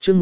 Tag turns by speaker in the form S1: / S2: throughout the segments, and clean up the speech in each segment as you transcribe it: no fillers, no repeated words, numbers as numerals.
S1: chương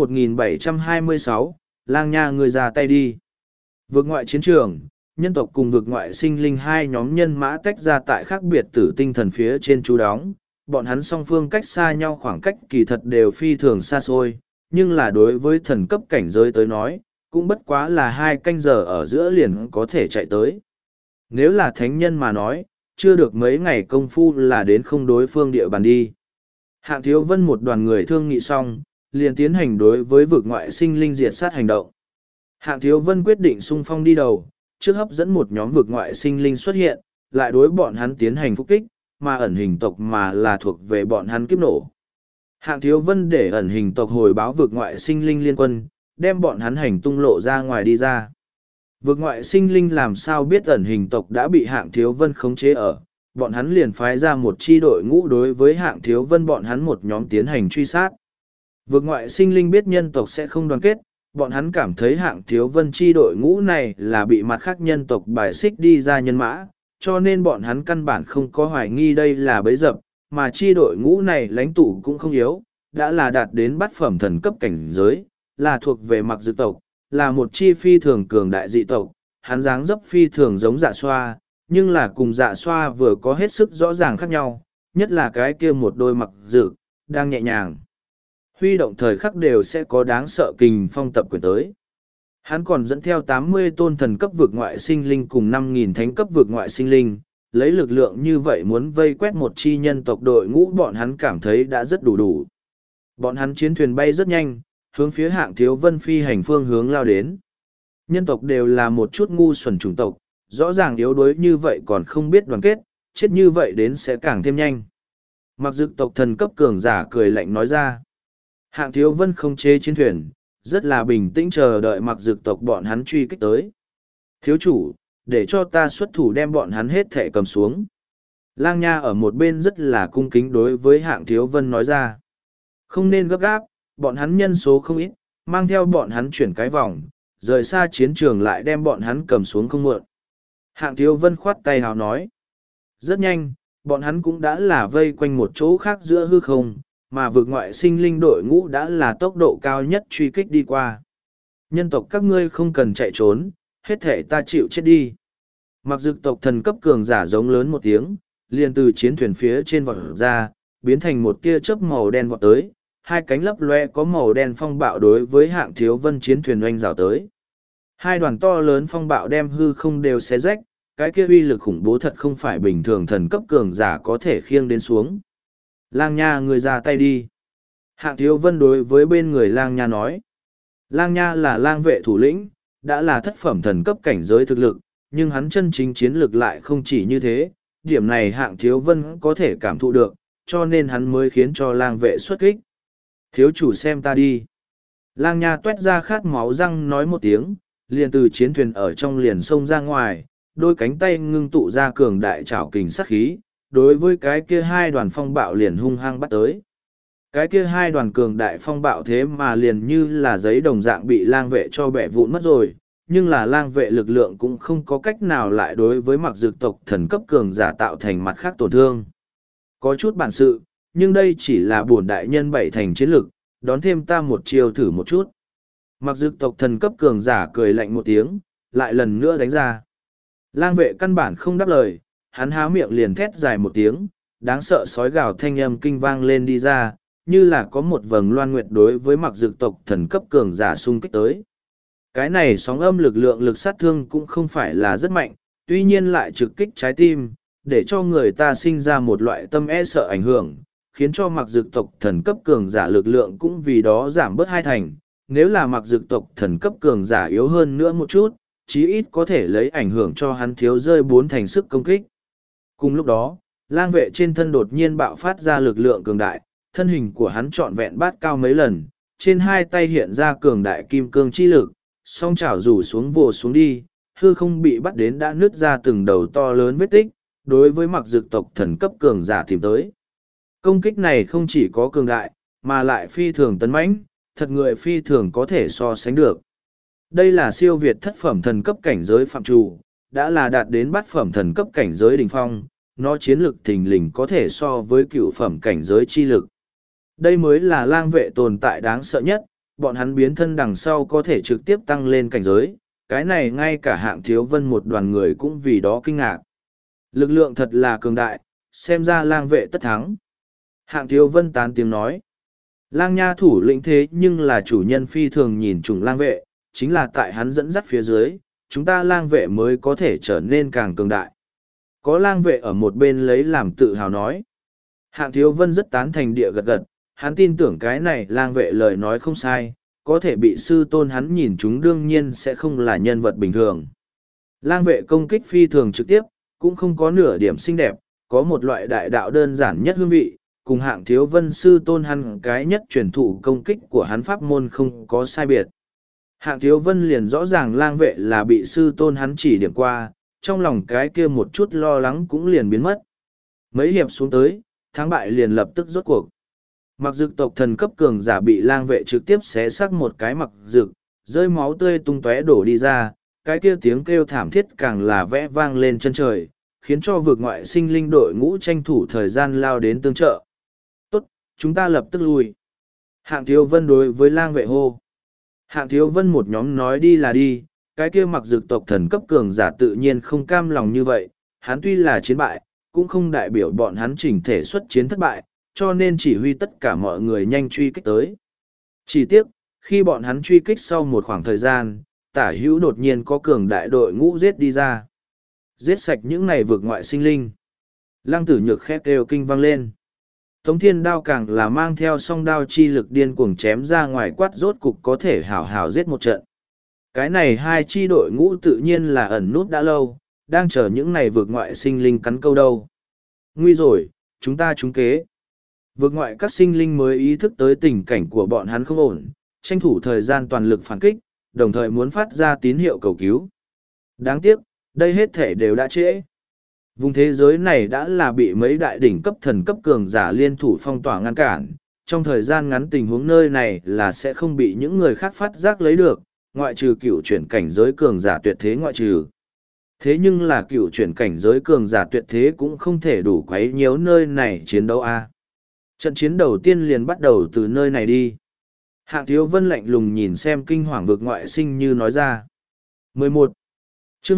S1: 1726, lang nha người ra tay đi. Vượt ngoại chiến trường, nhân tộc cùng vượt ngoại sinh linh hai nhóm nhân mã tách ra tại khác biệt tử tinh thần phía trên chú đóng. Bọn hắn song phương cách xa nhau khoảng cách kỳ thật đều phi thường xa xôi, nhưng là đối với thần cấp cảnh giới tới nói, cũng bất quá là 2 canh giờ ở giữa liền có thể chạy tới. Nếu là thánh nhân mà nói, chưa được mấy ngày công phu là đến không đối phương địa bàn đi. Hạng Thiếu Vân một đoàn người thương nghị xong, liền tiến hành đối với vực ngoại sinh linh diệt sát hành động. Hạng Thiếu Vân quyết định xung phong đi đầu, trước hấp dẫn một nhóm vực ngoại sinh linh xuất hiện, lại đối bọn hắn tiến hành phục kích, mà ẩn hình tộc mà là thuộc về bọn hắn kiếp nổ. Hạng Thiếu Vân để ẩn hình tộc hồi báo vực ngoại sinh linh liên quân, đem bọn hắn hành tung lộ ra ngoài đi ra. Vực ngoại sinh linh làm sao biết ẩn hình tộc đã bị Hạng Thiếu Vân khống chế ở, bọn hắn liền phái ra một chi đội ngũ đối với Hạng Thiếu Vân bọn hắn một nhóm tiến hành truy sát. Vực ngoại sinh linh biết nhân tộc sẽ không đoàn kết, bọn hắn cảm thấy Hạng Thiếu Vân chi đội ngũ này là bị mặt khác nhân tộc bài xích đi ra nhân mã, cho nên bọn hắn căn bản không có hoài nghi đây là bấy dập, mà chi đội ngũ này lãnh tụ cũng không yếu, đã là đạt đến bát phẩm thần cấp cảnh giới, là thuộc về mặc dự tộc, là một chi phi thường cường đại dị tộc, hắn dáng dấp phi thường giống dạ xoa, nhưng là cùng dạ xoa vừa có hết sức rõ ràng khác nhau, nhất là cái kia một đôi mặc dự, đang nhẹ nhàng. Huy động thời khắc đều sẽ có đáng sợ kình phong tập quyền tới. Hắn còn dẫn theo 80 tôn thần cấp vực ngoại sinh linh cùng 5.000 thánh cấp vực ngoại sinh linh, lấy lực lượng như vậy muốn vây quét một chi nhân tộc đội ngũ bọn hắn cảm thấy đã rất đủ. Bọn hắn chiến thuyền bay rất nhanh, hướng phía Hạng Thiếu Vân phi hành phương hướng lao đến. Nhân tộc đều là một chút ngu xuẩn chủng tộc, rõ ràng yếu đuối như vậy còn không biết đoàn kết, chết như vậy đến sẽ càng thêm nhanh. Mặc dực tộc thần cấp cường giả cười lạnh nói ra. Hạng Thiếu Vân không chế chiến thuyền, rất là bình tĩnh chờ đợi mặc dực tộc bọn hắn truy kích tới. Thiếu chủ, để cho ta xuất thủ đem bọn hắn hết thệ cầm xuống. Lang Nha ở một bên rất là cung kính đối với Hạng Thiếu Vân nói ra. Không nên gấp gáp, bọn hắn nhân số không ít, mang theo bọn hắn chuyển cái vòng, rời xa chiến trường lại đem bọn hắn cầm xuống không muộn. Hạng Thiếu Vân khoát tay hào nói. Rất nhanh, bọn hắn cũng đã là vây quanh một chỗ khác giữa hư không, mà vực ngoại sinh linh đội ngũ đã là tốc độ cao nhất truy kích đi qua. Nhân tộc các ngươi không cần chạy trốn, hết thể ta chịu chết đi. Mặc dực tộc thần cấp cường giả giống lớn một tiếng, liền từ chiến thuyền phía trên vọt ra, biến thành một tia chớp màu đen vọt tới, hai cánh lấp loe có màu đen phong bạo đối với Hạng Thiếu Vân chiến thuyền oanh rào tới. Hai đoàn to lớn phong bạo đem hư không đều xé rách, cái kia uy lực khủng bố thật không phải bình thường thần cấp cường giả có thể khiêng đến xuống. Lang Nha người ra tay đi. Hạng Thiếu Vân đối với bên người Lang Nha nói. Lang Nha là lang vệ thủ lĩnh, đã là thất phẩm thần cấp cảnh giới thực lực, nhưng hắn chân chính chiến lực lại không chỉ như thế. Điểm này Hạng Thiếu Vân có thể cảm thụ được, cho nên hắn mới khiến cho lang vệ xuất kích. Thiếu chủ xem ta đi. Lang Nha tuét ra khát máu răng nói một tiếng, liền từ chiến thuyền ở trong liền sông ra ngoài, đôi cánh tay ngưng tụ ra cường đại trảo kình sát khí, đối với cái kia hai đoàn phong bạo liền hung hăng bắt tới. Cái kia hai đoàn cường đại phong bạo thế mà liền như là giấy đồng dạng bị lang vệ cho bẻ vụn mất rồi, nhưng là lang vệ lực lượng cũng không có cách nào lại đối với mặc dược tộc thần cấp cường giả tạo thành mặt khác tổn thương. Có chút bản sự, nhưng đây chỉ là bổn đại nhân bảy thành chiến lực, đón thêm ta một chiều thử một chút. Mặc dược tộc thần cấp cường giả cười lạnh một tiếng, lại lần nữa đánh ra. Lang vệ căn bản không đáp lời, hắn há miệng liền thét dài một tiếng, đáng sợ sói gào thanh âm kinh vang lên đi ra, như là có một vầng loan nguyệt đối với mặc dược tộc thần cấp cường giả xung kích tới. Cái này sóng âm lực lượng lực sát thương cũng không phải là rất mạnh, tuy nhiên lại trực kích trái tim, để cho người ta sinh ra một loại tâm e sợ ảnh hưởng, khiến cho mặc dược tộc thần cấp cường giả lực lượng cũng vì đó giảm bớt 2 thành. Nếu là mặc dược tộc thần cấp cường giả yếu hơn nữa một chút, chí ít có thể lấy ảnh hưởng cho hắn thiếu rơi 4 thành sức công kích. Cùng lúc đó, lang vệ trên thân đột nhiên bạo phát ra lực lượng cường đại, thân hình của hắn trọn vẹn bát cao mấy lần, trên hai tay hiện ra cường đại kim cương chi lực, song chảo rủ xuống vồ xuống đi, hư không bị bắt đến đã nứt ra từng đầu to lớn vết tích, đối với mặc dược tộc thần cấp cường giả tìm tới. Công kích này không chỉ có cường đại, mà lại phi thường tấn mãnh, thật người phi thường có thể so sánh được. Đây là siêu việt thất phẩm thần cấp cảnh giới phạm trù, đã là đạt đến bát phẩm thần cấp cảnh giới đỉnh phong, nó chiến lực thình lình có thể so với cựu phẩm cảnh giới chi lực. Đây mới là lang vệ tồn tại đáng sợ nhất, bọn hắn biến thân đằng sau có thể trực tiếp tăng lên cảnh giới, cái này ngay cả Hạng Thiếu Vân một đoàn người cũng vì đó kinh ngạc. Lực lượng thật là cường đại, xem ra lang vệ tất thắng. Hạng Thiếu Vân tán tiếng nói. Lang nha thủ lĩnh thế nhưng là chủ nhân phi thường nhìn chủng lang vệ, chính là tại hắn dẫn dắt phía dưới, chúng ta lang vệ mới có thể trở nên càng cường đại. Có lang vệ ở một bên lấy làm tự hào nói. Hạng Thiếu Vân rất tán thành địa gật gật, hắn tin tưởng cái này lang vệ lời nói không sai, có thể bị sư tôn hắn nhìn chúng đương nhiên sẽ không là nhân vật bình thường. Lang vệ công kích phi thường trực tiếp, cũng không có nửa điểm xinh đẹp, có một loại đại đạo đơn giản nhất hương vị, cùng Hạng Thiếu Vân sư tôn hắn cái nhất truyền thụ công kích của hắn pháp môn không có sai biệt. Hạng Thiếu Vân liền rõ ràng lang vệ là bị sư tôn hắn chỉ điểm qua, trong lòng cái kia một chút lo lắng cũng liền biến mất. Mấy hiệp xuống tới, thắng bại liền lập tức rốt cuộc. Mặc dực tộc thần cấp cường giả bị lang vệ trực tiếp xé xác một cái mặc dực, rơi máu tươi tung tóe đổ đi ra, cái kia tiếng kêu thảm thiết càng là vẽ vang lên chân trời, khiến cho vực ngoại sinh linh đội ngũ tranh thủ thời gian lao đến tương trợ. Tốt, chúng ta lập tức lui. Hạng Thiếu Vân đối với lang vệ hô. Hạng Thiếu Vân một nhóm nói đi là đi, cái kia mặc dực tộc thần cấp cường giả tự nhiên không cam lòng như vậy, hắn tuy là chiến bại, cũng không đại biểu bọn hắn chỉnh thể xuất chiến thất bại, cho nên chỉ huy tất cả mọi người nhanh truy kích tới. Chỉ tiếc, khi bọn hắn truy kích sau một khoảng thời gian, tả hữu đột nhiên có cường đại đội ngũ giết đi ra. Giết sạch những này vực ngoại sinh linh. Lăng Tử Nhược khét kêu kinh vang lên. Tống Thiên Đao càng là mang theo song đao chi lực điên cuồng chém ra ngoài quát rốt cục có thể hảo hảo giết một trận. Cái này hai chi đội ngũ tự nhiên là ẩn nút đã lâu, đang chờ những này vực ngoại sinh linh cắn câu đâu. Nguy rồi, chúng ta trúng kế. Vực ngoại các sinh linh mới ý thức tới tình cảnh của bọn hắn không ổn, tranh thủ thời gian toàn lực phản kích, đồng thời muốn phát ra tín hiệu cầu cứu. Đáng tiếc, đây hết thể đều đã trễ. Vùng thế giới này đã là bị mấy đại đỉnh cấp thần cấp cường giả liên thủ phong tỏa ngăn cản, trong thời gian ngắn tình huống nơi này là sẽ không bị những người khác phát giác lấy được, ngoại trừ cựu chuyển cảnh giới cường giả tuyệt thế ngoại trừ. Thế nhưng là cựu chuyển cảnh giới cường giả tuyệt thế cũng không thể đủ quấy nhiễu nơi này chiến đấu a. Trận chiến đầu tiên liền bắt đầu từ nơi này đi. Hạng Thiếu Vân lạnh lùng nhìn xem kinh hoàng vực ngoại sinh như nói ra. 11. chương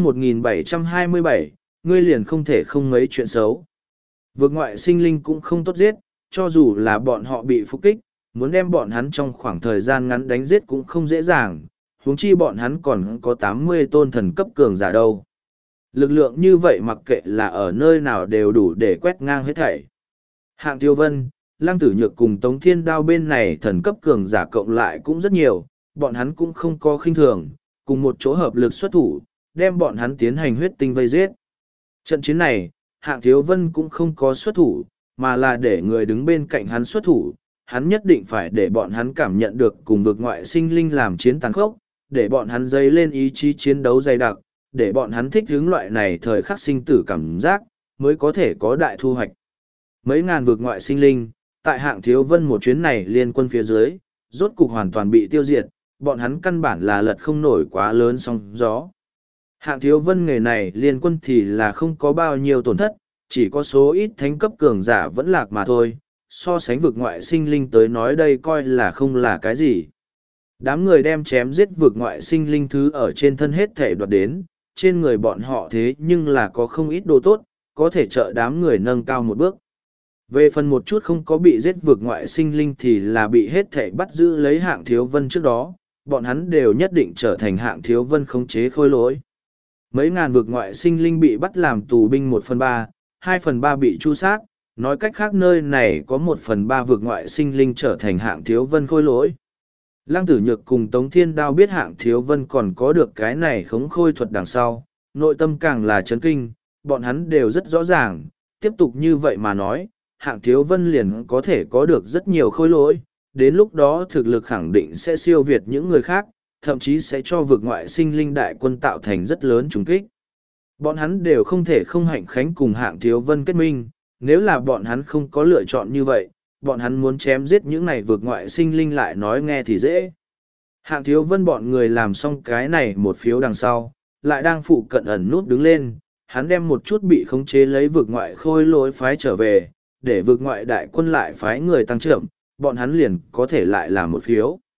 S1: 1727, ngươi liền không thể không mấy chuyện xấu. Vực ngoại sinh linh cũng không tốt giết, cho dù là bọn họ bị phục kích, muốn đem bọn hắn trong khoảng thời gian ngắn đánh giết cũng không dễ dàng, huống chi bọn hắn còn có 80 tôn thần cấp cường giả đâu. Lực lượng như vậy mặc kệ là ở nơi nào đều đủ để quét ngang hết thảy. Hạng Tiêu Vân, Lăng Tử Nhược cùng Tống Thiên Đao bên này thần cấp cường giả cộng lại cũng rất nhiều, bọn hắn cũng không có khinh thường, cùng một chỗ hợp lực xuất thủ, đem bọn hắn tiến hành huyết tinh vây giết. Trận chiến này, Hạng Thiếu Vân cũng không có xuất thủ, mà là để người đứng bên cạnh hắn xuất thủ, hắn nhất định phải để bọn hắn cảm nhận được cùng vực ngoại sinh linh làm chiến tàn khốc, để bọn hắn dấy lên ý chí chiến đấu dày đặc, để bọn hắn thích hướng loại này thời khắc sinh tử cảm giác, mới có thể có đại thu hoạch. Mấy ngàn vực ngoại sinh linh, tại Hạng Thiếu Vân một chuyến này liên quân phía dưới, rốt cục hoàn toàn bị tiêu diệt, bọn hắn căn bản là lật không nổi quá lớn sóng gió. Hạng Thiếu Vân nghề này liên quân thì là không có bao nhiêu tổn thất, chỉ có số ít thánh cấp cường giả vẫn lạc mà thôi, so sánh vực ngoại sinh linh tới nói đây coi là không là cái gì. Đám người đem chém giết vực ngoại sinh linh thứ ở trên thân hết thể đoạt đến, trên người bọn họ thế nhưng là có không ít đồ tốt, có thể trợ đám người nâng cao một bước. Về phần một chút không có bị giết vực ngoại sinh linh thì là bị hết thể bắt giữ lấy Hạng Thiếu Vân trước đó, bọn hắn đều nhất định trở thành Hạng Thiếu Vân khống chế khôi lỗi. Mấy ngàn vực ngoại sinh linh bị bắt làm tù binh 1/3, 2/3 bị tru sát, nói cách khác nơi này có 1/3 vực ngoại sinh linh trở thành Hạng Thiếu Vân khôi lỗi. Lăng Tử Nhược cùng Tống Thiên Đao biết Hạng Thiếu Vân còn có được cái này khống khôi thuật đằng sau, nội tâm càng là chấn kinh, bọn hắn đều rất rõ ràng, tiếp tục như vậy mà nói, Hạng Thiếu Vân liền có thể có được rất nhiều khôi lỗi, đến lúc đó thực lực khẳng định sẽ siêu việt những người khác, thậm chí sẽ cho vực ngoại sinh linh đại quân tạo thành rất lớn trùng kích. Bọn hắn đều không thể không hạnh khánh cùng Hạng Thiếu Vân kết minh, nếu là bọn hắn không có lựa chọn như vậy, bọn hắn muốn chém giết những này vực ngoại sinh linh lại nói nghe thì dễ. Hạng Thiếu Vân bọn người làm xong cái này một phiếu đằng sau, lại đang phụ cận ẩn nút đứng lên, hắn đem một chút bị khống chế lấy vực ngoại khôi lỗi phái trở về, để vực ngoại đại quân lại phái người tăng trưởng, bọn hắn liền có thể lại làm một phiếu.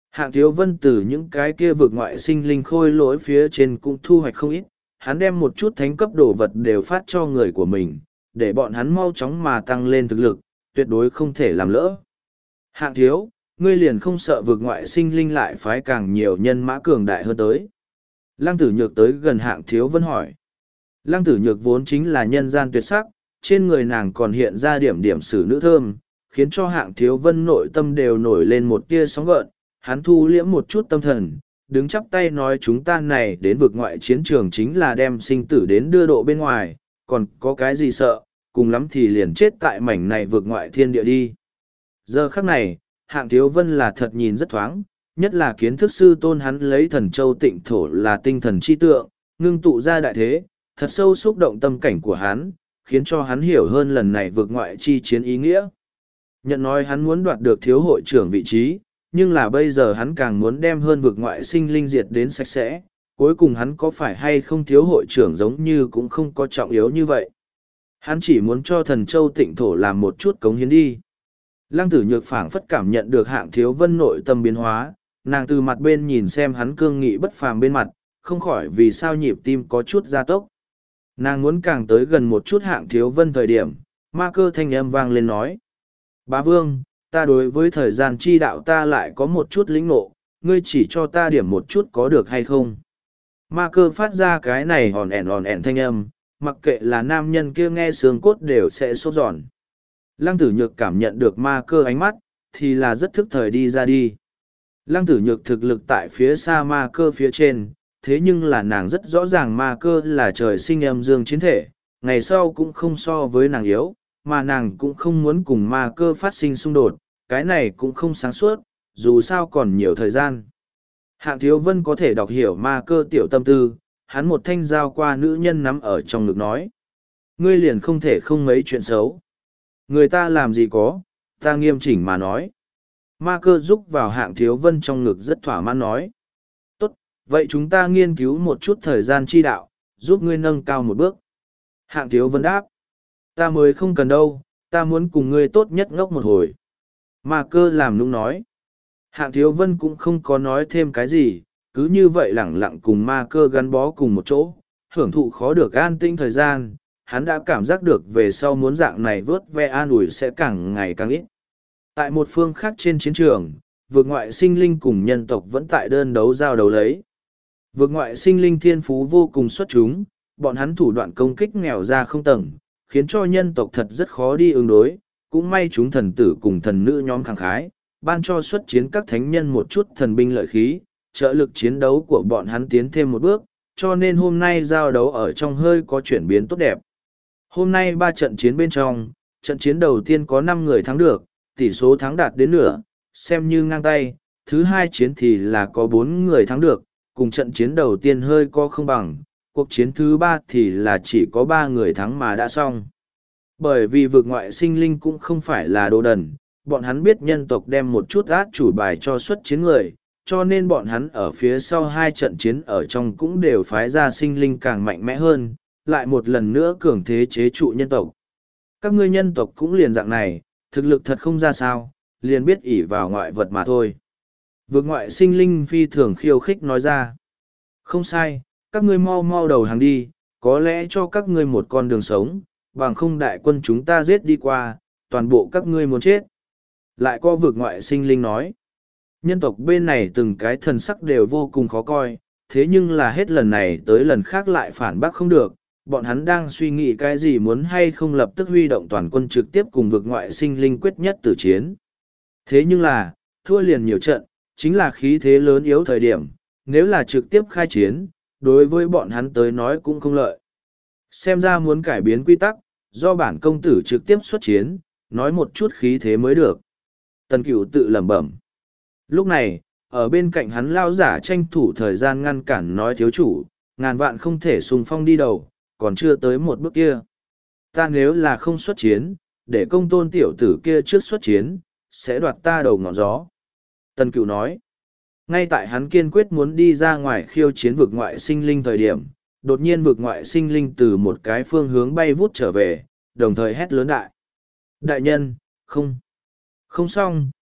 S1: Hạng Thiếu Vân từ những cái kia vực ngoại sinh linh khôi lỗi phía trên cũng thu hoạch không ít, hắn đem một chút thánh cấp đồ vật đều phát cho người của mình, để bọn hắn mau chóng mà tăng lên thực lực, tuyệt đối không thể làm lỡ. Hạng Thiếu, ngươi liền không sợ vực ngoại sinh linh lại phái càng nhiều nhân mã cường đại hơn tới. Lăng Tử Nhược tới gần Hạng Thiếu Vân hỏi. Lăng Tử Nhược vốn chính là nhân gian tuyệt sắc, trên người nàng còn hiện ra điểm điểm sử nữ thơm, khiến cho Hạng Thiếu Vân nội tâm đều nổi lên một tia sóng gợn. Hắn thu liễm một chút tâm thần, đứng chắp tay nói chúng ta này đến vực ngoại chiến trường chính là đem sinh tử đến đưa độ bên ngoài, còn có cái gì sợ, cùng lắm thì liền chết tại mảnh này vực ngoại thiên địa đi. Giờ khắc này, Hạng Thiếu Vân là thật nhìn rất thoáng, nhất là kiến thức sư tôn hắn lấy thần châu tịnh thổ là tinh thần chi tượng, ngưng tụ ra đại thế, thật sâu xúc động tâm cảnh của hắn, khiến cho hắn hiểu hơn lần này vực ngoại chi chiến ý nghĩa. Nhận nói hắn muốn đoạt được thiếu hội trưởng vị trí, nhưng là bây giờ hắn càng muốn đem hơn vực ngoại sinh linh diệt đến sạch sẽ, cuối cùng hắn có phải hay không thiếu hội trưởng giống như cũng không có trọng yếu như vậy. Hắn chỉ muốn cho thần châu tịnh thổ làm một chút cống hiến đi. Lăng Tử Nhược phảng phất cảm nhận được Hạng Thiếu Vân nội tâm biến hóa, nàng từ mặt bên nhìn xem hắn cương nghị bất phàm bên mặt, không khỏi vì sao nhịp tim có chút gia tốc. Nàng muốn càng tới gần một chút Hạng Thiếu Vân thời điểm, ma cơ thanh âm vang lên nói. Bá Vương, ta đối với thời gian chi đạo ta lại có một chút lĩnh ngộ, ngươi chỉ cho ta điểm một chút có được hay không? Ma cơ phát ra cái này hòn ẻn thanh âm, mặc kệ là nam nhân kia nghe xương cốt đều sẽ sốt giòn. Lăng Tử Nhược cảm nhận được ma cơ ánh mắt, thì là rất thức thời đi ra đi. Lăng Tử Nhược thực lực tại phía xa ma cơ phía trên, thế nhưng là nàng rất rõ ràng ma cơ là trời sinh âm dương chiến thể, ngày sau cũng không so với nàng yếu, mà nàng cũng không muốn cùng ma cơ phát sinh xung đột, cái này cũng không sáng suốt, dù sao còn nhiều thời gian. Hạng Thiếu Vân có thể đọc hiểu ma cơ tiểu tâm tư, hắn một thanh dao qua nữ nhân nắm ở trong ngực nói. Ngươi liền không thể không mấy chuyện xấu. Người ta làm gì có, ta nghiêm chỉnh mà nói. Ma cơ giúp vào Hạng Thiếu Vân trong ngực rất thỏa mãn nói. Tốt, vậy chúng ta nghiên cứu một chút thời gian chi đạo, giúp ngươi nâng cao một bước. Hạng Thiếu Vân đáp. Ta mới không cần đâu, ta muốn cùng ngươi tốt nhất ngốc một hồi. Ma cơ làm nũng nói. Hạng Thiếu Vân cũng không có nói thêm cái gì, cứ như vậy lẳng lặng cùng ma cơ gắn bó cùng một chỗ, hưởng thụ khó được an tĩnh thời gian, hắn đã cảm giác được về sau muốn dạng này vớt ve an ủi sẽ càng ngày càng ít. Tại một phương khác trên chiến trường, vực ngoại sinh linh cùng nhân tộc vẫn tại đơn đấu giao đấu lấy. Vực ngoại sinh linh thiên phú vô cùng xuất chúng, bọn hắn thủ đoạn công kích nghèo ra không tầng, khiến cho nhân tộc thật rất khó đi ứng đối, cũng may chúng thần tử cùng thần nữ nhóm khẳng khái, ban cho xuất chiến các thánh nhân một chút thần binh lợi khí, trợ lực chiến đấu của bọn hắn tiến thêm một bước, cho nên hôm nay giao đấu ở trong hơi có chuyển biến tốt đẹp. Hôm nay 3 trận chiến bên trong, trận chiến đầu tiên có 5 người thắng được, tỷ số thắng đạt đến nửa, xem như ngang tay, thứ 2 chiến thì là có 4 người thắng được, cùng trận chiến đầu tiên hơi có không bằng, cuộc chiến thứ 3 thì là chỉ có 3 người thắng mà đã xong. Bởi vì vực ngoại sinh linh cũng không phải là đồ đần, bọn hắn biết nhân tộc đem một chút át chủ bài cho xuất chiến người, cho nên bọn hắn ở phía sau 2 trận chiến ở trong cũng đều phái ra sinh linh càng mạnh mẽ hơn, lại một lần nữa cường thế chế trụ nhân tộc. Các ngươi nhân tộc cũng liền dạng này, thực lực thật không ra sao, liền biết ỷ vào ngoại vật mà thôi. Vực ngoại sinh linh phi thường khiêu khích nói ra. Không sai, các ngươi mau mau đầu hàng đi, có lẽ cho các ngươi một con đường sống, bằng không đại quân chúng ta giết đi qua, toàn bộ các ngươi muốn chết. Lại có vực ngoại sinh linh nói. Nhân tộc bên này từng cái thần sắc đều vô cùng khó coi, thế nhưng là hết lần này tới lần khác lại phản bác không được, bọn hắn đang suy nghĩ cái gì muốn hay không lập tức huy động toàn quân trực tiếp cùng vực ngoại sinh linh quyết nhất tử chiến. Thế nhưng là, thua liền nhiều trận, chính là khí thế lớn yếu thời điểm, nếu là trực tiếp khai chiến, đối với bọn hắn tới nói cũng không lợi. Xem ra muốn cải biến quy tắc, do bản công tử trực tiếp xuất chiến, nói một chút khí thế mới được. Tần Cửu tự lẩm bẩm. Lúc này, ở bên cạnh hắn lao giả tranh thủ thời gian ngăn cản nói thiếu chủ, ngàn vạn không thể xung phong đi đầu, còn chưa tới một bước kia. Ta nếu là không xuất chiến, để công tôn tiểu tử kia trước xuất chiến, sẽ đoạt ta đầu ngọn gió. Tần Cửu nói, ngay tại hắn kiên quyết muốn đi ra ngoài khiêu chiến vực ngoại sinh linh thời điểm, đột nhiên vực ngoại sinh linh từ một cái phương hướng bay vút trở về, đồng thời hét lớn đại. Đại nhân, không xong,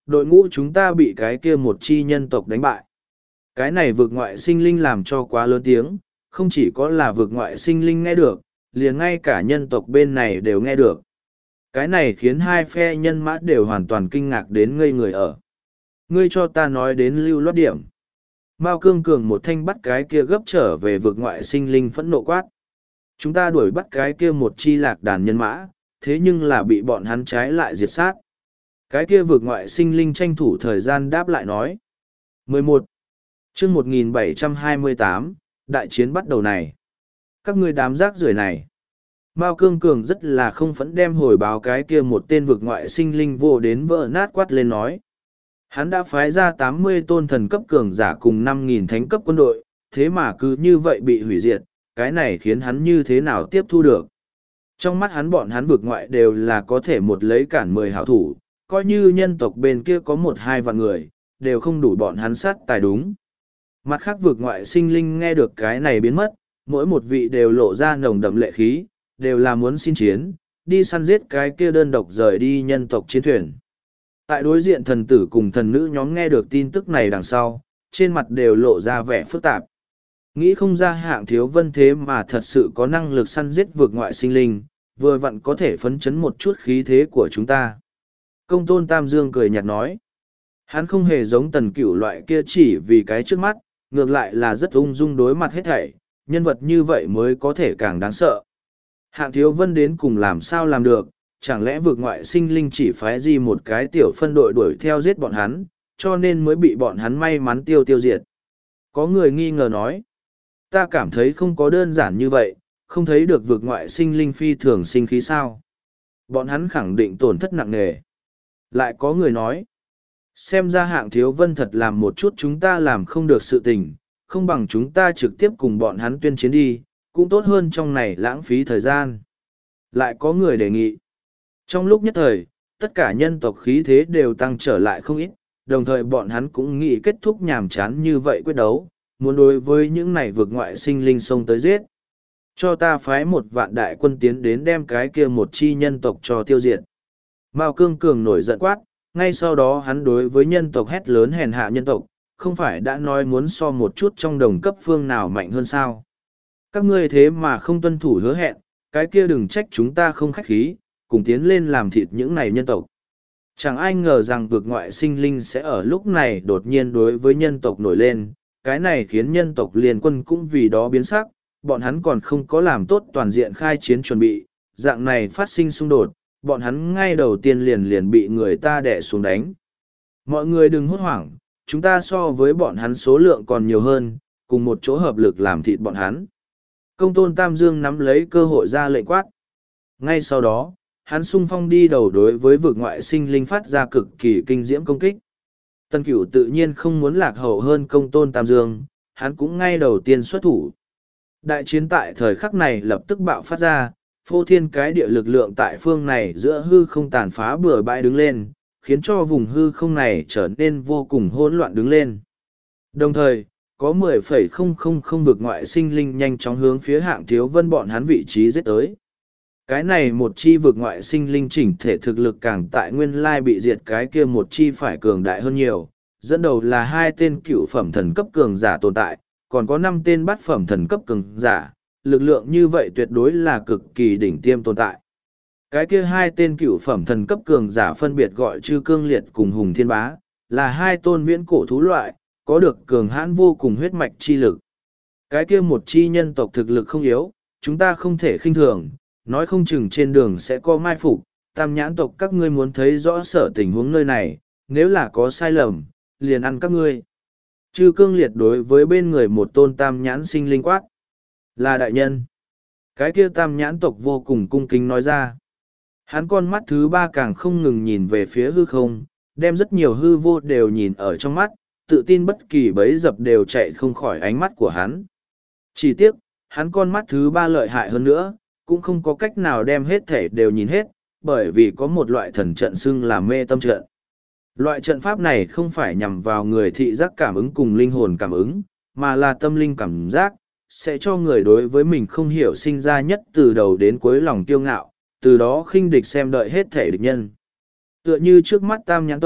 S1: Đội ngũ chúng ta bị cái kia một chi nhân tộc đánh bại. Cái này vượt ngoại sinh linh làm cho quá lớn tiếng, không chỉ có là vượt ngoại sinh linh nghe được, liền ngay cả nhân tộc bên này đều nghe được. Cái này khiến hai phe nhân mã đều hoàn toàn kinh ngạc đến ngây người ở. Ngươi cho ta nói đến lưu loát điểm. Mao Cương Cường một thanh bắt cái kia gấp trở về vượt ngoại sinh linh phẫn nộ quát. Chúng ta đuổi bắt cái kia một chi lạc đàn nhân mã, thế nhưng là bị bọn hắn trái lại diệt sát. Cái kia vượt ngoại sinh linh tranh thủ thời gian đáp lại nói. 11. chương 1728, đại chiến bắt đầu này. Các ngươi đám rác rưởi này. Mao Cương Cường rất là không phẫn đem hồi báo cái kia một tên vượt ngoại sinh linh vô đến vỡ nát quát lên nói. Hắn đã phái ra 80 tôn thần cấp cường giả cùng 5.000 thánh cấp quân đội, thế mà cứ như vậy bị hủy diệt, cái này khiến hắn như thế nào tiếp thu được. Trong mắt hắn bọn hắn vượt ngoại đều là có thể một lấy cản 10 hảo thủ, coi như nhân tộc bên kia có 1-2 vạn người, đều không đủ bọn hắn sát tài đúng. Mặt khác vượt ngoại sinh linh nghe được cái này biến mất, mỗi một vị đều lộ ra nồng đậm lệ khí, đều là muốn xin chiến, đi săn giết cái kia đơn độc rời đi nhân tộc chiến thuyền. Tại đối diện thần tử cùng thần nữ nhóm nghe được tin tức này đằng sau, trên mặt đều lộ ra vẻ phức tạp. Nghĩ không ra Hạng Thiếu Vân thế mà thật sự có năng lực săn giết vượt ngoại sinh linh, vừa vặn có thể phấn chấn một chút khí thế của chúng ta. Công tôn Tam Dương cười nhạt nói. Hắn không hề giống Tần Cửu loại kia chỉ vì cái trước mắt, ngược lại là rất ung dung đối mặt hết thảy, nhân vật như vậy mới có thể càng đáng sợ. Hạng Thiếu Vân đến cùng làm sao làm được, chẳng lẽ vượt ngoại sinh linh chỉ phái gì một cái tiểu phân đội đuổi theo giết bọn hắn, cho nên mới bị bọn hắn may mắn tiêu diệt. Có người nghi ngờ nói, ta cảm thấy không có đơn giản như vậy, không thấy được vượt ngoại sinh linh phi thường sinh khí sao. Bọn hắn khẳng định tổn thất nặng nề. Lại có người nói, xem ra Hạng Thiếu Vân thật làm một chút chúng ta làm không được sự tình, không bằng chúng ta trực tiếp cùng bọn hắn tuyên chiến đi, cũng tốt hơn trong này lãng phí thời gian. Lại có người đề nghị. Trong lúc nhất thời, tất cả nhân tộc khí thế đều tăng trở lại không ít, đồng thời bọn hắn cũng nghĩ kết thúc nhàm chán như vậy quyết đấu, muốn đối với những này vượt ngoại sinh linh xông tới giết. Cho ta phái 1.000 đại quân tiến đến đem cái kia một chi nhân tộc cho tiêu diệt. Mao Cương Cường nổi giận quát, ngay sau đó hắn đối với nhân tộc hét lớn hèn hạ nhân tộc, không phải đã nói muốn so một chút trong đồng cấp phương nào mạnh hơn sao. Các ngươi thế mà không tuân thủ hứa hẹn, cái kia đừng trách chúng ta không khách khí, cùng tiến lên làm thịt những này nhân tộc. Chẳng ai ngờ rằng vượt ngoại sinh linh sẽ ở lúc này đột nhiên đối với nhân tộc nổi lên, cái này khiến nhân tộc liên quân cũng vì đó biến sắc, bọn hắn còn không có làm tốt toàn diện khai chiến chuẩn bị, dạng này phát sinh xung đột, bọn hắn ngay đầu tiên liền bị người ta đè xuống đánh. Mọi người đừng hốt hoảng, chúng ta so với bọn hắn số lượng còn nhiều hơn, cùng một chỗ hợp lực làm thịt bọn hắn. Công tôn Tam Dương nắm lấy cơ hội ra lệnh quát. Ngay sau đó, hắn xung phong đi đầu đối với vực ngoại sinh linh phát ra cực kỳ kinh diễm công kích. Tân Cửu tự nhiên không muốn lạc hậu hơn công tôn Tam Dương, hắn cũng ngay đầu tiên xuất thủ. Đại chiến tại thời khắc này lập tức bạo phát ra, phô thiên cái địa lực lượng tại phương này giữa hư không tàn phá bừa bãi đứng lên, khiến cho vùng hư không này trở nên vô cùng hỗn loạn đứng lên. Đồng thời, có 10,000 vực ngoại sinh linh nhanh chóng hướng phía Hạng Thiếu Vân bọn hắn vị trí giết tới. Cái này một chi vực ngoại sinh linh chỉnh thể thực lực càng tại nguyên lai bị diệt cái kia một chi phải cường đại hơn nhiều, dẫn đầu là 2 tên cựu phẩm thần cấp cường giả tồn tại, còn có 5 tên bát phẩm thần cấp cường giả, lực lượng như vậy tuyệt đối là cực kỳ đỉnh tiêm tồn tại. Cái kia 2 tên cựu phẩm thần cấp cường giả phân biệt gọi Chư Cương Liệt cùng Hùng Thiên Bá, là 2 tôn viễn cổ thú loại, có được cường hãn vô cùng huyết mạch chi lực. Cái kia một chi nhân tộc thực lực không yếu, chúng ta không thể khinh thường, nói không chừng trên đường sẽ có mai phục, Tam Nhãn tộc các ngươi muốn thấy rõ sở tình huống nơi này, nếu là có sai lầm, liền ăn các ngươi. Chư Cương Liệt đối với bên người một tôn Tam Nhãn sinh linh quát, là đại nhân. Cái kia Tam Nhãn tộc vô cùng cung kính nói ra. Hắn con mắt thứ 3 càng không ngừng nhìn về phía hư không, đem rất nhiều hư vô đều nhìn ở trong mắt, tự tin bất kỳ bấy dập đều chạy không khỏi ánh mắt của hắn. Chỉ tiếc, hắn con mắt thứ 3 lợi hại hơn nữa, cũng không có cách nào đem hết thể đều nhìn hết, bởi vì có một loại thần trận xưng là mê tâm trận. Loại trận pháp này không phải nhằm vào người thị giác cảm ứng cùng linh hồn cảm ứng, mà là tâm linh cảm giác, sẽ cho người đối với mình không hiểu sinh ra nhất từ đầu đến cuối lòng kiêu ngạo, từ đó khinh địch xem đợi hết thể địch nhân. Tựa như trước mắt Tam Nhãn tộc,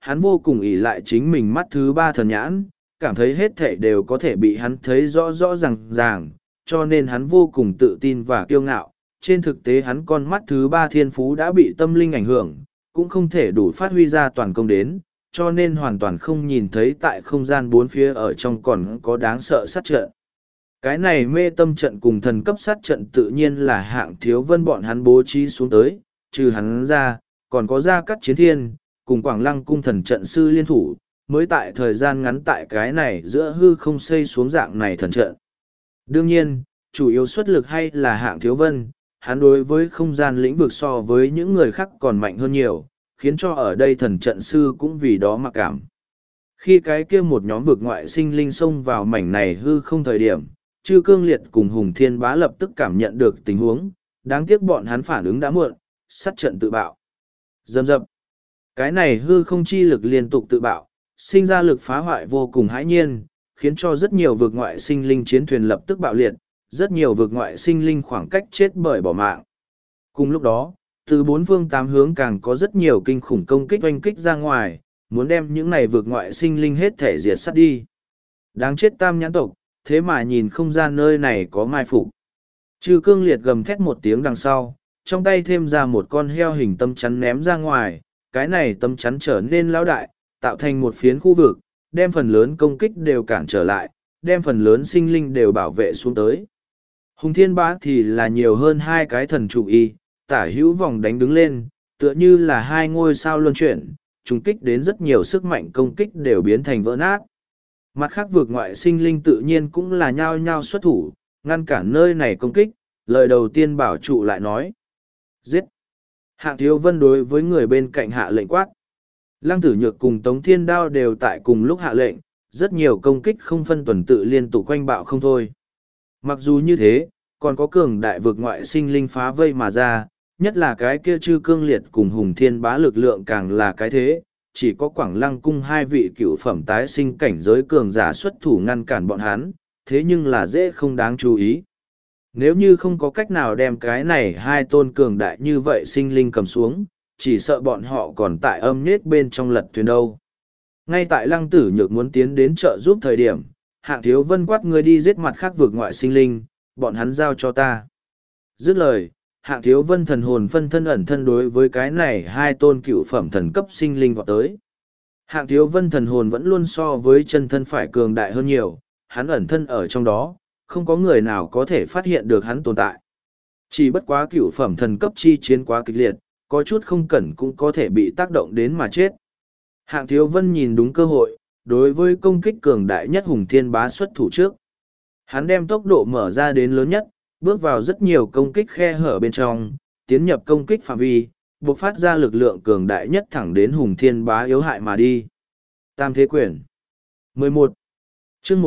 S1: hắn vô cùng ỷ lại chính mình mắt thứ ba thần nhãn, cảm thấy hết thảy đều có thể bị hắn thấy rõ rõ ràng ràng, cho nên hắn vô cùng tự tin và kiêu ngạo. Trên thực tế hắn con mắt thứ ba thiên phú đã bị tâm linh ảnh hưởng, cũng không thể đủ phát huy ra toàn công đến, cho nên hoàn toàn không nhìn thấy tại không gian bốn phía ở trong còn có đáng sợ sát trận. Cái này mê tâm trận cùng thần cấp sát trận tự nhiên là Hạng Thiếu Vân bọn hắn bố trí xuống tới, trừ hắn ra, còn có Gia Cát Chiến Thiên, cùng Quảng Lăng cung thần trận sư liên thủ, mới tại thời gian ngắn tại cái này giữa hư không xây xuống dạng này thần trận. Đương nhiên, chủ yếu xuất lực hay là Hạng Thiếu Vân, hắn đối với không gian lĩnh vực so với những người khác còn mạnh hơn nhiều, khiến cho ở đây thần trận sư cũng vì đó mặc cảm. Khi cái kia một nhóm vực ngoại sinh linh xông vào mảnh này hư không thời điểm, Chư Cương Liệt cùng Hùng Thiên Bá lập tức cảm nhận được tình huống, đáng tiếc bọn hắn phản ứng đã muộn, sát trận tự bạo. Dầm dập. Cái này hư không chi lực liên tục tự bạo, sinh ra lực phá hoại vô cùng hãi nhiên, khiến cho rất nhiều vực ngoại sinh linh chiến thuyền lập tức bạo liệt, rất nhiều vực ngoại sinh linh khoảng cách chết bởi bỏ mạng. Cùng lúc đó, từ bốn phương tám hướng càng có rất nhiều kinh khủng công kích oanh kích ra ngoài, muốn đem những này vực ngoại sinh linh hết thể diệt sát đi. Đáng chết Tam Nhãn tộc, thế mà nhìn không ra nơi này có mai phục. Chư Cương Liệt gầm thét một tiếng đằng sau, trong tay thêm ra một con heo hình tâm chắn ném ra ngoài, cái này tâm chắn trở nên lão đại, tạo thành một phiến khu vực, đem phần lớn công kích đều cản trở lại, đem phần lớn sinh linh đều bảo vệ xuống tới. Hùng Thiên Bá thì là nhiều hơn hai cái thần trụ y, tả hữu vòng đánh đứng lên, tựa như là hai ngôi sao luân chuyển, trùng kích đến rất nhiều sức mạnh công kích đều biến thành vỡ nát. Mặt khác vượt ngoại sinh linh tự nhiên cũng là nhao nhao xuất thủ, ngăn cản nơi này công kích, lời đầu tiên bảo trụ lại nói. Giết! Hạng Thiếu Vân đối với người bên cạnh hạ lệnh quát. Lăng Tử Nhược cùng Tống Thiên Đao đều tại cùng lúc hạ lệnh, rất nhiều công kích không phân tuần tự liên tục quanh bạo không thôi. Mặc dù như thế, còn có cường đại vực ngoại sinh linh phá vây mà ra, nhất là cái kia Chư Cương Liệt cùng Hùng Thiên Bá lực lượng càng là cái thế, chỉ có Quảng Lăng cung hai vị cựu phẩm tái sinh cảnh giới cường giả xuất thủ ngăn cản bọn hắn, thế nhưng là dễ không đáng chú ý. Nếu như không có cách nào đem cái này hai tôn cường đại như vậy sinh linh cầm xuống, chỉ sợ bọn họ còn tại âm nết bên trong lật thuyền đâu. Ngay tại Lăng Tử Nhược muốn tiến đến trợ giúp thời điểm, Hạng Thiếu Vân quát người đi giết mặt khác vực ngoại sinh linh, bọn hắn giao cho ta. Dứt lời, Hạng Thiếu Vân thần hồn phân thân ẩn thân đối với cái này hai tôn cựu phẩm thần cấp sinh linh vọt tới. Hạng Thiếu Vân thần hồn vẫn luôn so với chân thân phải cường đại hơn nhiều, hắn ẩn thân ở trong đó, không có người nào có thể phát hiện được hắn tồn tại. Chỉ bất quá cựu phẩm thần cấp chi chiến quá kịch liệt, có chút không cẩn cũng có thể bị tác động đến mà chết. Hạng Thiếu Vân nhìn đúng cơ hội, đối với công kích cường đại nhất Hùng Thiên Bá xuất thủ trước. Hắn đem tốc độ mở ra đến lớn nhất, bước vào rất nhiều công kích khe hở bên trong, tiến nhập công kích phạm vi, bộc phát ra lực lượng cường đại nhất thẳng đến Hùng Thiên Bá yếu hại mà đi. Tam Thế Quyển 11. Chương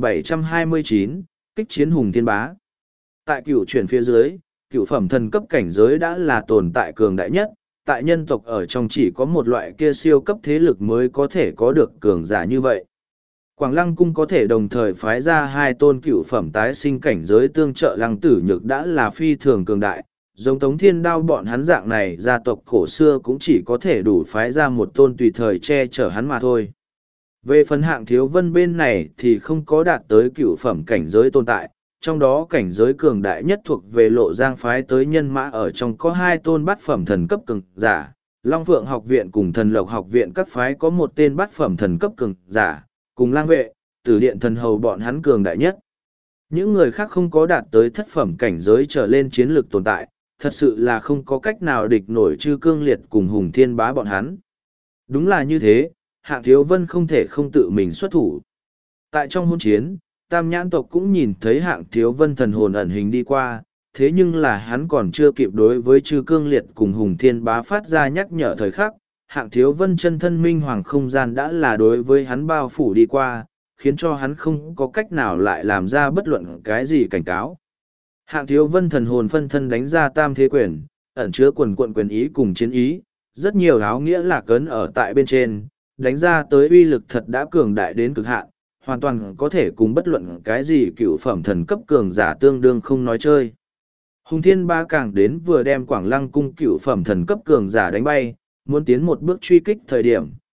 S1: 1729, kích chiến Hùng Thiên Bá. Tại cửu chuyển phía dưới, cửu phẩm thần cấp cảnh giới đã là tồn tại cường đại nhất, tại nhân tộc ở trong chỉ có một loại kia siêu cấp thế lực mới có thể có được cường giả như vậy. Quảng Lăng cung có thể đồng thời phái ra hai tôn cửu phẩm tái sinh cảnh giới tương trợ Lăng Tử Nhược đã là phi thường cường đại, giống Tống Thiên Đao bọn hắn dạng này gia tộc cổ xưa cũng chỉ có thể đủ phái ra một tôn tùy thời che chở hắn mà thôi. Về phần Hạng Thiếu Vân bên này thì không có đạt tới cửu phẩm cảnh giới tồn tại, trong đó cảnh giới cường đại nhất thuộc về Lộ Giang phái tới nhân mã ở trong có hai tôn bát phẩm thần cấp cường giả, Long Phượng học viện cùng Thần Lộc học viện các phái có một tên bát phẩm thần cấp cường giả, cùng Lang vệ, Tử điện thần hầu bọn hắn cường đại nhất. Những người khác không có đạt tới thất phẩm cảnh giới trở lên chiến lược tồn tại, thật sự là không có cách nào địch nổi Chư Cương Liệt cùng Hùng Thiên Bá bọn hắn. Đúng là như thế, Hạng Thiếu Vân không thể không tự mình xuất thủ. Tại trong hôn chiến, Tam Nhãn tộc cũng nhìn thấy Hạng Thiếu Vân thần hồn ẩn hình đi qua, thế nhưng là hắn còn chưa kịp đối với Chư Cương Liệt cùng Hùng Thiên Bá phát ra nhắc nhở thời khắc. Hạng Thiếu Vân chân thân minh hoàng không gian đã là đối với hắn bao phủ đi qua, khiến cho hắn không có cách nào lại làm ra bất luận cái gì cảnh cáo. Hạng Thiếu Vân thần hồn phân thân đánh ra Tam Thế Quyền, ẩn chứa quần quận quyền ý cùng chiến ý, rất nhiều áo nghĩa lạc ấn ở tại bên trên, đánh ra tới uy lực thật đã cường đại đến cực hạn, hoàn toàn có thể cùng bất luận cái gì cựu phẩm thần cấp cường giả tương đương không nói chơi. Hùng Thiên Bá càng đến vừa đem Quảng Lăng cung cựu phẩm thần cấp cường giả đánh bay, muốn tiến một bước truy kích thời điểm,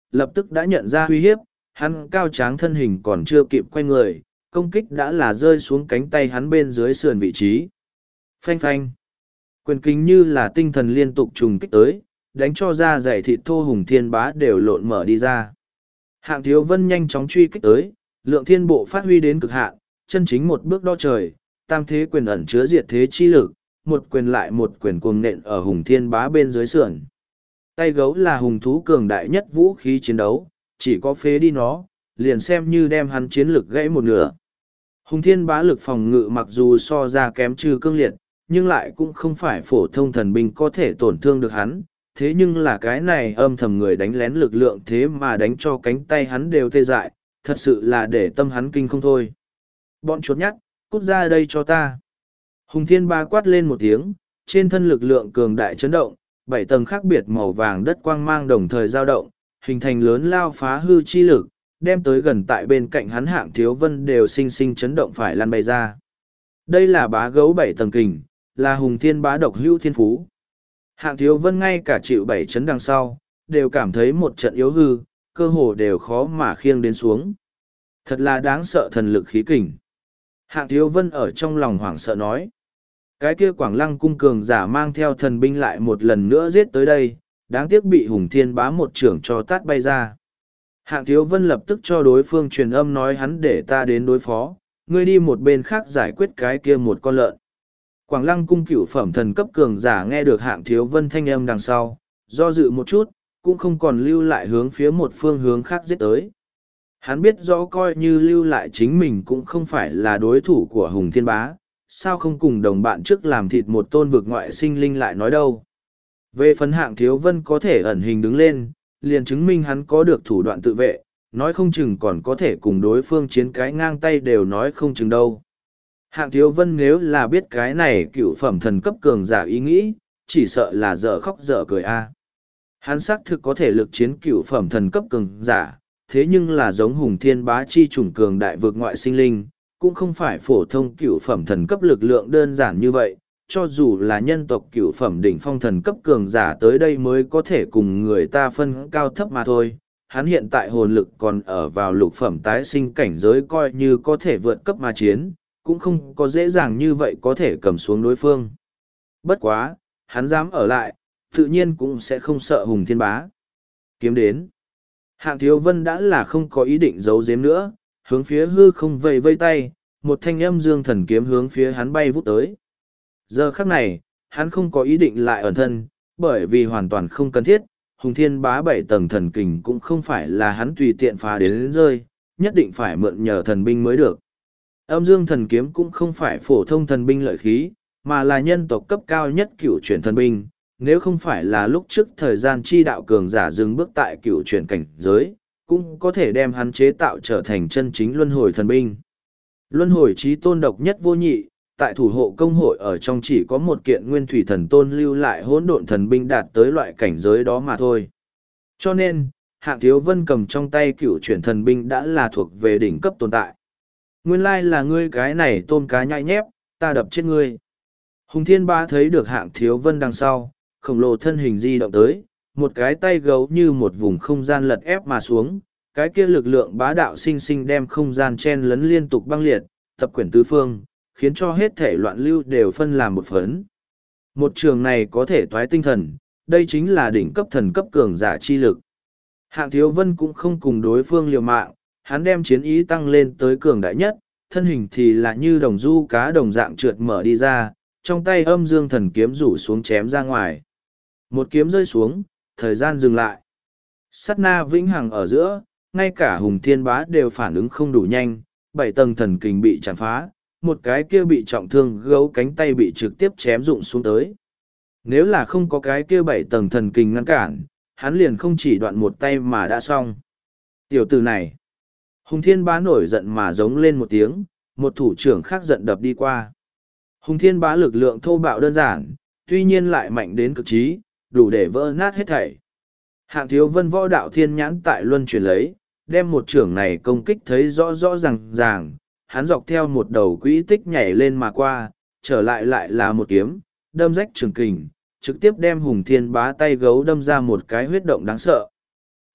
S1: lập tức đã nhận ra uy hiếp, hắn cao tráng thân hình còn chưa kịp quay người, công kích đã là rơi xuống cánh tay hắn bên dưới sườn vị trí. Phanh phanh. Quyền kính như là tinh thần liên tục trùng kích tới, đánh cho da dày thịt thô Hùng Thiên Bá đều lộn mở đi ra. Hạng Thiếu Vân nhanh chóng truy kích tới, lượng thiên bộ phát huy đến cực hạn, chân chính một bước đo trời, tam thế quyền ẩn chứa diệt thế chi lực, một quyền lại một quyền cuồng nện ở Hùng Thiên Bá bên dưới sườn. Tay gấu là hùng thú cường đại nhất vũ khí chiến đấu, chỉ có phế đi nó, liền xem như đem hắn chiến lực gãy một nửa. Hùng Thiên Bá lực phòng ngự mặc dù so ra kém trừ cương liệt, nhưng lại cũng không phải phổ thông thần binh có thể tổn thương được hắn. Thế nhưng là cái này âm thầm người đánh lén lực lượng thế mà đánh cho cánh tay hắn đều tê dại, thật sự là để tâm hắn kinh không thôi. Bọn chuột nhắt, cút ra đây cho ta. Hùng Thiên Bá quát lên một tiếng, trên thân lực lượng cường đại chấn động, 7 tầng khác biệt màu vàng đất quang mang đồng thời dao động, hình thành lớn lao phá hư chi lực, đem tới gần tại bên cạnh hắn Hạng Thiếu Vân đều sinh sinh chấn động phải lăn bay ra. Đây là bá gấu 7 tầng kình, là Hùng Thiên Bá độc hữu thiên phú. Hạng Thiếu Vân ngay cả chịu 7 chấn đằng sau, đều cảm thấy một trận yếu hư, cơ hồ đều khó mà khiêng đến xuống. Thật là đáng sợ thần lực khí kình. Hạng Thiếu Vân ở trong lòng hoảng sợ nói. Cái kia Quảng Lăng cung cường giả mang theo thần binh lại một lần nữa giết tới đây, đáng tiếc bị Hùng Thiên Bá một trưởng cho tát bay ra. Hạng Thiếu Vân lập tức cho đối phương truyền âm nói hắn để ta đến đối phó, ngươi đi một bên khác giải quyết cái kia một con lợn. Quảng Lăng cung cửu phẩm thần cấp cường giả nghe được Hạng Thiếu Vân thanh âm đằng sau, do dự một chút, cũng không còn lưu lại hướng phía một phương hướng khác giết tới. Hắn biết rõ coi như lưu lại chính mình cũng không phải là đối thủ của Hùng Thiên Bá, sao không cùng đồng bạn trước làm thịt một tôn vực ngoại sinh linh lại nói đâu. Về phần Hạng Thiếu Vân có thể ẩn hình đứng lên, liền chứng minh hắn có được thủ đoạn tự vệ, nói không chừng còn có thể cùng đối phương chiến cái ngang tay đều nói không chừng đâu. Hạng Thiếu Vân nếu là biết cái này cựu phẩm thần cấp cường giả ý nghĩ, chỉ sợ là dở khóc dở cười a. Hắn xác thực có thể lực chiến cựu phẩm thần cấp cường giả, thế nhưng là giống Hùng Thiên Bá chi chủng cường đại vực ngoại sinh linh, cũng không phải phổ thông cựu phẩm thần cấp lực lượng đơn giản như vậy, cho dù là nhân tộc cựu phẩm đỉnh phong thần cấp cường giả tới đây mới có thể cùng người ta phân cao thấp mà thôi. Hắn hiện tại hồn lực còn ở vào lục phẩm tái sinh cảnh giới coi như có thể vượt cấp mà chiến, cũng không có dễ dàng như vậy có thể cầm xuống đối phương. Bất quá, hắn dám ở lại, tự nhiên cũng sẽ không sợ Hùng Thiên Bá. Kiếm đến. Hạng Thiếu Vân đã là không có ý định giấu giếm nữa, hướng phía hư không vây vây tay, một thanh âm dương thần kiếm hướng phía hắn bay vút tới. Giờ khắc này, hắn không có ý định lại ẩn thân, bởi vì hoàn toàn không cần thiết, Hùng Thiên Bá 7 tầng thần kình cũng không phải là hắn tùy tiện phá đến rơi, nhất định phải mượn nhờ thần binh mới được. Âm dương thần kiếm cũng không phải phổ thông thần binh lợi khí, mà là nhân tộc cấp cao nhất cửu chuyển thần binh. Nếu không phải là lúc trước thời gian chi đạo cường giả dừng bước tại cửu chuyển cảnh giới, cũng có thể đem hắn chế tạo trở thành chân chính luân hồi thần binh. Luân hồi chí tôn độc nhất vô nhị, tại thủ hộ công hội ở trong chỉ có một kiện nguyên thủy thần tôn lưu lại hỗn độn thần binh đạt tới loại cảnh giới đó mà thôi. Cho nên, Hạng Thiếu Vân cầm trong tay cửu chuyển thần binh đã là thuộc về đỉnh cấp tồn tại. Nguyên lai là ngươi cái này tôm cá nhại nhép, ta đập chết ngươi. Hùng Thiên Bá thấy được Hạng Thiếu Vân đằng sau, khổng lồ thân hình di động tới, một cái tay gấu như một vùng không gian lật ép mà xuống, cái kia lực lượng bá đạo sinh sinh đem không gian chen lấn liên tục băng liệt, tập quyển tứ phương, khiến cho hết thể loạn lưu đều phân làm một phấn. Một trường này có thể toái tinh thần, đây chính là đỉnh cấp thần cấp cường giả chi lực. Hạng Thiếu Vân cũng không cùng đối phương liều mạng, hắn đem chiến ý tăng lên tới cường đại nhất, thân hình thì là như đồng du cá đồng dạng trượt mở đi ra, trong tay âm dương thần kiếm rủ xuống chém ra ngoài. Một kiếm rơi xuống, thời gian dừng lại. Sát na vĩnh hằng ở giữa, ngay cả Hùng Thiên Bá đều phản ứng không đủ nhanh, 7 tầng thần kình bị chạm phá, một cái kia bị trọng thương gấu cánh tay bị trực tiếp chém rụng xuống tới. Nếu là không có cái kia 7 tầng thần kình ngăn cản, hắn liền không chỉ đoạn một tay mà đã xong. Tiểu tử này, Hùng Thiên Bá nổi giận mà giống lên một tiếng, một thủ trưởng khác giận đập đi qua. Hùng Thiên Bá lực lượng thô bạo đơn giản, tuy nhiên lại mạnh đến cực trí, đủ để vỡ nát hết thảy. Hạng Thiếu Vân võ đạo thiên nhãn tại luân chuyển lấy, đem một trưởng này công kích thấy rõ rõ ràng, hắn dọc theo một đầu quỹ tích nhảy lên mà qua, trở lại lại là một kiếm, đâm rách trường kình, trực tiếp đem Hùng Thiên Bá tay gấu đâm ra một cái huyết động đáng sợ.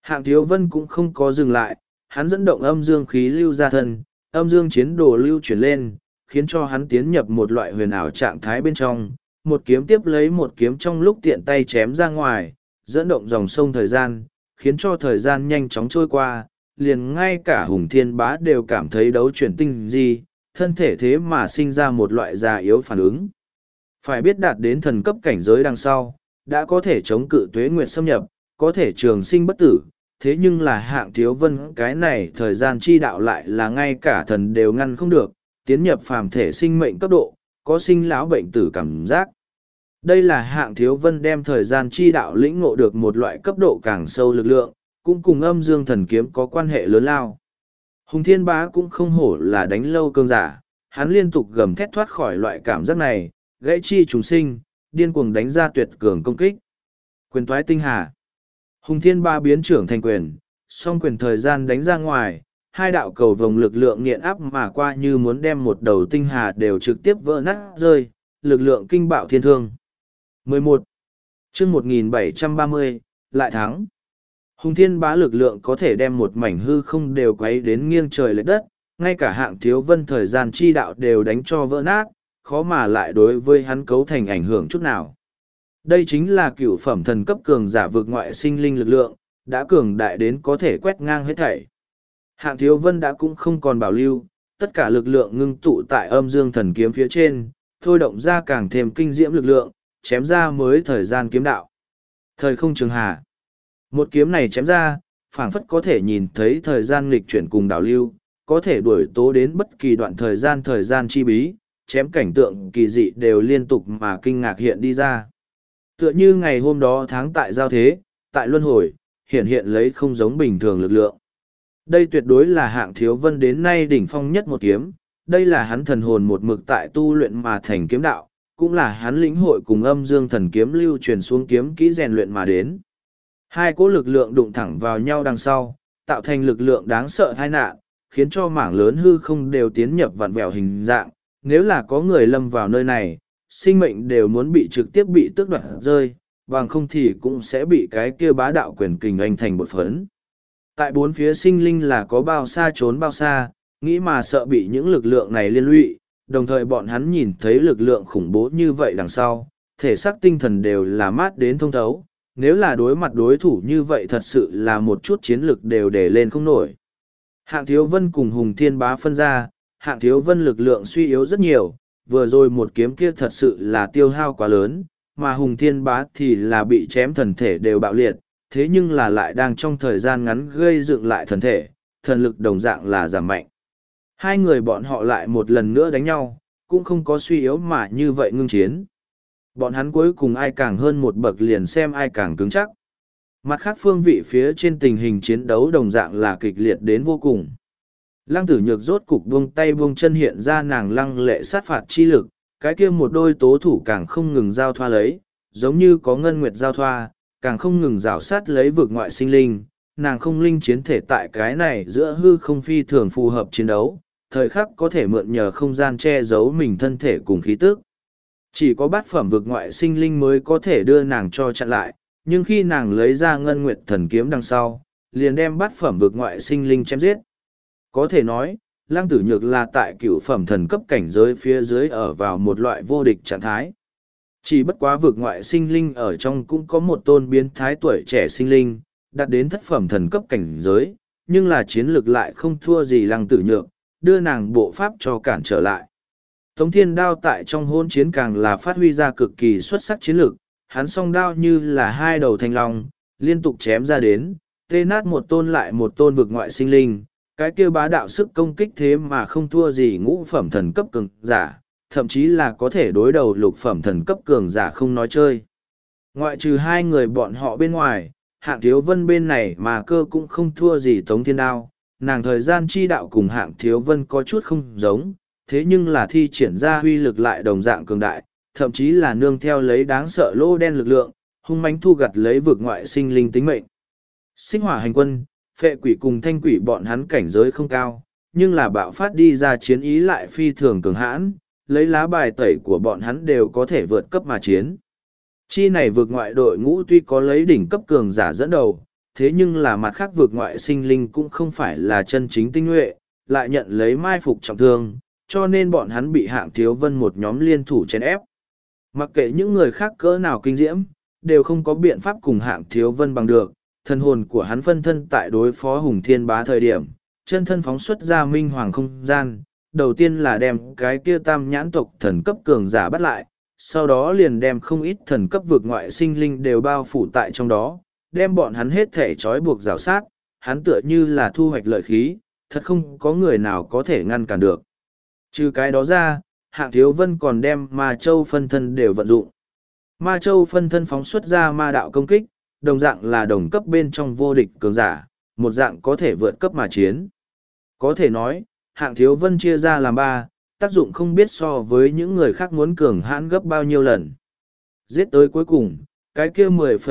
S1: Hạng Thiếu Vân cũng không có dừng lại, hắn dẫn động âm dương khí lưu ra thân, âm dương chiến đồ lưu chuyển lên, khiến cho hắn tiến nhập một loại huyền ảo trạng thái bên trong, một kiếm tiếp lấy một kiếm trong lúc tiện tay chém ra ngoài, dẫn động dòng sông thời gian, khiến cho thời gian nhanh chóng trôi qua, liền ngay cả Hùng Thiên Bá đều cảm thấy đấu chuyển tinh di, thân thể thế mà sinh ra một loại già yếu phản ứng. Phải biết đạt đến thần cấp cảnh giới đằng sau, đã có thể chống cự tuế nguyệt xâm nhập, có thể trường sinh bất tử, thế nhưng là Hạng Thiếu Vân cái này thời gian chi đạo lại là ngay cả thần đều ngăn không được, tiến nhập phàm thể sinh mệnh cấp độ, có sinh lão bệnh tử cảm giác. Đây là Hạng Thiếu Vân đem thời gian chi đạo lĩnh ngộ được một loại cấp độ càng sâu lực lượng, cũng cùng âm dương thần kiếm có quan hệ lớn lao. Hùng Thiên Bá cũng không hổ là đánh lâu cương giả, hắn liên tục gầm thét thoát khỏi loại cảm giác này, gãy chi trùng sinh, điên cuồng đánh ra tuyệt cường công kích. Quyền toái tinh hà. Hùng Thiên Bá biến trưởng thành quyền, song quyền thời gian đánh ra ngoài, hai đạo cầu vồng lực lượng nghiện áp mà qua như muốn đem một đầu tinh hà đều trực tiếp vỡ nát rơi, lực lượng kinh bạo thiên thương. 11. chương 1730, lại thắng. Hùng Thiên Bá lực lượng có thể đem một mảnh hư không đều quấy đến nghiêng trời lệch đất, ngay cả Hạng Thiếu Vân thời gian chi đạo đều đánh cho vỡ nát, khó mà lại đối với hắn cấu thành ảnh hưởng chút nào. Đây chính là cửu phẩm thần cấp cường giả vượt ngoại sinh linh lực lượng, đã cường đại đến có thể quét ngang hết thảy. Hạng Thiếu Vân đã cũng không còn bảo lưu, tất cả lực lượng ngưng tụ tại âm dương thần kiếm phía trên, thôi động ra càng thêm kinh diễm lực lượng, chém ra mới thời gian kiếm đạo. Thời không trường hà. Một kiếm này chém ra, phảng phất có thể nhìn thấy thời gian nghịch chuyển cùng đảo lưu, có thể đuổi tố đến bất kỳ đoạn thời gian chi bí, chém cảnh tượng kỳ dị đều liên tục mà kinh ngạc hiện đi ra. Tựa như ngày hôm đó tháng tại giao thế, tại luân hồi, hiện lấy không giống bình thường lực lượng. Đây tuyệt đối là Hạng Thiếu Vân đến nay đỉnh phong nhất một kiếm, đây là hắn thần hồn một mực tại tu luyện mà thành kiếm đạo, cũng là hắn lĩnh hội cùng âm dương thần kiếm lưu truyền xuống kiếm kỹ rèn luyện mà đến. Hai cỗ lực lượng đụng thẳng vào nhau đằng sau, tạo thành lực lượng đáng sợ tai nạn, khiến cho mảng lớn hư không đều tiến nhập vặn vẹo hình dạng. Nếu là có người lâm vào nơi này, sinh mệnh đều muốn bị trực tiếp bị tước đoạt rơi, bằng không thì cũng sẽ bị cái kia bá đạo quyền kình anh thành bột phấn. Tại bốn phía sinh linh là có bao xa trốn bao xa, nghĩ mà sợ bị những lực lượng này liên lụy, đồng thời bọn hắn nhìn thấy lực lượng khủng bố như vậy đằng sau, thể xác tinh thần đều là mát đến thông thấu. Nếu là đối mặt đối thủ như vậy thật sự là một chút chiến lực đều để lên không nổi. Hạng Thiếu Vân cùng Hùng Thiên Bá phân ra, Hạng Thiếu Vân lực lượng suy yếu rất nhiều, vừa rồi một kiếm kia thật sự là tiêu hao quá lớn, mà Hùng Thiên Bá thì là bị chém thần thể đều bạo liệt, thế nhưng là lại đang trong thời gian ngắn gây dựng lại thần thể, thần lực đồng dạng là giảm mạnh. Hai người bọn họ lại một lần nữa đánh nhau, cũng không có suy yếu mà như vậy ngưng chiến. Bọn hắn cuối cùng ai càng hơn một bậc liền xem ai càng cứng chắc. Mặt khác phương vị phía trên tình hình chiến đấu đồng dạng là kịch liệt đến vô cùng. Lăng Tử Nhược rốt cục buông tay buông chân hiện ra nàng lăng lệ sát phạt chi lực, cái kia một đôi tố thủ càng không ngừng giao thoa lấy, giống như có ngân nguyệt giao thoa, càng không ngừng rảo sát lấy vực ngoại sinh linh, nàng không linh chiến thể tại cái này giữa hư không phi thường phù hợp chiến đấu, thời khắc có thể mượn nhờ không gian che giấu mình thân thể cùng khí tức. Chỉ có bát phẩm vực ngoại sinh linh mới có thể đưa nàng cho chặn lại, nhưng khi nàng lấy ra ngân nguyệt thần kiếm đằng sau, liền đem bát phẩm vực ngoại sinh linh chém giết. Có thể nói, Lăng Tử Nhược là tại cửu phẩm thần cấp cảnh giới phía dưới ở vào một loại vô địch trạng thái. Chỉ bất quá vực ngoại sinh linh ở trong cũng có một tôn biến thái tuổi trẻ sinh linh, đạt đến thất phẩm thần cấp cảnh giới, nhưng là chiến lược lại không thua gì Lăng Tử Nhược, đưa nàng bộ pháp cho cản trở lại. Tống Thiên Đao tại trong hôn chiến càng là phát huy ra cực kỳ xuất sắc chiến lược, hắn song đao như là hai đầu thanh long, liên tục chém ra đến, tê nát một tôn lại một tôn vực ngoại sinh linh, cái kia bá đạo sức công kích thế mà không thua gì ngũ phẩm thần cấp cường giả, thậm chí là có thể đối đầu lục phẩm thần cấp cường giả không nói chơi. Ngoại trừ hai người bọn họ bên ngoài, Hạng Thiếu Vân bên này mà cơ cũng không thua gì Tống Thiên Đao, nàng thời gian chi đạo cùng Hạng Thiếu Vân có chút không giống, thế nhưng là thi triển ra huy lực lại đồng dạng cường đại, thậm chí là nương theo lấy đáng sợ lỗ đen lực lượng, hung mãnh thu gặt lấy vực ngoại sinh linh tính mệnh. Sinh hỏa hành quân, phệ quỷ cùng thanh quỷ bọn hắn cảnh giới không cao, nhưng là bạo phát đi ra chiến ý lại phi thường cường hãn, lấy lá bài tẩy của bọn hắn đều có thể vượt cấp mà chiến. Chi này vực ngoại đội ngũ tuy có lấy đỉnh cấp cường giả dẫn đầu, thế nhưng là mặt khác vực ngoại sinh linh cũng không phải là chân chính tinh nhuệ, lại nhận lấy mai phục trọng thương, cho nên bọn hắn bị Hạng Thiếu Vân một nhóm liên thủ chèn ép. Mặc kệ những người khác cỡ nào kinh diễm, đều không có biện pháp cùng Hạng Thiếu Vân bằng được, thần hồn của hắn phân thân tại đối phó Hùng Thiên Bá thời điểm, chân thân phóng xuất ra minh hoàng không gian, đầu tiên là đem cái kia tam nhãn tộc thần cấp cường giả bắt lại, sau đó liền đem không ít thần cấp vực ngoại sinh linh đều bao phủ tại trong đó, đem bọn hắn hết thể trói buộc rào sát, hắn tựa như là thu hoạch lợi khí, thật không có người nào có thể ngăn cản được. Trừ cái đó ra, Hạng Thiếu Vân còn đem Ma Châu phân thân đều vận dụng. Ma Châu phân thân phóng xuất ra ma đạo công kích, đồng dạng là đồng cấp bên trong vô địch cường giả, một dạng có thể vượt cấp mà chiến. Có thể nói, Hạng Thiếu Vân chia ra làm ba, tác dụng không biết so với những người khác muốn cường hãn gấp bao nhiêu lần. Giết tới cuối cùng, cái kia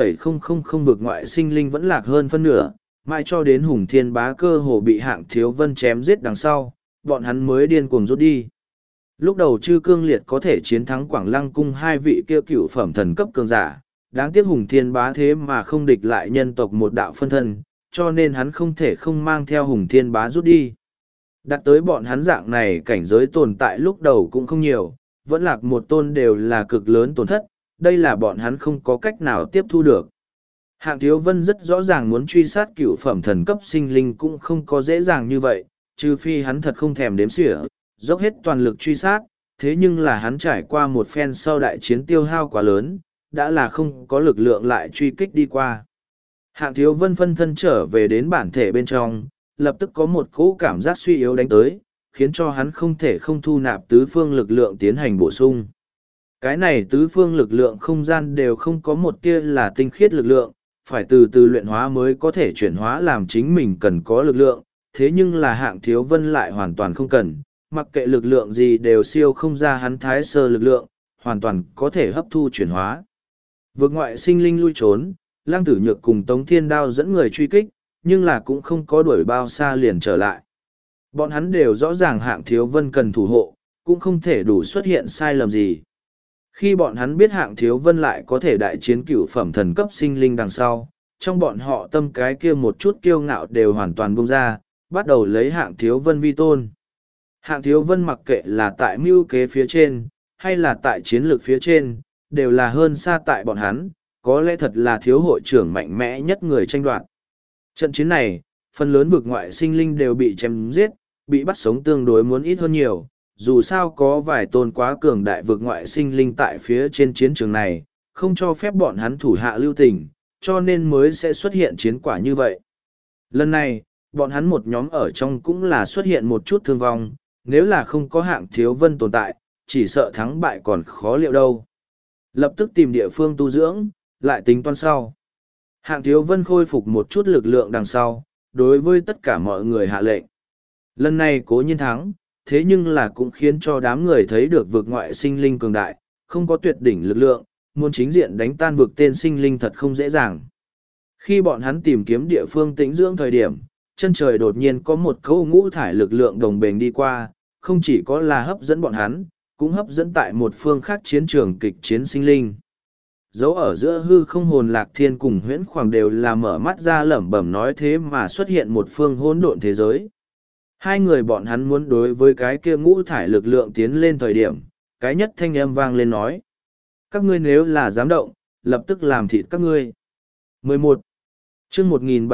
S1: 10,000 vực ngoại sinh linh vẫn lạc hơn phân nửa, mãi cho đến Hùng Thiên Bá cơ hồ bị Hạng Thiếu Vân chém giết đằng sau, bọn hắn mới điên cuồng rút đi. Lúc đầu Chư Cương Liệt có thể chiến thắng Quảng Lăng Cung hai vị kia cựu phẩm thần cấp cường giả, đáng tiếc Hùng Thiên Bá thế mà không địch lại nhân tộc một đạo phân thân, cho nên hắn không thể không mang theo Hùng Thiên Bá rút đi. Đặt tới bọn hắn dạng này cảnh giới tồn tại lúc đầu cũng không nhiều, vẫn lạc một tôn đều là cực lớn tổn thất, đây là bọn hắn không có cách nào tiếp thu được. Hạng Thiếu Vân rất rõ ràng muốn truy sát cựu phẩm thần cấp sinh linh cũng không có dễ dàng như vậy, trừ phi hắn thật không thèm đếm xỉa, dốc hết toàn lực truy sát, thế nhưng là hắn trải qua một phen sau đại chiến tiêu hao quá lớn, đã là không có lực lượng lại truy kích đi qua. Hạng Thiếu Vân phân thân trở về đến bản thể bên trong, lập tức có một cỗ cảm giác suy yếu đánh tới, khiến cho hắn không thể không thu nạp tứ phương lực lượng tiến hành bổ sung. Cái này tứ phương lực lượng không gian đều không có một tia là tinh khiết lực lượng, phải từ từ luyện hóa mới có thể chuyển hóa làm chính mình cần có lực lượng, thế nhưng là Hạng Thiếu Vân lại hoàn toàn không cần, mặc kệ lực lượng gì đều siêu không ra hắn thái sơ lực lượng, hoàn toàn có thể hấp thu chuyển hóa. Vực ngoại sinh linh lui trốn, Lang Tử Nhược cùng Tống Thiên Đao dẫn người truy kích, nhưng là cũng không có đuổi bao xa liền trở lại. Bọn hắn đều rõ ràng Hạng Thiếu Vân cần thủ hộ, cũng không thể đủ xuất hiện sai lầm gì. Khi bọn hắn biết Hạng Thiếu Vân lại có thể đại chiến cửu phẩm thần cấp sinh linh đằng sau, trong bọn họ tâm cái kia một chút kiêu ngạo đều hoàn toàn buông ra, bắt đầu lấy Hạng Thiếu Vân vi tôn. Hạng Thiếu Vân mặc kệ là tại mưu kế phía trên, hay là tại chiến lược phía trên, đều là hơn xa tại bọn hắn, có lẽ thật là thiếu hội trưởng mạnh mẽ nhất người tranh đoạt. Trận chiến này, phần lớn vực ngoại sinh linh đều bị chém giết, bị bắt sống tương đối muốn ít hơn nhiều, dù sao có vài tôn quá cường đại vực ngoại sinh linh tại phía trên chiến trường này, không cho phép bọn hắn thủ hạ lưu tình, cho nên mới sẽ xuất hiện chiến quả như vậy. Lần này, bọn hắn một nhóm ở trong cũng là xuất hiện một chút thương vong, nếu là không có Hạng Thiếu Vân tồn tại, chỉ sợ thắng bại còn khó liệu đâu. Lập tức tìm địa phương tu dưỡng, lại tính toán sau. Hạng Thiếu Vân khôi phục một chút lực lượng đằng sau, đối với tất cả mọi người hạ lệnh. Lần này cố nhiên thắng, thế nhưng là cũng khiến cho đám người thấy được vực ngoại sinh linh cường đại, không có tuyệt đỉnh lực lượng, muốn chính diện đánh tan vực tên sinh linh thật không dễ dàng. Khi bọn hắn tìm kiếm địa phương tĩnh dưỡng thời điểm, chân trời đột nhiên có một cỗ ngũ thải lực lượng đồng bền đi qua, không chỉ có là hấp dẫn bọn hắn, cũng hấp dẫn tại một phương khác chiến trường kịch chiến sinh linh. Dấu ở giữa hư không hồn Lạc Thiên cùng Huyễn Khoảng đều là mở mắt ra lẩm bẩm nói thế mà xuất hiện một phương hỗn độn thế giới. Hai người bọn hắn muốn đối với cái kia ngũ thải lực lượng tiến lên thời điểm, cái nhất thanh âm vang lên nói. Các ngươi nếu là dám động, lập tức làm thịt các ngươi. 11. chương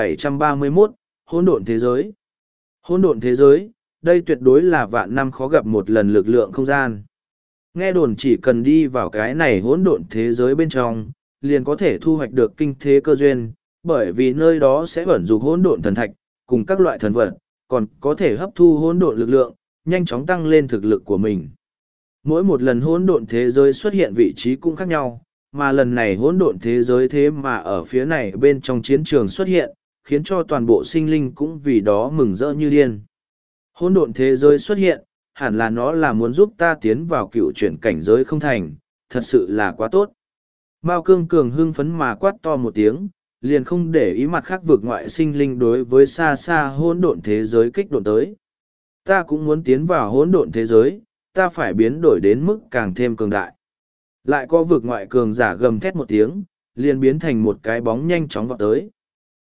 S1: 1731, hỗn độn thế giới. Hỗn độn thế giới, đây tuyệt đối là vạn năm khó gặp một lần lực lượng không gian. Nghe đồn chỉ cần đi vào cái này hỗn độn thế giới bên trong, liền có thể thu hoạch được kinh thế cơ duyên, bởi vì nơi đó sẽ ẩn dục hỗn độn thần thạch, cùng các loại thần vật, còn có thể hấp thu hỗn độn lực lượng, nhanh chóng tăng lên thực lực của mình. Mỗi một lần hỗn độn thế giới xuất hiện vị trí cũng khác nhau, mà lần này hỗn độn thế giới thế mà ở phía này bên trong chiến trường xuất hiện, khiến cho toàn bộ sinh linh cũng vì đó mừng rỡ như điên. Hỗn độn thế giới xuất hiện, hẳn là nó là muốn giúp ta tiến vào cựu chuyển cảnh giới không thành, thật sự là quá tốt. Mao Cương Cường hưng phấn mà quát to một tiếng, liền không để ý mặt khác vực ngoại sinh linh đối với xa xa hỗn độn thế giới kích độn tới. Ta cũng muốn tiến vào hỗn độn thế giới, ta phải biến đổi đến mức càng thêm cường đại. Lại có vực ngoại cường giả gầm thét một tiếng, liền biến thành một cái bóng nhanh chóng vọt tới.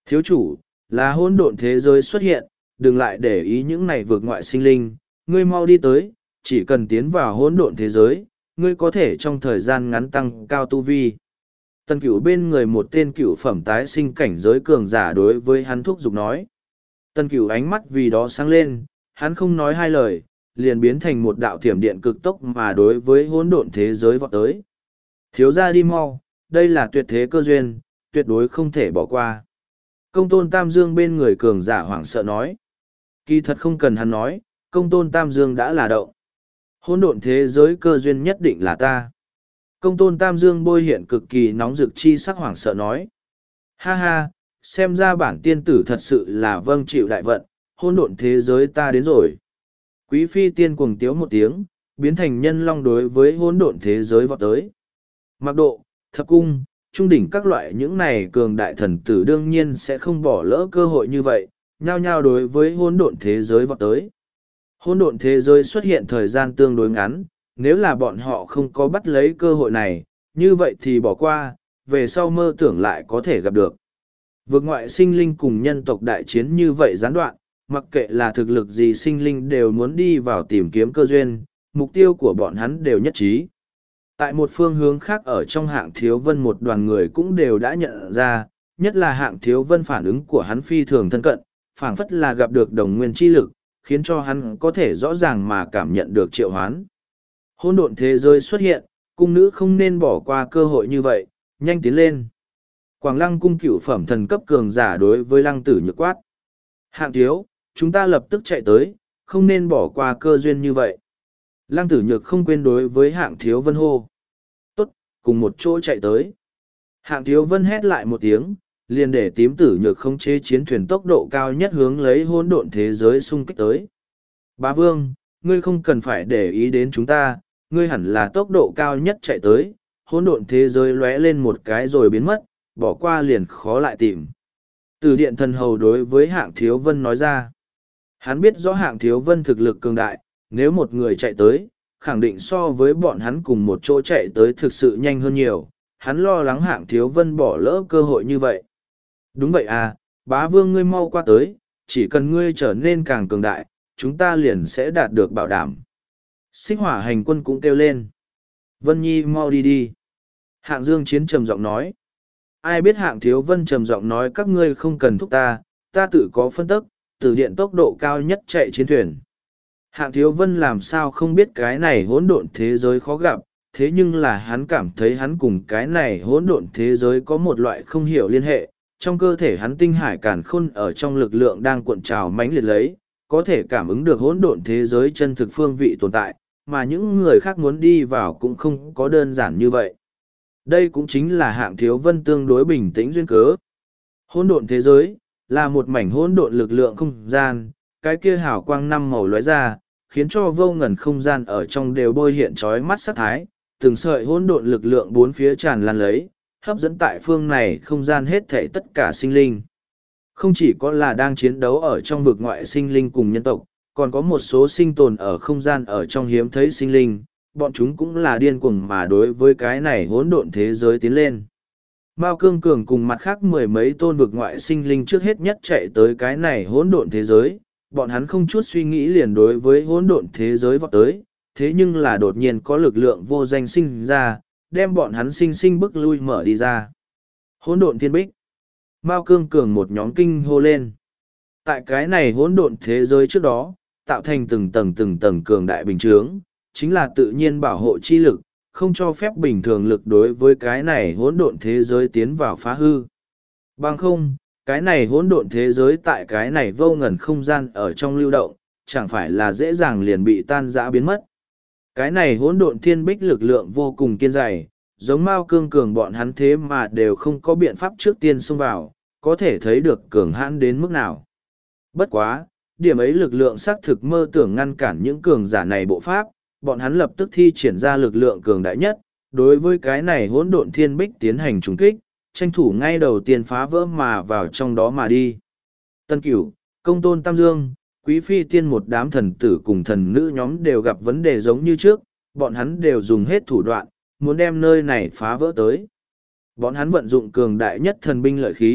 S1: Thiếu chủ, là hỗn độn thế giới xuất hiện, đừng lại để ý những này vượt ngoại sinh linh, ngươi mau đi tới, chỉ cần tiến vào hỗn độn thế giới, ngươi có thể trong thời gian ngắn tăng cao tu vi. Tần Cửu bên người một tên cửu phẩm tái sinh cảnh giới cường giả đối với hắn thúc giục nói. Tần Cửu ánh mắt vì đó sáng lên, hắn không nói hai lời, liền biến thành một đạo thiểm điện cực tốc mà đối với hỗn độn thế giới vọt tới. Thiếu gia đi mau, đây là tuyệt thế cơ duyên, tuyệt đối không thể bỏ qua. Công tôn Tam Dương bên người cường giả hoảng sợ nói. Kỳ thật không cần hắn nói, công tôn Tam Dương đã là động. Hỗn độn thế giới cơ duyên nhất định là ta. Công tôn Tam Dương bôi hiện cực kỳ nóng rực chi sắc hoảng sợ nói. Ha ha, xem ra bản tiên tử thật sự là vâng chịu đại vận, hỗn độn thế giới ta đến rồi. Quý phi tiên cuồng tiếu một tiếng, biến thành nhân long đối với hỗn độn thế giới vọt tới. Mặc độ, thập cung, trung đỉnh các loại những này cường đại thần tử đương nhiên sẽ không bỏ lỡ cơ hội như vậy, nhao nhao đối với hỗn độn thế giới vọt tới. Hỗn độn thế giới xuất hiện thời gian tương đối ngắn, nếu là bọn họ không có bắt lấy cơ hội này, như vậy thì bỏ qua, về sau mơ tưởng lại có thể gặp được. Vượt ngoại sinh linh cùng nhân tộc đại chiến như vậy gián đoạn, mặc kệ là thực lực gì sinh linh đều muốn đi vào tìm kiếm cơ duyên, mục tiêu của bọn hắn đều nhất trí. Tại một phương hướng khác ở trong hạng thiếu vân một đoàn người cũng đều đã nhận ra, nhất là hạng thiếu vân phản ứng của hắn phi thường thân cận, phảng phất là gặp được đồng nguyên chi lực, khiến cho hắn có thể rõ ràng mà cảm nhận được triệu hoán. Hỗn độn thế giới xuất hiện, cung nữ không nên bỏ qua cơ hội như vậy, nhanh tiến lên. Quảng Lăng cung cửu phẩm thần cấp cường giả đối với Lăng Tử Nhược quát. Hạng thiếu, chúng ta lập tức chạy tới, không nên bỏ qua cơ duyên như vậy. Lăng Tử Nhược không quên đối với hạng thiếu vân hô. Tốt, cùng một chỗ chạy tới. Hạng thiếu vân hét lại một tiếng, liền để tím tử nhược không chế chiến thuyền tốc độ cao nhất hướng lấy hỗn độn thế giới xung kích tới. Bá Vương, ngươi không cần phải để ý đến chúng ta, ngươi hẳn là tốc độ cao nhất chạy tới, hỗn độn thế giới lóe lên một cái rồi biến mất, bỏ qua liền khó lại tìm. Từ điện thần hầu đối với hạng thiếu vân nói ra. Hắn biết rõ hạng thiếu vân thực lực cường đại, nếu một người chạy tới, khẳng định so với bọn hắn cùng một chỗ chạy tới thực sự nhanh hơn nhiều, hắn lo lắng hạng thiếu vân bỏ lỡ cơ hội như vậy. Đúng vậy à, bá vương ngươi mau qua tới, chỉ cần ngươi trở nên càng cường đại, chúng ta liền sẽ đạt được bảo đảm. Xích hỏa hành quân cũng kêu lên. Vân Nhi mau đi đi. Hạng Dương Chiến trầm giọng nói. Ai biết hạng thiếu vân trầm giọng nói các ngươi không cần thúc ta, ta tự có phân tức, từ điện tốc độ cao nhất chạy chiến thuyền. Hạng thiếu vân làm sao không biết cái này hỗn độn thế giới khó gặp, thế nhưng là hắn cảm thấy hắn cùng cái này hỗn độn thế giới có một loại không hiểu liên hệ, trong cơ thể hắn tinh hải càn khôn ở trong lực lượng đang cuộn trào mãnh liệt lấy, có thể cảm ứng được hỗn độn thế giới chân thực phương vị tồn tại, mà những người khác muốn đi vào cũng không có đơn giản như vậy. Đây cũng chính là hạng thiếu vân tương đối bình tĩnh duyên cớ. Hỗn độn thế giới là một mảnh hỗn độn lực lượng không gian, cái kia hào quang năm màu lóe ra, khiến cho vô ngần không gian ở trong đều bôi hiện trói mắt sắc thái, từng sợi hỗn độn lực lượng bốn phía tràn lan lấy, hấp dẫn tại phương này không gian hết thảy tất cả sinh linh. Không chỉ có là đang chiến đấu ở trong vực ngoại sinh linh cùng nhân tộc, còn có một số sinh tồn ở không gian ở trong hiếm thấy sinh linh, bọn chúng cũng là điên cuồng mà đối với cái này hỗn độn thế giới tiến lên. Mao Cương Cường cùng mặt khác mười mấy tôn vực ngoại sinh linh trước hết nhất chạy tới cái này hỗn độn thế giới, bọn hắn không chút suy nghĩ liền đối với hỗn độn thế giới vọt tới, thế nhưng là đột nhiên có lực lượng vô danh sinh ra, đem bọn hắn sinh sinh bức lui mở đi ra. Hỗn độn thiên bích. Mao Cương Cường một nhóm kinh hô lên. Tại cái này hỗn độn thế giới trước đó, tạo thành từng tầng cường đại bình chướng, chính là tự nhiên bảo hộ chi lực, không cho phép bình thường lực đối với cái này hỗn độn thế giới tiến vào phá hư. Bằng không, cái này hỗn độn thế giới tại cái này vô ngần không gian ở trong lưu động, chẳng phải là dễ dàng liền bị tan rã biến mất. Cái này hỗn độn thiên bích lực lượng vô cùng kiên dày, giống Mao Cương Cường bọn hắn thế mà đều không có biện pháp trước tiên xông vào, có thể thấy được cường hãn đến mức nào. Bất quá, điểm ấy lực lượng xác thực mơ tưởng ngăn cản những cường giả này bộ pháp, bọn hắn lập tức thi triển ra lực lượng cường đại nhất, đối với cái này hỗn độn thiên bích tiến hành trùng kích, tranh thủ ngay đầu tiên phá vỡ mà vào trong đó mà đi. Tân Cửu, Công Tôn Tam Dương, Quý Phi Tiên một đám thần tử cùng thần nữ nhóm đều gặp vấn đề giống như trước, bọn hắn đều dùng hết thủ đoạn, muốn đem nơi này phá vỡ tới. Bọn hắn vận dụng cường đại nhất thần binh lợi khí,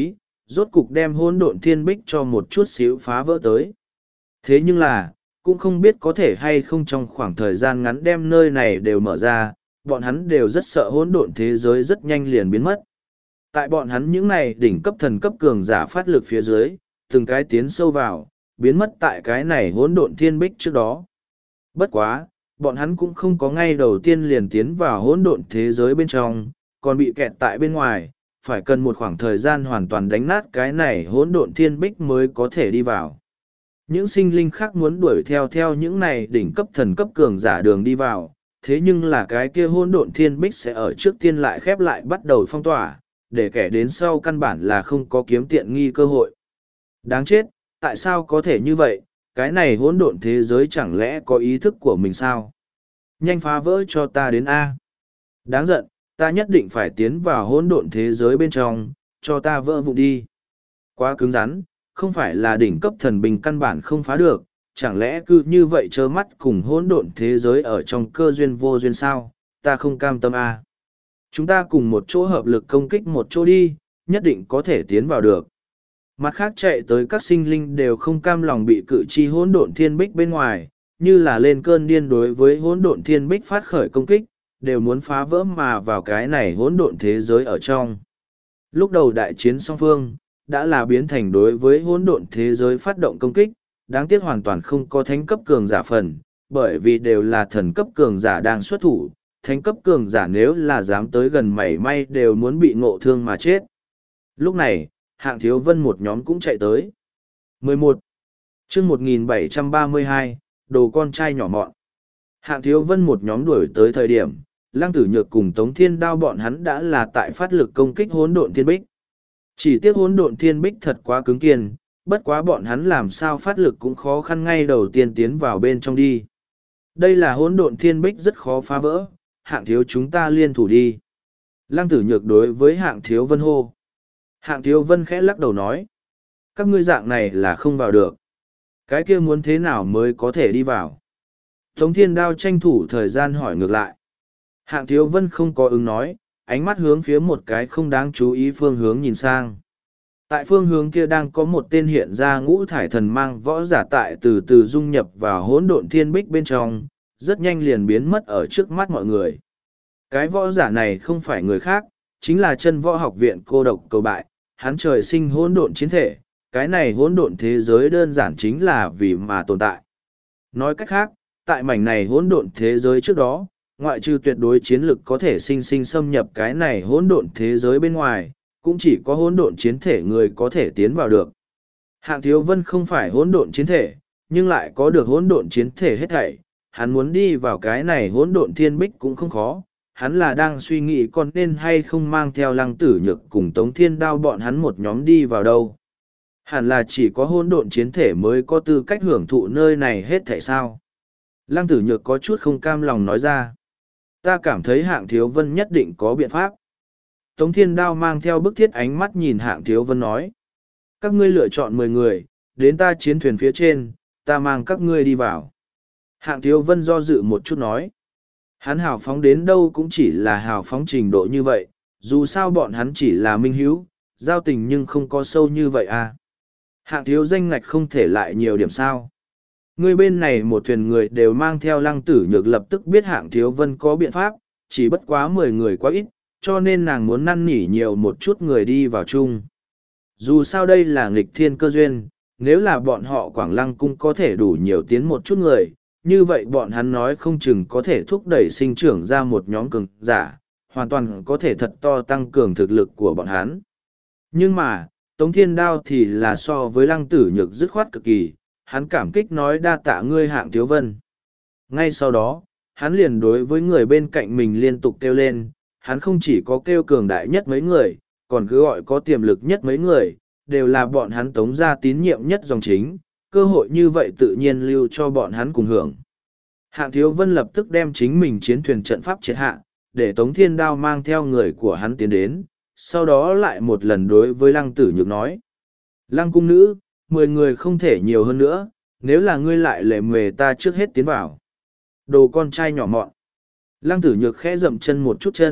S1: rốt cục đem hỗn độn thiên bích cho một chút xíu phá vỡ tới. Thế nhưng là, cũng không biết có thể hay không trong khoảng thời gian ngắn đem nơi này đều mở ra, bọn hắn đều rất sợ hỗn độn thế giới rất nhanh liền biến mất. Tại bọn hắn những này đỉnh cấp thần cấp cường giả phát lực phía dưới, từng cái tiến sâu vào, biến mất tại cái này hỗn độn thiên bích trước đó. Bất quá, bọn hắn cũng không có ngay đầu tiên liền tiến vào hỗn độn thế giới bên trong, còn bị kẹt tại bên ngoài, phải cần một khoảng thời gian hoàn toàn đánh nát cái này hỗn độn thiên bích mới có thể đi vào. Những sinh linh khác muốn đuổi theo những này đỉnh cấp thần cấp cường giả đường đi vào, thế nhưng là cái kia hỗn độn thiên bích sẽ ở trước tiên lại khép lại bắt đầu phong tỏa, để kẻ đến sau căn bản là không có kiếm tiện nghi cơ hội. Đáng chết, tại sao có thể như vậy, cái này hỗn độn thế giới chẳng lẽ có ý thức của mình sao? Nhanh phá vỡ cho ta đến A. Đáng giận, ta nhất định phải tiến vào hỗn độn thế giới bên trong, cho ta vỡ vụn đi. Quá cứng rắn, không phải là đỉnh cấp thần binh căn bản không phá được, chẳng lẽ cứ như vậy trơ mắt cùng hỗn độn thế giới ở trong cơ duyên vô duyên sao, ta không cam tâm A. Chúng ta cùng một chỗ hợp lực công kích một chỗ đi, nhất định có thể tiến vào được. Mặt khác chạy tới các sinh linh đều không cam lòng bị cự chi hỗn độn thiên bích bên ngoài, như là lên cơn điên đối với hỗn độn thiên bích phát khởi công kích, đều muốn phá vỡ mà vào cái này hỗn độn thế giới ở trong. Lúc đầu đại chiến song phương, đã là biến thành đối với hỗn độn thế giới phát động công kích, đáng tiếc hoàn toàn không có thánh cấp cường giả phần, bởi vì đều là thần cấp cường giả đang xuất thủ, thánh cấp cường giả nếu là dám tới gần mảy may đều muốn bị ngộ thương mà chết. Lúc này, Hạng Thiếu Vân một nhóm cũng chạy tới. 11. chương 1732, đồ con trai nhỏ mọn. Hạng Thiếu Vân một nhóm đuổi tới thời điểm, Lăng Tử Nhược cùng Tống Thiên Đao bọn hắn đã là tại phát lực công kích hỗn độn thiên bích. Chỉ tiếc hỗn độn thiên bích thật quá cứng kiên, bất quá bọn hắn làm sao phát lực cũng khó khăn ngay đầu tiên tiến vào bên trong đi. Đây là hỗn độn thiên bích rất khó phá vỡ, Hạng Thiếu chúng ta liên thủ đi. Lăng Tử Nhược đối với Hạng Thiếu Vân hô. Hạng Thiếu Vân khẽ lắc đầu nói. Các ngươi dạng này là không vào được. Cái kia muốn thế nào mới có thể đi vào? Tống Thiên Đao tranh thủ thời gian hỏi ngược lại. Hạng Thiếu Vân không có ứng nói, ánh mắt hướng phía một cái không đáng chú ý phương hướng nhìn sang. Tại phương hướng kia đang có một tên hiện ra ngũ thải thần mang võ giả tại từ từ dung nhập vào hỗn độn thiên bích bên trong, rất nhanh liền biến mất ở trước mắt mọi người. Cái võ giả này không phải người khác, chính là Chân Võ Học Viện cô độc cầu bại, hắn trời sinh hỗn độn chiến thể, cái này hỗn độn thế giới đơn giản chính là vì mà tồn tại. Nói cách khác, tại mảnh này hỗn độn thế giới trước đó, ngoại trừ tuyệt đối chiến lực có thể sinh sinh xâm nhập cái này hỗn độn thế giới bên ngoài, cũng chỉ có hỗn độn chiến thể người có thể tiến vào được. Hạng Thiếu Vân không phải hỗn độn chiến thể, nhưng lại có được hỗn độn chiến thể hết thảy, hắn muốn đi vào cái này hỗn độn thiên bích cũng không khó, hắn là đang suy nghĩ còn nên hay không mang theo Lăng Tử Nhược cùng Tống Thiên Đao bọn hắn một nhóm đi vào đâu. Hẳn là chỉ có hỗn độn chiến thể mới có tư cách hưởng thụ nơi này hết thảy sao. Lăng Tử Nhược có chút không cam lòng nói ra. Ta cảm thấy Hạng Thiếu Vân nhất định có biện pháp. Tống Thiên Đao mang theo bức thiết ánh mắt nhìn Hạng Thiếu Vân nói. Các ngươi lựa chọn 10 người, đến ta chiến thuyền phía trên, ta mang các ngươi đi vào. Hạng Thiếu Vân do dự một chút nói. Hắn hào phóng đến đâu cũng chỉ là hào phóng trình độ như vậy, dù sao bọn hắn chỉ là minh hữu, giao tình nhưng không có sâu như vậy à. Hạng Thiếu danh ngạch không thể lại nhiều điểm sao. Người bên này một thuyền người đều mang theo Lăng Tử Nhược lập tức biết Hạng Thiếu Vân có biện pháp, chỉ bất quá 10 người quá ít, cho nên nàng muốn năn nỉ nhiều một chút người đi vào chung. Dù sao đây là nghịch thiên cơ duyên, nếu là bọn họ Quảng Lăng Cung có thể đủ nhiều tiến một chút người, như vậy bọn hắn nói không chừng có thể thúc đẩy sinh trưởng ra một nhóm cường giả, hoàn toàn có thể thật to tăng cường thực lực của bọn hắn. Nhưng mà, Tống Thiên Đao thì là so với Lăng Tử Nhược dứt khoát cực kỳ, hắn cảm kích nói đa tạ ngươi Hạng Thiếu Vân. Ngay sau đó, hắn liền đối với người bên cạnh mình liên tục kêu lên, hắn không chỉ có kêu cường đại nhất mấy người, còn cứ gọi có tiềm lực nhất mấy người, đều là bọn hắn Tống gia tín nhiệm nhất dòng chính, cơ hội như vậy tự nhiên lưu cho bọn hắn cùng hưởng. Hạng Thiếu Vân lập tức đem chính mình chiến thuyền trận pháp triệt hạ, để Tống Thiên Đao mang theo người của hắn tiến đến, sau đó lại một lần đối với Lăng Tử Nhược nói. Lăng cung nữ, 10 người không thể nhiều hơn nữa, nếu là ngươi lại lệ mề ta trước hết tiến vào. Đồ con trai nhỏ mọn. Lăng Tử Nhược khẽ dậm chân một chút chân,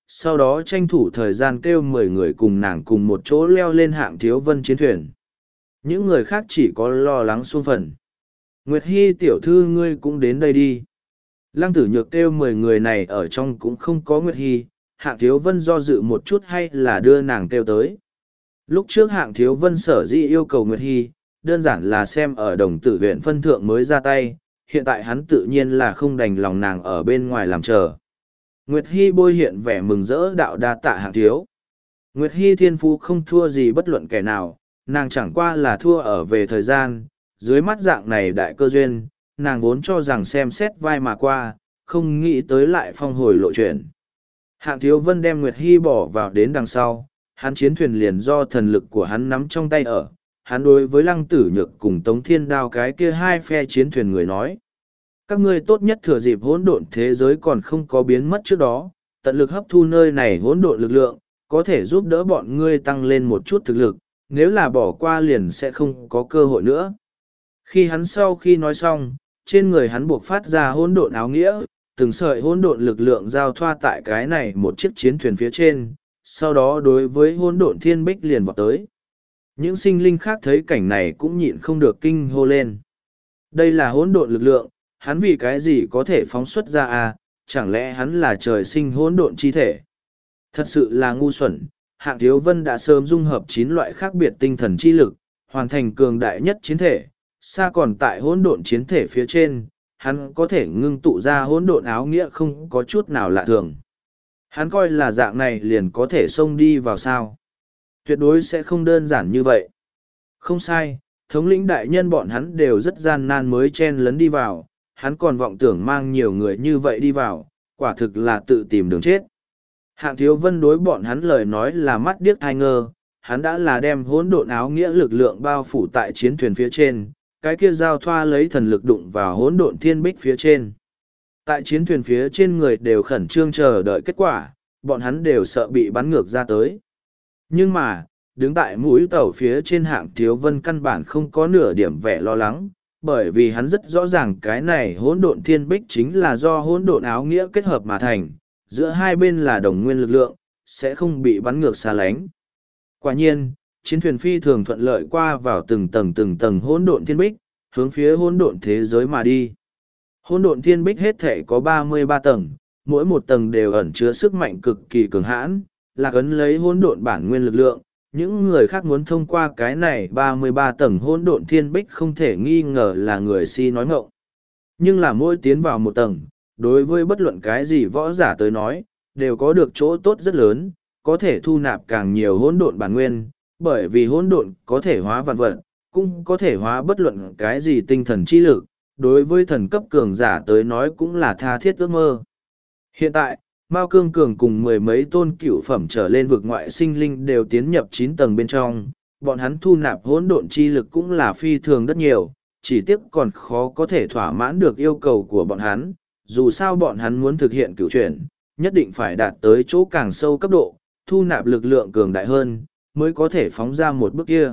S1: sau đó tranh thủ thời gian kêu 10 người cùng nàng cùng một chỗ leo lên Hạng Thiếu Vân chiến thuyền. Những người khác chỉ có lo lắng xuông phần. Nguyệt Hy tiểu thư ngươi cũng đến đây đi. Lăng Tử Nhược kêu 10 người này ở trong cũng không có Nguyệt Hy, Hạng Thiếu Vân do dự một chút hay là đưa nàng kêu tới. Lúc trước Hạng Thiếu Vân sở dĩ yêu cầu Nguyệt Hy, đơn giản là xem ở Đồng Tử huyện phân thượng mới ra tay, hiện tại hắn tự nhiên là không đành lòng nàng ở bên ngoài làm chờ. Nguyệt Hy bôi hiện vẻ mừng rỡ đạo đa tạ Hạng thiếu. Nguyệt Hy thiên phú không thua gì bất luận kẻ nào, nàng chẳng qua là thua ở về thời gian, dưới mắt dạng này đại cơ duyên, nàng vốn cho rằng xem xét vai mà qua, không nghĩ tới lại phong hồi lộ chuyện. Hạng Thiếu Vân đem Nguyệt Hy bỏ vào đến đằng sau, hắn chiến thuyền liền do thần lực của hắn nắm trong tay ở. Hắn đối với Lăng Tử Nhược cùng Tống Thiên Đao cái kia hai phe chiến thuyền người nói. Các ngươi tốt nhất thừa dịp hỗn độn thế giới còn không có biến mất trước đó, tận lực hấp thu nơi này hỗn độn lực lượng, có thể giúp đỡ bọn ngươi tăng lên một chút thực lực, nếu là bỏ qua liền sẽ không có cơ hội nữa. Khi hắn sau khi nói xong, trên người hắn buộc phát ra hỗn độn áo nghĩa, từng sợi hỗn độn lực lượng giao thoa tại cái này một chiếc chiến thuyền phía trên, sau đó đối với hỗn độn thiên bích liền vọt tới. Những sinh linh khác thấy cảnh này cũng nhịn không được kinh hô lên. Đây là hỗn độn lực lượng, hắn vì cái gì có thể phóng xuất ra à, chẳng lẽ hắn là trời sinh hỗn độn chi thể? Thật sự là ngu xuẩn, Hạng Thiếu Vân đã sớm dung hợp 9 loại khác biệt tinh thần chi lực, hoàn thành cường đại nhất chiến thể, xa còn tại hỗn độn chiến thể phía trên, hắn có thể ngưng tụ ra hỗn độn áo nghĩa không có chút nào lạ thường. Hắn coi là dạng này liền có thể xông đi vào sao. Tuyệt đối sẽ không đơn giản như vậy. Không sai, thống lĩnh đại nhân bọn hắn đều rất gian nan mới chen lấn đi vào, hắn còn vọng tưởng mang nhiều người như vậy đi vào, quả thực là tự tìm đường chết. Hạng Thiếu Vân đối bọn hắn lời nói là mắt điếc thai ngơ, hắn đã là đem hỗn độn áo nghĩa lực lượng bao phủ tại chiến thuyền phía trên, cái kia giao thoa lấy thần lực đụng vào hỗn độn thiên bích phía trên. Tại chiến thuyền phía trên người đều khẩn trương chờ đợi kết quả, bọn hắn đều sợ bị bắn ngược ra tới. Nhưng mà, đứng tại mũi tàu phía trên Hạng Thiếu Vân căn bản không có nửa điểm vẻ lo lắng, bởi vì hắn rất rõ ràng cái này hỗn độn thiên bích chính là do hỗn độn áo nghĩa kết hợp mà thành, giữa hai bên là đồng nguyên lực lượng, sẽ không bị bắn ngược xa lánh. Quả nhiên, chiến thuyền phi thường thuận lợi qua vào từng tầng hỗn độn thiên bích, hướng phía hỗn độn thế giới mà đi. Hỗn độn thiên bích hết thể có 33 tầng, mỗi một tầng đều ẩn chứa sức mạnh cực kỳ cường hãn, là ấn lấy hỗn độn bản nguyên lực lượng. Những người khác muốn thông qua cái này 33 tầng hỗn độn thiên bích không thể nghi ngờ là người si nói ngọng. Nhưng là mỗi tiến vào một tầng, đối với bất luận cái gì võ giả tới nói, đều có được chỗ tốt rất lớn, có thể thu nạp càng nhiều hỗn độn bản nguyên, bởi vì hỗn độn có thể hóa vạn vật, cũng có thể hóa bất luận cái gì tinh thần chi lực, đối với thần cấp cường giả tới nói cũng là tha thiết ước mơ. Hiện tại, Mao Cương Cường cùng 10 mấy tôn cựu phẩm trở lên vực ngoại sinh linh đều tiến nhập 9 tầng bên trong, bọn hắn thu nạp hỗn độn chi lực cũng là phi thường rất nhiều, chỉ tiếc còn khó có thể thỏa mãn được yêu cầu của bọn hắn, dù sao bọn hắn muốn thực hiện cửu chuyển, nhất định phải đạt tới chỗ càng sâu cấp độ, thu nạp lực lượng cường đại hơn, mới có thể phóng ra một bước kia.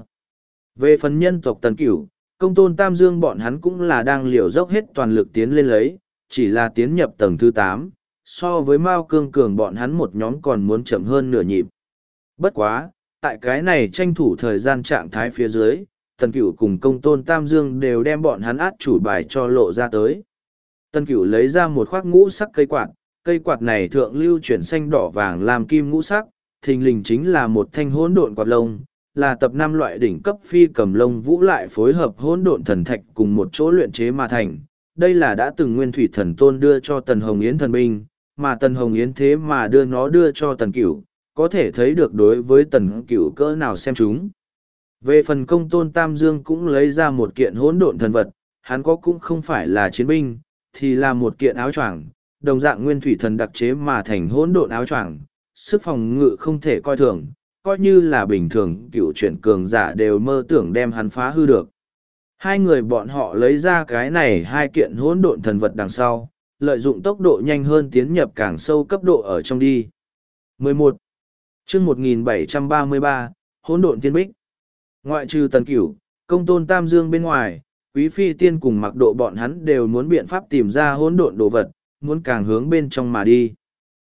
S1: Về phần nhân tộc Tần Cửu, Công Tôn Tam Dương bọn hắn cũng là đang liều dốc hết toàn lực tiến lên lấy, chỉ là tiến nhập tầng thứ 8, so với Mao Cương Cường bọn hắn một nhóm còn muốn chậm hơn nửa nhịp. Bất quá, tại cái này tranh thủ thời gian trạng thái phía dưới, Tần Cửu cùng Công Tôn Tam Dương đều đem bọn hắn át chủ bài cho lộ ra tới. Tần Cửu lấy ra một khoác ngũ sắc cây quạt này thượng lưu chuyển xanh đỏ vàng làm kim ngũ sắc, thình lình chính là một thanh hỗn độn quạt lông, là tập 5 loại đỉnh cấp phi cầm lông vũ lại phối hợp hỗn độn thần thạch cùng một chỗ luyện chế mà thành. Đây là đã từng Nguyên Thủy Thần Tôn đưa cho Tần Hồng Yến thần binh, mà Tần Hồng Yến thế mà đưa cho Tần Cửu, có thể thấy được đối với Tần Cửu cỡ nào xem chúng. Về phần Công Tôn Tam Dương cũng lấy ra một kiện hỗn độn thần vật, hắn có cũng không phải là chiến binh, thì là một kiện áo choàng, đồng dạng Nguyên Thủy Thần đặc chế mà thành hỗn độn áo choàng, sức phòng ngự không thể coi thường, coi như là bình thường cựu chuyển cường giả đều mơ tưởng đem hắn phá hư được. Hai người bọn họ lấy ra cái này hai kiện hỗn độn thần vật đằng sau, lợi dụng tốc độ nhanh hơn tiến nhập càng sâu cấp độ ở trong đi. 11. Chương 1733, hỗn độn thiên bích. Ngoại trừ Tần Cửu, Công Tôn Tam Dương bên ngoài, Quý Phi Tiên cùng Mặc Độ bọn hắn đều muốn biện pháp tìm ra hỗn độn đồ vật, muốn càng hướng bên trong mà đi.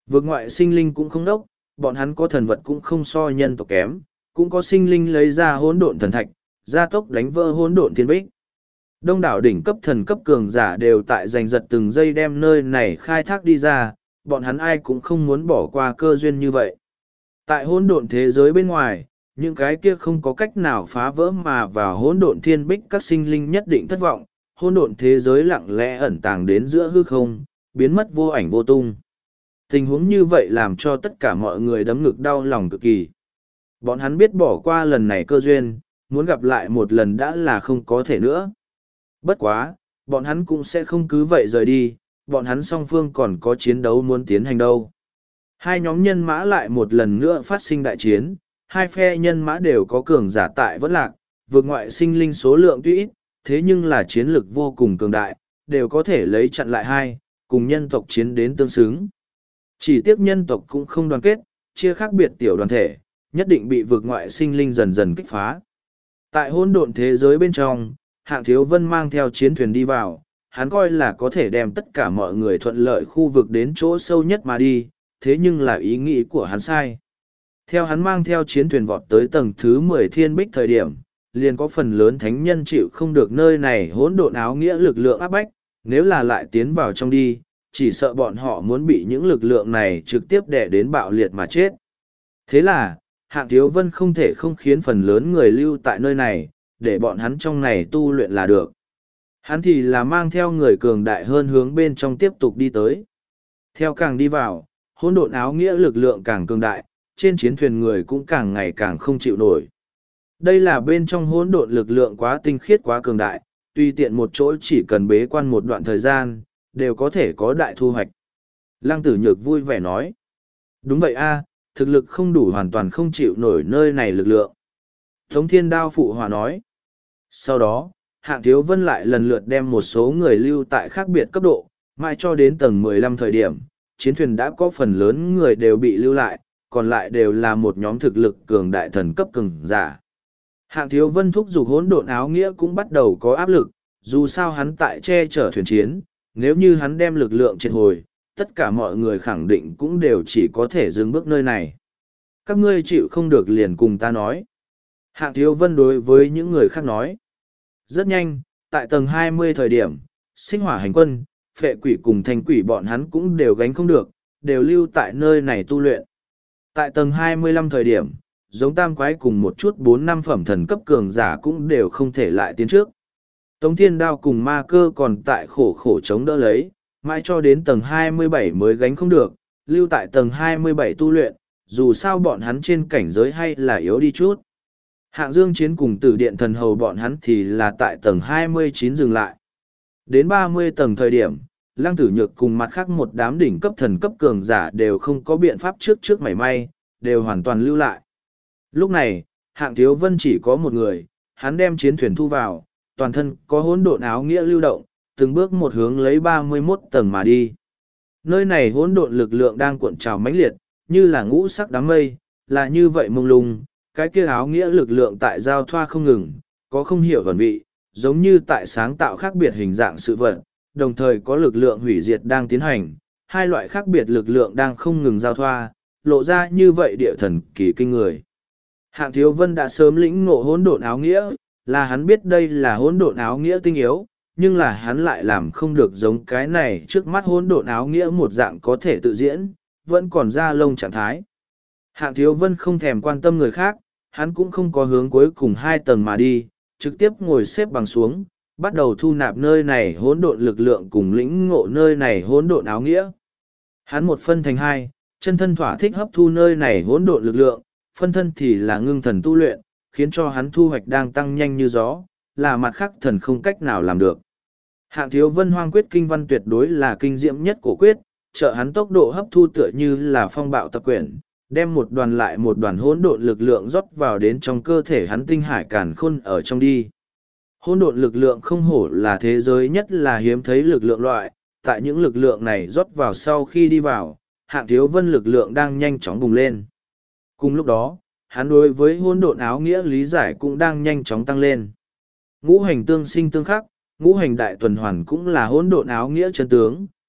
S1: Vượt ngoại sinh linh cũng không đốc, bọn hắn có thần vật cũng không so nhân tộc kém, cũng có sinh linh lấy ra hỗn độn thần thạch, gia tốc đánh vỡ hỗn độn thiên bích. Đông đảo đỉnh cấp thần cấp cường giả đều tại giành giật từng giây đem nơi này khai thác đi ra, bọn hắn ai cũng không muốn bỏ qua cơ duyên như vậy. Tại hỗn độn thế giới bên ngoài, những cái kia không có cách nào phá vỡ mà vào hỗn độn thiên bích các sinh linh nhất định thất vọng, hỗn độn thế giới lặng lẽ ẩn tàng đến giữa hư không, biến mất vô ảnh vô tung. Tình huống như vậy làm cho tất cả mọi người đấm ngực đau lòng cực kỳ. Bọn hắn biết bỏ qua lần này cơ duyên, muốn gặp lại một lần đã là không có thể nữa. Bất quá, bọn hắn cũng sẽ không cứ vậy rời đi, bọn hắn song phương còn có chiến đấu muốn tiến hành đâu. Hai nhóm nhân mã lại một lần nữa phát sinh đại chiến, hai phe nhân mã đều có cường giả tại vẫn lạc, vượt ngoại sinh linh số lượng tuy ít, thế nhưng là chiến lực vô cùng cường đại, đều có thể lấy chặn lại hai, cùng nhân tộc chiến đến tương xứng. Chỉ tiếc nhân tộc cũng không đoàn kết, chia khác biệt tiểu đoàn thể, nhất định bị vượt ngoại sinh linh dần dần kích phá. Tại hỗn độn thế giới bên trong, Hạng Thiếu Vân mang theo chiến thuyền đi vào, hắn coi là có thể đem tất cả mọi người thuận lợi khu vực đến chỗ sâu nhất mà đi, thế nhưng là ý nghĩ của hắn sai. Theo hắn mang theo chiến thuyền vọt tới tầng thứ 10 thiên bích thời điểm, liền có phần lớn thánh nhân chịu không được nơi này hỗn độn áo nghĩa lực lượng áp bách, nếu là lại tiến vào trong đi, chỉ sợ bọn họ muốn bị những lực lượng này trực tiếp đè đến bạo liệt mà chết. Thế là, Hạng Thiếu Vân không thể không khiến phần lớn người lưu tại nơi này, để bọn hắn trong này tu luyện là được. Hắn thì là mang theo người cường đại hơn hướng bên trong tiếp tục đi tới. Theo càng đi vào, hỗn độn áo nghĩa lực lượng càng cường đại, trên chiến thuyền người cũng càng ngày càng không chịu nổi. Đây là bên trong hỗn độn lực lượng quá tinh khiết quá cường đại, tùy tiện một chỗ chỉ cần bế quan một đoạn thời gian, đều có thể có đại thu hoạch. Lăng Tử Nhược vui vẻ nói. Đúng vậy a, thực lực không đủ hoàn toàn không chịu nổi nơi này lực lượng. Tống Thiên Đao phụ hòa nói. Sau đó, Hạng Thiếu Vân lại lần lượt đem một số người lưu tại khác biệt cấp độ, mãi cho đến tầng 15 thời điểm, chiến thuyền đã có phần lớn người đều bị lưu lại, còn lại đều là một nhóm thực lực cường đại thần cấp cường giả. Hạng Thiếu Vân thúc giục hỗn độn áo nghĩa cũng bắt đầu có áp lực, dù sao hắn tại che chở thuyền chiến, nếu như hắn đem lực lượng triệt hồi, tất cả mọi người khẳng định cũng đều chỉ có thể dừng bước nơi này. Các ngươi chịu không được liền cùng ta nói. Hạng Thiếu Vân đối với những người khác nói. Rất nhanh, tại tầng 20 thời điểm, sinh hỏa hành quân, phệ quỷ cùng thanh quỷ bọn hắn cũng đều gánh không được, đều lưu tại nơi này tu luyện. Tại tầng 25 thời điểm, giống tam quái cùng một chút 4-5 phẩm thần cấp cường giả cũng đều không thể lại tiến trước. Tống Thiên Đao cùng ma cơ còn tại khổ khổ chống đỡ lấy, mãi cho đến tầng 27 mới gánh không được, lưu tại tầng 27 tu luyện, dù sao bọn hắn trên cảnh giới hay là yếu đi chút. Hạng Dương Chiến cùng Tử Điện Thần Hầu bọn hắn thì là tại tầng 29 dừng lại. Đến 30 tầng thời điểm, Lăng Tử Nhược cùng mặt khác một đám đỉnh cấp thần cấp cường giả đều không có biện pháp trước mảy may, đều hoàn toàn lưu lại. Lúc này, Hạng Thiếu Vân chỉ có một người, hắn đem chiến thuyền thu vào, toàn thân có hỗn độn áo nghĩa lưu động, từng bước một hướng lấy 31 tầng mà đi. Nơi này hỗn độn lực lượng đang cuộn trào mãnh liệt, như là ngũ sắc đám mây, là như vậy mông lung, cái kia áo nghĩa lực lượng tại giao thoa không ngừng, có không hiểu vần vị, giống như tại sáng tạo khác biệt hình dạng sự vật, đồng thời có lực lượng hủy diệt đang tiến hành, hai loại khác biệt lực lượng đang không ngừng giao thoa, lộ ra như vậy địa thần kỳ kinh người. Hạng Thiếu Vân đã sớm lĩnh ngộ hỗn độn áo nghĩa, là hắn biết đây là hỗn độn áo nghĩa tinh yếu, nhưng là hắn lại làm không được giống cái này trước mắt hỗn độn áo nghĩa một dạng có thể tự diễn, vẫn còn ra lông trạng thái. Hạng Thiếu Vân không thèm quan tâm người khác, hắn cũng không có hướng cuối cùng 2 tầng mà đi, trực tiếp ngồi xếp bằng xuống, bắt đầu thu nạp nơi này hỗn độn lực lượng cùng lĩnh ngộ nơi này hỗn độn áo nghĩa. Hắn một phân thành 2, chân thân thỏa thích hấp thu nơi này hỗn độn lực lượng, phân thân thì là ngưng thần tu luyện, khiến cho hắn thu hoạch đang tăng nhanh như gió, là mặt khác thần không cách nào làm được. Hạng Thiếu Vân Hoang quyết kinh văn tuyệt đối là kinh diệm nhất của quyết, trợ hắn tốc độ hấp thu tựa như là phong bạo tập quyển, đem một đoàn lại một đoàn hỗn độn lực lượng rót vào đến trong cơ thể hắn tinh hải càn khôn ở trong đi. Hỗn độn lực lượng không hổ là thế giới nhất là hiếm thấy lực lượng loại, tại những lực lượng này rót vào sau khi đi vào, Hạng Thiếu Vân lực lượng đang nhanh chóng bùng lên. Cùng lúc đó, hắn đối với hỗn độn áo nghĩa lý giải cũng đang nhanh chóng tăng lên. Ngũ hành tương sinh tương khắc, ngũ hành đại tuần hoàn cũng là hỗn độn áo nghĩa chân tướng,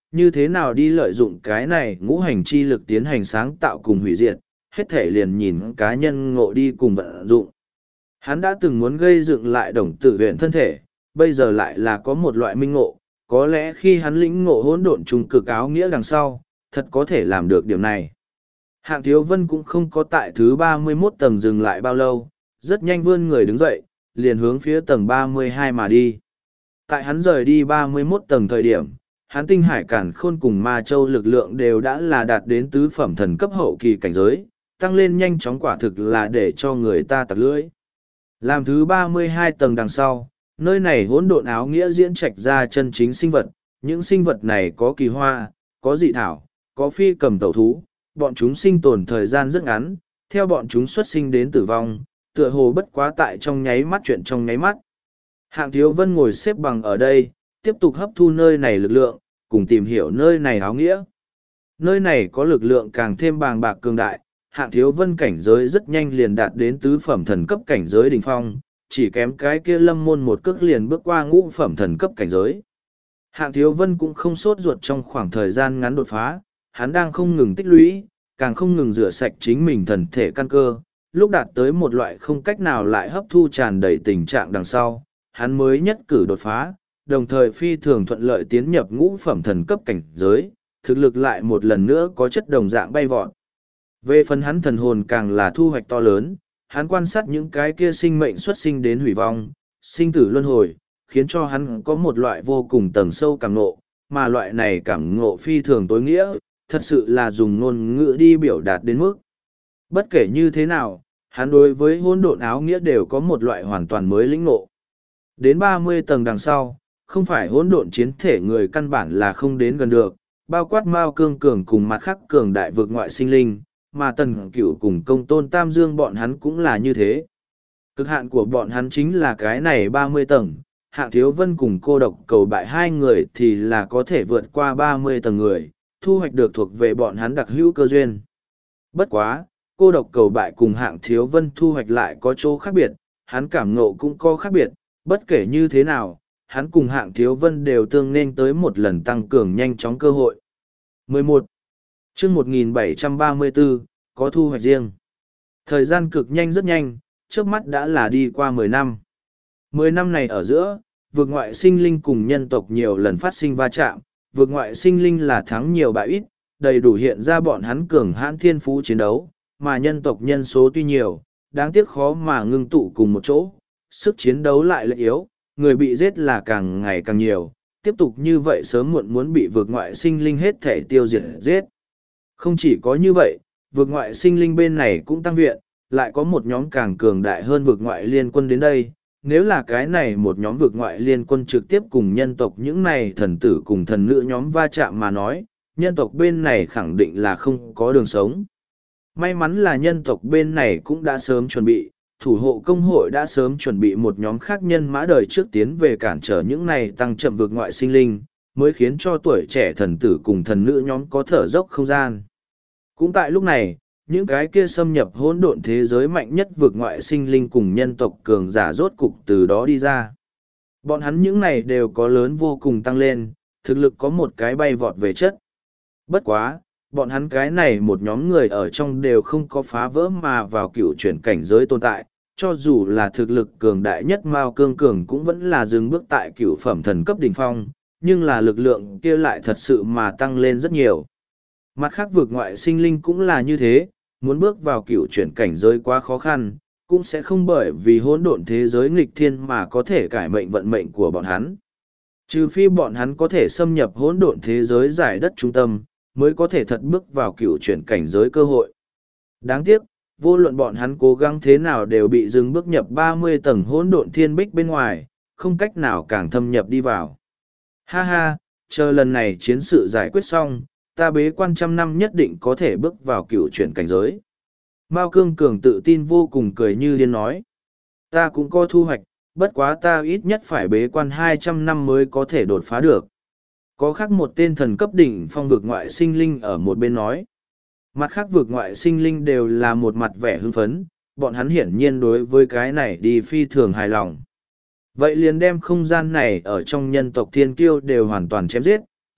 S1: như thế nào đi lợi dụng cái này ngũ hành chi lực tiến hành sáng tạo cùng hủy diệt, hết thể liền nhìn cá nhân ngộ đi cùng vận dụng. Hắn đã từng muốn gây dựng lại đồng tử huyện thân thể, bây giờ lại là có một loại minh ngộ, có lẽ khi hắn lĩnh ngộ hỗn độn trùng cực áo nghĩa đằng sau, thật có thể làm được điểm này. Hạng Thiếu Vân cũng không có tại thứ 31 tầng dừng lại bao lâu, rất nhanh vươn người đứng dậy, liền hướng phía tầng 32 mà đi. Tại hắn rời đi 31 tầng thời điểm, hắn tinh hải cản khôn cùng ma châu lực lượng đều đã là đạt đến tứ phẩm thần cấp hậu kỳ cảnh giới, tăng lên nhanh chóng quả thực là để cho người ta tặc lưỡi. Làm thứ 32 tầng đằng sau, nơi này hỗn độn áo nghĩa diễn trạch ra chân chính sinh vật, những sinh vật này có kỳ hoa, có dị thảo, có phi cầm tẩu thú, bọn chúng sinh tồn thời gian rất ngắn, theo bọn chúng xuất sinh đến tử vong, tựa hồ bất quá tại trong nháy mắt chuyện trong nháy mắt. Hạng Thiếu Vân ngồi xếp bằng ở đây, tiếp tục hấp thu nơi này lực lượng, cùng tìm hiểu nơi này áo nghĩa. Nơi này có lực lượng càng thêm bàng bạc cường đại, Hạng Thiếu Vân cảnh giới rất nhanh liền đạt đến tứ phẩm thần cấp cảnh giới đỉnh phong, chỉ kém cái kia Lâm Môn một cước liền bước qua ngũ phẩm thần cấp cảnh giới. Hạng Thiếu Vân cũng không sốt ruột trong khoảng thời gian ngắn đột phá, hắn đang không ngừng tích lũy, càng không ngừng rửa sạch chính mình thần thể căn cơ, lúc đạt tới một loại không cách nào lại hấp thu tràn đầy tình trạng đằng sau, hắn mới nhất cử đột phá, đồng thời phi thường thuận lợi tiến nhập ngũ phẩm thần cấp cảnh giới, thực lực lại một lần nữa có chất đồng dạng bay vọt. Về phần hắn thần hồn càng là thu hoạch to lớn, hắn quan sát những cái kia sinh mệnh xuất sinh đến hủy vong, sinh tử luân hồi, khiến cho hắn có một loại vô cùng tầng sâu cảm ngộ, mà loại này cảm ngộ phi thường tối nghĩa, thật sự là dùng ngôn ngữ đi biểu đạt đến mức. Bất kể như thế nào, hắn đối với hỗn độn áo nghĩa đều có một loại hoàn toàn mới lĩnh ngộ. Đến 30 tầng đằng sau, không phải hỗn độn chiến thể người căn bản là không đến gần được, bao quát Mao Cương Cường cùng mặt khác cường đại vực ngoại sinh linh, mà Tần Cửu cùng Công Tôn Tam Dương bọn hắn cũng là như thế. Cực hạn của bọn hắn chính là cái này 30 tầng, Hạng Thiếu Vân cùng Cô Độc Cầu Bại hai người thì là có thể vượt qua 30 tầng người, thu hoạch được thuộc về bọn hắn đặc hữu cơ duyên. Bất quá, Cô Độc Cầu Bại cùng Hạng Thiếu Vân thu hoạch lại có chỗ khác biệt, hắn cảm ngộ cũng có khác biệt, bất kể như thế nào, hắn cùng Hạng Thiếu Vân đều tương nên tới một lần tăng cường nhanh chóng cơ hội. 11. Chương 1734, có thu hoạch riêng. Thời gian cực nhanh rất nhanh, trước mắt đã là đi qua 10 năm. 10 năm này ở giữa, vực ngoại sinh linh cùng nhân tộc nhiều lần phát sinh va chạm, vực ngoại sinh linh là thắng nhiều bại ít, đầy đủ hiện ra bọn hắn cường hãn thiên phú chiến đấu, mà nhân tộc nhân số tuy nhiều, đáng tiếc khó mà ngưng tụ cùng một chỗ, sức chiến đấu lại là yếu, người bị giết là càng ngày càng nhiều, tiếp tục như vậy sớm muộn muốn bị vực ngoại sinh linh hết thể tiêu diệt giết. Không chỉ có như vậy, vực ngoại sinh linh bên này cũng tăng viện, lại có một nhóm càng cường đại hơn vực ngoại liên quân đến đây. Nếu là cái này một nhóm vực ngoại liên quân trực tiếp cùng nhân tộc những này thần tử cùng thần nữ nhóm va chạm mà nói, nhân tộc bên này khẳng định là không có đường sống. May mắn là nhân tộc bên này cũng đã sớm chuẩn bị, thủ hộ công hội đã sớm chuẩn bị một nhóm khác nhân mã đời trước tiến về cản trở những này tăng chậm vực ngoại sinh linh, mới khiến cho tuổi trẻ thần tử cùng thần nữ nhóm có thở dốc không gian. Cũng tại lúc này, những cái kia xâm nhập hỗn độn thế giới mạnh nhất vực ngoại sinh linh cùng nhân tộc cường giả rốt cục từ đó đi ra. Bọn hắn những này đều có lớn vô cùng tăng lên, thực lực có một cái bay vọt về chất. Bất quá, bọn hắn cái này một nhóm người ở trong đều không có phá vỡ mà vào cựu chuyển cảnh giới tồn tại, cho dù là thực lực cường đại nhất Mao Cương Cường cũng vẫn là dừng bước tại cựu phẩm thần cấp đỉnh phong, nhưng là lực lượng kia lại thật sự mà tăng lên rất nhiều. Mặt khác vực ngoại sinh linh cũng là như thế, muốn bước vào cựu chuyển cảnh giới quá khó khăn, cũng sẽ không bởi vì hỗn độn thế giới nghịch thiên mà có thể cải mệnh vận mệnh của bọn hắn. Trừ phi bọn hắn có thể xâm nhập hỗn độn thế giới giải đất trung tâm, mới có thể thật bước vào cựu chuyển cảnh giới cơ hội. Đáng tiếc, vô luận bọn hắn cố gắng thế nào đều bị dừng bước nhập 30 tầng hỗn độn thiên bích bên ngoài, không cách nào càng thâm nhập đi vào. Ha ha, chờ lần này chiến sự giải quyết xong, ta bế quan trăm năm nhất định có thể bước vào cựu chuyển cảnh giới. Mao Cương Cường tự tin vô cùng cười như điên nói. Ta cũng có thu hoạch, bất quá ta ít nhất phải bế quan 200 năm mới có thể đột phá được. Có khác một tên thần cấp đỉnh phong vực ngoại sinh linh ở một bên nói. Mặt khác vực ngoại sinh linh đều là một mặt vẻ hưng phấn, bọn hắn hiển nhiên đối với cái này đi phi thường hài lòng. Vậy liền đem không gian này ở trong nhân tộc thiên kiêu đều hoàn toàn chém giết,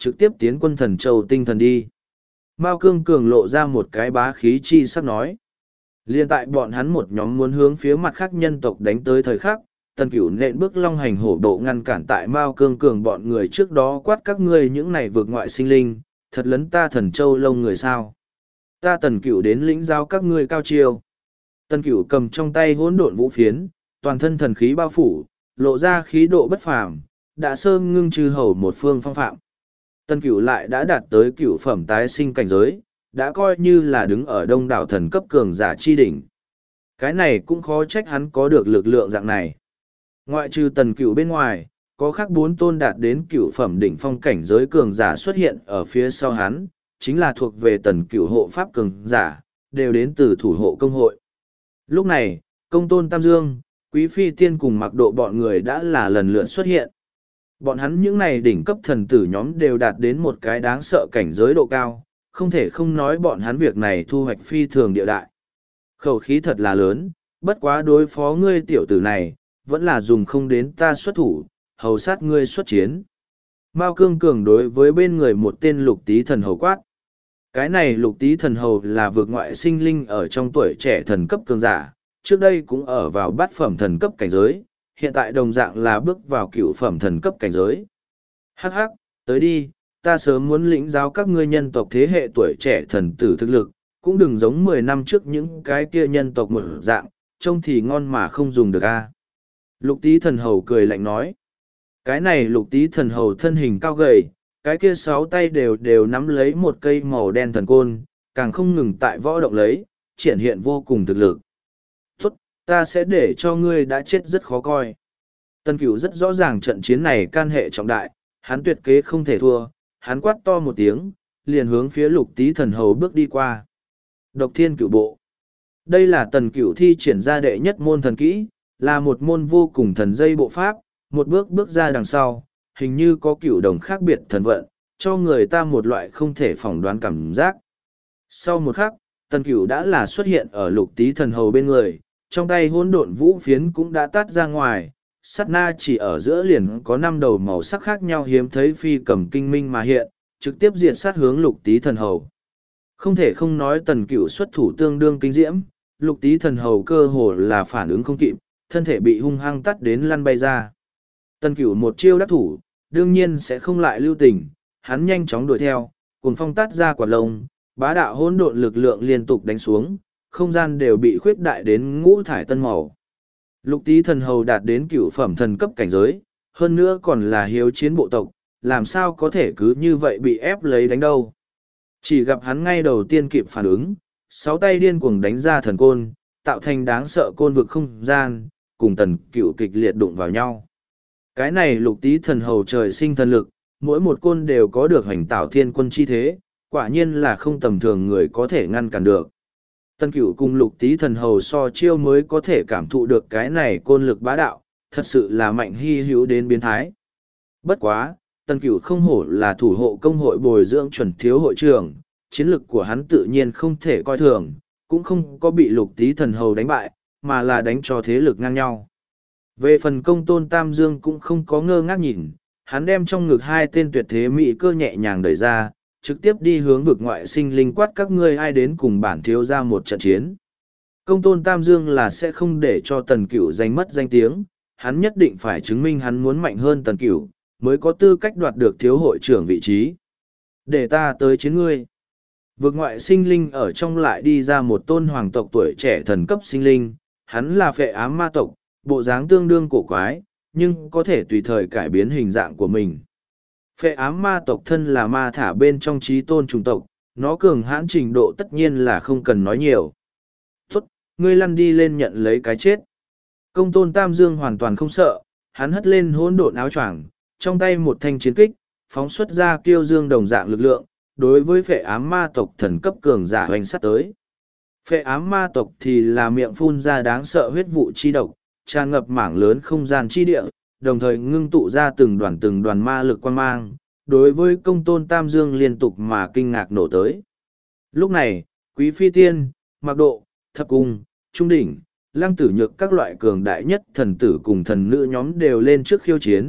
S1: trực tiếp tiến quân Thần Châu Tinh Thần đi. Mao Cương Cường lộ ra một cái bá khí chi sắc nói. Liên tại bọn hắn một nhóm muốn hướng phía mặt khác nhân tộc đánh tới thời khắc, Tần Cửu nện bước long hành hổ độ ngăn cản tại Mao Cương Cường bọn người trước đó quát các ngươi những này vượt ngoại sinh linh, thật lấn ta Thần Châu lông người sao. Ta Tần Cửu đến lĩnh giao các ngươi cao chiêu. Tần Cửu cầm trong tay hỗn độn vũ phiến, toàn thân thần khí bao phủ, lộ ra khí độ bất phàm, đã sơ ngưng trừ hầu một phương phong phạm. Tần Cửu lại đã đạt tới cửu phẩm tái sinh cảnh giới, đã coi như là đứng ở đông đảo thần cấp cường giả chi đỉnh. Cái này cũng khó trách hắn có được lực lượng dạng này. Ngoại trừ Tần Cửu bên ngoài, có khác 4 tôn đạt đến cửu phẩm đỉnh phong cảnh giới cường giả xuất hiện ở phía sau hắn, chính là thuộc về Tần Cửu hộ pháp cường giả, đều đến từ thủ hộ công hội. Lúc này, Công Tôn Tam Dương, Quý Phi Tiên cùng Mặc Độ bọn người đã là lần lượt xuất hiện. Bọn hắn những này đỉnh cấp thần tử nhóm đều đạt đến một cái đáng sợ cảnh giới độ cao, không thể không nói bọn hắn việc này thu hoạch phi thường địa đại. Khẩu khí thật là lớn, bất quá đối phó ngươi tiểu tử này, vẫn là dùng không đến ta xuất thủ, hầu sát ngươi xuất chiến. Mao Cương Cường đối với bên người một tên lục tý thần hầu quát. Cái này lục tý thần hầu là vượt ngoại sinh linh ở trong tuổi trẻ thần cấp cường giả, trước đây cũng ở vào bát phẩm thần cấp cảnh giới, hiện tại đồng dạng là bước vào cửu phẩm thần cấp cảnh giới. Hắc hắc, tới đi, ta sớm muốn lĩnh giáo các ngươi nhân tộc thế hệ tuổi trẻ thần tử thực lực, cũng đừng giống 10 năm trước những cái kia nhân tộc một dạng, trông thì ngon mà không dùng được a. Lục tý thần hầu cười lạnh nói. Cái này lục tý thần hầu thân hình cao gầy, cái kia 6 tay đều nắm lấy một cây màu đen thần côn, càng không ngừng tại võ động lấy, triển hiện vô cùng thực lực. Tốt, ta sẽ để cho ngươi đã chết rất khó coi. Tần Cửu rất rõ ràng trận chiến này can hệ trọng đại, hắn tuyệt kế không thể thua, hắn quát to một tiếng, liền hướng phía lục tý thần hầu bước đi qua. Độc Thiên Cửu Bộ. Đây là Tần Cửu thi triển ra đệ nhất môn thần kỹ, là một môn vô cùng thần dây bộ pháp, một bước bước ra đằng sau, hình như có cửu đồng khác biệt thần vận, cho người ta một loại không thể phỏng đoán cảm giác. Sau một khắc, Tần Cửu đã là xuất hiện ở lục tý thần hầu bên người, trong tay hỗn độn vũ phiến cũng đã tát ra ngoài, sát na chỉ ở giữa liền có 5 đầu màu sắc khác nhau hiếm thấy phi cầm kinh minh mà hiện, trực tiếp diệt sát hướng lục tý thần hầu. Không thể không nói Tần Cửu xuất thủ tương đương kinh diễm, lục tý thần hầu cơ hồ là phản ứng không kịp, thân thể bị hung hăng tắt đến lăn bay ra. Tần Cửu một chiêu đắc thủ, đương nhiên sẽ không lại lưu tình, hắn nhanh chóng đuổi theo, cùng phong tắt ra quạt lông, bá đạo hỗn độn lực lượng liên tục đánh xuống, không gian đều bị khuyết đại đến ngũ thải tân màu. Lục tý thần hầu đạt đến cửu phẩm thần cấp cảnh giới, hơn nữa còn là hiếu chiến bộ tộc, làm sao có thể cứ như vậy bị ép lấy đánh đâu. Chỉ gặp hắn ngay đầu tiên kịp phản ứng, 6 tay điên cuồng đánh ra thần côn, tạo thành đáng sợ côn vực không gian, cùng Tần Cửu kịch liệt đụng vào nhau. Cái này lục tý thần hầu trời sinh thần lực, mỗi một côn đều có được hành tạo thiên quân chi thế, quả nhiên là không tầm thường người có thể ngăn cản được. Tần Cửu cùng lục tý thần hầu so chiêu mới có thể cảm thụ được cái này côn lực bá đạo, thật sự là mạnh hy hữu đến biến thái. Bất quá, Tần Cửu không hổ là thủ hộ công hội bồi dưỡng chuẩn thiếu hội trưởng, chiến lực của hắn tự nhiên không thể coi thường, cũng không có bị lục tý thần hầu đánh bại, mà là đánh cho thế lực ngang nhau. Về phần Công Tôn Tam Dương cũng không có ngơ ngác nhìn, hắn đem trong ngực 2 tên tuyệt thế mỹ cơ nhẹ nhàng đẩy ra, trực tiếp đi hướng vực ngoại sinh linh quát các ngươi ai đến cùng bản thiếu ra một trận chiến. Công Tôn Tam Dương là sẽ không để cho Tần Cửu giành mất danh tiếng, hắn nhất định phải chứng minh hắn muốn mạnh hơn Tần Cửu, mới có tư cách đoạt được thiếu hội trưởng vị trí. Để ta tới chiến ngươi. Vực ngoại sinh linh ở trong lại đi ra một tôn hoàng tộc tuổi trẻ thần cấp sinh linh, hắn là Phệ Ám Ma tộc, bộ dáng tương đương cổ quái, nhưng có thể tùy thời cải biến hình dạng của mình. Phệ Ám Ma tộc thân là ma thả bên trong trí tôn chủng tộc, nó cường hãn trình độ tất nhiên là không cần nói nhiều. Tốt, ngươi lăn đi lên nhận lấy cái chết. Công Tôn Tam Dương hoàn toàn không sợ, hắn hất lên hỗn độn áo choàng, trong tay một thanh chiến kích, phóng xuất ra kiêu dương đồng dạng lực lượng, đối với Phệ Ám Ma tộc thần cấp cường giả hoành sát tới. Phệ Ám Ma tộc thì là miệng phun ra đáng sợ huyết vụ chi độc, tràn ngập mảng lớn không gian chi địa, đồng thời ngưng tụ ra từng đoàn ma lực quan mang, đối với Công Tôn Tam Dương liên tục mà kinh ngạc nổ tới. Lúc này, Quý Phi Tiên, Mạc Độ, Thập Cung, Trung Đỉnh, Lăng Tử Nhược các loại cường đại nhất thần tử cùng thần nữ nhóm đều lên trước khiêu chiến,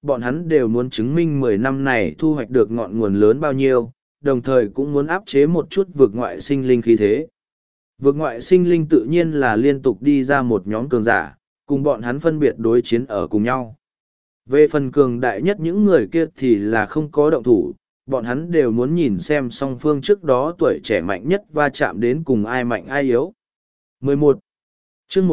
S1: bọn hắn đều muốn chứng minh 10 năm này thu hoạch được ngọn nguồn lớn bao nhiêu, đồng thời cũng muốn áp chế một chút vực ngoại sinh linh khí thế. Vực ngoại sinh linh tự nhiên là liên tục đi ra một nhóm cường giả, cùng bọn hắn phân biệt đối chiến ở cùng nhau. Về phần cường đại nhất những người kia thì là không có động thủ, bọn hắn đều muốn nhìn xem song phương trước đó tuổi trẻ mạnh nhất va chạm đến cùng ai mạnh ai yếu. 11. chương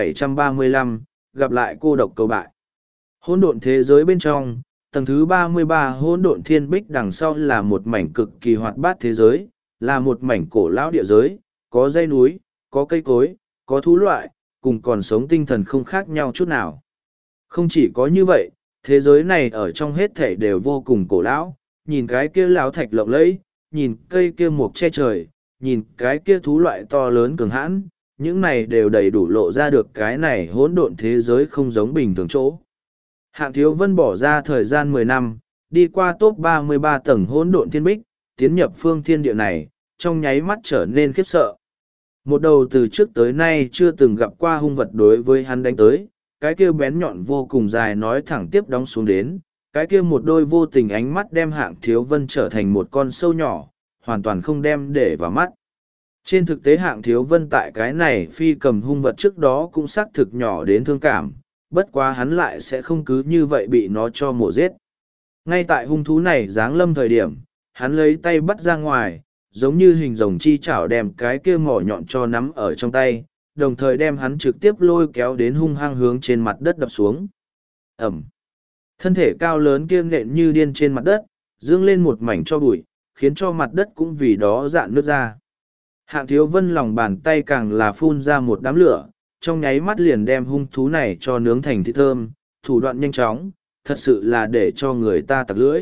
S1: 1735, gặp lại cô độc cầu bại. Hỗn độn thế giới bên trong, tầng thứ 33 hỗn độn thiên bích đằng sau là một mảnh cực kỳ hoạt bát thế giới, là một mảnh cổ lão địa giới, có dãy núi, có cây cối, có thú loại, cùng còn sống tinh thần không khác nhau chút nào. Không chỉ có như vậy, thế giới này ở trong hết thể đều vô cùng cổ lão, nhìn cái kia lão thạch lộng lẫy, nhìn cây kia mục che trời, nhìn cái kia thú loại to lớn cường hãn, những này đều đầy đủ lộ ra được cái này hỗn độn thế giới không giống bình thường chỗ. Hạng Thiếu Vân bỏ ra thời gian 10 năm, đi qua top 33 tầng hỗn độn thiên bích, tiến nhập phương thiên địa này, trong nháy mắt trở nên khiếp sợ. Một đầu từ trước tới nay chưa từng gặp qua hung vật đối với hắn đánh tới, cái kia bén nhọn vô cùng dài nói thẳng tiếp đóng xuống đến, cái kia một đôi vô tình ánh mắt đem Hạng Thiếu Vân trở thành một con sâu nhỏ, hoàn toàn không đem để vào mắt. Trên thực tế Hạng Thiếu Vân tại cái này phi cầm hung vật trước đó cũng xác thực nhỏ đến thương cảm, bất quá hắn lại sẽ không cứ như vậy bị nó cho mổ giết. Ngay tại hung thú này giáng lâm thời điểm, hắn lấy tay bắt ra ngoài, giống như hình rồng chi chảo đem cái kia mỏ nhọn cho nắm ở trong tay, đồng thời đem hắn trực tiếp lôi kéo đến hung hăng hướng trên mặt đất đập xuống. Ẩm. Thân thể cao lớn kia nện như điên trên mặt đất, dương lên một mảnh cho bụi, khiến cho mặt đất cũng vì đó dạn nước ra. Hạng Thiếu Vân lòng bàn tay càng là phun ra một đám lửa, trong nháy mắt liền đem hung thú này cho nướng thành thịt thơm, thủ đoạn nhanh chóng, thật sự là để cho người ta tặc lưỡi.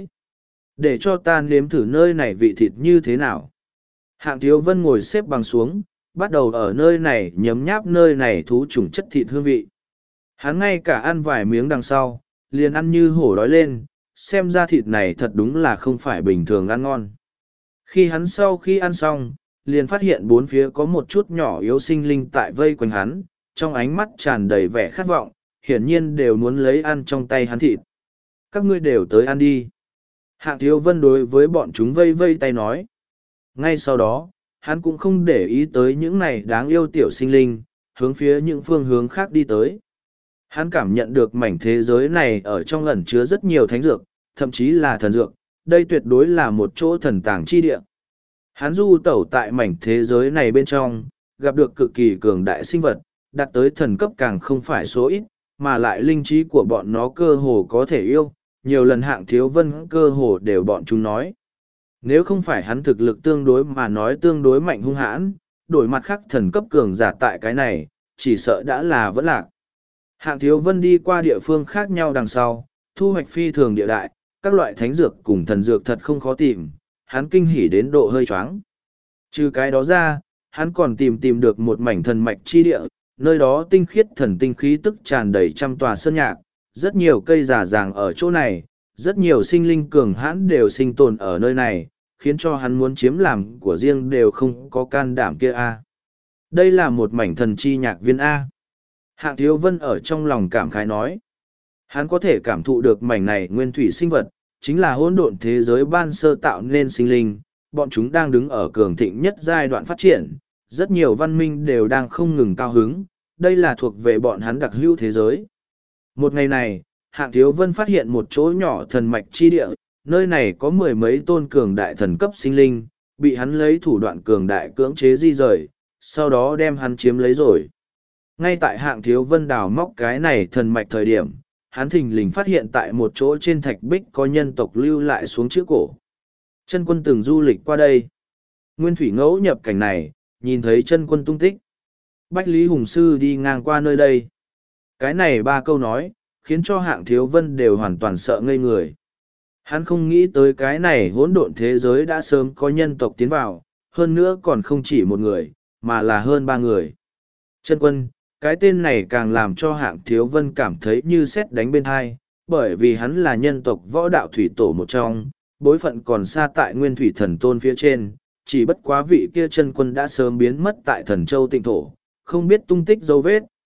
S1: Để cho ta nếm thử nơi này vị thịt như thế nào. Hạng Thiếu Vân ngồi xếp bằng xuống, bắt đầu ở nơi này nhấm nháp nơi này thú chủng chất thịt hương vị. Hắn ngay cả ăn vài miếng đằng sau, liền ăn như hổ đói lên, xem ra thịt này thật đúng là không phải bình thường ăn ngon. Khi hắn sau khi ăn xong, liền phát hiện bốn phía có một chút nhỏ yếu sinh linh tại vây quanh hắn, trong ánh mắt tràn đầy vẻ khát vọng, hiển nhiên đều muốn lấy ăn trong tay hắn thịt. Các ngươi đều tới ăn đi. Hạng Thiếu Vân đối với bọn chúng vây vây tay nói. Ngay sau đó, hắn cũng không để ý tới những này đáng yêu tiểu sinh linh, hướng phía những phương hướng khác đi tới. Hắn cảm nhận được mảnh thế giới này ở trong ẩn chứa rất nhiều thánh dược, thậm chí là thần dược, đây tuyệt đối là một chỗ thần tàng chi địa. Hắn du tẩu tại mảnh thế giới này bên trong, gặp được cực kỳ cường đại sinh vật, đạt tới thần cấp càng không phải số ít, mà lại linh trí của bọn nó cơ hồ có thể yêu, nhiều lần Hạng Thiếu Vân cơ hồ đều bọn chúng nói. Nếu không phải hắn thực lực tương đối mà nói tương đối mạnh hung hãn, đổi mặt khác thần cấp cường giả tại cái này, chỉ sợ đã là vẫn lạc. Hạng Thiếu Vân đi qua địa phương khác nhau đằng sau, thu hoạch phi thường địa đại, các loại thánh dược cùng thần dược thật không khó tìm, hắn kinh hỉ đến độ hơi choáng. Trừ cái đó ra, hắn còn tìm được một mảnh thần mạch chi địa, nơi đó tinh khiết thần tinh khí tức tràn đầy trăm tòa sơn nhạc, rất nhiều cây giả ràng ở chỗ này, rất nhiều sinh linh cường hãn đều sinh tồn ở nơi này, khiến cho hắn muốn chiếm làm của riêng đều không có can đảm kia a. Đây là một mảnh thần chi nhạc viên a. Hạng Thiếu Vân ở trong lòng cảm khái nói. Hắn có thể cảm thụ được mảnh này nguyên thủy sinh vật, chính là hỗn độn thế giới ban sơ tạo nên sinh linh, bọn chúng đang đứng ở cường thịnh nhất giai đoạn phát triển, rất nhiều văn minh đều đang không ngừng cao hứng, đây là thuộc về bọn hắn đặc hữu thế giới. Một ngày này, Hạng Thiếu Vân phát hiện một chỗ nhỏ thần mạch chi địa, nơi này có mười mấy tôn cường đại thần cấp sinh linh, bị hắn lấy thủ đoạn cường đại cưỡng chế di rời, sau đó đem hắn chiếm lấy rồi. Ngay tại Hạng Thiếu Vân đào móc cái này thần mạch thời điểm, hắn thình lình phát hiện tại một chỗ trên thạch bích có nhân tộc lưu lại xuống chữ cổ. Chân Quân từng du lịch qua đây. Nguyên Thủy ngẫu nhập cảnh này, nhìn thấy Chân Quân tung tích. Bách Lý Hùng Sư đi ngang qua nơi đây. Cái này ba câu nói, khiến cho Hạng Thiếu Vân đều hoàn toàn sợ ngây người. Hắn không nghĩ tới cái này hỗn độn thế giới đã sớm có nhân tộc tiến vào, hơn nữa còn không chỉ một người, mà là hơn ba người. Chân Quân, cái tên này càng làm cho Hạng Thiếu Vân cảm thấy như sét đánh bên hai, bởi vì hắn là nhân tộc võ đạo thủy tổ một trong, bối phận còn xa tại nguyên thủy thần tôn phía trên, chỉ bất quá vị kia Chân Quân đã sớm biến mất tại thần châu tịnh thổ, không biết tung tích dấu vết,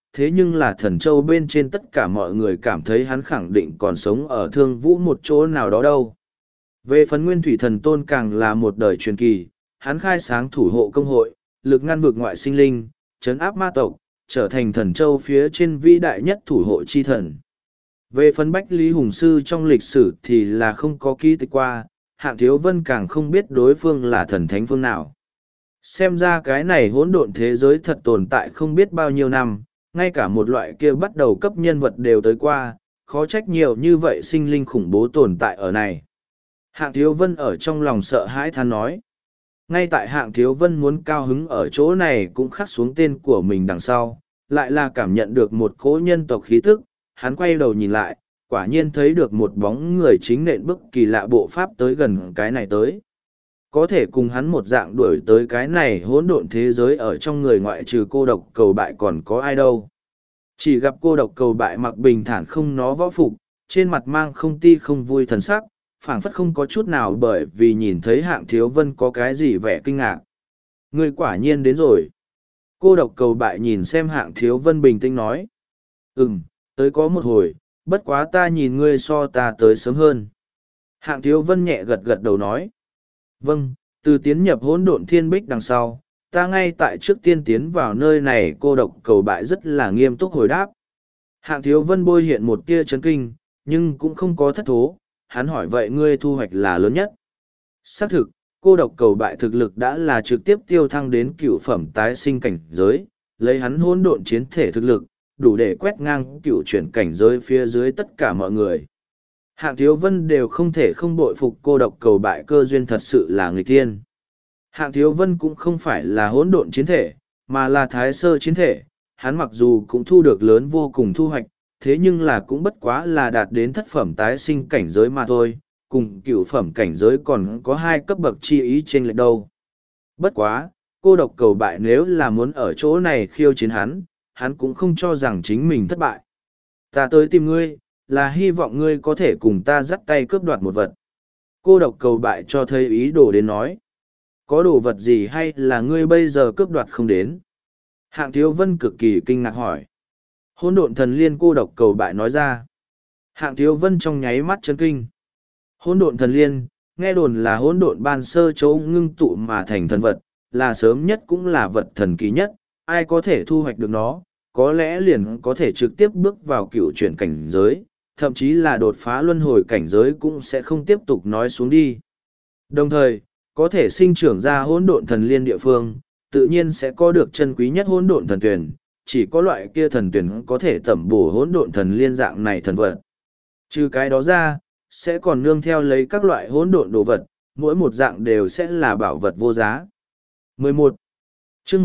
S1: thế nhưng là thần châu bên trên tất cả mọi người cảm thấy hắn khẳng định còn sống ở thương vũ một chỗ nào đó đâu. Về phần nguyên thủy thần tôn càng là một đời truyền kỳ, hắn khai sáng thủ hộ công hội, lực ngăn vực ngoại sinh linh, trấn áp ma tộc, trở thành thần châu phía trên vĩ đại nhất thủ hộ chi thần. Về phần Bách Lý Hùng Sư trong lịch sử thì là không có ký tích qua, Hạng Thiếu Vân càng không biết đối phương là thần thánh phương nào. Xem ra cái này hỗn độn thế giới thật tồn tại không biết bao nhiêu năm, ngay cả một loại kia bắt đầu cấp nhân vật đều tới qua, khó trách nhiều như vậy sinh linh khủng bố tồn tại ở này. Hạng Thiếu Vân ở trong lòng sợ hãi than nói. Ngay tại Hạng Thiếu Vân muốn cao hứng ở chỗ này cũng khắc xuống tên của mình đằng sau, lại là cảm nhận được một cỗ nhân tộc khí tức, hắn quay đầu nhìn lại, quả nhiên thấy được một bóng người chính nện bước kỳ lạ bộ pháp tới gần cái này tới. Có thể cùng hắn một dạng đuổi tới cái này hỗn độn thế giới ở trong người ngoại trừ cô độc cầu bại còn có ai đâu. Chỉ gặp cô độc cầu bại mặc bình thản không nó võ phục, trên mặt mang không ti không vui thần sắc, phảng phất không có chút nào bởi vì nhìn thấy Hạng Thiếu Vân có cái gì vẻ kinh ngạc. Người quả nhiên đến rồi. Cô độc cầu bại nhìn xem Hạng Thiếu Vân bình tĩnh nói. Tới có một hồi, bất quá ta nhìn ngươi so ta tới sớm hơn. Hạng Thiếu Vân nhẹ gật gật đầu nói. Vâng, từ tiến nhập hỗn độn thiên bích đằng sau, ta ngay tại trước tiên tiến vào nơi này cô độc cầu bại rất là nghiêm túc hồi đáp. Hạng Thiếu Vân bôi hiện một tia chấn kinh, nhưng cũng không có thất thố, hắn hỏi vậy ngươi thu hoạch là lớn nhất. Xác thực, cô độc cầu bại thực lực đã là trực tiếp tiêu thăng đến cựu phẩm tái sinh cảnh giới, lấy hắn hỗn độn chiến thể thực lực, đủ để quét ngang cựu chuyển cảnh giới phía dưới tất cả mọi người. Hạng Thiếu Vân đều không thể không bội phục cô độc cầu bại cơ duyên thật sự là nghịch thiên. Hạng Thiếu Vân cũng không phải là hỗn độn chiến thể, mà là thái sơ chiến thể, hắn mặc dù cũng thu được lớn vô cùng thu hoạch, thế nhưng là cũng bất quá là đạt đến thất phẩm tái sinh cảnh giới mà thôi, cùng cựu phẩm cảnh giới còn có hai cấp bậc chi ý trên lệch đâu. Bất quá, cô độc cầu bại nếu là muốn ở chỗ này khiêu chiến hắn cũng không cho rằng chính mình thất bại. Ta tới tìm ngươi, là hy vọng ngươi có thể cùng ta dắt tay cướp đoạt một vật. Cô độc cầu bại cho thấy ý đồ đến nói. Có đồ vật gì hay là ngươi bây giờ cướp đoạt không đến? Hạng Thiếu Vân cực kỳ kinh ngạc hỏi. Hỗn độn thần liên cô độc cầu bại nói ra. Hạng Thiếu Vân trong nháy mắt chấn kinh. Hỗn độn thần liên, nghe đồn là hỗn độn ban sơ chỗ ngưng tụ mà thành thần vật, là sớm nhất cũng là vật thần kỳ nhất, ai có thể thu hoạch được nó, có lẽ liền có thể trực tiếp bước vào cựu chuyển cảnh giới, thậm chí là đột phá luân hồi cảnh giới cũng sẽ không tiếp tục nói xuống đi. Đồng thời, có thể sinh trưởng ra hỗn độn thần liên địa phương, tự nhiên sẽ có được chân quý nhất hỗn độn thần tuyển, chỉ có loại kia thần tuyển có thể tẩm bổ hỗn độn thần liên dạng này thần vật. Trừ cái đó ra, sẽ còn nương theo lấy các loại hỗn độn đồ vật, mỗi một dạng đều sẽ là bảo vật vô giá. 11. Chương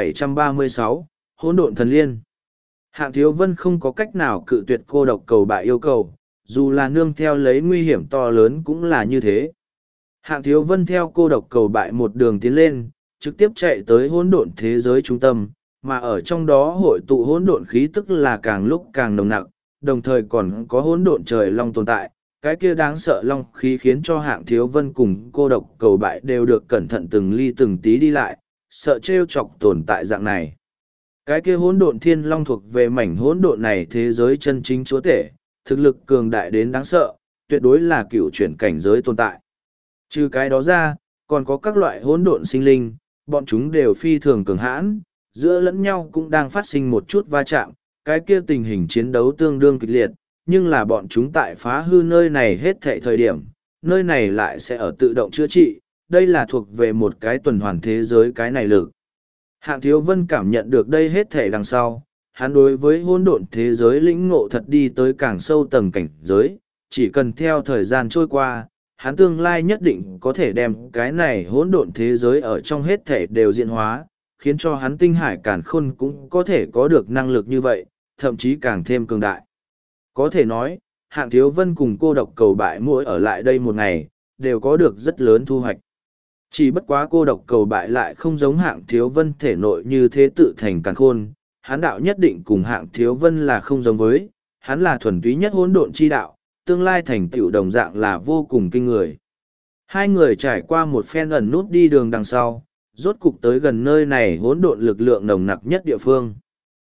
S1: 1736, Hỗn độn thần liên. Hạng Thiếu Vân không có cách nào cự tuyệt cô độc cầu bại yêu cầu, dù là nương theo lấy nguy hiểm to lớn cũng là như thế. Hạng Thiếu Vân theo cô độc cầu bại một đường tiến lên, trực tiếp chạy tới hỗn độn thế giới trung tâm, mà ở trong đó hội tụ hỗn độn khí tức là càng lúc càng nồng nặc, đồng thời còn có hỗn độn trời long tồn tại. Cái kia đáng sợ long khí khiến cho Hạng Thiếu Vân cùng cô độc cầu bại đều được cẩn thận từng ly từng tí đi lại, sợ trêu chọc tồn tại dạng này. Cái kia hỗn độn thiên long thuộc về mảnh hỗn độn này thế giới chân chính chúa tể, thực lực cường đại đến đáng sợ, tuyệt đối là cựu chuyển cảnh giới tồn tại. Trừ cái đó ra, còn có các loại hỗn độn sinh linh, bọn chúng đều phi thường cường hãn, giữa lẫn nhau cũng đang phát sinh một chút va chạm, cái kia tình hình chiến đấu tương đương kịch liệt, nhưng là bọn chúng tại phá hư nơi này hết thệ thời điểm, nơi này lại sẽ ở tự động chữa trị, đây là thuộc về một cái tuần hoàn thế giới cái này lực. Hạng Thiếu Vân cảm nhận được đây hết thể đằng sau, hắn đối với hỗn độn thế giới lĩnh ngộ thật đi tới càng sâu tầng cảnh giới, chỉ cần theo thời gian trôi qua, hắn tương lai nhất định có thể đem cái này hỗn độn thế giới ở trong hết thể đều diễn hóa, khiến cho hắn tinh hải càn khôn cũng có thể có được năng lực như vậy, thậm chí càng thêm cường đại. Có thể nói, Hạng Thiếu Vân cùng cô độc cầu bại mỗi ở lại đây một ngày, đều có được rất lớn thu hoạch. Chỉ bất quá cô độc cầu bại lại không giống Hạng Thiếu Vân thể nội như thế tự thành càn khôn, hắn đạo nhất định cùng Hạng Thiếu Vân là không giống với, hắn là thuần túy nhất hỗn độn chi đạo, tương lai thành tựu đồng dạng là vô cùng kinh người. Hai người trải qua một phen ẩn nút đi đường đằng sau, rốt cục tới gần nơi này hỗn độn lực lượng nồng nặc nhất địa phương.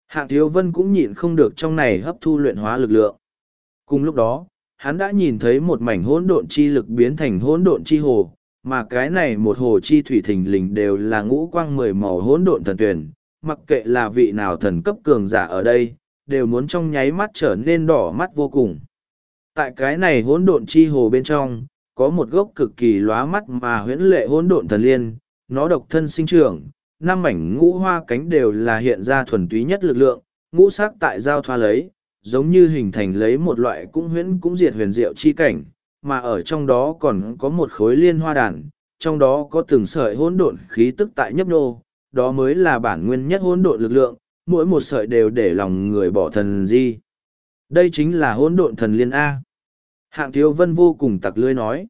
S1: Hạng Thiếu Vân cũng nhịn không được trong này hấp thu luyện hóa lực lượng. Cùng lúc đó, hắn đã nhìn thấy một mảnh hỗn độn chi lực biến thành hỗn độn chi hồ, mà cái này một hồ chi thủy thình lình đều là ngũ quang 10 màu hỗn độn thần tuyển, mặc kệ là vị nào thần cấp cường giả ở đây, đều muốn trong nháy mắt trở nên đỏ mắt vô cùng. Tại cái này hỗn độn chi hồ bên trong, có một gốc cực kỳ lóa mắt mà huyễn lệ hỗn độn thần liên, nó độc thân sinh trưởng, năm mảnh ngũ hoa cánh đều là hiện ra thuần túy nhất lực lượng, ngũ sắc tại giao thoa lấy, giống như hình thành lấy một loại cũng huyễn cũng diệt huyền diệu chi cảnh, mà ở trong đó còn có một khối liên hoa đàn, trong đó có từng sợi hỗn độn khí tức tại nhấp nô, đó mới là bản nguyên nhất hỗn độn lực lượng, mỗi một sợi đều để lòng người bỏ thần di. Đây chính là hỗn độn thần liên A. Hạng Thiếu Vân vô cùng tặc lưỡi nói.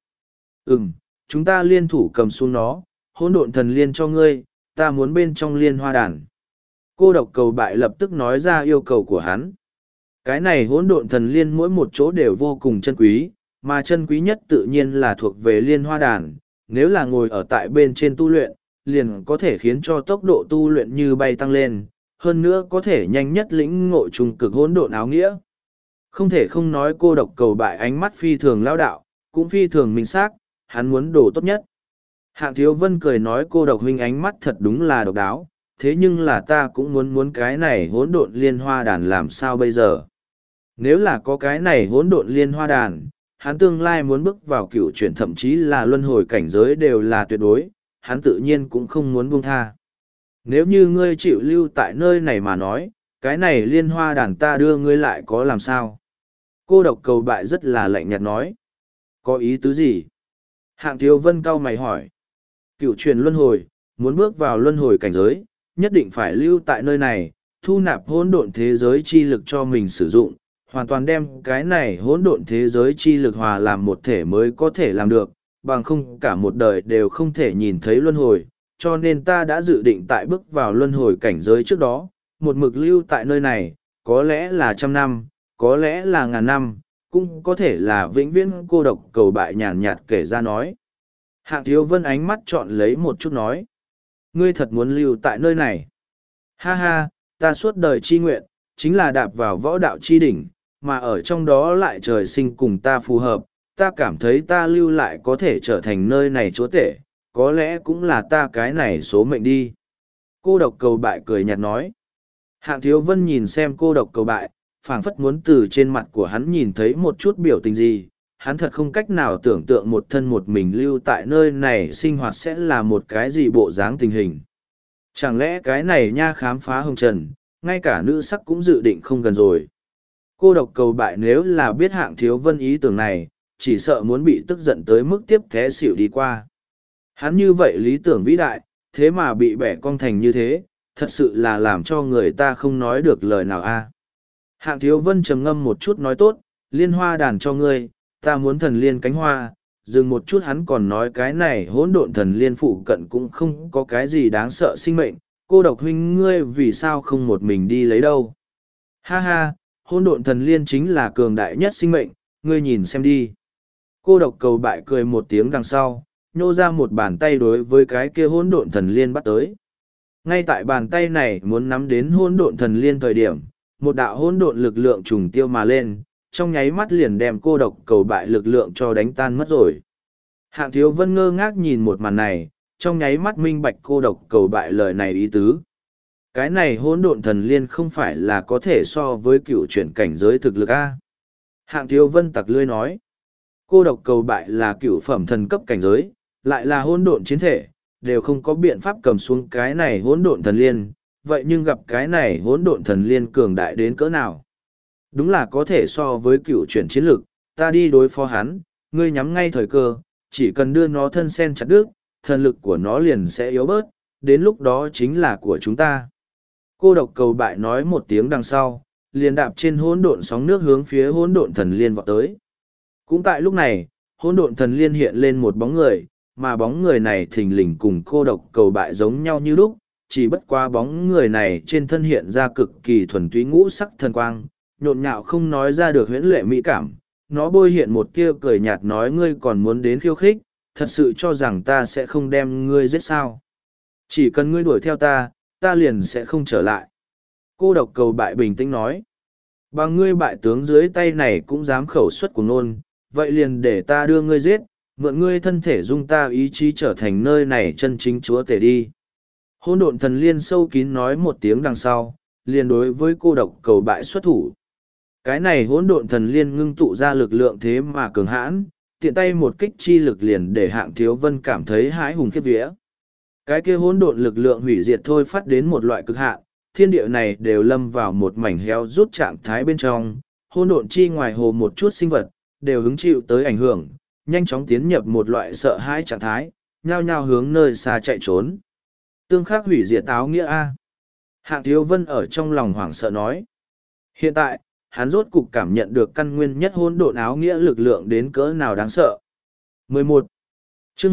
S1: Chúng ta liên thủ cầm xuống nó, hỗn độn thần liên cho ngươi, ta muốn bên trong liên hoa đàn. Cô độc cầu bại lập tức nói ra yêu cầu của hắn. Cái này hỗn độn thần liên mỗi một chỗ đều vô cùng chân quý, mà chân quý nhất tự nhiên là thuộc về liên hoa đàn. Nếu là ngồi ở tại bên trên tu luyện, liền có thể khiến cho tốc độ tu luyện như bay tăng lên, hơn nữa có thể nhanh nhất lĩnh ngộ trùng cực hỗn độn áo nghĩa. Không thể không nói cô độc cầu bại ánh mắt phi thường lao đạo, cũng phi thường minh xác, hắn muốn đồ tốt nhất. Hạng Thiếu Vân cười nói cô độc huynh ánh mắt thật đúng là độc đáo, thế nhưng là ta cũng muốn cái này hỗn độn liên hoa đàn làm sao bây giờ. Nếu là có cái này hỗn độn liên hoa đàn, hắn tương lai muốn bước vào cựu chuyển thậm chí là luân hồi cảnh giới đều là tuyệt đối, hắn tự nhiên cũng không muốn buông tha. Nếu như ngươi chịu lưu tại nơi này mà nói, cái này liên hoa đàn ta đưa ngươi lại có làm sao? Cô độc cầu bại rất là lạnh nhạt nói. Có ý tứ gì? Hạng Thiếu Vân cau mày hỏi. Cựu truyền luân hồi, muốn bước vào luân hồi cảnh giới, nhất định phải lưu tại nơi này, thu nạp hỗn độn thế giới chi lực cho mình sử dụng, hoàn toàn đem cái này hỗn độn thế giới chi lực hòa làm một thể mới có thể làm được, bằng không cả một đời đều không thể nhìn thấy luân hồi, cho nên ta đã dự định tại bước vào luân hồi cảnh giới trước đó, một mực lưu tại nơi này, có lẽ là 100 năm, có lẽ là 1000 năm, cũng có thể là vĩnh viễn cô độc cầu bại nhàn nhạt kể ra nói. Hạng Thiếu Vân ánh mắt chọn lấy một chút nói. Ngươi thật muốn lưu tại nơi này. Ha ha, ta suốt đời chi nguyện, chính là đạp vào võ đạo chi đỉnh, mà ở trong đó lại trời sinh cùng ta phù hợp, ta cảm thấy ta lưu lại có thể trở thành nơi này chúa tể, có lẽ cũng là ta cái này số mệnh đi. Cô độc cầu bại cười nhạt nói. Hạng Thiếu Vân nhìn xem cô độc cầu bại, phảng phất muốn từ trên mặt của hắn nhìn thấy một chút biểu tình gì, hắn thật không cách nào tưởng tượng một thân một mình lưu tại nơi này sinh hoạt sẽ là một cái gì bộ dáng tình hình. Chẳng lẽ cái này nha khám phá hồng trần, ngay cả nữ sắc cũng dự định không gần rồi. Cô độc cầu bại nếu là biết Hạng Thiếu Vân ý tưởng này, chỉ sợ muốn bị tức giận tới mức tiếp té xỉu đi qua. Hắn như vậy lý tưởng vĩ đại, thế mà bị bẻ cong thành như thế, thật sự là làm cho người ta không nói được lời nào a. Hạng Thiếu Vân trầm ngâm một chút nói tốt, liên hoa đàn cho ngươi, ta muốn thần liên cánh hoa, dừng một chút hắn còn nói cái này hỗn độn thần liên phụ cận cũng không có cái gì đáng sợ sinh mệnh, cô độc huynh ngươi vì sao không một mình đi lấy đâu. Ha ha, hỗn độn thần liên chính là cường đại nhất sinh mệnh, ngươi nhìn xem đi. Cô độc cầu bại cười một tiếng đằng sau, nhô ra một bàn tay đối với cái kia hỗn độn thần liên bắt tới. Ngay tại bàn tay này muốn nắm đến hỗn độn thần liên thời điểm, một đạo hỗn độn lực lượng trùng tiêu mà lên, trong nháy mắt liền đem cô độc cầu bại lực lượng cho đánh tan mất rồi. Hạng Thiếu Vân ngơ ngác nhìn một màn này, trong nháy mắt minh bạch cô độc cầu bại lời này ý tứ. Cái này hỗn độn thần liên không phải là có thể so với cựu chuyển cảnh giới thực lực A. Hạng Thiếu Vân tặc lươi nói, cô độc cầu bại là cựu phẩm thần cấp cảnh giới, lại là hỗn độn chiến thể, đều không có biện pháp cầm xuống cái này hỗn độn thần liên, vậy nhưng gặp cái này hỗn độn thần liên cường đại đến cỡ nào? Đúng là có thể so với cựu chuyển chiến lực, ta đi đối phó hắn, ngươi nhắm ngay thời cơ, chỉ cần đưa nó thân sen chặt đứt, thần lực của nó liền sẽ yếu bớt, đến lúc đó chính là của chúng ta. Cô độc cầu bại nói một tiếng đằng sau, liền đạp trên hỗn độn sóng nước hướng phía hỗn độn thần liên vọt tới. Cũng tại lúc này, hỗn độn thần liên hiện lên một bóng người, mà bóng người này thình lình cùng cô độc cầu bại giống nhau như lúc, chỉ bất qua bóng người này trên thân hiện ra cực kỳ thuần túy ngũ sắc thần quang, nhộn nhạo không nói ra được huyễn lệ mỹ cảm. Nó bôi hiện một tia cười nhạt nói ngươi còn muốn đến khiêu khích, thật sự cho rằng ta sẽ không đem ngươi giết sao. Chỉ cần ngươi đuổi theo ta, ta liền sẽ không trở lại. Cô độc cầu bại bình tĩnh nói. Bằng ngươi bại tướng dưới tay này cũng dám khẩu xuất của nôn, vậy liền để ta đưa ngươi giết, mượn ngươi thân thể dung ta ý chí trở thành nơi này chân chính chúa tể đi. Hỗn độn thần liên sâu kín nói một tiếng đằng sau, liền đối với cô độc cầu bại xuất thủ. Cái này hỗn độn thần liên ngưng tụ ra lực lượng thế mà cường hãn, tiện tay một kích chi lực liền để Hạng Thiếu Vân cảm thấy hãi hùng khiếp vía. Cái kia hỗn độn lực lượng hủy diệt thôi phát đến một loại cực hạn, thiên địa này đều lâm vào một mảnh héo rút trạng thái bên trong, hỗn độn chi ngoài hồ một chút sinh vật, đều hứng chịu tới ảnh hưởng, nhanh chóng tiến nhập một loại sợ hãi trạng thái, nhao nhao hướng nơi xa chạy trốn. Tương khắc hủy diệt áo nghĩa A. Hạng Thiếu Vân ở trong lòng hoảng sợ nói. Hiện tại, hắn rốt cục cảm nhận được căn nguyên nhất hỗn độn áo nghĩa lực lượng đến cỡ nào đáng sợ. 11. Chương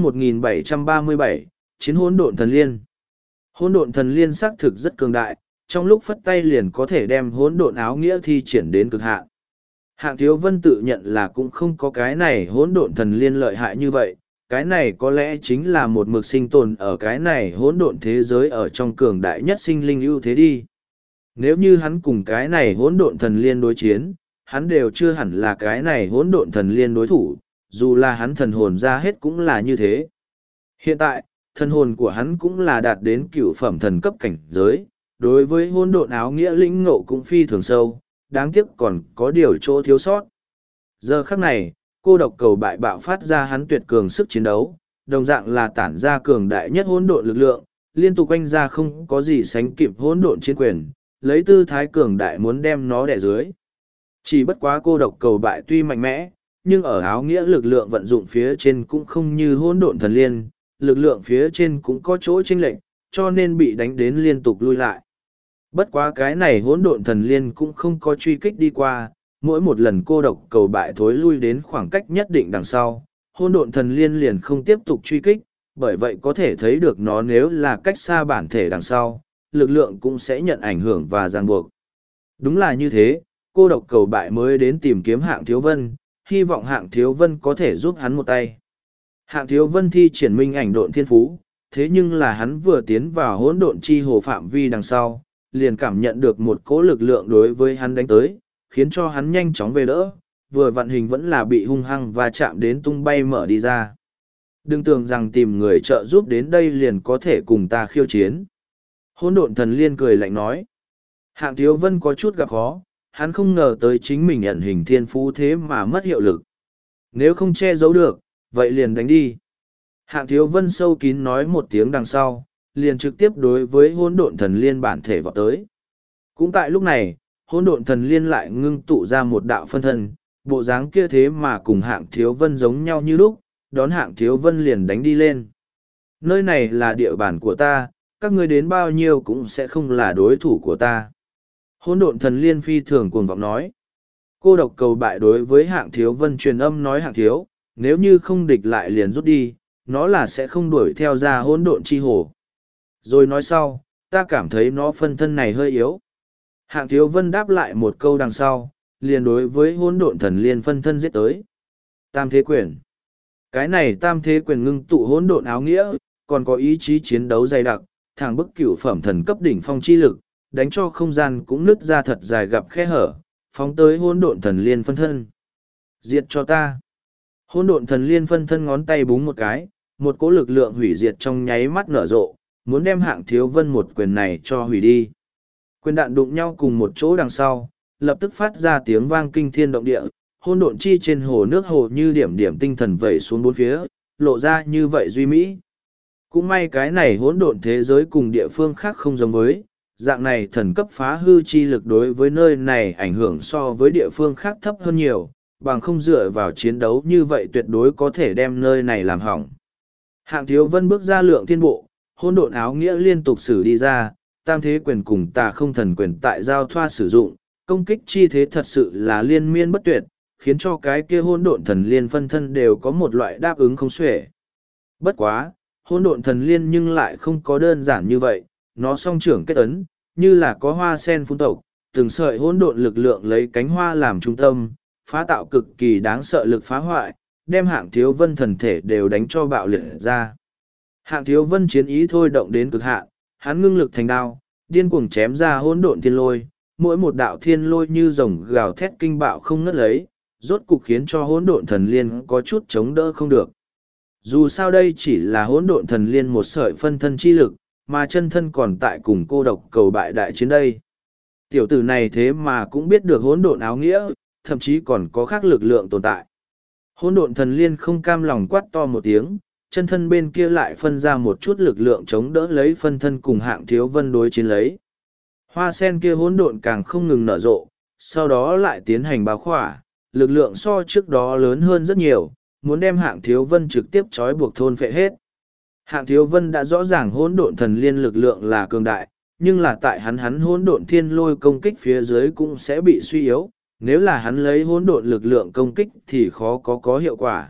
S1: 1737, Chiến hỗn độn thần liên. Hỗn độn thần liên xác thực rất cường đại, trong lúc phất tay liền có thể đem hỗn độn áo nghĩa thi triển đến cực hạn. Hạng Thiếu Vân tự nhận là cũng không có cái này hỗn độn thần liên lợi hại như vậy, cái này có lẽ chính là một mực sinh tồn ở cái này hỗn độn thế giới ở trong cường đại nhất sinh linh ưu thế đi. Nếu như hắn cùng cái này hỗn độn thần liên đối chiến, hắn đều chưa hẳn là cái này hỗn độn thần liên đối thủ, dù là hắn thần hồn ra hết cũng là như thế. Hiện tại, thần hồn của hắn cũng là đạt đến cựu phẩm thần cấp cảnh giới, đối với hỗn độn áo nghĩa lĩnh ngộ cũng phi thường sâu, đáng tiếc còn có điều chỗ thiếu sót. Giờ khắc này, cô độc cầu bại bạo phát ra hắn tuyệt cường sức chiến đấu, đồng dạng là tản ra cường đại nhất hỗn độn lực lượng, liên tục quanh ra không có gì sánh kịp hỗn độn chiến quyền, lấy tư thái cường đại muốn đem nó đè dưới. Chỉ bất quá cô độc cầu bại tuy mạnh mẽ, nhưng ở áo nghĩa lực lượng vận dụng phía trên cũng không như hỗn độn thần liên, lực lượng phía trên cũng có chỗ chênh lệch, cho nên bị đánh đến liên tục lui lại. Bất quá cái này hỗn độn thần liên cũng không có truy kích đi qua, mỗi một lần cô độc cầu bại thối lui đến khoảng cách nhất định đằng sau, hỗn độn thần liên liền không tiếp tục truy kích, bởi vậy có thể thấy được nó nếu là cách xa bản thể đằng sau, lực lượng cũng sẽ nhận ảnh hưởng và ràng buộc. Đúng là như thế, cô độc cầu bại mới đến tìm kiếm Hạng Thiếu Vân, hy vọng Hạng Thiếu Vân có thể giúp hắn một tay. Hạng Thiếu Vân thi triển minh ảnh độn thiên phú, thế nhưng là hắn vừa tiến vào hỗn độn chi hồ phạm vi đằng sau, liền cảm nhận được một cỗ lực lượng đối với hắn đánh tới, khiến cho hắn nhanh chóng về đỡ, vừa vặn hình vẫn là bị hung hăng và chạm đến tung bay mở đi ra. Đừng tưởng rằng tìm người trợ giúp đến đây liền có thể cùng ta khiêu chiến. Hỗn độn thần liên cười lạnh nói. Hạng Thiếu Vân có chút gặp khó, hắn không ngờ tới chính mình ẩn hình thiên phú thế mà mất hiệu lực. Nếu không che giấu được, vậy liền đánh đi. Hạng Thiếu Vân sâu kín nói một tiếng đằng sau, liền trực tiếp đối với hỗn độn thần liên bản thể vọt tới. Cũng tại lúc này, hỗn độn thần liên lại ngưng tụ ra một đạo phân thân, bộ dáng kia thế mà cùng Hạng Thiếu Vân giống nhau như lúc, đón Hạng Thiếu Vân liền đánh đi lên. Nơi này là địa bàn của ta, các ngươi đến bao nhiêu cũng sẽ không là đối thủ của ta. Hỗn độn thần liên phi thường cuồng vọng nói. Cô độc cầu bại đối với Hạng Thiếu Vân truyền âm nói Hạng Thiếu, nếu như không địch lại liền rút đi, nó là sẽ không đuổi theo ra hỗn độn chi hồ. Rồi nói sau, ta cảm thấy nó phân thân này hơi yếu. Hạng Thiếu Vân đáp lại một câu đằng sau, liền đối với hỗn độn thần liên phân thân giết tới. Tam thế quyền. Cái này tam thế quyền ngưng tụ hỗn độn áo nghĩa, còn có ý chí chiến đấu dày đặc, thẳng bức cửu phẩm thần cấp đỉnh phong chi lực, đánh cho không gian cũng nứt ra thật dài gặp khe hở, phóng tới hỗn độn thần liên phân thân. Diệt cho ta. Hỗn độn thần liên phân thân ngón tay búng một cái, một cỗ lực lượng hủy diệt trong nháy mắt nở rộ, muốn đem Hạng Thiếu Vân một quyền này cho hủy đi. Quyền đạn đụng nhau cùng một chỗ đằng sau, lập tức phát ra tiếng vang kinh thiên động địa, hỗn độn chi trên hồ nước hồ như điểm điểm tinh thần vẩy xuống bốn phía, lộ ra như vậy duy mỹ. Cũng may cái này hỗn độn thế giới cùng địa phương khác không giống với, dạng này thần cấp phá hư chi lực đối với nơi này ảnh hưởng so với địa phương khác thấp hơn nhiều, bằng không dựa vào chiến đấu như vậy tuyệt đối có thể đem nơi này làm hỏng. Hạng Thiếu Vân bước ra lượng thiên bộ, hỗn độn áo nghĩa liên tục sử đi ra, tam thế quyền cùng tà không thần quyền tại giao thoa sử dụng, công kích chi thế thật sự là liên miên bất tuyệt, khiến cho cái kia hỗn độn thần liên phân thân đều có một loại đáp ứng không xuể. Bất quá, hỗn độn thần liên nhưng lại không có đơn giản như vậy, nó song trưởng kết ấn, như là có hoa sen phun tộc, từng sợi hỗn độn lực lượng lấy cánh hoa làm trung tâm, phá tạo cực kỳ đáng sợ lực phá hoại, đem Hạng Thiếu Vân thần thể đều đánh cho bạo liệt ra. Hạng Thiếu Vân chiến ý thôi động đến cực hạn, hắn ngưng lực thành đao, điên cuồng chém ra hỗn độn thiên lôi, mỗi một đạo thiên lôi như rồng gào thét kinh bạo không ngớt lấy, rốt cục khiến cho hỗn độn thần liên có chút chống đỡ không được. Dù sao đây chỉ là hỗn độn thần liên một sợi phân thân chi lực, mà chân thân còn tại cùng cô độc cầu bại đại chiến đây. Tiểu tử này thế mà cũng biết được hỗn độn áo nghĩa, thậm chí còn có khác lực lượng tồn tại. Hỗn độn thần liên không cam lòng quát to một tiếng, chân thân bên kia lại phân ra một chút lực lượng chống đỡ lấy phân thân cùng Hạng Thiếu Vân đối chiến lấy. Hoa sen kia hỗn độn càng không ngừng nở rộ, sau đó lại tiến hành bao khỏa, lực lượng so trước đó lớn hơn rất nhiều, muốn đem Hạng Thiếu Vân trực tiếp trói buộc thôn phệ hết. Hạng Thiếu Vân đã rõ ràng hỗn độn thần liên lực lượng là cường đại, nhưng là tại hắn hỗn độn thiên lôi công kích phía dưới cũng sẽ bị suy yếu, nếu là hắn lấy hỗn độn lực lượng công kích thì khó có hiệu quả.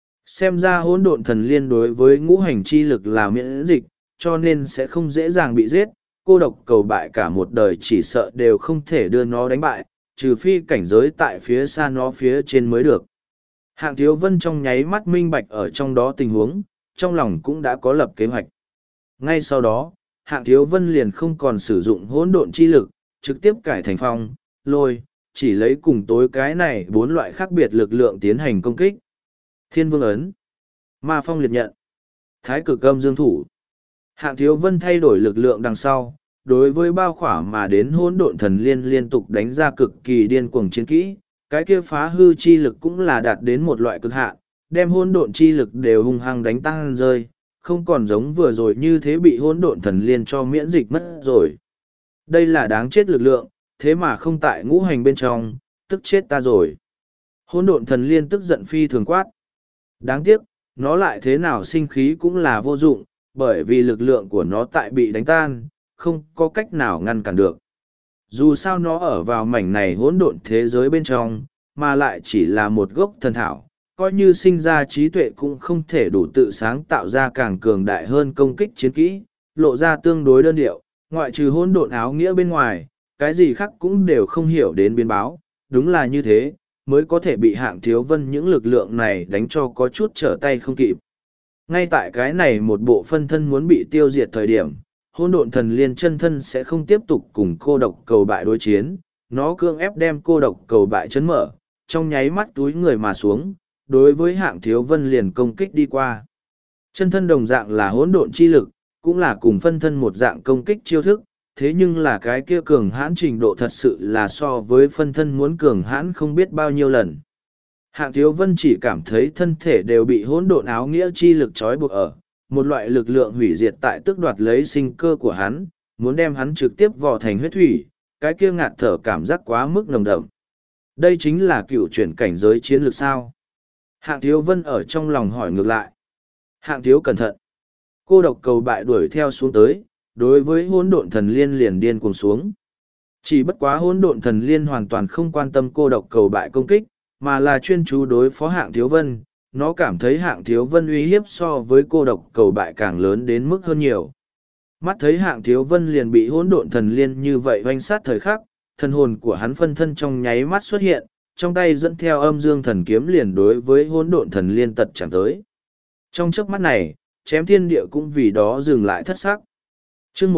S1: Xem ra hỗn độn thần liên đối với ngũ hành chi lực là miễn dịch, cho nên sẽ không dễ dàng bị giết, cô độc cầu bại cả một đời chỉ sợ đều không thể đưa nó đánh bại, trừ phi cảnh giới tại phía xa nó phía trên mới được. Hạng Thiếu Vân trong nháy mắt minh bạch ở trong đó tình huống, trong lòng cũng đã có lập kế hoạch. Ngay sau đó, Hạng Thiếu Vân liền không còn sử dụng hỗn độn chi lực, trực tiếp cải thành phong, lôi, chỉ lấy cùng tối cái này 4 loại khác biệt lực lượng tiến hành công kích. Thiên Vương Ấn, Ma Phong Liệt Nhận, Thái Cực Âm Dương Thủ. Hạng Thiếu Vân thay đổi lực lượng đằng sau, đối với bao khỏa mà đến hỗn độn thần liên liên tục đánh ra cực kỳ điên cuồng chiến kỹ, cái kia phá hư chi lực cũng là đạt đến một loại cực hạn, đem hỗn độn chi lực đều hung hăng đánh tăng rơi, không còn giống vừa rồi như thế bị hỗn độn thần liên cho miễn dịch mất rồi. Đây là đáng chết lực lượng, thế mà không tại ngũ hành bên trong, tức chết ta rồi. Hỗn độn thần liên tức giận phi thường quát. Đáng tiếc, nó lại thế nào sinh khí cũng là vô dụng, bởi vì lực lượng của nó tại bị đánh tan, không có cách nào ngăn cản được. Dù sao nó ở vào mảnh này hỗn độn thế giới bên trong, mà lại chỉ là một gốc thần thảo, coi như sinh ra trí tuệ cũng không thể đủ tự sáng tạo ra càng cường đại hơn công kích chiến kỹ, lộ ra tương đối đơn điệu, ngoại trừ hỗn độn áo nghĩa bên ngoài, cái gì khác cũng đều không hiểu đến biến báo, đúng là như thế, mới có thể bị Hạng Thiếu Vân những lực lượng này đánh cho có chút trở tay không kịp. Ngay tại cái này một bộ phân thân muốn bị tiêu diệt thời điểm, hỗn độn thần liên chân thân sẽ không tiếp tục cùng cô độc cầu bại đối chiến, nó cưỡng ép đem cô độc cầu bại chấn mở, trong nháy mắt túi người mà xuống, đối với Hạng Thiếu Vân liền công kích đi qua. Chân thân đồng dạng là hỗn độn chi lực, cũng là cùng phân thân một dạng công kích chiêu thức, thế nhưng là cái kia cường hãn trình độ thật sự là so với phân thân muốn cường hãn không biết bao nhiêu lần. Hạng Thiếu Vân chỉ cảm thấy thân thể đều bị hỗn độn áo nghĩa chi lực trói buộc ở, một loại lực lượng hủy diệt tại tước đoạt lấy sinh cơ của hắn, muốn đem hắn trực tiếp vò thành huyết thủy, cái kia ngạt thở cảm giác quá mức nồng đậm. Đây chính là cựu chuyển cảnh giới chiến lược sao? Hạng Thiếu Vân ở trong lòng hỏi ngược lại. Hạng Thiếu cẩn thận. Cô độc cầu bại đuổi theo xuống tới, đối với hỗn độn thần liên liền điên cuồng xuống. Chỉ bất quá hỗn độn thần liên hoàn toàn không quan tâm cô độc cầu bại công kích, mà là chuyên chú đối phó Hạng Thiếu Vân. Nó cảm thấy Hạng Thiếu Vân uy hiếp so với cô độc cầu bại càng lớn đến mức hơn nhiều. Mắt thấy Hạng Thiếu Vân liền bị hỗn độn thần liên như vậy oanh sát thời khắc, thần hồn của hắn phân thân trong nháy mắt xuất hiện, trong tay dẫn theo âm dương thần kiếm liền đối với hỗn độn thần liên tật chạm tới. Trong chớp mắt này, chém thiên địa cũng vì đó dừng lại thất sắc. Chương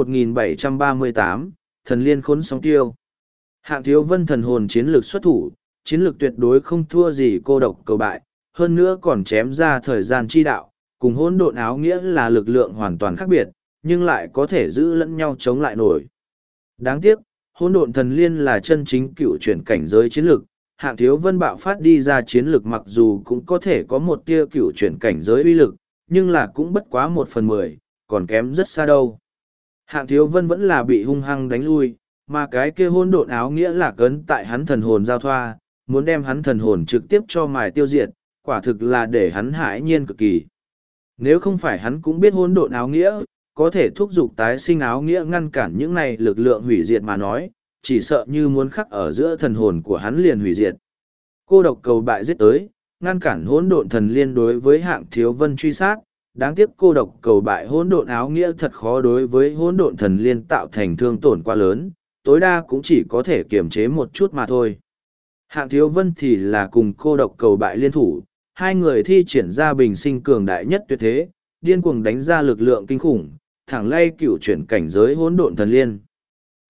S1: 1738, thần liên khốn sóng tiêu. Hạng Thiếu Vân thần hồn chiến lược xuất thủ, chiến lược tuyệt đối không thua gì cô độc cầu bại, hơn nữa còn chém ra thời gian chi đạo, cùng hỗn độn áo nghĩa là lực lượng hoàn toàn khác biệt, nhưng lại có thể giữ lẫn nhau chống lại nổi. Đáng tiếc, hỗn độn thần liên là chân chính cựu chuyển cảnh giới chiến lược, Hạng Thiếu Vân bạo phát đi ra chiến lược mặc dù cũng có thể có một tia cựu chuyển cảnh giới uy lực, nhưng là cũng bất quá 1/10, còn kém rất xa đâu. Hạng Thiếu Vân vẫn là bị hung hăng đánh lui, mà cái kia hỗn độn áo nghĩa là cấn tại hắn thần hồn giao thoa, muốn đem hắn thần hồn trực tiếp cho mài tiêu diệt, quả thực là để hắn hãi nhiên cực kỳ. Nếu không phải hắn cũng biết hỗn độn áo nghĩa, có thể thúc giục tái sinh áo nghĩa ngăn cản những này lực lượng hủy diệt mà nói, chỉ sợ như muốn khắc ở giữa thần hồn của hắn liền hủy diệt. Cô độc cầu bại giết tới, ngăn cản hỗn độn thần liên đối với Hạng Thiếu Vân truy sát, đáng tiếc cô độc cầu bại hỗn độn áo nghĩa thật khó đối với hỗn độn thần liên tạo thành thương tổn quá lớn, tối đa cũng chỉ có thể kiềm chế một chút mà thôi. Hạng Thiếu Vân thì là cùng cô độc cầu bại liên thủ, hai người thi triển ra bình sinh cường đại nhất tuyệt thế, điên cuồng đánh ra lực lượng kinh khủng, thẳng lay cựu chuyển cảnh giới hỗn độn thần liên.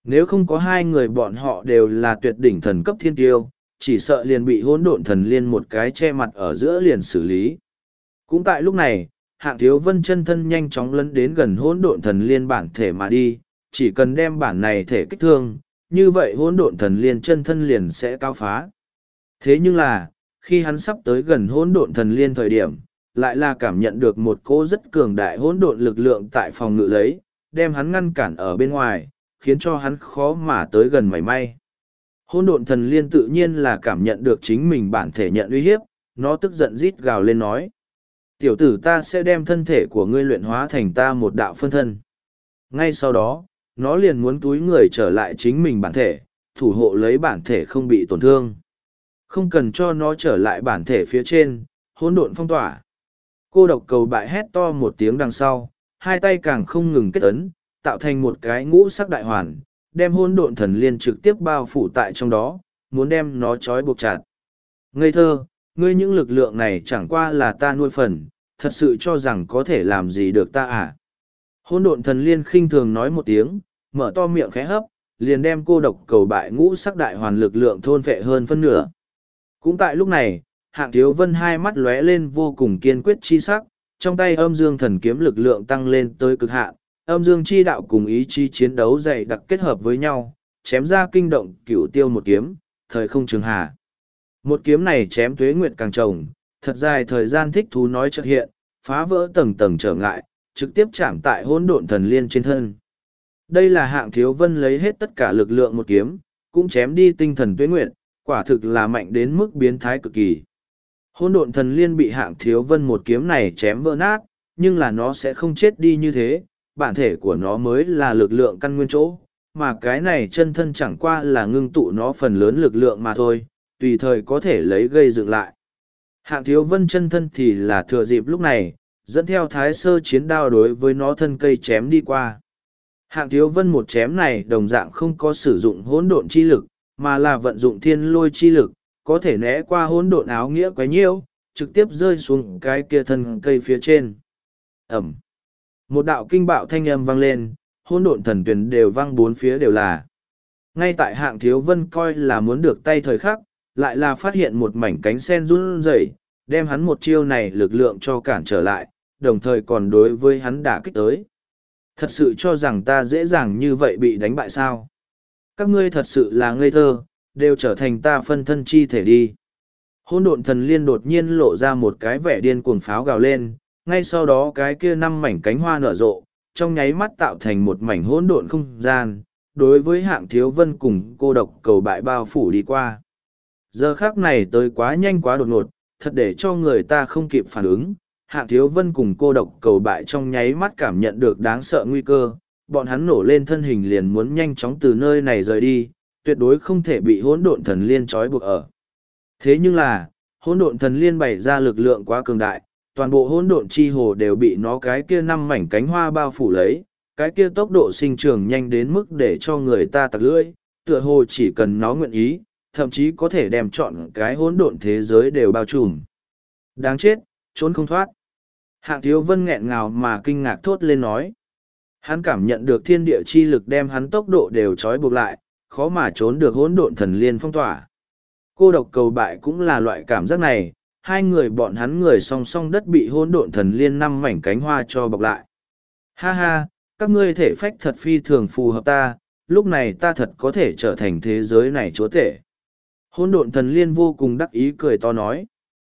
S1: Nếu không có hai người bọn họ đều là tuyệt đỉnh thần cấp thiên tiêu, chỉ sợ liền bị hỗn độn thần liên một cái che mặt ở giữa liền xử lý. Cũng tại lúc này, Hạng Thiếu Vân chân thân nhanh chóng lấn đến gần hỗn độn thần liên bản thể mà đi, chỉ cần đem bản này thể kích thương, như vậy hỗn độn thần liên chân thân liền sẽ cao phá. Thế nhưng là, khi hắn sắp tới gần hỗn độn thần liên thời điểm, lại là cảm nhận được một cỗ rất cường đại hỗn độn lực lượng tại phòng ngự lấy, đem hắn ngăn cản ở bên ngoài, khiến cho hắn khó mà tới gần mảy may. Hỗn độn thần liên tự nhiên là cảm nhận được chính mình bản thể nhận uy hiếp, nó tức giận rít gào lên nói. Tiểu tử, ta sẽ đem thân thể của ngươi luyện hóa thành ta một đạo phân thân. Ngay sau đó, nó liền muốn túi người trở lại chính mình bản thể, thủ hộ lấy bản thể không bị tổn thương. Không cần cho nó trở lại bản thể phía trên, hỗn độn phong tỏa. Cô độc cầu bại hét to một tiếng đằng sau, hai tay càng không ngừng kết ấn, tạo thành một cái ngũ sắc đại hoàn, đem hỗn độn thần liên trực tiếp bao phủ tại trong đó, muốn đem nó trói buộc chặt. Ngây thơ, ngươi những lực lượng này chẳng qua là ta nuôi phần, thật sự cho rằng có thể làm gì được ta à? Hỗn độn thần liên khinh thường nói một tiếng, mở to miệng khẽ hấp, liền đem cô độc cầu bại ngũ sắc đại hoàn lực lượng thôn phệ hơn phân nửa. Cũng tại lúc này, Hạng Thiếu Vân hai mắt lóe lên vô cùng kiên quyết chi sắc, trong tay âm dương thần kiếm lực lượng tăng lên tới cực hạn, âm dương chi đạo cùng ý chí chiến đấu dày đặc kết hợp với nhau, chém ra kinh động cửu tiêu một kiếm, thời không trường hà. Một kiếm này chém tuế nguyệt càng trồng, thật dài thời gian thích thú nói chợt hiện, phá vỡ tầng tầng trở ngại, trực tiếp chạm tại hỗn độn thần liên trên thân. Đây là Hạng Thiếu Vân lấy hết tất cả lực lượng một kiếm, cũng chém đi tinh thần tuế nguyệt, quả thực là mạnh đến mức biến thái cực kỳ. Hỗn độn thần liên bị Hạng Thiếu Vân một kiếm này chém vỡ nát, nhưng là nó sẽ không chết đi như thế, bản thể của nó mới là lực lượng căn nguyên chỗ, mà cái này chân thân chẳng qua là ngưng tụ nó phần lớn lực lượng mà thôi, tùy thời có thể lấy gây dựng lại. Hạng Thiếu Vân chân thân thì là thừa dịp lúc này, dẫn theo thái sơ chiến đao đối với nó thân cây chém đi qua. Hạng Thiếu Vân một chém này đồng dạng không có sử dụng hỗn độn chi lực, mà là vận dụng thiên lôi chi lực, có thể né qua hỗn độn áo nghĩa quấy nhiễu, trực tiếp rơi xuống cái kia thân cây phía trên. Ẩm. Một đạo kinh bạo thanh âm vang lên, hỗn độn thần tuyển đều vang bốn phía đều là. Ngay tại Hạng Thiếu Vân coi là muốn được tay thời khắc, lại là phát hiện một mảnh cánh sen run rẩy, đem hắn một chiêu này lực lượng cho cản trở lại, đồng thời còn đối với hắn đả kích tới. Thật sự cho rằng ta dễ dàng như vậy bị đánh bại sao? Các ngươi thật sự là ngây thơ, đều trở thành ta phân thân chi thể đi. Hỗn độn thần liên đột nhiên lộ ra một cái vẻ điên cuồng pháo gào lên, ngay sau đó cái kia 5 mảnh cánh hoa nở rộ, trong nháy mắt tạo thành một mảnh hỗn độn không gian, đối với Hạng Thiếu Vân cùng cô độc cầu bại bao phủ đi qua. Giờ khắc này tới quá nhanh quá đột ngột, thật để cho người ta không kịp phản ứng. Hạng Thiếu Vân cùng cô độc cầu bại trong nháy mắt cảm nhận được đáng sợ nguy cơ, bọn hắn nổ lên thân hình liền muốn nhanh chóng từ nơi này rời đi, tuyệt đối không thể bị hỗn độn thần liên trói buộc ở. Thế nhưng là, hỗn độn thần liên bày ra lực lượng quá cường đại, toàn bộ hỗn độn chi hồ đều bị nó cái kia 5 mảnh cánh hoa bao phủ lấy, cái kia tốc độ sinh trưởng nhanh đến mức để cho người ta tặc lưỡi, tựa hồ chỉ cần nó nguyện ý, thậm chí có thể đem chọn cái hỗn độn thế giới đều bao trùm. Đáng chết, trốn không thoát. Hạng Thiếu Vân nghẹn ngào mà kinh ngạc thốt lên nói. Hắn cảm nhận được thiên địa chi lực đem hắn tốc độ đều trói buộc lại, khó mà trốn được hỗn độn thần liên phong tỏa. Cô độc cầu bại cũng là loại cảm giác này, hai người bọn hắn người song song đất bị hỗn độn thần liên 5 mảnh cánh hoa cho bọc lại. Ha ha, các ngươi thể phách thật phi thường phù hợp ta, lúc này ta thật có thể trở thành thế giới này chúa tể. Hỗn độn thần liên vô cùng đắc ý cười to nói.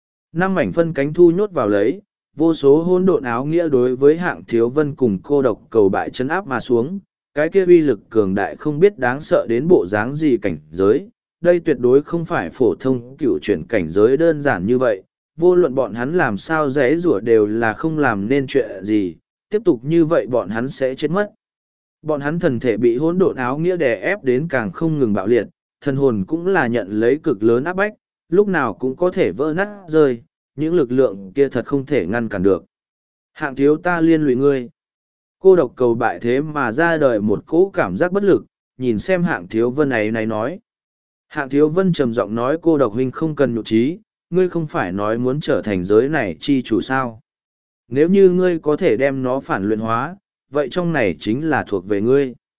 S1: 5 mảnh phân cánh thu nhốt vào lấy, vô số hỗn độn áo nghĩa đối với Hạng Thiếu Vân cùng cô độc cầu bại chấn áp mà xuống, cái kia uy lực cường đại không biết đáng sợ đến bộ dáng gì cảnh giới. Đây tuyệt đối không phải phổ thông cựu chuyển cảnh giới đơn giản như vậy, vô luận bọn hắn làm sao dễ rủa đều là không làm nên chuyện gì, tiếp tục như vậy bọn hắn sẽ chết mất. Bọn hắn thần thể bị hỗn độn áo nghĩa đè ép đến càng không ngừng bạo liệt, thần hồn cũng là nhận lấy cực lớn áp bách, lúc nào cũng có thể vỡ nát rơi, những lực lượng kia thật không thể ngăn cản được. Hạng thiếu ta liên lụy ngươi. Cô độc cầu bại thế mà ra đời một cỗ cảm giác bất lực, nhìn xem Hạng Thiếu Vân này nói. Hạng Thiếu Vân trầm giọng nói cô độc huynh không cần nhụ trí, ngươi không phải nói muốn trở thành giới này chi chủ sao. Nếu như ngươi có thể đem nó phản luyện hóa, vậy trong này chính là thuộc về ngươi.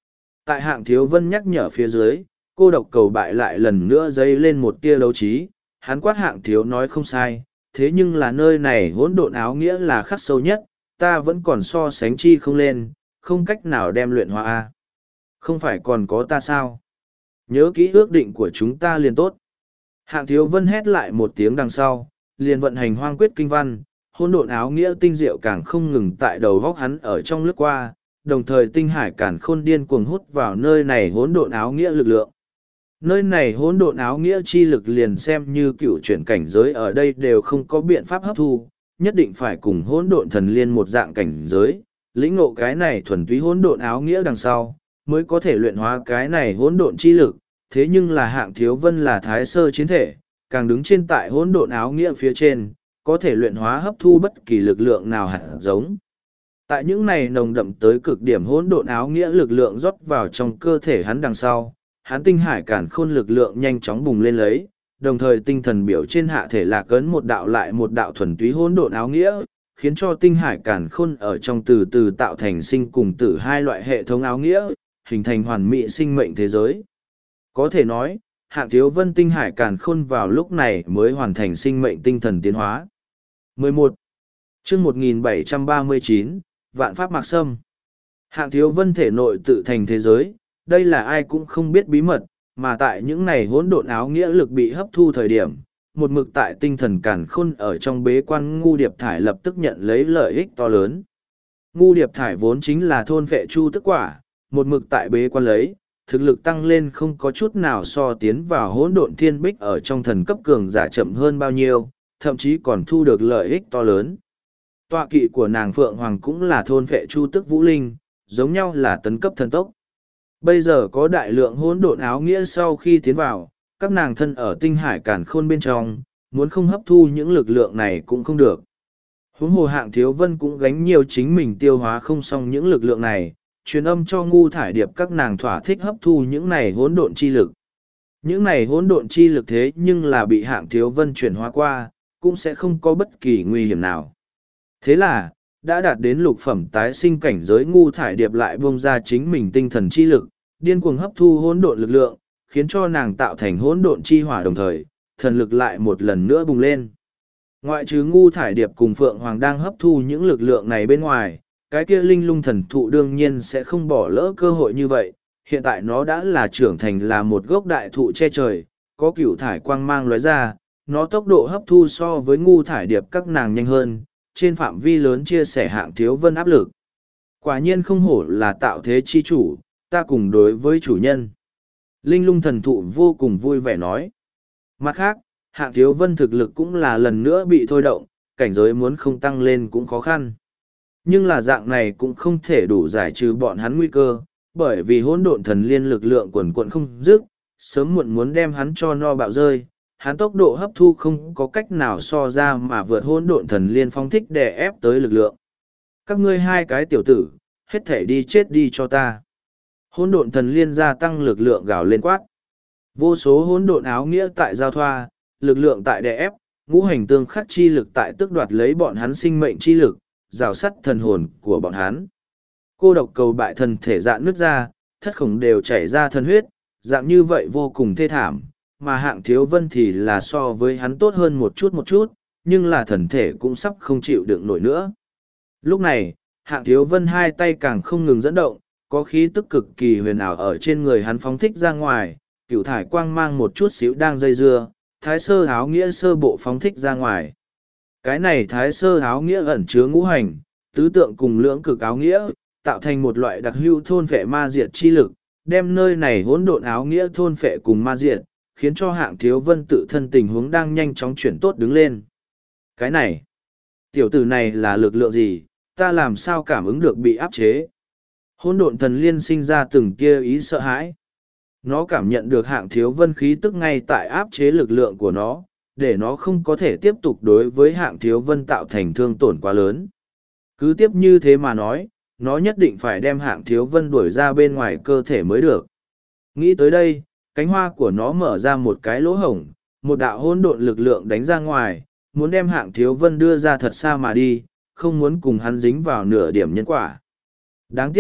S1: Tại Hạng Thiếu Vân nhắc nhở phía dưới, cô độc cầu bại lại lần nữa dấy lên một tia đấu trí, hắn quát Hạng Thiếu nói không sai, thế nhưng là nơi này hỗn độn áo nghĩa là khắc sâu nhất, ta vẫn còn so sánh chi không lên, không cách nào đem luyện hóa a. Không phải còn có ta sao? Nhớ kỹ ước định của chúng ta liền tốt. Hạng Thiếu Vân hét lại một tiếng đằng sau, liền vận hành hoang quyết kinh văn, hỗn độn áo nghĩa tinh diệu càng không ngừng tại đầu góc hắn ở trong lướt qua, đồng thời tinh hải càn khôn điên cuồng hút vào nơi này hỗn độn áo nghĩa lực lượng. Nơi này hỗn độn áo nghĩa chi lực liền xem như cựu chuyển cảnh giới ở đây đều không có biện pháp hấp thu, nhất định phải cùng hỗn độn thần liên một dạng cảnh giới, lĩnh ngộ cái này thuần túy hỗn độn áo nghĩa đằng sau, mới có thể luyện hóa cái này hỗn độn chi lực, thế nhưng là Hạng Thiếu Vân là thái sơ chiến thể, càng đứng trên tại hỗn độn áo nghĩa phía trên, có thể luyện hóa hấp thu bất kỳ lực lượng nào hạt giống. Tại những này nồng đậm tới cực điểm hỗn độn áo nghĩa lực lượng rót vào trong cơ thể hắn đằng sau, hắn tinh hải càn khôn lực lượng nhanh chóng bùng lên lấy, đồng thời tinh thần biểu trên hạ thể lạc ấn một đạo lại một đạo thuần túy hỗn độn áo nghĩa, khiến cho tinh hải càn khôn ở trong từ từ tạo thành sinh cùng tử hai loại hệ thống áo nghĩa, hình thành hoàn mỹ sinh mệnh thế giới. Có thể nói, Hạng Thiếu Vân tinh hải càn khôn vào lúc này mới hoàn thành sinh mệnh tinh thần tiến hóa. 11. Chương 1739, Vạn Pháp Mạc Sâm. Hạng Thiếu Vân thể nội tự thành thế giới, đây là ai cũng không biết bí mật, mà tại những này hỗn độn áo nghĩa lực bị hấp thu thời điểm, một mực tại tinh thần càn khôn ở trong bế quan Ngu Điệp Thải lập tức nhận lấy lợi ích to lớn. Ngu Điệp Thải vốn chính là thôn phệ chu tức quả, một mực tại bế quan lấy, thực lực tăng lên không có chút nào so tiến vào hỗn độn thiên bích ở trong thần cấp cường giả chậm hơn bao nhiêu, thậm chí còn thu được lợi ích to lớn. Tọa kỵ của nàng Phượng Hoàng cũng là thôn phệ chu tức vũ linh, giống nhau là tấn cấp thần tốc. Bây giờ có đại lượng hỗn độn áo nghĩa sau khi tiến vào, các nàng thân ở tinh hải càn khôn bên trong, muốn không hấp thu những lực lượng này cũng không được. Huống hồ Hạng Thiếu Vân cũng gánh nhiều chính mình tiêu hóa không xong những lực lượng này, truyền âm cho Ngu Thải Điệp các nàng thỏa thích hấp thu những này hỗn độn chi lực. Những này hỗn độn chi lực thế nhưng là bị Hạng Thiếu Vân chuyển hóa qua, cũng sẽ không có bất kỳ nguy hiểm nào. Thế là, đã đạt đến lục phẩm tái sinh cảnh giới Ngu Thải Điệp lại buông ra chính mình tinh thần chi lực, điên cuồng hấp thu hỗn độn lực lượng, khiến cho nàng tạo thành hỗn độn chi hỏa đồng thời, thần lực lại một lần nữa bùng lên. Ngoại trừ Ngu Thải Điệp cùng Phượng Hoàng đang hấp thu những lực lượng này bên ngoài, cái kia linh lung thần thụ đương nhiên sẽ không bỏ lỡ cơ hội như vậy, hiện tại nó đã là trưởng thành là một gốc đại thụ che trời, có cửu thải quang mang lóe ra, nó tốc độ hấp thu so với Ngu Thải Điệp các nàng nhanh hơn, trên phạm vi lớn chia sẻ Hạng Thiếu Vân áp lực. Quả nhiên không hổ là tạo thế chi chủ, ta cùng đối với chủ nhân. Linh lung thần thụ vô cùng vui vẻ nói. Mặt khác, Hạng Thiếu Vân thực lực cũng là lần nữa bị thôi động, cảnh giới muốn không tăng lên cũng khó khăn. Nhưng là dạng này cũng không thể đủ giải trừ bọn hắn nguy cơ, bởi vì hỗn độn thần liên lực lượng quần quận không dứt, sớm muộn muốn đem hắn cho no bạo rơi. Hắn tốc độ hấp thu không có cách nào so ra mà vượt hỗn độn thần liên phong thích đè ép tới lực lượng. Các ngươi hai cái tiểu tử, hết thể đi chết đi cho ta. Hỗn độn thần liên gia tăng lực lượng gào lên quát. Vô số hỗn độn áo nghĩa tại giao thoa, lực lượng tại đè ép, ngũ hành tương khắc chi lực tại tước đoạt lấy bọn hắn sinh mệnh chi lực, rào sắt thần hồn của bọn hắn. Cô độc cầu bại thần thể dạn nứt ra, thất khổng đều chảy ra thần huyết, dạng như vậy vô cùng thê thảm, mà Hạng Thiếu Vân thì là so với hắn tốt hơn một chút, nhưng là thần thể cũng sắp không chịu đựng nổi nữa. Lúc này, Hạng Thiếu Vân hai tay càng không ngừng dẫn động, có khí tức cực kỳ huyền ảo ở trên người hắn phóng thích ra ngoài, cửu thải quang mang một chút xíu đang dây dưa, thái sơ áo nghĩa sơ bộ phóng thích ra ngoài. Cái này thái sơ áo nghĩa ẩn chứa ngũ hành, tứ tượng cùng lưỡng cực áo nghĩa, tạo thành một loại đặc hữu thôn phệ ma diệt chi lực, đem nơi này hỗn độn áo nghĩa thôn phệ cùng ma diệt, khiến cho Hạng Thiếu Vân tự thân tình huống đang nhanh chóng chuyển tốt đứng lên. Cái này, tiểu tử này là lực lượng gì, ta làm sao cảm ứng được bị áp chế? Hỗn độn thần liên sinh ra từng kia ý sợ hãi. Nó cảm nhận được Hạng Thiếu Vân khí tức ngay tại áp chế lực lượng của nó, để nó không có thể tiếp tục đối với Hạng Thiếu Vân tạo thành thương tổn quá lớn. Cứ tiếp như thế mà nói, nó nhất định phải đem Hạng Thiếu Vân đuổi ra bên ngoài cơ thể mới được. Nghĩ tới đây, cánh hoa của nó mở ra một cái lỗ hổng, một đạo hỗn độn lực lượng đánh ra ngoài, muốn đem Hạng Thiếu Vân đưa ra thật xa mà đi, không muốn cùng hắn dính vào nửa điểm nhân quả. Đáng tiếc,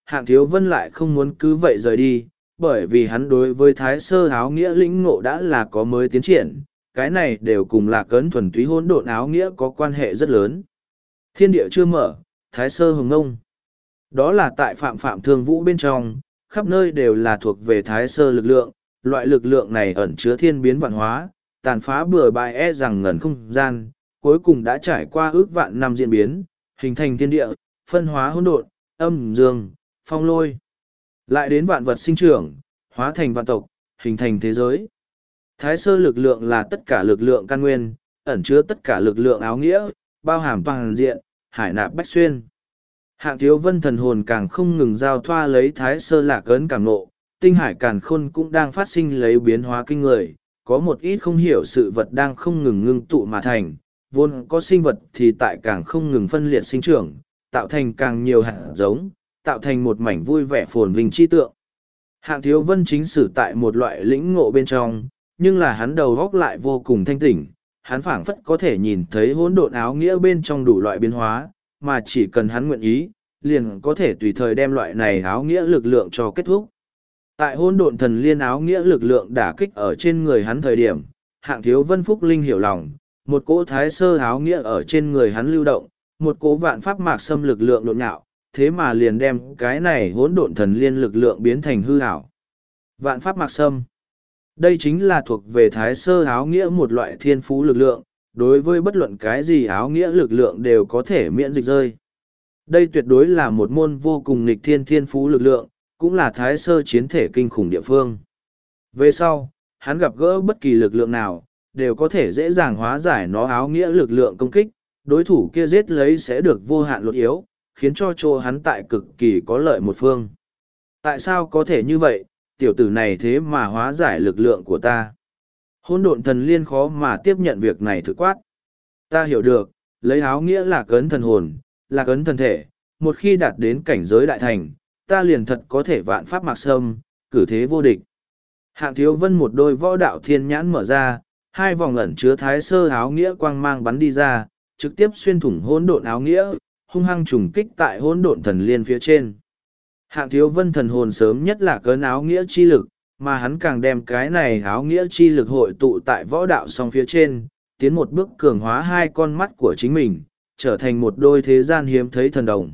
S1: Hạng Thiếu Vân lại không muốn cứ vậy rời đi, bởi vì hắn đối với Thái Sơ áo nghĩa lĩnh ngộ đã là có mới tiến triển, cái này đều cùng Lạc Ấn thuần túy hỗn độn áo nghĩa có quan hệ rất lớn. Thiên địa chưa mở, Thái Sơ hồng ngông. Đó là tại Phạm Phạm Thương Vũ bên trong, khắp nơi đều là thuộc về Thái Sơ lực lượng, loại lực lượng này ẩn chứa thiên biến vạn hóa, tàn phá bừa bãi rằng ngần không gian, cuối cùng đã trải qua ước vạn năm diễn biến, hình thành thiên địa, phân hóa hỗn độn, âm dương, phong lôi. Lại đến vạn vật sinh trưởng, hóa thành vạn tộc, hình thành thế giới. Thái Sơ lực lượng là tất cả lực lượng căn nguyên, ẩn chứa tất cả lực lượng áo nghĩa, bao hàm toàn diện, hải nạp bách xuyên. Hạng Thiếu Vân thần hồn càng không ngừng giao thoa lấy Thái Sơ lạc ấn cảm nộ, tinh hải càn khôn cũng đang phát sinh lấy biến hóa kinh người, có một ít không hiểu sự vật đang không ngừng ngưng tụ mà thành, vốn có sinh vật thì tại càng không ngừng phân liệt sinh trưởng, tạo thành càng nhiều hạt giống, tạo thành một mảnh vui vẻ phồn vinh chi tượng. Hạng Thiếu Vân chính sử tại một loại lĩnh ngộ bên trong, nhưng là hắn đầu góc lại vô cùng thanh tỉnh, hắn phảng phất có thể nhìn thấy hỗn độn áo nghĩa bên trong đủ loại biến hóa, mà chỉ cần hắn nguyện ý, liền có thể tùy thời đem loại này áo nghĩa lực lượng cho kết thúc. Tại hỗn độn thần liên áo nghĩa lực lượng đả kích ở trên người hắn thời điểm, Hạng Thiếu Vân Phúc Linh hiểu lòng, một cỗ Thái Sơ áo nghĩa ở trên người hắn lưu động, một cỗ vạn pháp mạc xâm lực lượng độn nhạo, thế mà liền đem cái này hỗn độn thần liên lực lượng biến thành hư ảo. Vạn pháp mạc xâm. Đây chính là thuộc về Thái Sơ áo nghĩa một loại thiên phú lực lượng, đối với bất luận cái gì áo nghĩa lực lượng đều có thể miễn dịch rơi. Đây tuyệt đối là một môn vô cùng nghịch thiên thiên phú lực lượng, cũng là Thái Sơ chiến thể kinh khủng địa phương. Về sau, hắn gặp gỡ bất kỳ lực lượng nào, đều có thể dễ dàng hóa giải nó áo nghĩa lực lượng công kích, đối thủ kia giết lấy sẽ được vô hạn lột yếu, khiến cho chỗ hắn tại cực kỳ có lợi một phương. Tại sao có thể như vậy, tiểu tử này thế mà hóa giải lực lượng của ta? Hỗn độn thần liên khó mà tiếp nhận việc này thực quát. Ta hiểu được, lấy áo nghĩa là cấn thần hồn, là cấn thần thể, một khi đạt đến cảnh giới đại thành, ta liền thật có thể vạn pháp mạc xâm, cử thế vô địch. Hạng Thiếu Vân một đôi võ đạo thiên nhãn mở ra, hai vòng ẩn chứa Thái Sơ áo nghĩa quang mang bắn đi ra, trực tiếp xuyên thủng hỗn độn áo nghĩa, hung hăng trùng kích tại hỗn độn thần liên phía trên. Hạng Thiếu Vân thần hồn sớm nhất là cấn áo nghĩa chi lực, mà hắn càng đem cái này áo nghĩa chi lực hội tụ tại võ đạo song phía trên, tiến một bước cường hóa hai con mắt của chính mình, trở thành một đôi thế gian hiếm thấy thần đồng.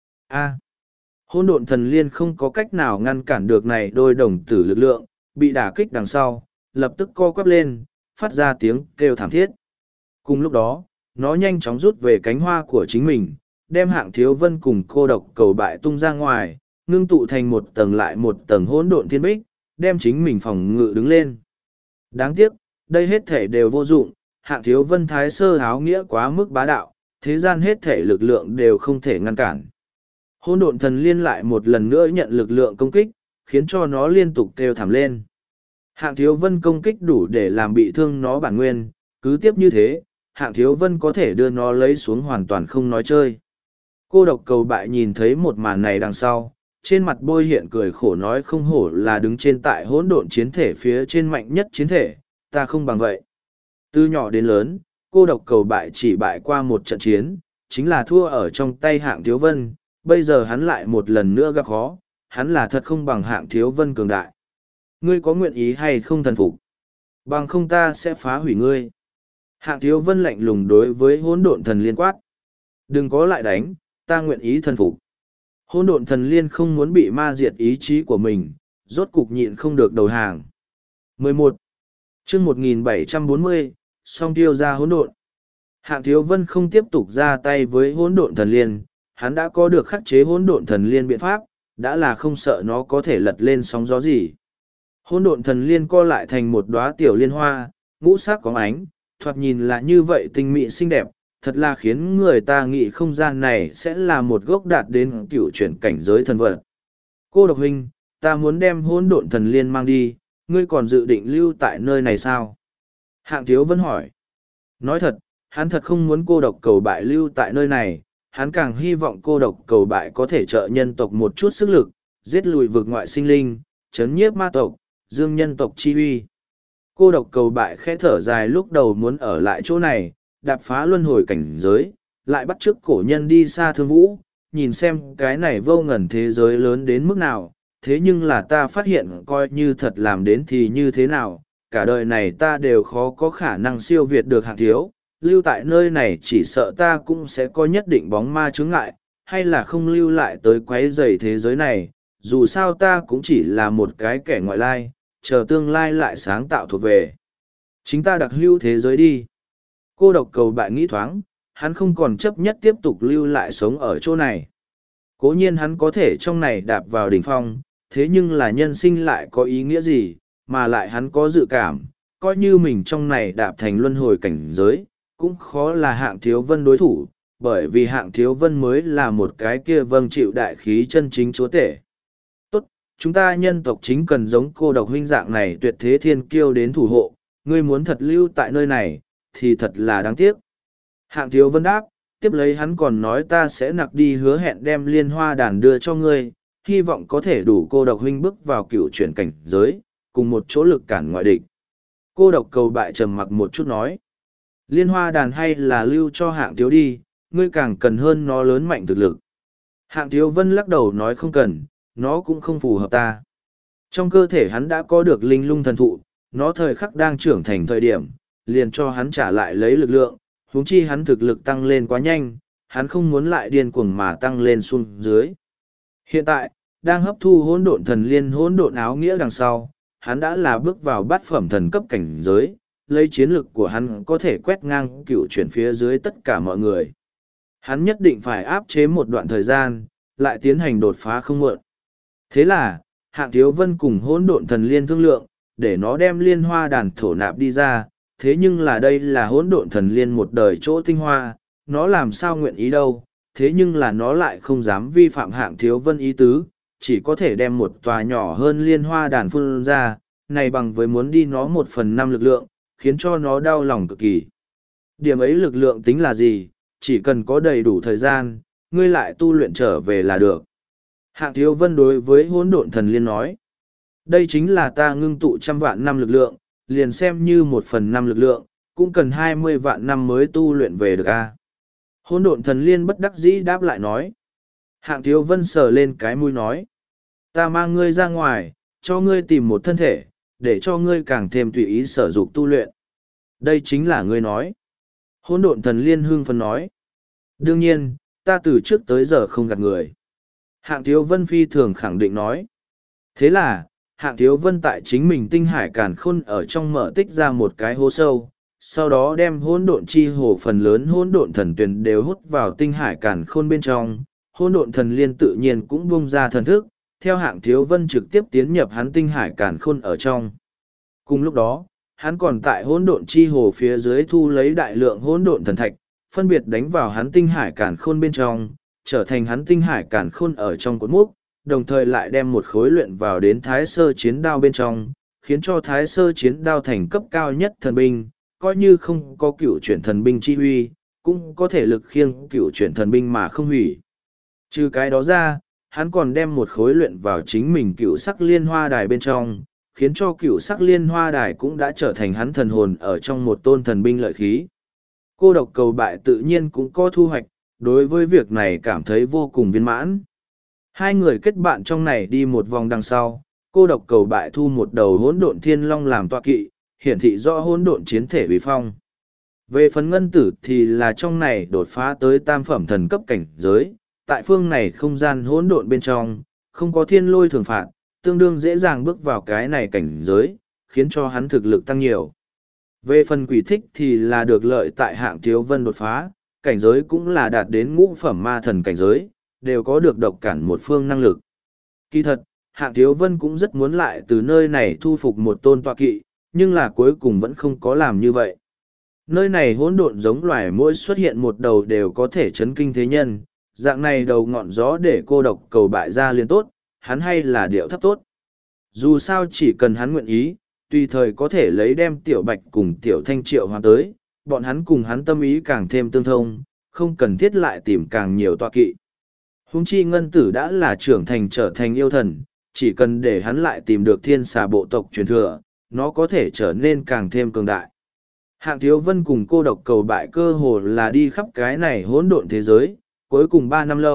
S1: A. Hỗn độn thần liên không có cách nào ngăn cản được này đôi đồng tử lực lượng, bị đả kích đằng sau, lập tức co quắp lên, phát ra tiếng kêu thảm thiết. Cùng lúc đó, nó nhanh chóng rút về cánh hoa của chính mình, đem Hạng Thiếu Vân cùng cô độc cầu bại tung ra ngoài, ngưng tụ thành một tầng lại một tầng hỗn độn thiên bích, đem chính mình phòng ngự đứng lên. Đáng tiếc, đây hết thể đều vô dụng, Hạng Thiếu Vân Thái Sơ áo nghĩa quá mức bá đạo, thế gian hết thể lực lượng đều không thể ngăn cản. Hỗn độn thần liên lại một lần nữa nhận lực lượng công kích, khiến cho nó liên tục kêu thảm lên. Hạng Thiếu Vân công kích đủ để làm bị thương nó bản nguyên, cứ tiếp như thế, Hạng Thiếu Vân có thể đưa nó lấy xuống hoàn toàn không nói chơi. Cô độc cầu bại nhìn thấy một màn này đằng sau, trên mặt bôi hiện cười khổ nói không hổ là đứng trên tại hỗn độn chiến thể phía trên mạnh nhất chiến thể, ta không bằng vậy. Từ nhỏ đến lớn, cô độc cầu bại chỉ bại qua một trận chiến, chính là thua ở trong tay Hạng Thiếu Vân, bây giờ hắn lại một lần nữa gặp khó, hắn là thật không bằng Hạng Thiếu Vân cường đại. Ngươi có nguyện ý hay không thần phục? Bằng không ta sẽ phá hủy ngươi. Hạng Thiếu Vân lạnh lùng đối với hỗn độn thần liên quát. Đừng có lại đánh, ta nguyện ý thần phục. Hỗn độn thần liên không muốn bị ma diệt ý chí của mình, rốt cục nhịn không được đầu hàng. 11. chương 1740, song tiêu ra hỗn độn. Hạng Thiếu Vân không tiếp tục ra tay với hỗn độn thần liên, hắn đã có được khắc chế hỗn độn thần liên biện pháp, đã là không sợ nó có thể lật lên sóng gió gì. Hỗn độn thần liên co lại thành một đóa tiểu liên hoa, ngũ sắc có ánh, thoạt nhìn là như vậy tinh mỹ xinh đẹp, thật là khiến người ta nghĩ không gian này sẽ là một gốc đạt đến cựu chuyển cảnh giới thần vật. Cô độc huynh, ta muốn đem hỗn độn thần liên mang đi, ngươi còn dự định lưu tại nơi này sao? Hạng Thiếu Vân hỏi. Nói thật, hắn thật không muốn cô độc cầu bại lưu tại nơi này, hắn càng hy vọng cô độc cầu bại có thể trợ nhân tộc một chút sức lực, giết lùi vực ngoại sinh linh, chấn nhiếp ma tộc, dương nhân tộc chi uy. Cô độc cầu bại khẽ thở dài lúc đầu muốn ở lại chỗ này, đạp phá luân hồi cảnh giới, lại bắt chước cổ nhân đi xa thương vũ, nhìn xem cái này vô ngần thế giới lớn đến mức nào, thế nhưng là ta phát hiện coi như thật làm đến thì như thế nào, cả đời này ta đều khó có khả năng siêu việt được Hạng Thiếu, lưu tại nơi này chỉ sợ ta cũng sẽ có nhất định bóng ma chướng ngại, hay là không lưu lại tới quấy rầy thế giới này, dù sao ta cũng chỉ là một cái kẻ ngoại lai, chờ tương lai lại sáng tạo thuộc về. Chính ta đặc hữu thế giới đi. Cô độc cầu bại nghĩ thoáng, hắn không còn chấp nhất tiếp tục lưu lại sống ở chỗ này. Cố nhiên hắn có thể trong này đạp vào đỉnh phong, thế nhưng là nhân sinh lại có ý nghĩa gì, mà lại hắn có dự cảm, coi như mình trong này đạp thành luân hồi cảnh giới, cũng khó là Hạng Thiếu Vân đối thủ, bởi vì Hạng Thiếu Vân mới là một cái kia vâng chịu đại khí chân chính chúa tể. Tốt, chúng ta nhân tộc chính cần giống cô độc huynh dạng này tuyệt thế thiên kiêu đến thủ hộ, ngươi muốn thật lưu tại nơi này, thì thật là đáng tiếc. Hạng Thiếu Vân đáp, tiếp lấy hắn còn nói ta sẽ nặc đi hứa hẹn đem liên hoa đàn đưa cho ngươi, hy vọng có thể đủ cô độc huynh bước vào cựu chuyển cảnh giới, cùng một chỗ lực cản ngoại địch. Cô độc cầu bại trầm mặc một chút nói, liên hoa đàn hay là lưu cho Hạng Thiếu đi, ngươi càng cần hơn nó lớn mạnh thực lực. Hạng Thiếu Vân lắc đầu nói không cần, nó cũng không phù hợp ta. Trong cơ thể hắn đã có được linh lung thần thụ, nó thời khắc đang trưởng thành thời điểm, liền cho hắn trả lại lấy lực lượng, huống chi hắn thực lực tăng lên quá nhanh, hắn không muốn lại điên cuồng mà tăng lên xuống dưới. Hiện tại, đang hấp thu hỗn độn thần liên hỗn độn áo nghĩa đằng sau, hắn đã là bước vào bát phẩm thần cấp cảnh giới, lấy chiến lực của hắn có thể quét ngang cựu chuyển phía dưới tất cả mọi người. Hắn nhất định phải áp chế một đoạn thời gian, lại tiến hành đột phá không muộn. Thế là, Hạng Thiếu Vân cùng hỗn độn thần liên thương lượng, để nó đem liên hoa đàn thổ nạp đi ra, thế nhưng là đây là hỗn độn thần liên một đời chỗ tinh hoa, nó làm sao nguyện ý đâu, thế nhưng là nó lại không dám vi phạm Hạng Thiếu Vân ý tứ, chỉ có thể đem một tòa nhỏ hơn liên hoa đàn phun ra, này bằng với muốn đi nó 1/5 lực lượng, khiến cho nó đau lòng cực kỳ. Điểm ấy lực lượng tính là gì, chỉ cần có đầy đủ thời gian, ngươi lại tu luyện trở về là được. Hạng Thiếu Vân đối với hỗn độn thần liên nói, đây chính là ta ngưng tụ 100 vạn năm lực lượng, liền xem như 1/5 lực lượng, cũng cần 20 vạn năm mới tu luyện về được a. Hỗn độn thần liên bất đắc dĩ đáp lại nói. Hạng Thiếu Vân sờ lên cái mũi nói, ta mang ngươi ra ngoài, cho ngươi tìm một thân thể, để cho ngươi càng thêm tùy ý sở dục tu luyện. Đây chính là ngươi nói. Hỗn độn thần liên hưng phấn nói. Đương nhiên, ta từ trước tới giờ không gạt người. Hạng Thiếu Vân phi thường khẳng định nói. Thế là, Hạng Thiếu Vân tại chính mình tinh hải càn khôn ở trong mở tích ra một cái hố sâu, sau đó đem hỗn độn chi hồ phần lớn hỗn độn thần tuyền đều hút vào tinh hải càn khôn bên trong, hỗn độn thần liên tự nhiên cũng bung ra thần thức, theo Hạng Thiếu Vân trực tiếp tiến nhập hắn tinh hải càn khôn ở trong. Cùng lúc đó, hắn còn tại hỗn độn chi hồ phía dưới thu lấy đại lượng hỗn độn thần thạch, phân biệt đánh vào hắn tinh hải càn khôn bên trong, trở thành hắn tinh hải càn khôn ở trong cột mốc, đồng thời lại đem một khối luyện vào đến thái sơ chiến đao bên trong, khiến cho thái sơ chiến đao thành cấp cao nhất thần binh, coi như không có cựu chuyển thần binh chi huy, cũng có thể lực khiêng cựu chuyển thần binh mà không hủy. Trừ cái đó ra, hắn còn đem một khối luyện vào chính mình cựu sắc liên hoa đài bên trong, khiến cho cựu sắc liên hoa đài cũng đã trở thành hắn thần hồn ở trong một tôn thần binh lợi khí. Cô độc cầu bại tự nhiên cũng có thu hoạch, đối với việc này cảm thấy vô cùng viên mãn. Hai người kết bạn trong này đi một vòng đằng sau, cô độc cầu bại thu một đầu hỗn độn thiên long làm tọa kỵ, hiển thị rõ hỗn độn chiến thể uy phong. Về phần ngân tử thì là trong này đột phá tới tam phẩm thần cấp cảnh giới, tại phương này không gian hỗn độn bên trong, không có thiên lôi thường phạt, tương đương dễ dàng bước vào cái này cảnh giới, khiến cho hắn thực lực tăng nhiều. Về phần quỷ thích thì là được lợi tại Hạng Thiếu Vân đột phá, cảnh giới cũng là đạt đến ngũ phẩm ma thần cảnh giới, đều có được độc cản một phương năng lực. Kỳ thật, Hạng Thiếu Vân cũng rất muốn lại từ nơi này thu phục một tôn tọa kỵ, nhưng là cuối cùng vẫn không có làm như vậy. Nơi này hỗn độn giống loài mỗi xuất hiện một đầu đều có thể chấn kinh thế nhân, dạng này đầu ngọn gió để cô độc cầu bại ra liền tốt, hắn hay là điệu thấp tốt. Dù sao chỉ cần hắn nguyện ý, tùy thời có thể lấy đem tiểu bạch cùng tiểu thanh triệu hóa tới, bọn hắn cùng hắn tâm ý càng thêm tương thông, không cần thiết lại tìm càng nhiều tọa kỵ. Hung chi ngân tử đã là trưởng thành trở thành yêu thần, chỉ cần để hắn lại tìm được thiên xà bộ tộc truyền thừa, nó có thể trở nên càng thêm cường đại. Hạng Thiếu Vân cùng cô độc cầu bại cơ hồ là đi khắp cái này hỗn độn thế giới, cuối cùng 3 năm lâu,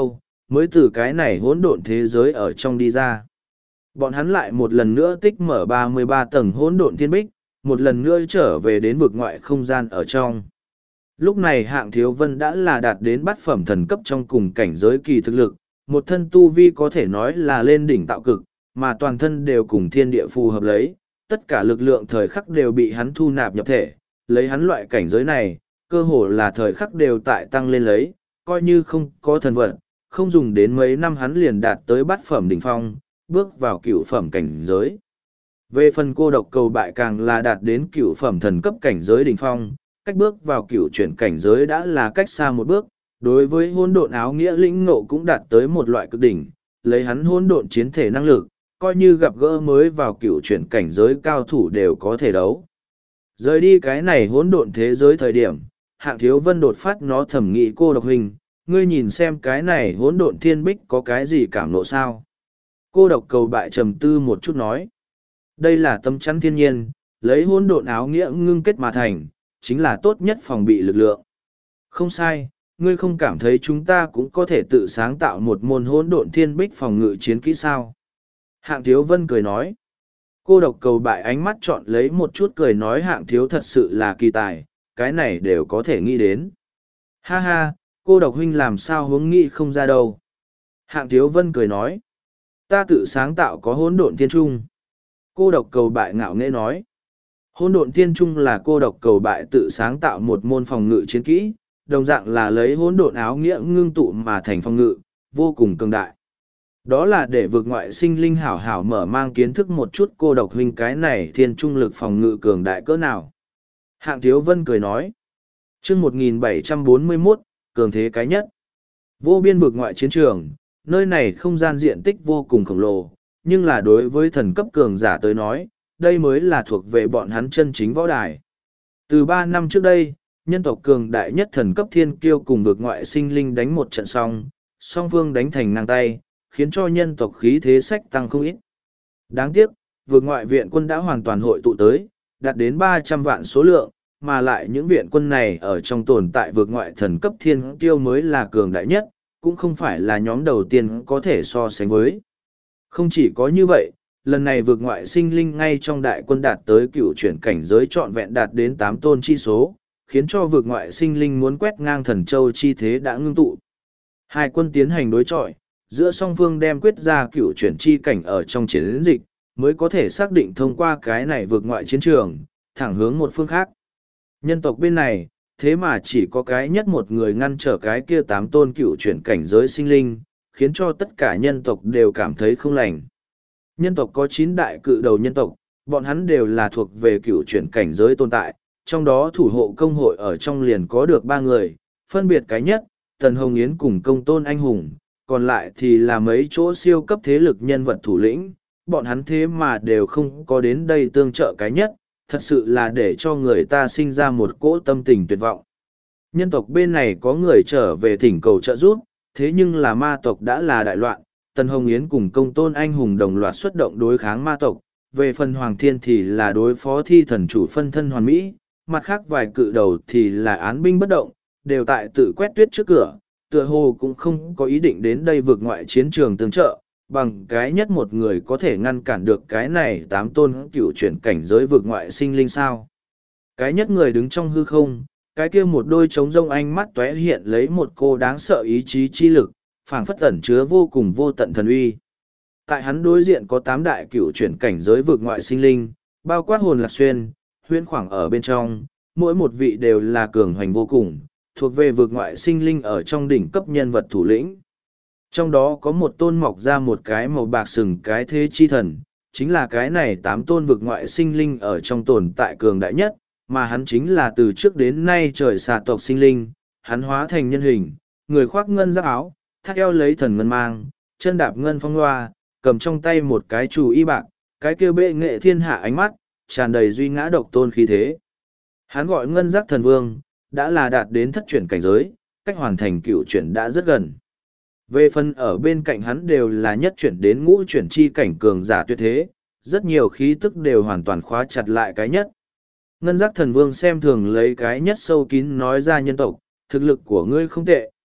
S1: mới từ cái này hỗn độn thế giới ở trong đi ra. Bọn hắn lại một lần nữa tích mở 33 tầng hỗn độn thiên bích, một lần nữa trở về đến vực ngoại không gian ở trong. Lúc này Hạng Thiếu Vân đã là đạt đến bát phẩm thần cấp trong cùng cảnh giới kỳ thực lực, một thân tu vi có thể nói là lên đỉnh tạo cực, mà toàn thân đều cùng thiên địa phù hợp lấy, tất cả lực lượng thời khắc đều bị hắn thu nạp nhập thể, lấy hắn loại cảnh giới này, cơ hồ là thời khắc đều tại tăng lên lấy, coi như không có thần vận, không dùng đến mấy năm hắn liền đạt tới bát phẩm đỉnh phong, bước vào cửu phẩm cảnh giới. Về phần cô độc cầu bại càng là đạt đến cửu phẩm thần cấp cảnh giới đỉnh phong, cách bước vào cửu chuyển cảnh giới đã là cách xa một bước, đối với hỗn độn áo nghĩa lĩnh ngộ cũng đạt tới một loại cực đỉnh, lấy hắn hỗn độn chiến thể năng lực, coi như gặp gỡ mới vào cửu chuyển cảnh giới cao thủ đều có thể đấu. Rời đi cái này hỗn độn thế giới thời điểm, Hạng Thiếu Vân đột phát nó thẩm nghĩ cô độc hình, ngươi nhìn xem cái này hỗn độn thiên bích có cái gì cảm nộ sao? Cô độc cầu bại trầm tư một chút nói. Đây là tấm chắn thiên nhiên, lấy hỗn độn áo nghĩa ngưng kết mà thành, chính là tốt nhất phòng bị lực lượng. Không sai, ngươi không cảm thấy chúng ta cũng có thể tự sáng tạo một môn hỗn độn thiên bích phòng ngự chiến kỹ sao? Hạng Thiếu Vân cười nói. Cô độc cầu bại ánh mắt chọn lấy một chút cười nói Hạng Thiếu thật sự là kỳ tài, cái này đều có thể nghĩ đến. Ha ha, cô độc huynh làm sao hướng nghĩ không ra đâu. Hạng Thiếu Vân cười nói. Ta tự sáng tạo có hỗn độn thiên trung. Cô độc cầu bại ngạo nghễ nói. Hỗn độn thiên trung là cô độc cầu bại tự sáng tạo một môn phòng ngự chiến kỹ, đồng dạng là lấy hỗn độn áo nghĩa ngưng tụ mà thành phòng ngự, vô cùng cường đại. Đó là để vượt ngoại sinh linh hảo hảo mở mang kiến thức một chút cô độc huynh cái này thiên trung lực phòng ngự cường đại cỡ nào. Hạng Thiếu Vân cười nói. Chương 1741, cường thế cái nhất. Vô biên vượt ngoại chiến trường, nơi này không gian diện tích vô cùng khổng lồ, nhưng là đối với thần cấp cường giả tới nói, đây mới là thuộc về bọn hắn chân chính võ đài. Từ 3 năm trước đây, nhân tộc cường đại nhất thần cấp thiên kiêu cùng vượt ngoại sinh linh đánh một trận xong, song phương đánh thành ngang tay, khiến cho nhân tộc khí thế sách tăng không ít. Đáng tiếc, vượt ngoại viện quân đã hoàn toàn hội tụ tới, đạt đến 300 vạn số lượng, mà lại những viện quân này ở trong tồn tại vượt ngoại thần cấp thiên kiêu mới là cường đại nhất, cũng không phải là nhóm đầu tiên có thể so sánh với. Không chỉ có như vậy, lần này vượt ngoại sinh linh ngay trong đại quân đạt tới cựu chuyển cảnh giới trọn vẹn đạt đến 8 tôn chi số, khiến cho vượt ngoại sinh linh muốn quét ngang thần châu chi thế đã ngưng tụ. Hai quân tiến hành đối chọi, giữa song phương đem quyết ra cựu chuyển chi cảnh ở trong chiến dịch, mới có thể xác định thông qua cái này vượt ngoại chiến trường, thẳng hướng một phương khác. Nhân tộc bên này, thế mà chỉ có cái nhất một người ngăn trở cái kia 8 tôn cựu chuyển cảnh giới sinh linh, khiến cho tất cả nhân tộc đều cảm thấy không lành. Nhân tộc có 9 đại cự đầu nhân tộc, bọn hắn đều là thuộc về cựu chuyển cảnh giới tồn tại, trong đó thủ hộ công hội ở trong liền có được 3 người, phân biệt cái nhất, Tần Hồng Yến cùng Công Tôn Anh Hùng, còn lại thì là mấy chỗ siêu cấp thế lực nhân vật thủ lĩnh, bọn hắn thế mà đều không có đến đây tương trợ cái nhất, thật sự là để cho người ta sinh ra một cỗ tâm tình tuyệt vọng. Nhân tộc bên này có người trở về thỉnh cầu trợ giúp, thế nhưng là ma tộc đã là đại loạn, Tần Hồng Yến cùng Công Tôn Anh Hùng đồng loạt xuất động đối kháng ma tộc, về phần Hoàng Thiên thì là đối phó thi thần chủ phân thân hoàn mỹ, mặt khác vài cự đầu thì là án binh bất động, đều tại tự quét tuyết trước cửa, tựa hồ cũng không có ý định đến đây vượt ngoại chiến trường tương trợ, bằng cái nhất một người có thể ngăn cản được cái này 8 tôn cựu chuyển cảnh giới vượt ngoại sinh linh sao. Cái nhất người đứng trong hư không, cái kia một đôi trống rông ánh mắt tóe hiện lấy một cô đáng sợ ý chí chi lực, phảng phất ẩn chứa vô cùng vô tận thần uy. Tại hắn đối diện có 8 đại cựu chuyển cảnh giới vượt ngoại sinh linh, bao quát hồn lạc xuyên, huyễn khoảng ở bên trong, mỗi một vị đều là cường hoành vô cùng, thuộc về vượt ngoại sinh linh ở trong đỉnh cấp nhân vật thủ lĩnh. Trong đó có một tôn mọc ra một cái màu bạc sừng cái thế chi thần, chính là cái này 8 tôn vượt ngoại sinh linh ở trong tồn tại cường đại nhất, mà hắn chính là từ trước đến nay trời xà tộc sinh linh, hắn hóa thành nhân hình, người khoác ngân giáp áo, thắt eo lấy thần ngân mang, chân đạp ngân phong loa, cầm trong tay một cái chù y bạc, cái kia bệ nghệ thiên hạ ánh mắt, tràn đầy duy ngã độc tôn khí thế. Hắn gọi ngân giác thần vương, đã là đạt đến thất chuyển cảnh giới, cách hoàn thành cựu chuyển đã rất gần. Về phần ở bên cạnh hắn đều là nhất chuyển đến ngũ chuyển chi cảnh cường giả tuyệt thế, rất nhiều khí tức đều hoàn toàn khóa chặt lại cái nhất. Ngân giác thần vương xem thường lấy cái nhất sâu kín nói ra nhân tộc, thực lực của ngươi không tệ,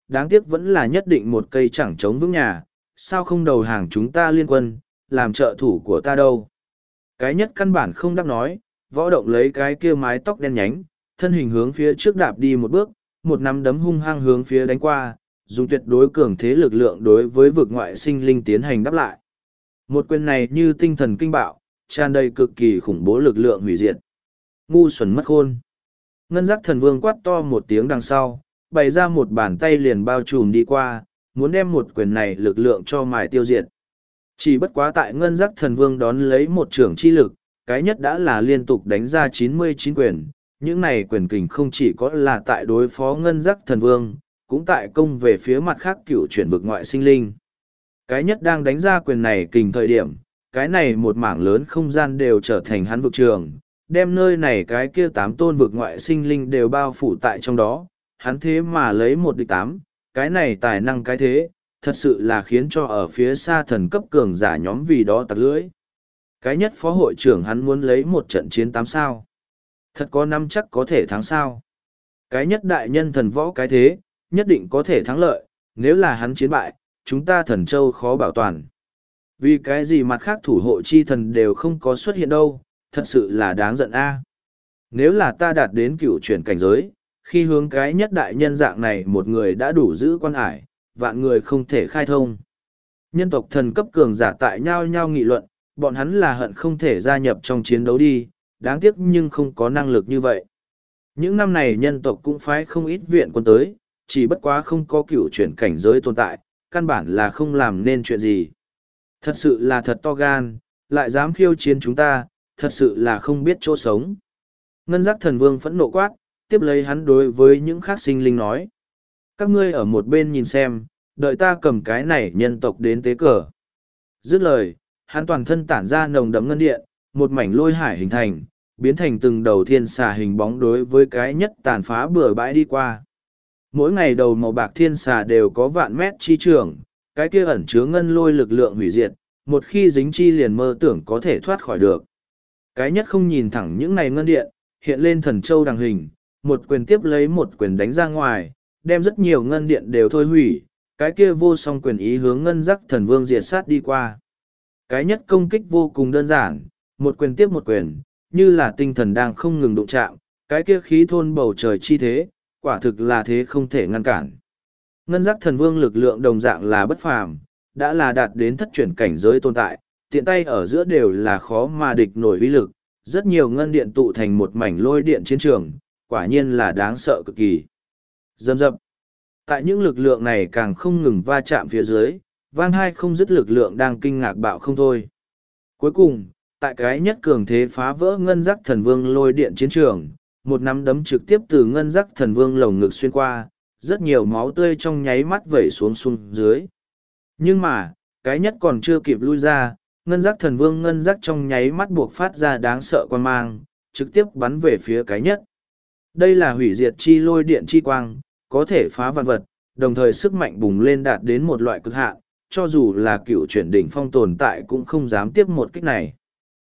S1: đáng tiếc vẫn là nhất định một cây chẳng chống vững nhà, sao không đầu hàng chúng ta liên quân, làm trợ thủ của ta đâu. Cái nhất căn bản không đáp nói, võ động lấy cái kia mái tóc đen nhánh, thân hình hướng phía trước đạp đi một bước, một nắm đấm hung hăng hướng phía đánh qua, dùng tuyệt đối cường thế lực lượng đối với vực ngoại sinh linh tiến hành đáp lại. Một quyền này như tinh thần kinh bạo, tràn đầy cực kỳ khủng bố lực lượng hủy diệt. Ngu xuẩn mất khôn. Ngân giác thần vương quát to một tiếng đằng sau, bày ra một bàn tay liền bao trùm đi qua, muốn đem một quyền này lực lượng cho mài tiêu diệt. Chỉ bất quá tại ngân giác thần vương đón lấy một trưởng chi lực, cái nhất đã là liên tục đánh ra 99 quyền. Những này quyền kình không chỉ có là tại đối phó ngân giác thần vương, cũng tại công về phía mặt khác cựu chuyển vực ngoại sinh linh. Cái nhất đang đánh ra quyền này kình thời điểm, cái này một mảng lớn không gian đều trở thành hắn vực trường, đem nơi này cái kia 8 tôn vực ngoại sinh linh đều bao phủ tại trong đó, hắn thế mà lấy 1 địch 8, cái này tài năng cái thế, thật sự là khiến cho ở phía xa thần cấp cường giả nhóm vì đó tặc lưỡi. Cái nhất phó hội trưởng hắn muốn lấy một trận chiến 8 sao. Thật có nắm chắc có thể thắng sao. Cái nhất đại nhân thần võ cái thế, nhất định có thể thắng lợi, nếu là hắn chiến bại, chúng ta thần châu khó bảo toàn. Vì cái gì mặt khác thủ hộ chi thần đều không có xuất hiện đâu, thật sự là đáng giận a. Nếu là ta đạt đến cựu chuyển cảnh giới, khi hướng cái nhất đại nhân dạng này một người đã đủ giữ quan hải, vạn người không thể khai thông. Nhân tộc thần cấp cường giả tại nhau nhau nghị luận, bọn hắn là hận không thể gia nhập trong chiến đấu đi, đáng tiếc nhưng không có năng lực như vậy. Những năm này nhân tộc cũng phái không ít viện quân tới, chỉ bất quá không có cựu chuyển cảnh giới tồn tại, căn bản là không làm nên chuyện gì. Thật sự là thật to gan, lại dám khiêu chiến chúng ta, thật sự là không biết chỗ sống. Ngân giác thần vương phẫn nộ quát, tiếp lấy hắn đối với những khác sinh linh nói. Các ngươi ở một bên nhìn xem, đợi ta cầm cái này nhân tộc đến tế cờ. Dứt lời, hắn toàn thân tản ra nồng đậm ngân điện, một mảnh lôi hải hình thành, biến thành từng đầu thiên xà hình bóng đối với cái nhất tàn phá bừa bãi đi qua. Mỗi ngày đầu màu bạc thiên xà đều có vạn mét chi trường, cái kia ẩn chứa ngân lôi lực lượng hủy diệt, một khi dính chi liền mơ tưởng có thể thoát khỏi được. Cái nhất không nhìn thẳng những này ngân điện, hiện lên thần châu đằng hình, một quyền tiếp lấy một quyền đánh ra ngoài, đem rất nhiều ngân điện đều thôi hủy, cái kia vô song quyền ý hướng ngân giác thần vương diệt sát đi qua. Cái nhất công kích vô cùng đơn giản, một quyền tiếp một quyền, như là tinh thần đang không ngừng đụng chạm, cái kia khí thôn bầu trời chi thế, quả thực là thế không thể ngăn cản. Ngân giác thần vương lực lượng đồng dạng là bất phàm, đã là đạt đến thất chuyển cảnh giới tồn tại, tiện tay ở giữa đều là khó mà địch nổi uy lực, rất nhiều ngân điện tụ thành một mảnh lôi điện chiến trường, quả nhiên là đáng sợ cực kỳ. Dầm dập. Tại những lực lượng này càng không ngừng va chạm phía dưới, vang hai không dứt lực lượng đang kinh ngạc bạo không thôi. Cuối cùng, tại cái nhất cường thế phá vỡ ngân giác thần vương lôi điện chiến trường, một nắm đấm trực tiếp từ ngân giác thần vương lồng ngực xuyên qua, rất nhiều máu tươi trong nháy mắt vẩy xuống dưới. Nhưng mà, cái nhất còn chưa kịp lui ra, ngân giác thần vương ngân giác trong nháy mắt buộc phát ra đáng sợ quan mang, trực tiếp bắn về phía cái nhất. Đây là hủy diệt chi lôi điện chi quang, có thể phá vạn vật, đồng thời sức mạnh bùng lên đạt đến một loại cực hạn, cho dù là cựu chuyển đỉnh phong tồn tại cũng không dám tiếp một kích này.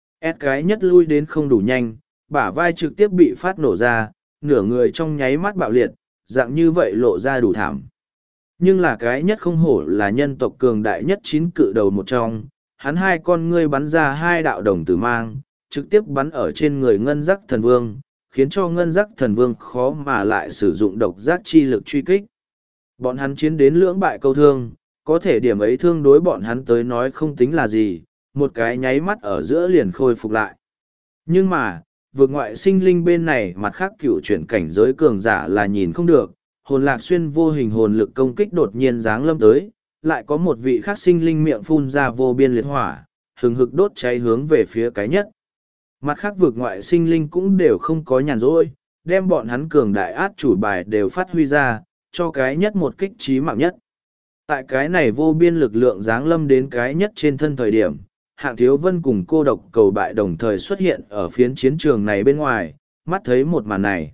S1: Cái nhất lui đến không đủ nhanh, bả vai trực tiếp bị phát nổ ra, nửa người trong nháy mắt bạo liệt, dạng như vậy lộ ra đủ thảm. Nhưng là cái nhất không hổ là nhân tộc cường đại nhất 9 cự đầu một trong, hắn hai con ngươi bắn ra 2 đạo đồng tử mang, trực tiếp bắn ở trên người ngân giác thần vương, khiến cho ngân giác thần vương khó mà lại sử dụng độc giác chi lực truy kích. Bọn hắn chiến đến lưỡng bại câu thương, có thể điểm ấy thương đối bọn hắn tới nói không tính là gì, một cái nháy mắt ở giữa liền khôi phục lại. Nhưng mà, vượt ngoại sinh linh bên này mặt khác cựu chuyển cảnh giới cường giả là nhìn không được, hồn lạc xuyên vô hình hồn lực công kích đột nhiên giáng lâm tới, lại có một vị khác sinh linh miệng phun ra vô biên liệt hỏa, hừng hực đốt cháy hướng về phía cái nhất. Mặt khác vượt ngoại sinh linh cũng đều không có nhàn rỗi, đem bọn hắn cường đại át chủ bài đều phát huy ra, cho cái nhất một kích trí mạng nhất. Tại cái này vô biên lực lượng giáng lâm đến cái nhất trên thân thời điểm, Hạng Thiếu Vân cùng cô độc cầu bại đồng thời xuất hiện ở phiến chiến trường này bên ngoài, mắt thấy một màn này.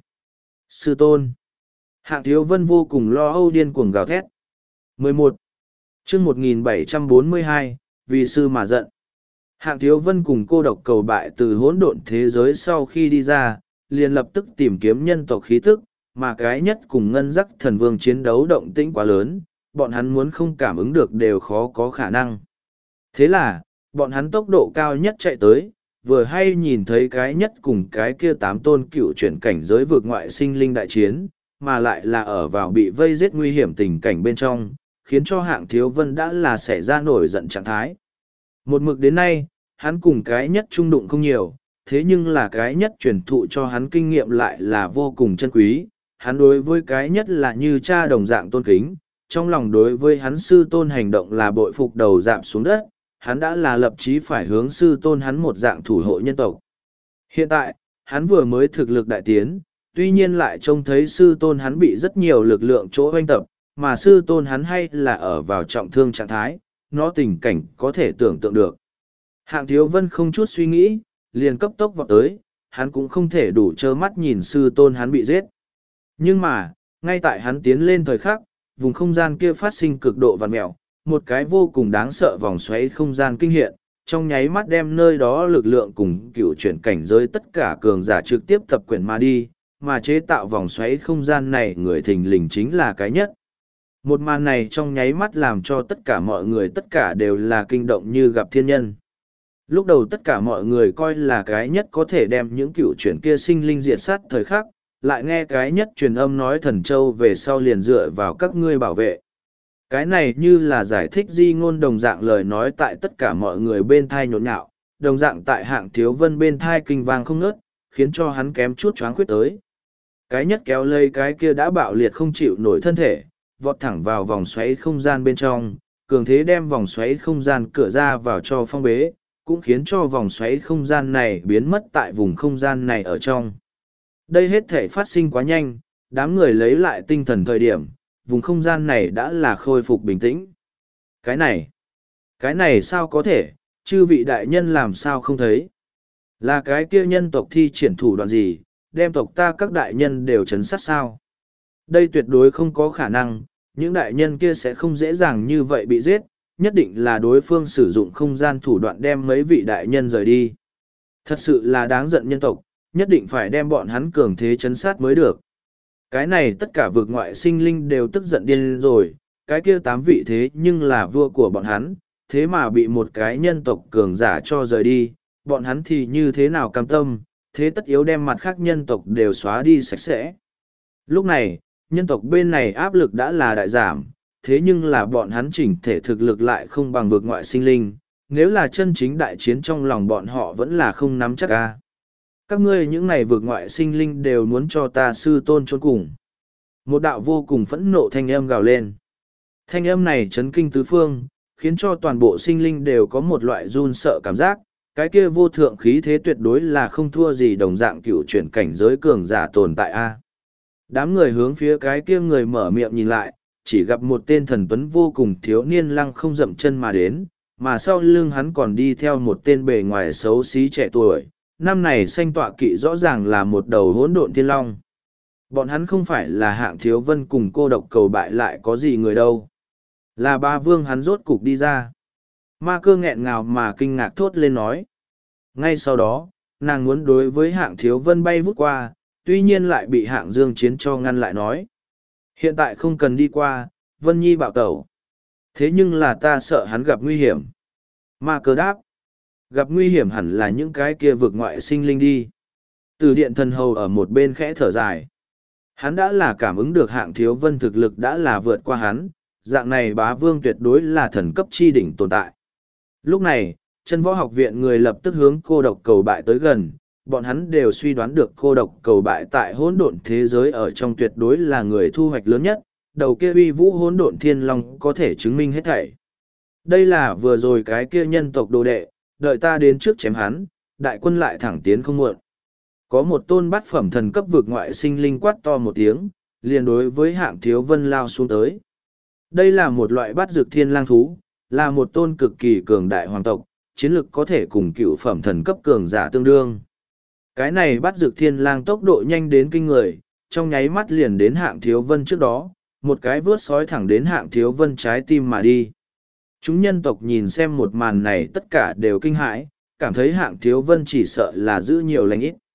S1: Sư tôn. Hạng Thiếu Vân vô cùng lo âu điên cuồng gào thét. 11. chương 1742, vì sư mà giận. Hạng Thiếu Vân cùng cô độc cầu bại từ hỗn độn thế giới sau khi đi ra, liền lập tức tìm kiếm nhân tộc khí tức, mà cái nhất cùng ngân giác thần vương chiến đấu động tĩnh quá lớn, bọn hắn muốn không cảm ứng được đều khó có khả năng. Thế là, bọn hắn tốc độ cao nhất chạy tới, vừa hay nhìn thấy cái nhất cùng cái kia 8 tôn cựu chuyển cảnh giới vượt ngoại sinh linh đại chiến, mà lại là ở vào bị vây giết nguy hiểm tình cảnh bên trong, khiến cho Hạng Thiếu Vân đã là xảy ra nổi giận trạng thái. Một mực đến nay, hắn cùng cái nhất trung đụng không nhiều, thế nhưng là cái nhất truyền thụ cho hắn kinh nghiệm lại là vô cùng chân quý, hắn đối với cái nhất là như cha đồng dạng tôn kính, trong lòng đối với hắn sư tôn hành động là bội phục đầu dạm xuống đất, hắn đã là lập chí phải hướng sư tôn hắn một dạng thủ hộ nhân tộc. Hiện tại, hắn vừa mới thực lực đại tiến, tuy nhiên lại trông thấy sư tôn hắn bị rất nhiều lực lượng chỗ hoanh tập, mà sư tôn hắn hay là ở vào trọng thương trạng thái, nó tình cảnh có thể tưởng tượng được. Hạng Thiếu Vân không chút suy nghĩ, liền cấp tốc vọt tới, hắn cũng không thể đủ trơ mắt nhìn sư tôn hắn bị giết. Nhưng mà, ngay tại hắn tiến lên thời khắc, vùng không gian kia phát sinh cực độ vằn mẹo, một cái vô cùng đáng sợ vòng xoáy không gian kinh hiện, trong nháy mắt đem nơi đó lực lượng cùng cựu chuyển cảnh giới tất cả cường giả trực tiếp tập quyển mà đi, mà chế tạo vòng xoáy không gian này người thình lình chính là cái nhất. Một màn này trong nháy mắt làm cho tất cả mọi người tất cả đều là kinh động như gặp thiên nhân. Lúc đầu tất cả mọi người coi là cái nhất có thể đem những cựu chuyển kia sinh linh diệt sát thời khắc, lại nghe cái nhất truyền âm nói thần châu về sau liền dựa vào các ngươi bảo vệ. Cái này như là giải thích di ngôn đồng dạng lời nói tại tất cả mọi người bên thai nhộn nhạo, đồng dạng tại Hạng Thiếu Vân bên thai kinh vang không ngớt, khiến cho hắn kém chút choáng khuyết tới. Cái nhất kéo lây cái kia đã bạo liệt không chịu nổi thân thể, vọt thẳng vào vòng xoáy không gian bên trong, cường thế đem vòng xoáy không gian cửa ra vào cho phong bế, cũng khiến cho vòng xoáy không gian này biến mất tại vùng không gian này ở trong. Đây hết thể phát sinh quá nhanh, đám người lấy lại tinh thần thời điểm, vùng không gian này đã là khôi phục bình tĩnh. Cái này sao có thể, chư vị đại nhân làm sao không thấy? Là cái kia nhân tộc thi triển thủ đoạn gì, đem tộc ta các đại nhân đều chấn sát sao? Đây tuyệt đối không có khả năng, những đại nhân kia sẽ không dễ dàng như vậy bị giết, nhất định là đối phương sử dụng không gian thủ đoạn đem mấy vị đại nhân rời đi. Thật sự là đáng giận nhân tộc, nhất định phải đem bọn hắn cường thế chấn sát mới được. Cái này tất cả vực ngoại sinh linh đều tức giận điên rồi, cái kia 8 vị thế nhưng là vua của bọn hắn, thế mà bị một cái nhân tộc cường giả cho rời đi, bọn hắn thì như thế nào cam tâm, thế tất yếu đem mặt khác nhân tộc đều xóa đi sạch sẽ. Lúc này, nhân tộc bên này áp lực đã là đại giảm, thế nhưng là bọn hắn chỉnh thể thực lực lại không bằng vực ngoại sinh linh, nếu là chân chính đại chiến trong lòng bọn họ vẫn là không nắm chắc ca. Các ngươi những này vực ngoại sinh linh đều muốn cho ta sư tôn trốn cùng. Một đạo vô cùng phẫn nộ thanh âm gào lên. Thanh âm này chấn kinh tứ phương, khiến cho toàn bộ sinh linh đều có một loại run sợ cảm giác, cái kia vô thượng khí thế tuyệt đối là không thua gì đồng dạng cựu chuyển cảnh giới cường giả tồn tại a. Đám người hướng phía cái kia người mở miệng nhìn lại, chỉ gặp một tên thần tuấn vô cùng thiếu niên lăng không dậm chân mà đến, mà sau lưng hắn còn đi theo một tên bề ngoài xấu xí trẻ tuổi. Năm này sanh tọa kỵ rõ ràng là một đầu hỗn độn thiên long. Bọn hắn không phải là Hạng Thiếu Vân cùng cô độc cầu bại lại có gì người đâu. Là ba vương hắn rốt cục đi ra. Ma Cơ nghẹn ngào mà kinh ngạc thốt lên nói. Ngay sau đó, nàng muốn đối với Hạng Thiếu Vân bay vút qua, tuy nhiên lại bị Hạng Dương Chiến cho ngăn lại nói. Hiện tại không cần đi qua, Vân Nhi bảo tẩu. Thế nhưng là ta sợ hắn gặp nguy hiểm. Ma Cơ đáp. Gặp nguy hiểm hẳn là những cái kia vực ngoại sinh linh đi. Từ điện thần hầu ở một bên khẽ thở dài. Hắn đã là cảm ứng được Hạng Thiếu Vân thực lực đã là vượt qua hắn, dạng này bá vương tuyệt đối là thần cấp chi đỉnh tồn tại. Lúc này, chân võ học viện người lập tức hướng cô độc cầu bại tới gần, bọn hắn đều suy đoán được cô độc cầu bại tại hỗn độn thế giới ở trong tuyệt đối là người thu hoạch lớn nhất, đầu kia uy vũ hỗn độn thiên long có thể chứng minh hết thảy. Đây là vừa rồi cái kia nhân tộc đồ đệ, đợi ta đến trước chém hắn, đại quân lại thẳng tiến không muộn. Có một tôn bát phẩm thần cấp vực ngoại sinh linh quát to một tiếng, liền đối với Hạng Thiếu Vân lao xuống tới. Đây là một loại bát dược thiên lang thú, là một tôn cực kỳ cường đại hoàng tộc, chiến lực có thể cùng cựu phẩm thần cấp cường giả tương đương. Cái này bát dược thiên lang tốc độ nhanh đến kinh người, trong nháy mắt liền đến Hạng Thiếu Vân trước đó, một cái vướt sói thẳng đến Hạng Thiếu Vân trái tim mà đi. Chúng nhân tộc nhìn xem một màn này tất cả đều kinh hãi, cảm thấy Hạng Thiếu Vân chỉ sợ là giữ nhiều lành ít.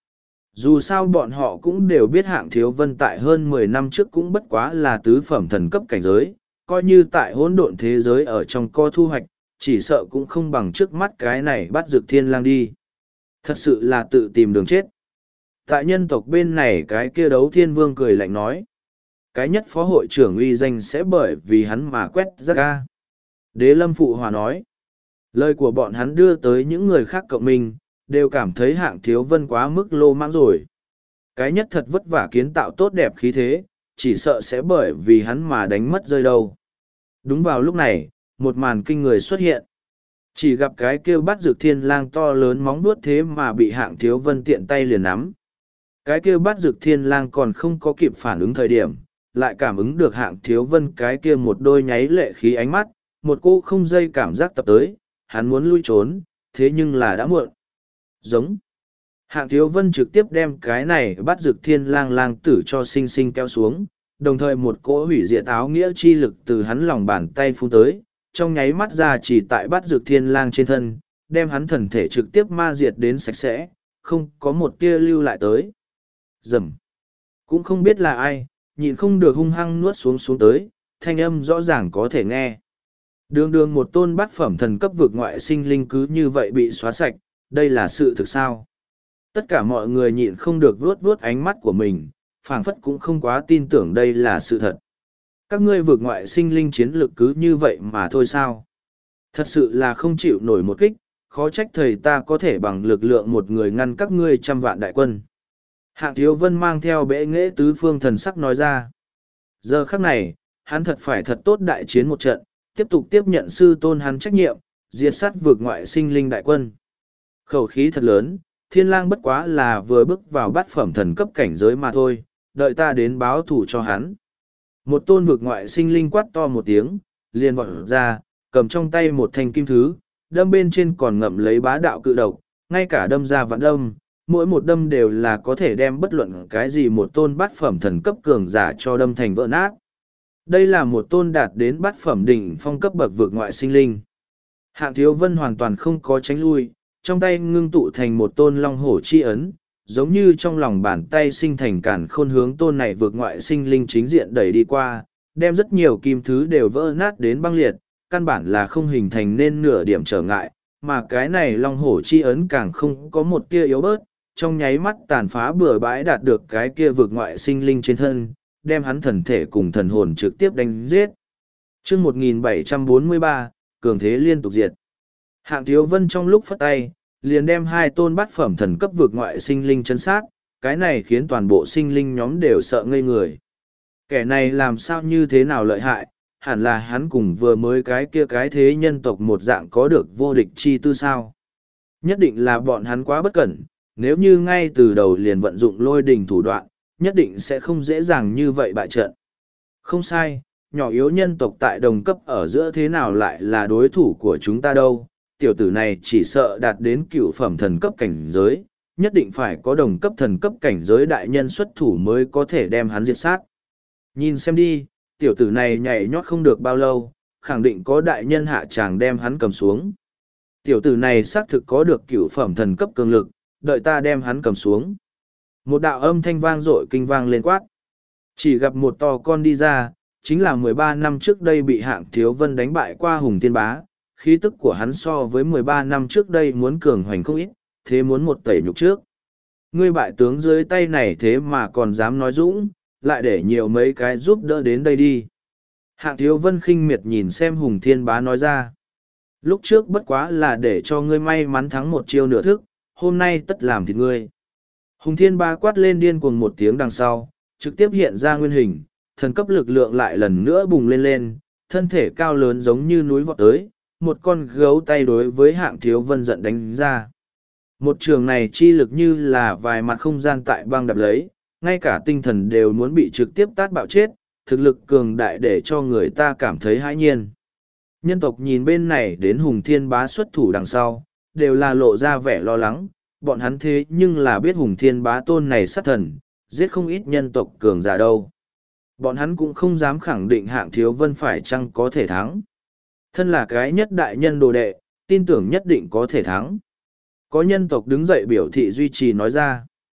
S1: Dù sao bọn họ cũng đều biết Hạng Thiếu Vân tại hơn 10 năm trước cũng bất quá là tứ phẩm thần cấp cảnh giới, coi như tại hỗn độn thế giới ở trong co thu hoạch, chỉ sợ cũng không bằng trước mắt cái này bắt Dực Thiên Lang đi. Thật sự là tự tìm đường chết. Tại nhân tộc bên này cái kia Đấu Thiên Vương cười lạnh nói. Cái nhất phó hội trưởng uy danh sẽ bởi vì hắn mà quét rác ga. Đế Lâm phụ hòa nói. Lời của bọn hắn đưa tới những người khác cộng mình, đều cảm thấy Hạng Thiếu Vân quá mức lô mãng rồi. Cái nhất thật vất vả kiến tạo tốt đẹp khí thế, chỉ sợ sẽ bởi vì hắn mà đánh mất rơi đâu. Đúng vào lúc này, một màn kinh người xuất hiện. Chỉ gặp cái kêu bắt Dực Thiên Lang to lớn móng vuốt thế mà bị Hạng Thiếu Vân tiện tay liền nắm. Cái kêu bắt Dực Thiên Lang còn không có kịp phản ứng thời điểm, lại cảm ứng được Hạng Thiếu Vân cái kia một đôi nháy lệ khí ánh mắt, một cô không dây cảm giác tập tới, hắn muốn lui trốn, thế nhưng là đã muộn. Giống. Hạng Thiếu Vân trực tiếp đem cái này bắt Dực Thiên Lang lang tử cho sinh sinh kéo xuống, đồng thời một cỗ hủy diệt áo nghĩa chi lực từ hắn lòng bàn tay phun tới, trong nháy mắt ra chỉ tại bắt Dực Thiên Lang trên thân, đem hắn thần thể trực tiếp ma diệt đến sạch sẽ, không có một tia lưu lại tới. Rầm. Cũng không biết là ai, nhịn không được hung hăng nuốt xuống tới, thanh âm rõ ràng có thể nghe. Đường đường một tôn bát phẩm thần cấp vực ngoại sinh linh cứ như vậy bị xóa sạch, đây là sự thực sao? Tất cả mọi người nhịn không được vuốt vuốt ánh mắt của mình, phảng phất cũng không quá tin tưởng đây là sự thật. Các ngươi vực ngoại sinh linh chiến lược cứ như vậy mà thôi sao? Thật sự là không chịu nổi một kích, khó trách thầy ta có thể bằng lực lượng một người ngăn các ngươi 100 vạn đại quân. Hạng Thiếu Vân mang theo bệ nghệ tứ phương thần sắc nói ra. Giờ khắc này, hắn thật phải thật tốt đại chiến một trận, tiếp tục tiếp nhận sư tôn hắn trách nhiệm, diệt sát vực ngoại sinh linh đại quân. Khẩu khí thật lớn, Thiên Lang bất quá là vừa bước vào bát phẩm thần cấp cảnh giới mà thôi, đợi ta đến báo thù cho hắn. Một tôn vực ngoại sinh linh quát to một tiếng, liền vọt ra, cầm trong tay một thanh kim thứ, đâm bên trên còn ngậm lấy bá đạo cự độc, ngay cả đâm ra vạn đâm, mỗi một đâm đều là có thể đem bất luận cái gì một tôn bát phẩm thần cấp cường giả cho đâm thành vỡ nát. Đây là một tôn đạt đến bát phẩm đỉnh phong cấp bậc vực ngoại sinh linh. Hạng Thiếu Vân hoàn toàn không có tránh lui, trong tay ngưng tụ thành một tôn long hổ chi ấn, giống như trong lòng bàn tay sinh thành cản khôn hướng tôn này vượt ngoại sinh linh chính diện đẩy đi qua, đem rất nhiều kim thứ đều vỡ nát đến băng liệt, căn bản là không hình thành nên nửa điểm trở ngại, mà cái này long hổ chi ấn càng không có một tia yếu bớt, trong nháy mắt tàn phá bừa bãi đạt được cái kia vượt ngoại sinh linh trên thân, đem hắn thần thể cùng thần hồn trực tiếp đánh giết. Chương 1743, cường thế liên tục diệt. Hạng Thiếu Vân trong lúc phất tay, liền đem hai tôn bát phẩm thần cấp vượt ngoại sinh linh chân sát, cái này khiến toàn bộ sinh linh nhóm đều sợ ngây người. Kẻ này làm sao như thế nào lợi hại, hẳn là hắn cùng vừa mới cái kia cái thế nhân tộc một dạng có được vô địch chi tư sao. Nhất định là bọn hắn quá bất cẩn, nếu như ngay từ đầu liền vận dụng lôi đình thủ đoạn, nhất định sẽ không dễ dàng như vậy bại trận. Không sai, nhỏ yếu nhân tộc tại đồng cấp ở giữa thế nào lại là đối thủ của chúng ta đâu. Tiểu tử này chỉ sợ đạt đến cựu phẩm thần cấp cảnh giới, nhất định phải có đồng cấp thần cấp cảnh giới đại nhân xuất thủ mới có thể đem hắn diệt sát. Nhìn xem đi, tiểu tử này nhảy nhót không được bao lâu, khẳng định có đại nhân hạ tràng đem hắn cầm xuống. Tiểu tử này xác thực có được cựu phẩm thần cấp cường lực, đợi ta đem hắn cầm xuống. Một đạo âm thanh vang dội kinh vang lên quát. Chỉ gặp một to con đi ra, chính là 13 năm trước đây bị Hạng Thiếu Vân đánh bại qua Hùng Thiên Bá. Khí tức của hắn so với 13 năm trước đây muốn cường hoành không ít, thế muốn một tẩy nhục trước. Ngươi bại tướng dưới tay này thế mà còn dám nói dũng, lại để nhiều mấy cái giúp đỡ đến đây đi. Hạng Thiếu Vân khinh miệt nhìn xem Hùng Thiên Bá nói ra. Lúc trước bất quá là để cho ngươi may mắn thắng một chiêu nửa thức, hôm nay tất làm thịt ngươi. Hùng Thiên Bá quát lên điên cuồng một tiếng đằng sau, trực tiếp hiện ra nguyên hình, thần cấp lực lượng lại lần nữa bùng lên, thân thể cao lớn giống như núi vọt tới, một con gấu tay đối với Hạng Thiếu Vân giận đánh ra. Một trường này chi lực như là vài mặt không gian tại băng đập lấy, ngay cả tinh thần đều muốn bị trực tiếp tát bạo chết, thực lực cường đại để cho người ta cảm thấy hãi nhiên. Nhân tộc nhìn bên này đến Hùng Thiên Bá xuất thủ đằng sau, đều là lộ ra vẻ lo lắng, bọn hắn thế nhưng là biết Hùng Thiên Bá tôn này sát thần, giết không ít nhân tộc cường giả đâu. Bọn hắn cũng không dám khẳng định Hạng Thiếu Vân phải chăng có thể thắng. Thân là cái nhất đại nhân đồ đệ, tin tưởng nhất định có thể thắng. Có nhân tộc đứng dậy biểu thị duy trì nói ra.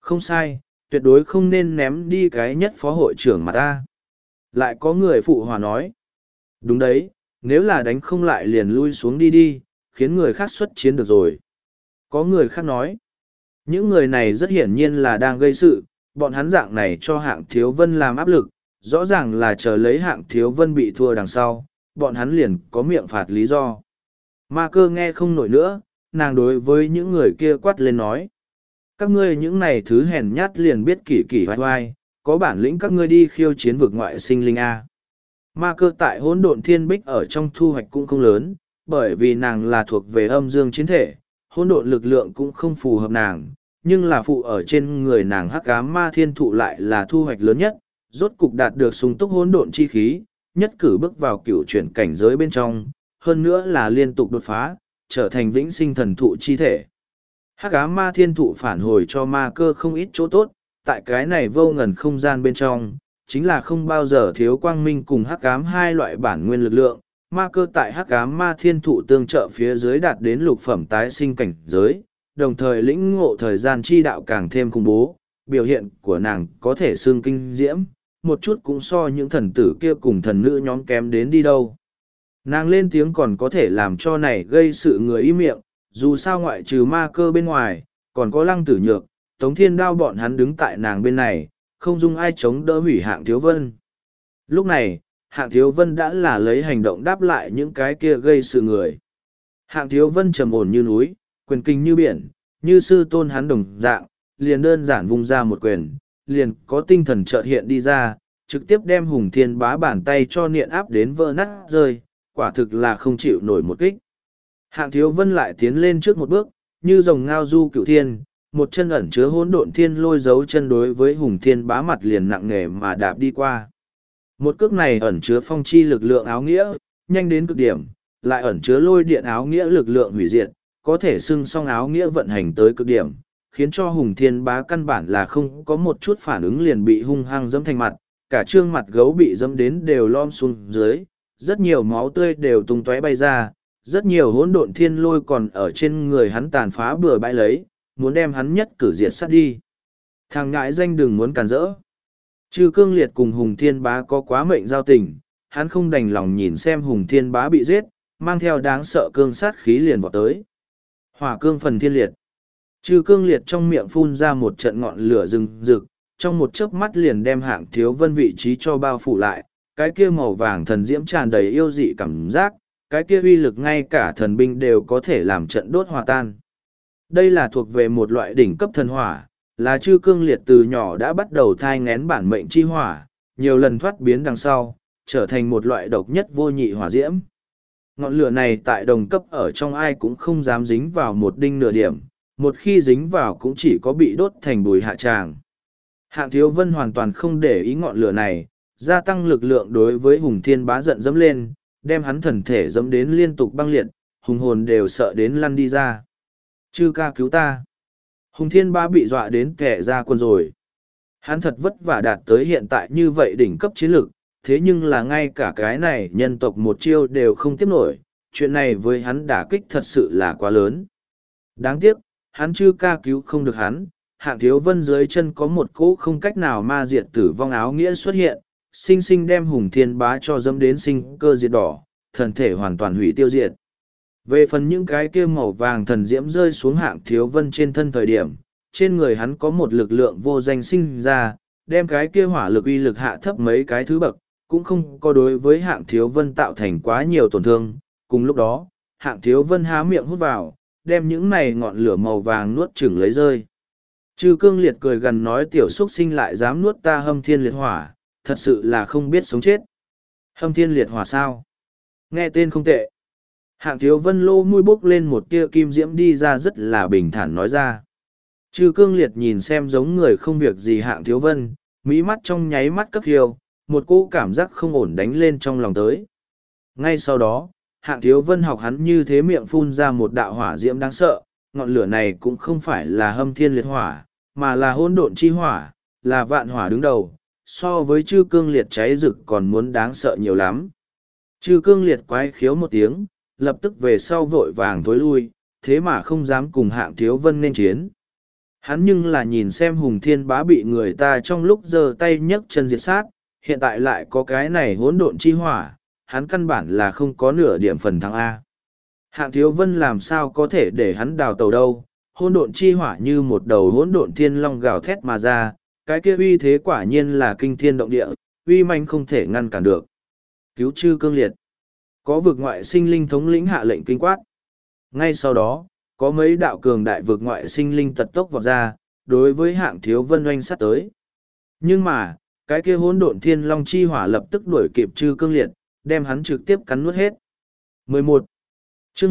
S1: Không sai, tuyệt đối không nên ném đi cái nhất phó hội trưởng mà ta. Lại có người phụ hòa nói. Đúng đấy, nếu là đánh không lại liền lui xuống đi đi, khiến người khác xuất chiến được rồi. Có người khác nói. Những người này rất hiển nhiên là đang gây sự, bọn hắn dạng này cho hạng thiếu vân làm áp lực, rõ ràng là chờ lấy hạng thiếu vân bị thua đằng sau, bọn hắn liền có miệng phạt lý do. Ma cơ nghe không nổi nữa, nàng đối với những người kia quát lên nói. Các ngươi những này thứ hèn nhát liền biết kỷ kỷ hoài hoài, có bản lĩnh các ngươi đi khiêu chiến vực ngoại sinh linh A. Ma cơ tại hỗn độn thiên bích ở trong thu hoạch cũng không lớn, bởi vì nàng là thuộc về âm dương chiến thể, hỗn độn lực lượng cũng không phù hợp nàng, nhưng là phụ ở trên người nàng hắc ám ma thiên thụ lại là thu hoạch lớn nhất, rốt cục đạt được sung túc hỗn độn chi khí, nhất cử bước vào cựu chuyển cảnh giới bên trong, hơn nữa là liên tục đột phá, trở thành vĩnh sinh thần thụ chi thể. Hắc ám ma thiên thụ phản hồi cho ma cơ không ít chỗ tốt, tại cái này vô ngần không gian bên trong, chính là không bao giờ thiếu quang minh cùng hắc ám hai loại bản nguyên lực lượng. Ma cơ tại hắc ám ma thiên thụ tương trợ phía dưới đạt đến lục phẩm tái sinh cảnh giới, đồng thời lĩnh ngộ thời gian chi đạo càng thêm khủng bố, biểu hiện của nàng có thể xương kinh diễm, một chút cũng so những thần tử kia cùng thần nữ nhóm kém đến đi đâu. Nàng lên tiếng còn có thể làm cho này gây sự người im miệng, dù sao ngoại trừ ma cơ bên ngoài, còn có lăng tử nhược, tống thiên đao bọn hắn đứng tại nàng bên này, không dung ai chống đỡ hủy hạng thiếu vân. Lúc này, hạng thiếu vân đã là lấy hành động đáp lại những cái kia gây sự người. Hạng thiếu vân trầm ổn như núi, quyền kinh như biển, như sư tôn hắn đồng dạng, liền đơn giản vung ra một quyền, liền có tinh thần chợt hiện đi ra, trực tiếp đem hùng thiên bá bàn tay cho niện áp đến vỡ nát rơi, quả thực là không chịu nổi một kích. Hạng thiếu vân lại tiến lên trước một bước, như rồng ngao du cựu thiên, một chân ẩn chứa hỗn độn thiên lôi dấu chân đối với hùng thiên bá mặt liền nặng nề mà đạp đi qua. Một cước này ẩn chứa phong chi lực lượng áo nghĩa, nhanh đến cực điểm, lại ẩn chứa lôi điện áo nghĩa lực lượng hủy diệt, có thể xưng song áo nghĩa vận hành tới cực điểm, khiến cho hùng thiên bá căn bản là không có một chút phản ứng liền bị hung hăng dẫm thành mặt, cả trương mặt gấu bị dẫm đến đều lom xuống dưới, rất nhiều máu tươi đều tung tóe bay ra, rất nhiều hỗn độn thiên lôi còn ở trên người hắn tàn phá bừa bãi lấy, muốn đem hắn nhất cử diệt sát đi. Thằng ngại danh đừng muốn cản rỡ. Chư Cương Liệt cùng Hùng Thiên Bá có quá mệnh giao tình, hắn không đành lòng nhìn xem Hùng Thiên Bá bị giết, mang theo đáng sợ cương sát khí liền vọt tới. Hỏa cương phần thiên liệt. Chư Cương Liệt trong miệng phun ra một trận ngọn lửa rừng rực, trong một chớp mắt liền đem hạng thiếu vân vị trí cho bao phủ lại, cái kia màu vàng thần diễm tràn đầy yêu dị cảm giác, cái kia uy lực ngay cả thần binh đều có thể làm trận đốt hòa tan. Đây là thuộc về một loại đỉnh cấp thần hỏa, là Chư Cương Liệt từ nhỏ đã bắt đầu thai ngén bản mệnh chi hỏa, nhiều lần thoát biến đằng sau, trở thành một loại độc nhất vô nhị hỏa diễm. Ngọn lửa này tại đồng cấp ở trong ai cũng không dám dính vào một đinh nửa điểm, một khi dính vào cũng chỉ có bị đốt thành bùi hạ tràng. Hạng Thiếu Vân hoàn toàn không để ý ngọn lửa này, gia tăng lực lượng đối với Hùng Thiên Bá giận dẫm lên, đem hắn thần thể dẫm đến liên tục băng liệt, hùng hồn đều sợ đến lăn đi ra. Chư ca cứu ta. Hùng Thiên Bá bị dọa đến kẻ ra quân rồi. Hắn thật vất vả đạt tới hiện tại như vậy đỉnh cấp chiến lực, thế nhưng là ngay cả cái này nhân tộc một chiêu đều không tiếp nổi, chuyện này với hắn đả kích thật sự là quá lớn. Đáng tiếc, hắn chư ca cứu không được hắn, Hạng Thiếu Vân dưới chân có một cỗ không cách nào ma diệt tử vong áo nghĩa xuất hiện, sinh sinh đem Hùng Thiên Bá cho dẫm đến sinh cơ diệt đỏ, thần thể hoàn toàn hủy tiêu diệt. Về phần những cái kia màu vàng thần diễm rơi xuống Hạng Thiếu Vân trên thân thời điểm, trên người hắn có một lực lượng vô danh sinh ra, đem cái kia hỏa lực uy lực hạ thấp mấy cái thứ bậc, cũng không có đối với Hạng Thiếu Vân tạo thành quá nhiều tổn thương. Cùng lúc đó, Hạng Thiếu Vân há miệng hút vào, đem những này ngọn lửa màu vàng nuốt chửng lấy rơi. Chư Cương Liệt cười gần nói tiểu xuất sinh lại dám nuốt ta hâm thiên liệt hỏa, thật sự là không biết sống chết. Hâm thiên liệt hỏa sao? Nghe tên không tệ. Hạng Thiếu Vân lô mũi bốc lên một tia kim diễm đi ra rất là bình thản nói ra. Chư Cương Liệt nhìn xem giống người không việc gì Hạng Thiếu Vân, mỹ mắt trong nháy mắt cấp hiêu, một cỗ cảm giác không ổn đánh lên trong lòng tới. Ngay sau đó, Hạng Thiếu Vân học hắn như thế miệng phun ra một đạo hỏa diễm đáng sợ, ngọn lửa này cũng không phải là hâm thiên liệt hỏa, mà là hỗn độn chi hỏa, là vạn hỏa đứng đầu, so với Chư Cương Liệt cháy rực còn muốn đáng sợ nhiều lắm. Chư Cương Liệt quái khiếu một tiếng, lập tức về sau vội vàng thối lui, thế mà không dám cùng Hạng Thiếu Vân nên chiến. Hắn nhưng là nhìn xem Hùng Thiên Bá bị người ta trong lúc giơ tay nhấc chân diệt sát, hiện tại lại có cái này hỗn độn chi hỏa, hắn căn bản là không có nửa điểm phần thắng A. Hạng Thiếu Vân làm sao có thể để hắn đào tàu đâu, hỗn độn chi hỏa như một đầu hỗn độn thiên long gào thét mà ra, cái kia uy thế quả nhiên là kinh thiên động địa, uy manh không thể ngăn cản được. Cứu chư cương liệt. Có vực ngoại sinh linh thống lĩnh hạ lệnh kinh quát. Ngay sau đó, có mấy đạo cường đại vực ngoại sinh linh tật tốc vọt ra, đối với Hạng Thiếu Vân oanh sát tới. Nhưng mà, cái kia hỗn độn thiên long chi hỏa lập tức đuổi kịp chư cương liệt, đem hắn trực tiếp cắn nuốt hết. 11. Chương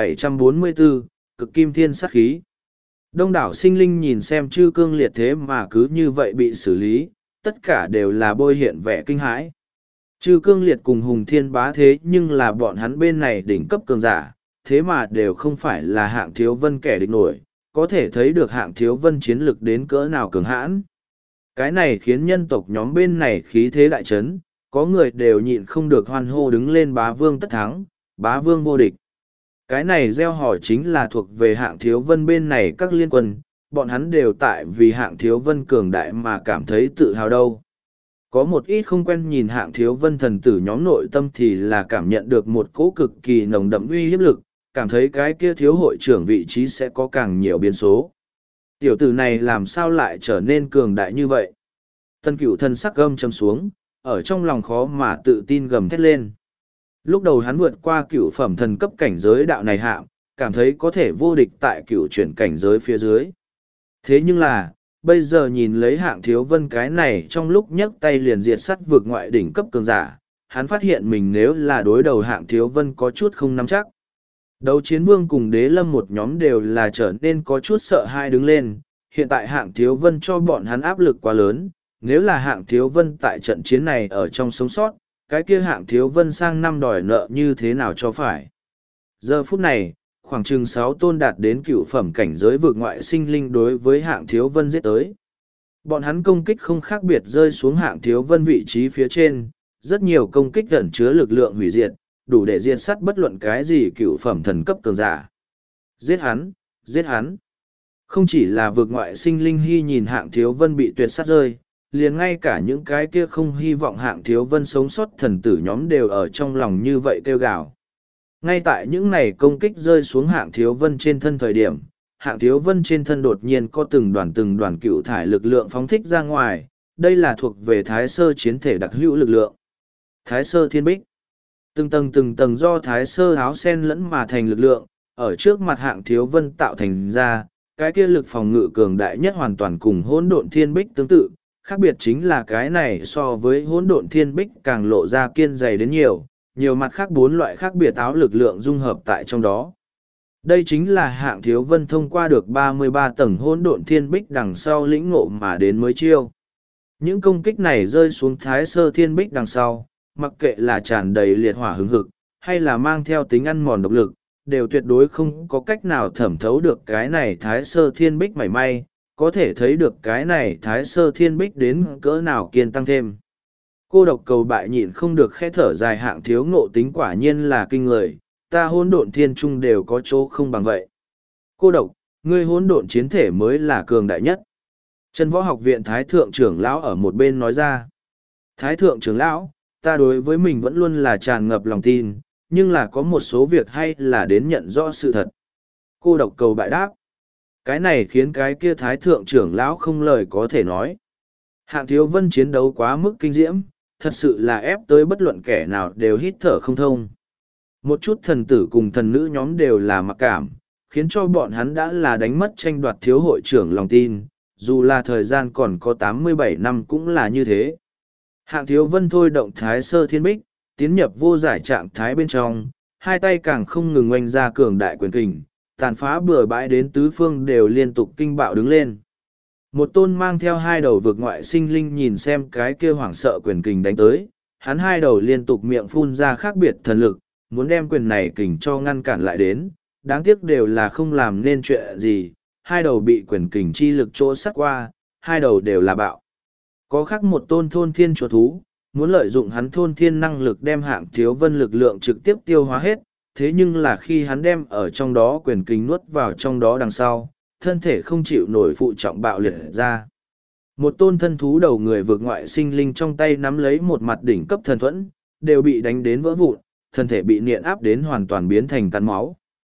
S1: 1744, cực kim thiên sát khí. Đông đảo sinh linh nhìn xem chư cương liệt thế mà cứ như vậy bị xử lý, tất cả đều là bôi hiện vẻ kinh hãi. Chư cương liệt cùng Hùng Thiên Bá thế nhưng là bọn hắn bên này đỉnh cấp cường giả, thế mà đều không phải là Hạng Thiếu Vân kẻ địch nổi, có thể thấy được Hạng Thiếu Vân chiến lực đến cỡ nào cường hãn. Cái này khiến nhân tộc nhóm bên này khí thế đại chấn, có người đều nhịn không được hoan hô đứng lên bá vương tất thắng, bá vương vô địch. Cái này gieo hỏi chính là thuộc về Hạng Thiếu Vân bên này các liên quân, bọn hắn đều tại vì Hạng Thiếu Vân cường đại mà cảm thấy tự hào đâu. Có một ít không quen nhìn Hạng Thiếu Vân thần tử nhóm nội tâm thì là cảm nhận được một cỗ cực kỳ nồng đậm uy hiếp lực, cảm thấy cái kia thiếu hội trưởng vị trí sẽ có càng nhiều biến số. Tiểu tử này làm sao lại trở nên cường đại như vậy? Tân Cửu thân sắc gâm châm xuống, ở trong lòng khó mà tự tin gầm thét lên. Lúc đầu hắn vượt qua cửu phẩm thần cấp cảnh giới đạo này hạng, cảm thấy có thể vô địch tại cửu chuyển cảnh giới phía dưới. Thế nhưng là, bây giờ nhìn lấy Hạng Thiếu Vân cái này trong lúc nhấc tay liền diệt sắt vượt ngoại đỉnh cấp cường giả, hắn phát hiện mình nếu là đối đầu Hạng Thiếu Vân có chút không nắm chắc. Đấu Chiến Vương cùng Đế Lâm một nhóm đều là trở nên có chút sợ hãi đứng lên, hiện tại Hạng Thiếu Vân cho bọn hắn áp lực quá lớn, nếu là Hạng Thiếu Vân tại trận chiến này ở trong sống sót, cái kia Hạng Thiếu Vân sang năm đòi nợ như thế nào cho phải. Giờ phút này, khoảng chừng 6 tôn đạt đến cựu phẩm cảnh giới vượt ngoại sinh linh đối với Hạng Thiếu Vân giết tới. Bọn hắn công kích không khác biệt rơi xuống Hạng Thiếu Vân vị trí phía trên, rất nhiều công kích ẩn chứa lực lượng hủy diệt, đủ để diệt sát bất luận cái gì cựu phẩm thần cấp cường giả. Giết hắn, giết hắn. Không chỉ là vượt ngoại sinh linh hy nhìn Hạng Thiếu Vân bị tuyệt sát rơi, liền ngay cả những cái kia không hy vọng Hạng Thiếu Vân sống sót thần tử nhóm đều ở trong lòng như vậy kêu gào. Ngay tại những này công kích rơi xuống Hạng Thiếu Vân trên thân thời điểm, Hạng Thiếu Vân trên thân đột nhiên có từng đoàn cựu thải lực lượng phóng thích ra ngoài, đây là thuộc về Thái Sơ chiến thể đặc hữu lực lượng. Thái Sơ Thiên Bích. Từng tầng do Thái Sơ áo sen lẫn mà thành lực lượng, ở trước mặt Hạng Thiếu Vân tạo thành ra, cái kia lực phòng ngự cường đại nhất hoàn toàn cùng Hỗn Độn Thiên Bích tương tự, khác biệt chính là cái này so với Hỗn Độn Thiên Bích càng lộ ra kiên dày đến nhiều mặt khác 4 loại khác biệt áo lực lượng dung hợp tại trong đó. Đây chính là Hạng Thiếu Vân thông qua được 33 tầng Hỗn Độn Thiên Bích đằng sau lĩnh ngộ mà đến mới chiêu. Những công kích này rơi xuống Thái Sơ Thiên Bích đằng sau, mặc kệ là tràn đầy liệt hỏa hứng hực, hay là mang theo tính ăn mòn độc lực, đều tuyệt đối không có cách nào thẩm thấu được cái này Thái Sơ Thiên Bích mảy may, có thể thấy được cái này Thái Sơ Thiên Bích đến cỡ nào kiên tăng thêm. Cô độc cầu bại nhịn không được khẽ thở dài, Hạng thiếu ngộ tính quả nhiên là kinh người, ta hỗn độn thiên trung đều có chỗ không bằng vậy. Cô độc, ngươi hỗn độn chiến thể mới là cường đại nhất. Chân võ học viện Thái Thượng trưởng lão ở một bên nói ra. Thái Thượng trưởng lão, ta đối với mình vẫn luôn là tràn ngập lòng tin, nhưng là có một số việc hay là đến nhận rõ sự thật. Cô độc cầu bại đáp. Cái này khiến cái kia Thái Thượng trưởng lão không lời có thể nói. Hạng Thiếu Vân chiến đấu quá mức kinh diễm, thật sự là ép tới bất luận kẻ nào đều hít thở không thông. Một chút thần tử cùng thần nữ nhóm đều là mặc cảm, khiến cho bọn hắn đã là đánh mất tranh đoạt thiếu hội trưởng lòng tin, dù là thời gian còn có 87 năm cũng là như thế. Hạng Thiếu Vân thôi động Thái Sơ Thiên Bích, tiến nhập vô giải trạng thái bên trong, hai tay càng không ngừng oanh ra cường đại quyền kình, tàn phá bừa bãi đến tứ phương đều liên tục kinh bạo đứng lên. Một tôn mang theo 2 đầu vực ngoại sinh linh nhìn xem cái kia hoảng sợ quyền kình đánh tới, hắn 2 đầu liên tục miệng phun ra khác biệt thần lực, muốn đem quyền này kình cho ngăn cản lại đến, đáng tiếc đều là không làm nên chuyện gì, 2 đầu bị quyền kình chi lực chỗ sắt qua, 2 đầu đều là bạo. Có khác một tôn thôn thiên chuột thú, muốn lợi dụng hắn thôn thiên năng lực đem Hạng Thiếu Vân lực lượng trực tiếp tiêu hóa hết, thế nhưng là khi hắn đem ở trong đó quyền kình nuốt vào trong đó đằng sau, thân thể không chịu nổi phụ trọng bạo liệt ra. Một tôn thân thú đầu người vượt ngoại sinh linh trong tay nắm lấy một mặt đỉnh cấp thần thuẫn, đều bị đánh đến vỡ vụn, thân thể bị niện áp đến hoàn toàn biến thành cắn máu.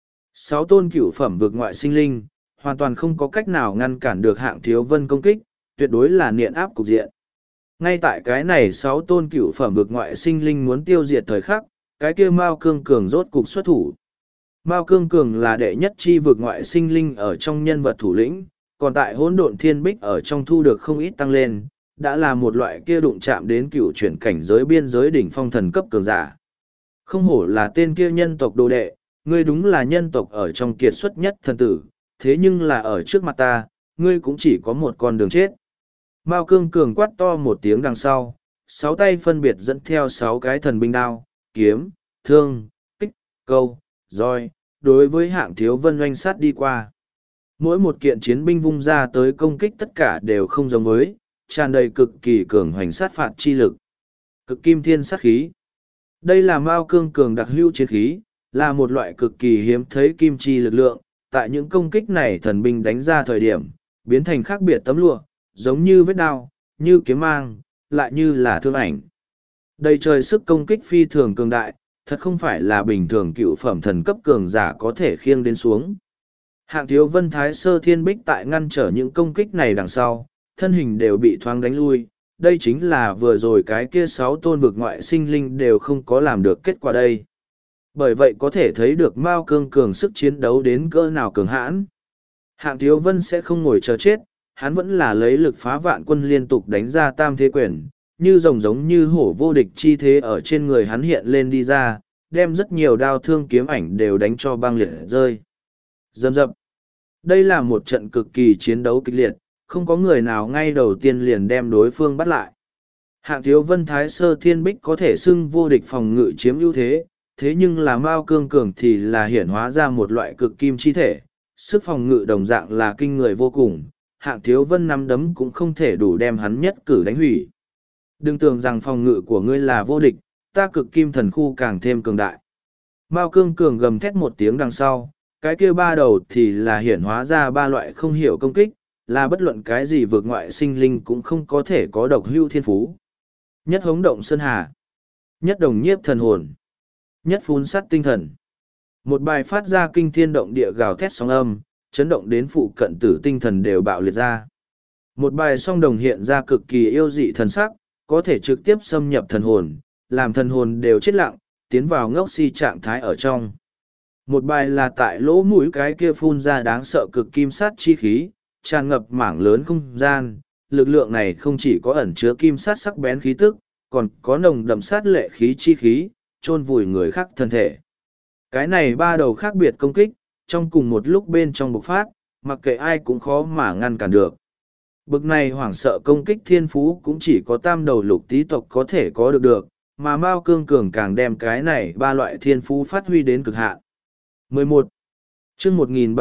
S1: 6 tôn cửu phẩm vượt ngoại sinh linh, hoàn toàn không có cách nào ngăn cản được Hạng Thiếu Vân công kích, tuyệt đối là niện áp cục diện. Ngay tại cái này 6 tôn cửu phẩm vượt ngoại sinh linh muốn tiêu diệt thời khắc, cái kia Mao Cương Cường rốt cục xuất thủ. Mao Cương Cường là đệ nhất chi vượt ngoại sinh linh ở trong nhân vật thủ lĩnh, còn tại Hỗn Độn Thiên Bích ở trong thu được không ít tăng lên, đã là một loại kia đụng chạm đến cựu chuyển cảnh giới biên giới đỉnh phong thần cấp cường giả. Không hổ là tên kia nhân tộc đồ đệ, ngươi đúng là nhân tộc ở trong kiệt xuất nhất thần tử, thế nhưng là ở trước mặt ta, ngươi cũng chỉ có một con đường chết. Mao Cương Cường quát to một tiếng đằng sau, 6 tay phân biệt dẫn theo 6 cái thần binh đao, kiếm, thương, kích, câu, roi, đối với Hạng Thiếu Vân oanh sát đi qua. Mỗi một kiện chiến binh vung ra tới công kích tất cả đều không giống với, tràn đầy cực kỳ cường hoành sát phạt chi lực. Cực kim thiên sát khí. Đây là Mao Cương Cường đặc hữu chiến khí, là một loại cực kỳ hiếm thấy kim chi lực lượng. Tại những công kích này thần binh đánh ra thời điểm, biến thành khác biệt tấm lụa, giống như vết đao, như kiếm mang, lại như là thương ảnh. Đầy trời sức công kích phi thường cường đại, thật không phải là bình thường cựu phẩm thần cấp cường giả có thể khiêng đến xuống. Hạng Thiếu Vân Thái Sơ Thiên Bích tại ngăn trở những công kích này đằng sau, thân hình đều bị thoáng đánh lui. Đây chính là vừa rồi cái kia 6 tôn vực ngoại sinh linh đều không có làm được kết quả đây. Bởi vậy có thể thấy được Mao Cương Cường sức chiến đấu đến cỡ nào cường hãn. Hạng Thiếu Vân sẽ không ngồi chờ chết, hắn vẫn là lấy lực phá vạn quân liên tục đánh ra tam thế quyền, như rồng giống như hổ vô địch chi thế ở trên người hắn hiện lên đi ra, đem rất nhiều đao thương kiếm ảnh đều đánh cho băng liệt rơi. Dầm dập. Đây là một trận cực kỳ chiến đấu kịch liệt, không có người nào ngay đầu tiên liền đem đối phương bắt lại. Hạng Thiếu Vân Thái Sơ Thiên Bích có thể xưng vô địch phòng ngự chiếm ưu thế, thế nhưng là Mao Cương Cường thì là hiển hóa ra một loại cực kim chi thể, sức phòng ngự đồng dạng là kinh người vô cùng, Hạng Thiếu Vân nắm đấm cũng không thể đủ đem hắn nhất cử đánh hủy. Đừng tưởng rằng phòng ngự của ngươi là vô địch, ta cực kim thần khu càng thêm cường đại. Mao Cương Cường gầm thét một tiếng đằng sau, cái kia ba đầu thì là hiển hóa ra 3 loại không hiểu công kích, là bất luận cái gì vượt ngoại sinh linh cũng không có thể có độc hưu thiên phú. Nhất hống động sơn hà, nhất đồng nhiếp thần hồn, nhất phun sắt tinh thần. Một bài phát ra kinh thiên động địa gào thét sóng âm, chấn động đến phụ cận tử tinh thần đều bạo liệt ra. Một bài song đồng hiện ra cực kỳ yêu dị thần sắc, có thể trực tiếp xâm nhập thần hồn, làm thần hồn đều chết lặng, tiến vào ngốc si trạng thái ở trong. Một bài là tại lỗ mũi cái kia phun ra đáng sợ cực kim sát chi khí, tràn ngập mảng lớn không gian. Lực lượng này không chỉ có ẩn chứa kim sát sắc bén khí tức, còn có nồng đậm sát lệ khí chi khí, chôn vùi người khác thân thể. Cái này 3 đầu khác biệt công kích, trong cùng một lúc bên trong bộc phát, mặc kệ ai cũng khó mà ngăn cản được. Bực này hoảng sợ công kích thiên phú cũng chỉ có tam đầu lục tý tộc có thể có được, mà Mao Cương Cường càng đem cái này 3 loại thiên phú phát huy đến cực hạn. 11. Chương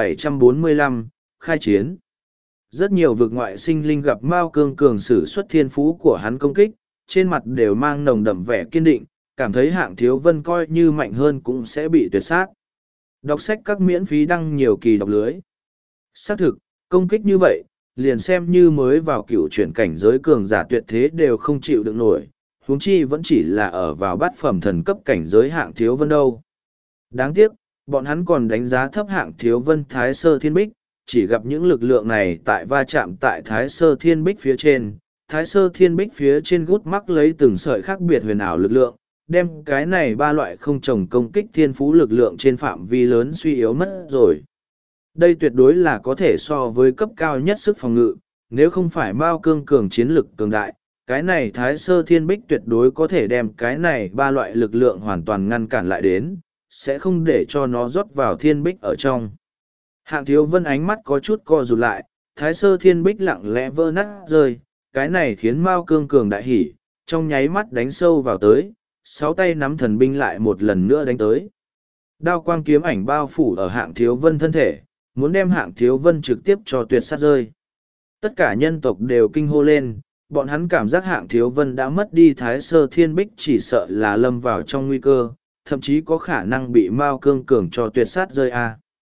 S1: 1745, khai chiến. Rất nhiều vực ngoại sinh linh gặp Mao Cương Cường sử xuất thiên phú của hắn công kích, trên mặt đều mang nồng đậm vẻ kiên định, cảm thấy Hạng Thiếu Vân coi như mạnh hơn cũng sẽ bị tuyệt sát. Đọc sách các miễn phí đăng nhiều kỳ đọc lưới. Xác thực, công kích như vậy, liền xem như mới vào cựu chuyển cảnh giới cường giả tuyệt thế đều không chịu được nổi, huống chi vẫn chỉ là ở vào bát phẩm thần cấp cảnh giới Hạng Thiếu Vân đâu. Đáng tiếc, bọn hắn còn đánh giá thấp Hạng Thiếu Vân Thái Sơ Thiên Bích, chỉ gặp những lực lượng này tại va chạm tại Thái Sơ Thiên Bích phía trên. Thái Sơ Thiên Bích phía trên gút mắc lấy từng sợi khác biệt huyền ảo lực lượng, đem cái này 3 loại không trồng công kích thiên phú lực lượng trên phạm vi lớn suy yếu mất rồi. Đây tuyệt đối là có thể so với cấp cao nhất sức phòng ngự, nếu không phải Mao Cương Cường chiến lực cường đại, cái này Thái Sơ Thiên Bích tuyệt đối có thể đem cái này 3 loại lực lượng hoàn toàn ngăn cản lại đến, sẽ không để cho nó rót vào Thiên Bích ở trong. Hạng Thiếu Vân ánh mắt có chút co rụt lại, Thái Sơ Thiên Bích lặng lẽ vỡ nát rơi, cái này khiến Mao Cương Cường đại hỉ, trong nháy mắt đánh sâu vào tới, 6 tay nắm thần binh lại một lần nữa đánh tới. Đao quang kiếm ảnh bao phủ ở Hạng Thiếu Vân thân thể, muốn đem Hạng Thiếu Vân trực tiếp cho tuyệt sát rơi. Tất cả nhân tộc đều kinh hô lên, bọn hắn cảm giác Hạng Thiếu Vân đã mất đi Thái Sơ Thiên Bích, chỉ sợ là lâm vào trong nguy cơ, thậm chí có khả năng bị Mao Cương Cường cho tuyệt sát rơi a.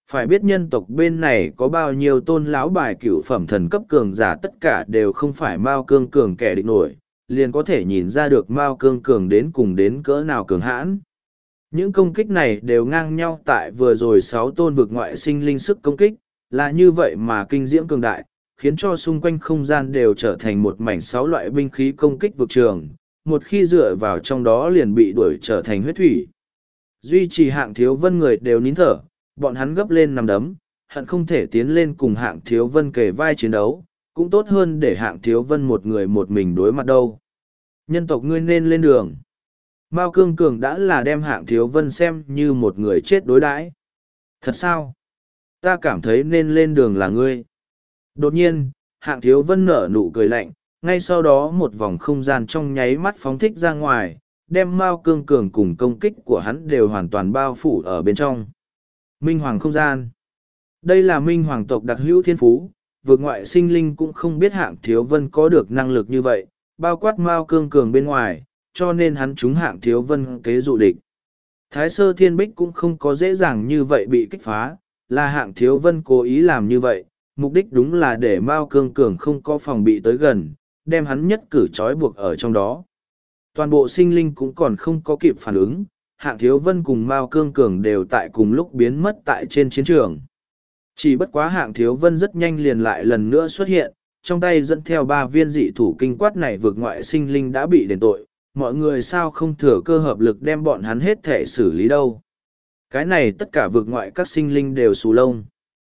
S1: Phải biết nhân tộc bên này có bao nhiêu tôn lão bài cửu phẩm thần cấp cường giả, tất cả đều không phải Mao Cương Cường kẻ địch nổi, liền có thể nhìn ra được Mao Cương Cường đến cùng đến cỡ nào cường hãn. Những công kích này đều ngang nhau tại vừa rồi 6 tôn vực ngoại sinh linh sức công kích, là như vậy mà kinh diễm cường đại, khiến cho xung quanh không gian đều trở thành một mảnh 6 loại binh khí công kích vực trường, một khi dựa vào trong đó liền bị đuổi trở thành huyết thủy. Duy trì Hạng Thiếu Vân người đều nín thở, bọn hắn gấp lên nằm đấm, hận không thể tiến lên cùng Hạng Thiếu Vân kề vai chiến đấu, cũng tốt hơn để Hạng Thiếu Vân một người một mình đối mặt đâu. Nhân tộc ngươi nên lên đường. Mao Cương Cường đã là đem Hạng Thiếu Vân xem như một người chết đối đãi. Thật sao? Ta cảm thấy nên lên đường là ngươi. Đột nhiên, Hạng Thiếu Vân nở nụ cười lạnh, ngay sau đó một vòng không gian trong nháy mắt phóng thích ra ngoài, đem Mao Cương Cường cùng công kích của hắn đều hoàn toàn bao phủ ở bên trong. Minh Hoàng không gian. Đây là Minh Hoàng tộc đặc hữu thiên phú, vượt ngoại sinh linh cũng không biết Hạng Thiếu Vân có được năng lực như vậy, bao quát Mao Cương Cường bên ngoài, cho nên hắn trúng Hạng Thiếu Vân kế dụ địch. Thái Sơ Thiên Bích cũng không có dễ dàng như vậy bị kích phá, là Hạng Thiếu Vân cố ý làm như vậy, mục đích đúng là để Mao Cương Cường không có phòng bị tới gần, đem hắn nhất cử trói buộc ở trong đó. Toàn bộ sinh linh cũng còn không có kịp phản ứng, Hạng Thiếu Vân cùng Mao Cương Cường đều tại cùng lúc biến mất tại trên chiến trường. Chỉ bất quá Hạng Thiếu Vân rất nhanh liền lại lần nữa xuất hiện, trong tay dẫn theo 3 viên dị thủ kinh quát này vượt ngoại sinh linh đã bị đền tội, mọi người sao không thừa cơ hợp lực đem bọn hắn hết thể xử lý đâu. Cái này tất cả vượt ngoại các sinh linh đều xù lông.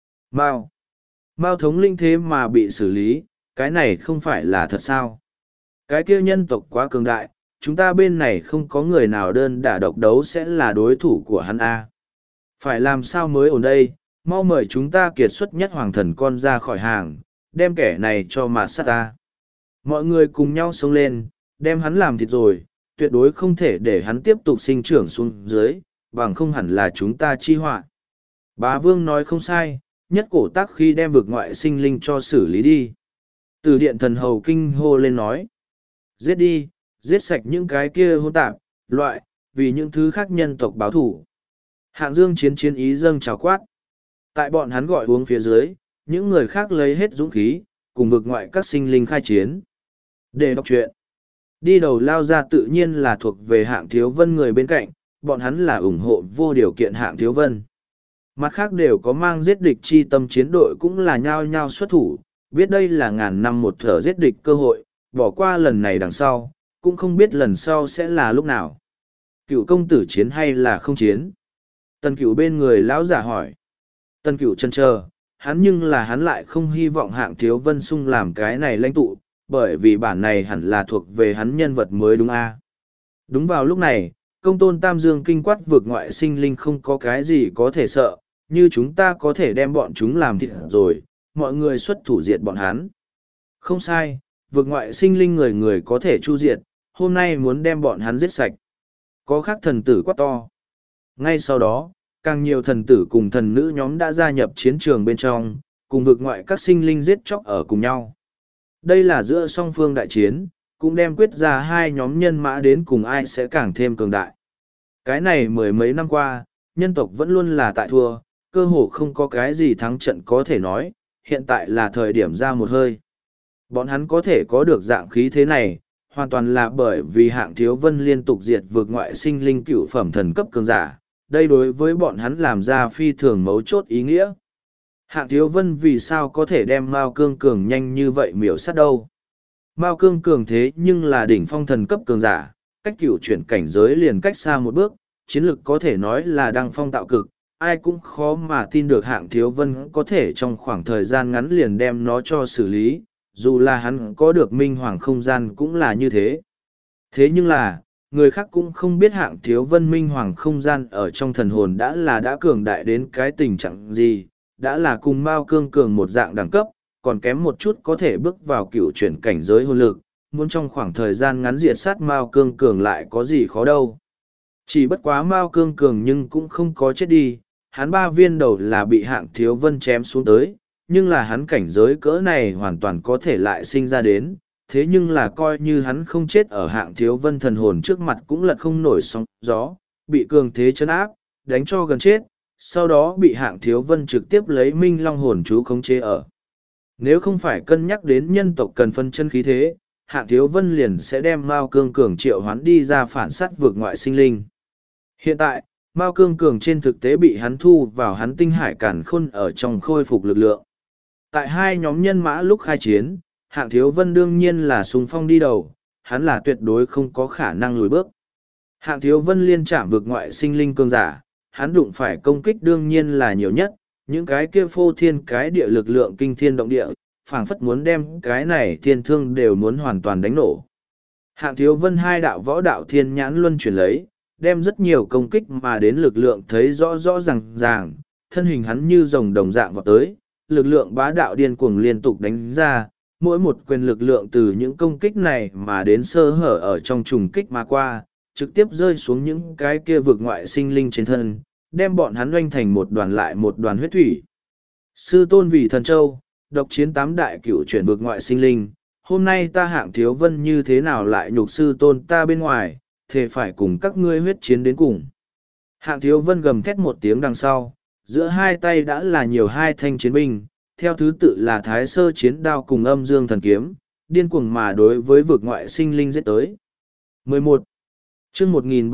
S1: Mao thống linh thế mà bị xử lý, cái này không phải là thật sao? Cái kia nhân tộc quá cường đại, chúng ta bên này không có người nào đơn đả độc đấu sẽ là đối thủ của hắn a. Phải làm sao mới ổn đây, mau mời chúng ta kiệt xuất nhất hoàng thần con ra khỏi hàng, đem kẻ này cho mạt sát ta. Mọi người cùng nhau xông lên, đem hắn làm thịt rồi, tuyệt đối không thể để hắn tiếp tục sinh trưởng xuống dưới, bằng không hẳn là chúng ta chi họa. Bá Vương nói không sai, nhất cổ tác khi đem vực ngoại sinh linh cho xử lý đi. Từ điện thần hầu kinh hô lên nói. Giết đi, giết sạch những cái kia hỗn tạp, loại, vì những thứ khác nhân tộc báo thủ. Hạng Dương chiến ý dâng trào quát. Tại bọn hắn gọi uống phía dưới, những người khác lấy hết dũng khí, cùng vực ngoại các sinh linh khai chiến. Để đọc truyện. Đi đầu lao ra tự nhiên là thuộc về Hạng Thiếu Vân người bên cạnh, bọn hắn là ủng hộ vô điều kiện Hạng Thiếu Vân. Mặt khác đều có mang giết địch chi tâm chiến đội cũng là nhao nhao xuất thủ, biết đây là ngàn năm một thở giết địch cơ hội, bỏ qua lần này đằng sau, cũng không biết lần sau sẽ là lúc nào. Cựu công tử chiến hay là không chiến? Tần Cựu bên người lão giả hỏi. Tần Cựu chần chờ, hắn lại không hy vọng Hạng Thiếu Vân sung làm cái này lãnh tụ, bởi vì bản này hẳn là thuộc về hắn nhân vật mới đúng a. Đúng vào lúc này, công tôn Tam Dương kinh quát vượt ngoại sinh linh không có cái gì có thể sợ, như chúng ta có thể đem bọn chúng làm thịt rồi, mọi người xuất thủ diệt bọn hắn. Không sai, vượt ngoại sinh linh người người có thể chu diệt, hôm nay muốn đem bọn hắn giết sạch. Có khác thần tử quát to. Ngay sau đó, càng nhiều thần tử cùng thần nữ nhóm đã gia nhập chiến trường bên trong, cùng vượt ngoại các sinh linh giết chóc ở cùng nhau. Đây là giữa song phương đại chiến, cũng đem quyết ra hai nhóm nhân mã đến cùng ai sẽ càng thêm cường đại. Cái này mười mấy năm qua, nhân tộc vẫn luôn là tại thua, cơ hồ không có cái gì thắng trận có thể nói, hiện tại là thời điểm ra một hơi. Bọn hắn có thể có được dạng khí thế này, hoàn toàn là bởi vì Hạng Thiếu Vân liên tục diệt vượt ngoại sinh linh cựu phẩm thần cấp cường giả, đây đối với bọn hắn làm ra phi thường mấu chốt ý nghĩa. Hạng Thiếu Vân vì sao có thể đem Mao Cương Cường nhanh như vậy miểu sát đâu? Mao Cương Cường thế nhưng là đỉnh phong thần cấp cường giả, cách cựu chuyển cảnh giới liền cách xa một bước, chiến lực có thể nói là đăng phong tạo cực, ai cũng khó mà tin được Hạng Thiếu Vân có thể trong khoảng thời gian ngắn liền đem nó cho xử lý, dù là hắn có được minh hoàng không gian cũng là như thế. Thế nhưng là, người khác cũng không biết Hạng Thiếu Vân minh hoàng không gian ở trong thần hồn đã cường đại đến cái tình trạng gì, đã là cùng Mao Cương Cường một dạng đẳng cấp, còn kém một chút có thể bước vào cựu chuyển cảnh giới hồn lực, muốn trong khoảng thời gian ngắn diệt sát Mao Cương Cường lại có gì khó đâu. Chỉ bất quá Mao Cương Cường nhưng cũng không có chết đi, hắn 3 viên đầu là bị Hạng Thiếu Vân chém xuống tới, nhưng là hắn cảnh giới cỡ này hoàn toàn có thể lại sinh ra đến, thế nhưng là coi như hắn không chết ở Hạng Thiếu Vân thần hồn trước mặt cũng lật không nổi sóng gió, bị cường thế chấn áp, đánh cho gần chết, sau đó bị Hạng Thiếu Vân trực tiếp lấy Minh Long hồn chú khống chế ở. Nếu không phải cân nhắc đến nhân tộc cần phân chân khí thế, Hạng Thiếu Vân liền sẽ đem Mao Cương Cường triệu hoán đi ra phản sát vượt ngoại sinh linh. Hiện tại, Mao Cương Cường trên thực tế bị hắn thu vào hắn tinh hải cản khôn ở trong khôi phục lực lượng. Tại hai nhóm nhân mã lúc khai chiến, Hạng Thiếu Vân đương nhiên là xung phong đi đầu, hắn là tuyệt đối không có khả năng lùi bước. Hạng Thiếu Vân liên chạm vượt ngoại sinh linh cường giả, hắn đụng phải công kích đương nhiên là nhiều nhất, những cái kia phô thiên cái địa lực lượng kinh thiên động địa, phảng phất muốn đem cái này thiên thương đều muốn hoàn toàn đánh nổ. Hạng Thiếu Vân hai đạo võ đạo thiên nhãn luân chuyển lấy, đem rất nhiều công kích mà đến lực lượng thấy rõ rõ ràng, thân hình hắn như rồng đồng dạng vọt tới, lực lượng bá đạo điên cuồng liên tục đánh ra, mỗi một quyền lực lượng từ những công kích này mà đến sơ hở ở trong trùng kích mà qua, trực tiếp rơi xuống những cái kia vực ngoại sinh linh trên thân, đem bọn hắn oanh thành một đoàn lại một đoàn huyết thủy. Sư tôn vì thần châu, độc chiến tám đại cửu chuyển vực ngoại sinh linh, hôm nay ta Hạng Thiếu Vân như thế nào lại nhục sư tôn ta bên ngoài, thề phải cùng các ngươi huyết chiến đến cùng. Hạng Thiếu Vân gầm thét một tiếng đằng sau, giữa hai tay đã là nhiều hai thanh chiến binh, theo thứ tự là Thái Sơ chiến đao cùng Âm Dương thần kiếm, điên cuồng mà đối với vực ngoại sinh linh giết tới. 11. Chương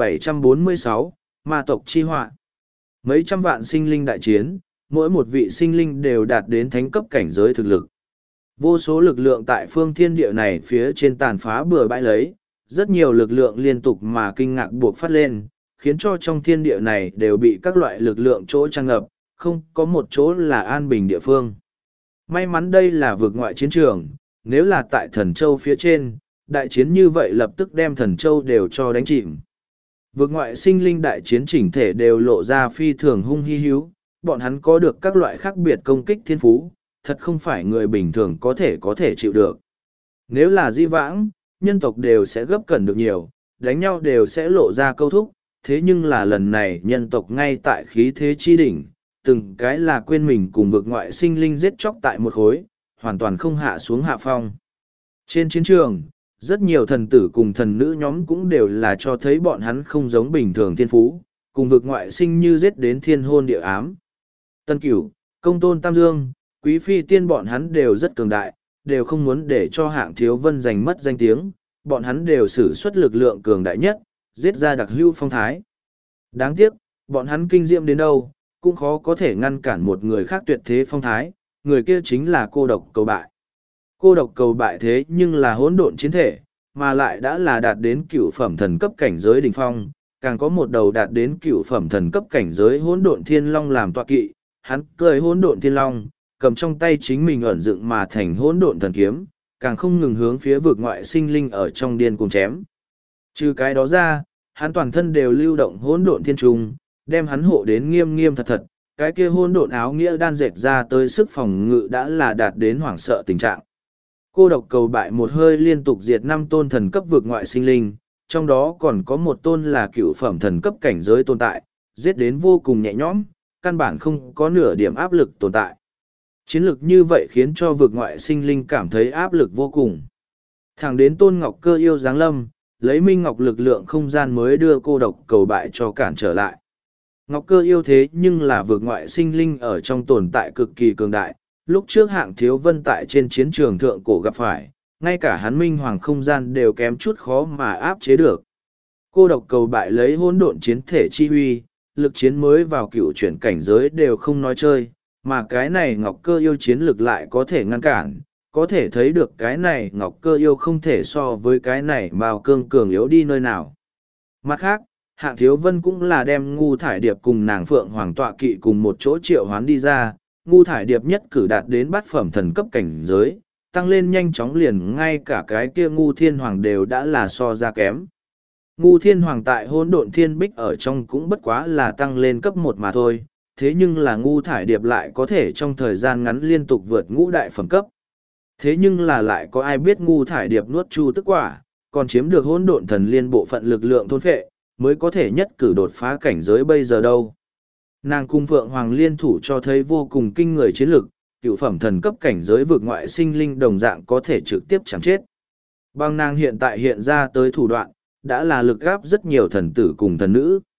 S1: 1746, Ma tộc chi họa. Mấy trăm vạn sinh linh đại chiến, mỗi một vị sinh linh đều đạt đến thánh cấp cảnh giới thực lực. Vô số lực lượng tại phương thiên địa này phía trên tàn phá bừa bãi lấy, rất nhiều lực lượng liên tục mà kinh ngạc buộc phát lên, khiến cho trong thiên địa này đều bị các loại lực lượng chỗ tràn ngập, không có một chỗ là an bình địa phương. May mắn đây là vực ngoại chiến trường, nếu là tại Thần Châu phía trên, đại chiến như vậy lập tức đem Thần Châu đều cho đánh chìm. Vực ngoại sinh linh đại chiến chỉnh thể đều lộ ra phi thường hung hi hữu, bọn hắn có được các loại khác biệt công kích thiên phú, thật không phải người bình thường có thể chịu được. Nếu là di vãng, nhân tộc đều sẽ gấp cẩn được nhiều, đánh nhau đều sẽ lộ ra câu thúc, thế nhưng là lần này nhân tộc ngay tại khí thế chi đỉnh, từng cái là quên mình cùng vực ngoại sinh linh giết chóc tại một khối, hoàn toàn không hạ xuống hạ phong. Trên chiến trường, rất nhiều thần tử cùng thần nữ nhóm cũng đều là cho thấy bọn hắn không giống bình thường thiên phú, cùng vực ngoại sinh như giết đến thiên hôn địa ám. Tân Cửu, Công Tôn Tam Dương, Quý Phi Tiên bọn hắn đều rất cường đại, đều không muốn để cho Hạng Thiếu Vân giành mất danh tiếng, bọn hắn đều sử xuất lực lượng cường đại nhất, giết ra đặc hữu phong thái. Đáng tiếc, bọn hắn kinh diệm đến đâu, cũng khó có thể ngăn cản một người khác tuyệt thế phong thái, người kia chính là Cô Độc Cầu Bại. Cô Độc Cầu Bại thế nhưng là hỗn độn chiến thể, mà lại đã là đạt đến cửu phẩm thần cấp cảnh giới đỉnh phong, càng có một đầu đạt đến cửu phẩm thần cấp cảnh giới hỗn độn thiên long làm tọa kỵ, hắn cười hỗn độn thiên long, cầm trong tay chính mình ẩn dựng mà thành hỗn độn thần kiếm, càng không ngừng hướng phía vực ngoại sinh linh ở trong điên cuồng chém. Trừ cái đó ra, hắn toàn thân đều lưu động hỗn độn thiên trùng, đem hắn hộ đến nghiêm nghiêm thật thật, cái kia hỗn độn áo nghĩa đan dệt ra tới sức phòng ngự đã là đạt đến hoảng sợ tình trạng. Cô Độc Cầu Bại một hơi liên tục diệt 5 tôn thần cấp vực ngoại sinh linh, trong đó còn có một tôn là cựu phẩm thần cấp cảnh giới tồn tại, giết đến vô cùng nhẹ nhõm, căn bản không có nửa điểm áp lực tồn tại. Chiến lược như vậy khiến cho vực ngoại sinh linh cảm thấy áp lực vô cùng. Thẳng đến Tôn Ngọc Cơ yêu giáng lâm, lấy Minh Ngọc lực lượng không gian mới đưa Cô Độc Cầu Bại cho cản trở lại. Ngọc Cơ yêu thế nhưng là vực ngoại sinh linh ở trong tồn tại cực kỳ cường đại, lúc trước Hạng Thiếu Vân tại trên chiến trường thượng cổ gặp phải, ngay cả hắn Minh Hoàng không gian đều kém chút khó mà áp chế được. Cô Độc Cầu Bại lấy hỗn độn chiến thể chi huy, lực chiến mới vào cựu chuyển cảnh giới đều không nói chơi, mà cái này Ngọc Cơ yêu chiến lực lại có thể ngăn cản, có thể thấy được cái này Ngọc Cơ yêu không thể so với cái này Mao Cương cường yếu đi nơi nào. Mặt khác, Hạng Thiếu Vân cũng là đem Ngu Thải Điệp cùng nàng Phượng Hoàng tọa kỵ cùng một chỗ triệu hoán đi ra, Ngu Thải Điệp nhất cử đạt đến bát phẩm thần cấp cảnh giới, tăng lên nhanh chóng liền ngay cả cái kia Ngu Thiên Hoàng đều đã là so ra kém. Ngu Thiên Hoàng tại hỗn độn thiên bích ở trong cũng bất quá là tăng lên cấp 1 mà thôi, thế nhưng là Ngu Thải Điệp lại có thể trong thời gian ngắn liên tục vượt ngũ đại phẩm cấp. Thế nhưng là lại có ai biết Ngu Thải Điệp nuốt chu tức quả, còn chiếm được hỗn độn thần liên bộ phận lực lượng thôn phệ, mới có thể nhất cử đột phá cảnh giới bây giờ đâu. Nàng cung Phượng Hoàng liên thủ cho thấy vô cùng kinh người chiến lực, cựu phẩm thần cấp cảnh giới vượt ngoại sinh linh đồng dạng có thể trực tiếp chẳng chết. Bằng nàng hiện tại hiện ra tới thủ đoạn, đã là lực gáp rất nhiều thần tử cùng thần nữ.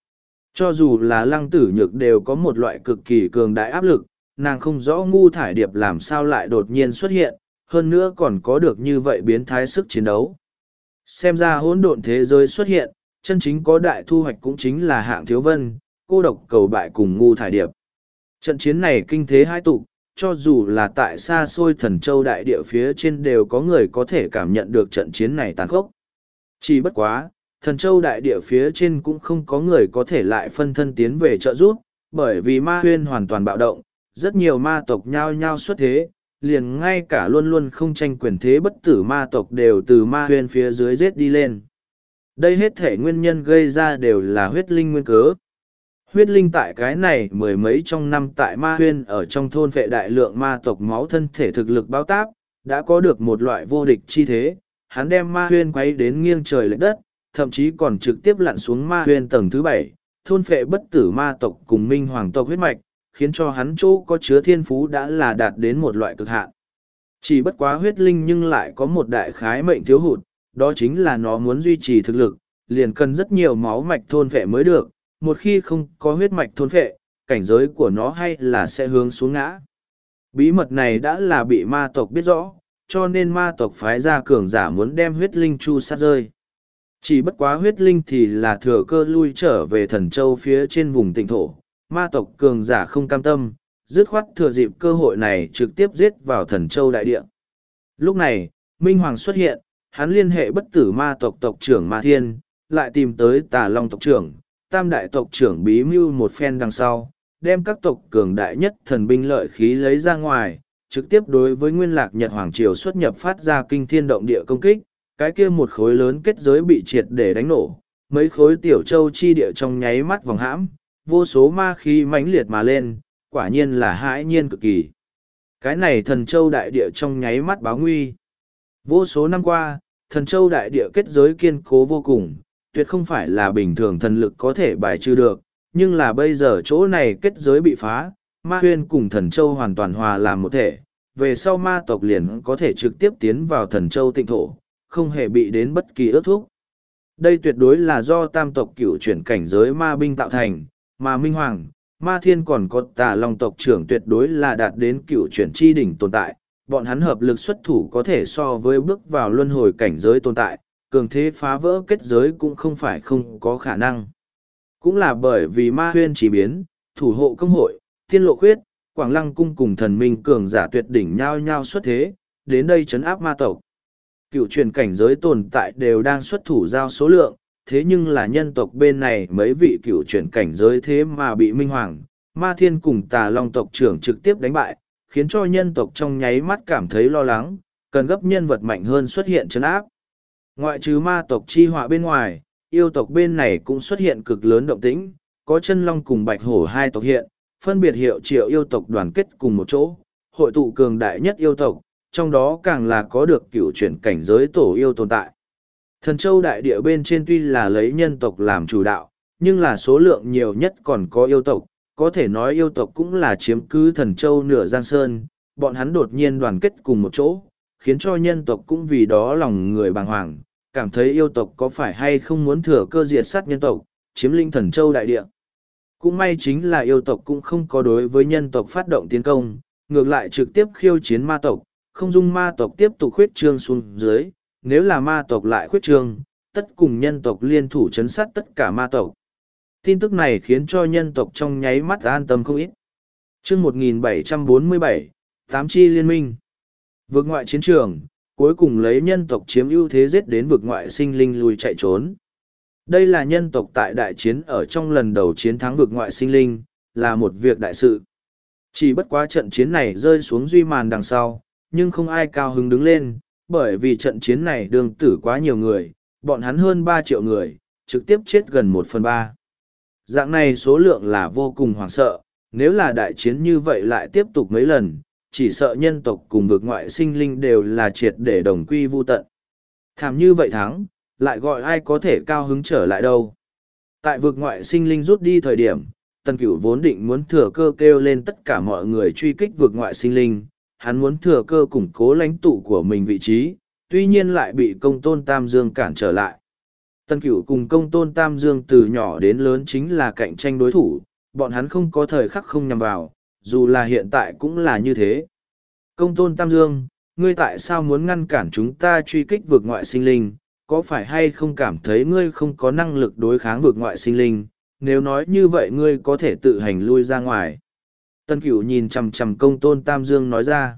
S1: Cho dù là Lăng Tử Nhược đều có một loại cực kỳ cường đại áp lực, nàng không rõ Ngu Thải Điệp làm sao lại đột nhiên xuất hiện, hơn nữa còn có được như vậy biến thái sức chiến đấu. Xem ra hỗn độn thế giới xuất hiện, chân chính có đại thu hoạch cũng chính là Hạng Thiếu Vân, cô độc cầu bại cùng Ngu Thải Điệp. Trận chiến này kinh thế hai tụ, cho dù là tại xa xôi Thần Châu đại địa phía trên đều có người có thể cảm nhận được trận chiến này tàn khốc. Chỉ bất quá, Thần Châu đại địa phía trên cũng không có người có thể lại phân thân tiến về trợ giúp, bởi vì ma huyên hoàn toàn bạo động, rất nhiều ma tộc nhao nhao xuất thế, liền ngay cả luôn luôn không tranh quyền thế bất tử ma tộc đều từ ma huyên phía dưới giết đi lên. Đây hết thể nguyên nhân gây ra đều là huyết linh nguyên cớ. Huyết linh tại cái này mười mấy trong năm tại ma huyên ở trong thôn vệ đại lượng ma tộc máu thân thể thực lực bao táp, đã có được một loại vô địch chi thế, hắn đem ma huyên quay đến nghiêng trời lệch đất, thậm chí còn trực tiếp lặn xuống ma huyên tầng thứ 7, thôn phệ bất tử ma tộc cùng minh hoàng tộc huyết mạch, khiến cho hắn chỗ có chứa thiên phú đã là đạt đến một loại cực hạn. Chỉ bất quá huyết linh nhưng lại có một đại khái mệnh thiếu hụt, đó chính là nó muốn duy trì thực lực, liền cần rất nhiều máu mạch thôn phệ mới được, một khi không có huyết mạch thôn phệ, cảnh giới của nó hay là sẽ hướng xuống ngã. Bí mật này đã là bị ma tộc biết rõ, cho nên ma tộc phái ra cường giả muốn đem huyết linh chu sát rơi. Chỉ bất quá huyết linh thì là thừa cơ lui trở về Thần Châu phía trên vùng tịnh thổ, ma tộc cường giả không cam tâm, dứt khoát thừa dịp cơ hội này trực tiếp giết vào Thần Châu đại địa. Lúc này, Minh Hoàng xuất hiện, hắn liên hệ bất tử ma tộc tộc trưởng Ma Thiên, lại tìm tới Tà Long tộc trưởng, Tam đại tộc trưởng bí mưu một phen đằng sau, đem các tộc cường đại nhất thần binh lợi khí lấy ra ngoài, trực tiếp đối với Nguyên Lạc Nhật Hoàng Triều xuất nhập phát ra kinh thiên động địa công kích, cái kia một khối lớn kết giới bị triệt để đánh nổ, mấy khối tiểu châu chi địa trong nháy mắt vòng hãm, vô số ma khí mãnh liệt mà lên, quả nhiên là hãi nhiên cực kỳ. Cái này Thần Châu đại địa trong nháy mắt báo nguy. Vô số năm qua, Thần Châu đại địa kết giới kiên cố vô cùng, tuyệt không phải là bình thường thần lực có thể bài trừ được, nhưng là bây giờ chỗ này kết giới bị phá, ma huyên cùng Thần Châu hoàn toàn hòa làm một thể, về sau ma tộc liền có thể trực tiếp tiến vào Thần Châu tịnh thổ, không hề bị đến bất kỳ ước thúc. Đây tuyệt đối là do tam tộc cửu chuyển cảnh giới ma binh tạo thành, mà Minh Hoàng, Ma Thiên còn có Tà Long tộc trưởng tuyệt đối là đạt đến cửu chuyển chi đỉnh tồn tại, bọn hắn hợp lực xuất thủ có thể so với bước vào luân hồi cảnh giới tồn tại, cường thế phá vỡ kết giới cũng không phải không có khả năng. Cũng là bởi vì ma huyên chỉ biến, thủ hộ công hội, tiên lộ khuyết, Quảng Lăng cung cùng thần minh cường giả tuyệt đỉnh nhao nhao xuất thế, đến đây trấn áp ma tộc. Cựu truyền cảnh giới tồn tại đều đang xuất thủ giao số lượng, thế nhưng là nhân tộc bên này mấy vị cựu truyền cảnh giới thế mà bị Minh Hoàng, Ma Thiên cùng Tà Long tộc trưởng trực tiếp đánh bại, khiến cho nhân tộc trong nháy mắt cảm thấy lo lắng, cần gấp nhân vật mạnh hơn xuất hiện trấn áp. Ngoại trừ ma tộc chi họa bên ngoài, yêu tộc bên này cũng xuất hiện cực lớn động tĩnh, có chân long cùng bạch hổ hai tộc hiện, phân biệt hiệu triệu yêu tộc đoàn kết cùng một chỗ, hội tụ cường đại nhất yêu tộc, trong đó càng là có được cựu chuyển cảnh giới tổ yêu tồn tại. Thần Châu đại địa bên trên tuy là lấy nhân tộc làm chủ đạo, nhưng là số lượng nhiều nhất còn có yêu tộc, có thể nói yêu tộc cũng là chiếm cứ Thần Châu nửa giang sơn, bọn hắn đột nhiên đoàn kết cùng một chỗ, khiến cho nhân tộc cũng vì đó lòng người bàng hoàng, cảm thấy yêu tộc có phải hay không muốn thừa cơ diệt sát nhân tộc, chiếm lĩnh Thần Châu đại địa. Cũng may chính là yêu tộc cũng không có đối với nhân tộc phát động tiến công, ngược lại trực tiếp khiêu chiến ma tộc, không dung ma tộc tiếp tục khuyết trương xuống dưới, nếu là ma tộc lại khuyết trương, tất cùng nhân tộc liên thủ chấn sát tất cả ma tộc. Tin tức này khiến cho nhân tộc trong nháy mắt an tâm không ít. Chương 1747, Tám chi liên minh. Vượt ngoại chiến trường, cuối cùng lấy nhân tộc chiếm ưu thế giết đến vực ngoại sinh linh lùi chạy trốn. Đây là nhân tộc tại đại chiến ở trong lần đầu chiến thắng vực ngoại sinh linh, là một việc đại sự. Chỉ bất quá trận chiến này rơi xuống duy màn đằng sau, nhưng không ai cao hứng đứng lên, bởi vì trận chiến này đương tử quá nhiều người, bọn hắn hơn 3 triệu người, trực tiếp chết gần 1/3. Dạng này số lượng là vô cùng hoảng sợ, nếu là đại chiến như vậy lại tiếp tục mấy lần, chỉ sợ nhân tộc cùng vực ngoại sinh linh đều là triệt để đồng quy vu tận. Thảm như vậy thắng, lại gọi ai có thể cao hứng trở lại đâu. Tại vực ngoại sinh linh rút đi thời điểm, Tần Cửu vốn định muốn thừa cơ kêu lên tất cả mọi người truy kích vực ngoại sinh linh, hắn muốn thừa cơ củng cố lãnh tụ của mình vị trí, tuy nhiên lại bị Công Tôn Tam Dương cản trở lại. Tần Cửu cùng Công Tôn Tam Dương từ nhỏ đến lớn chính là cạnh tranh đối thủ, bọn hắn không có thời khắc không nhằm vào, dù là hiện tại cũng là như thế. Công Tôn Tam Dương, ngươi tại sao muốn ngăn cản chúng ta truy kích vượt ngoại sinh linh, có phải hay không cảm thấy ngươi không có năng lực đối kháng vượt ngoại sinh linh, nếu nói như vậy ngươi có thể tự hành lui ra ngoài. Tần Cửu nhìn chằm chằm Công Tôn Tam Dương nói ra.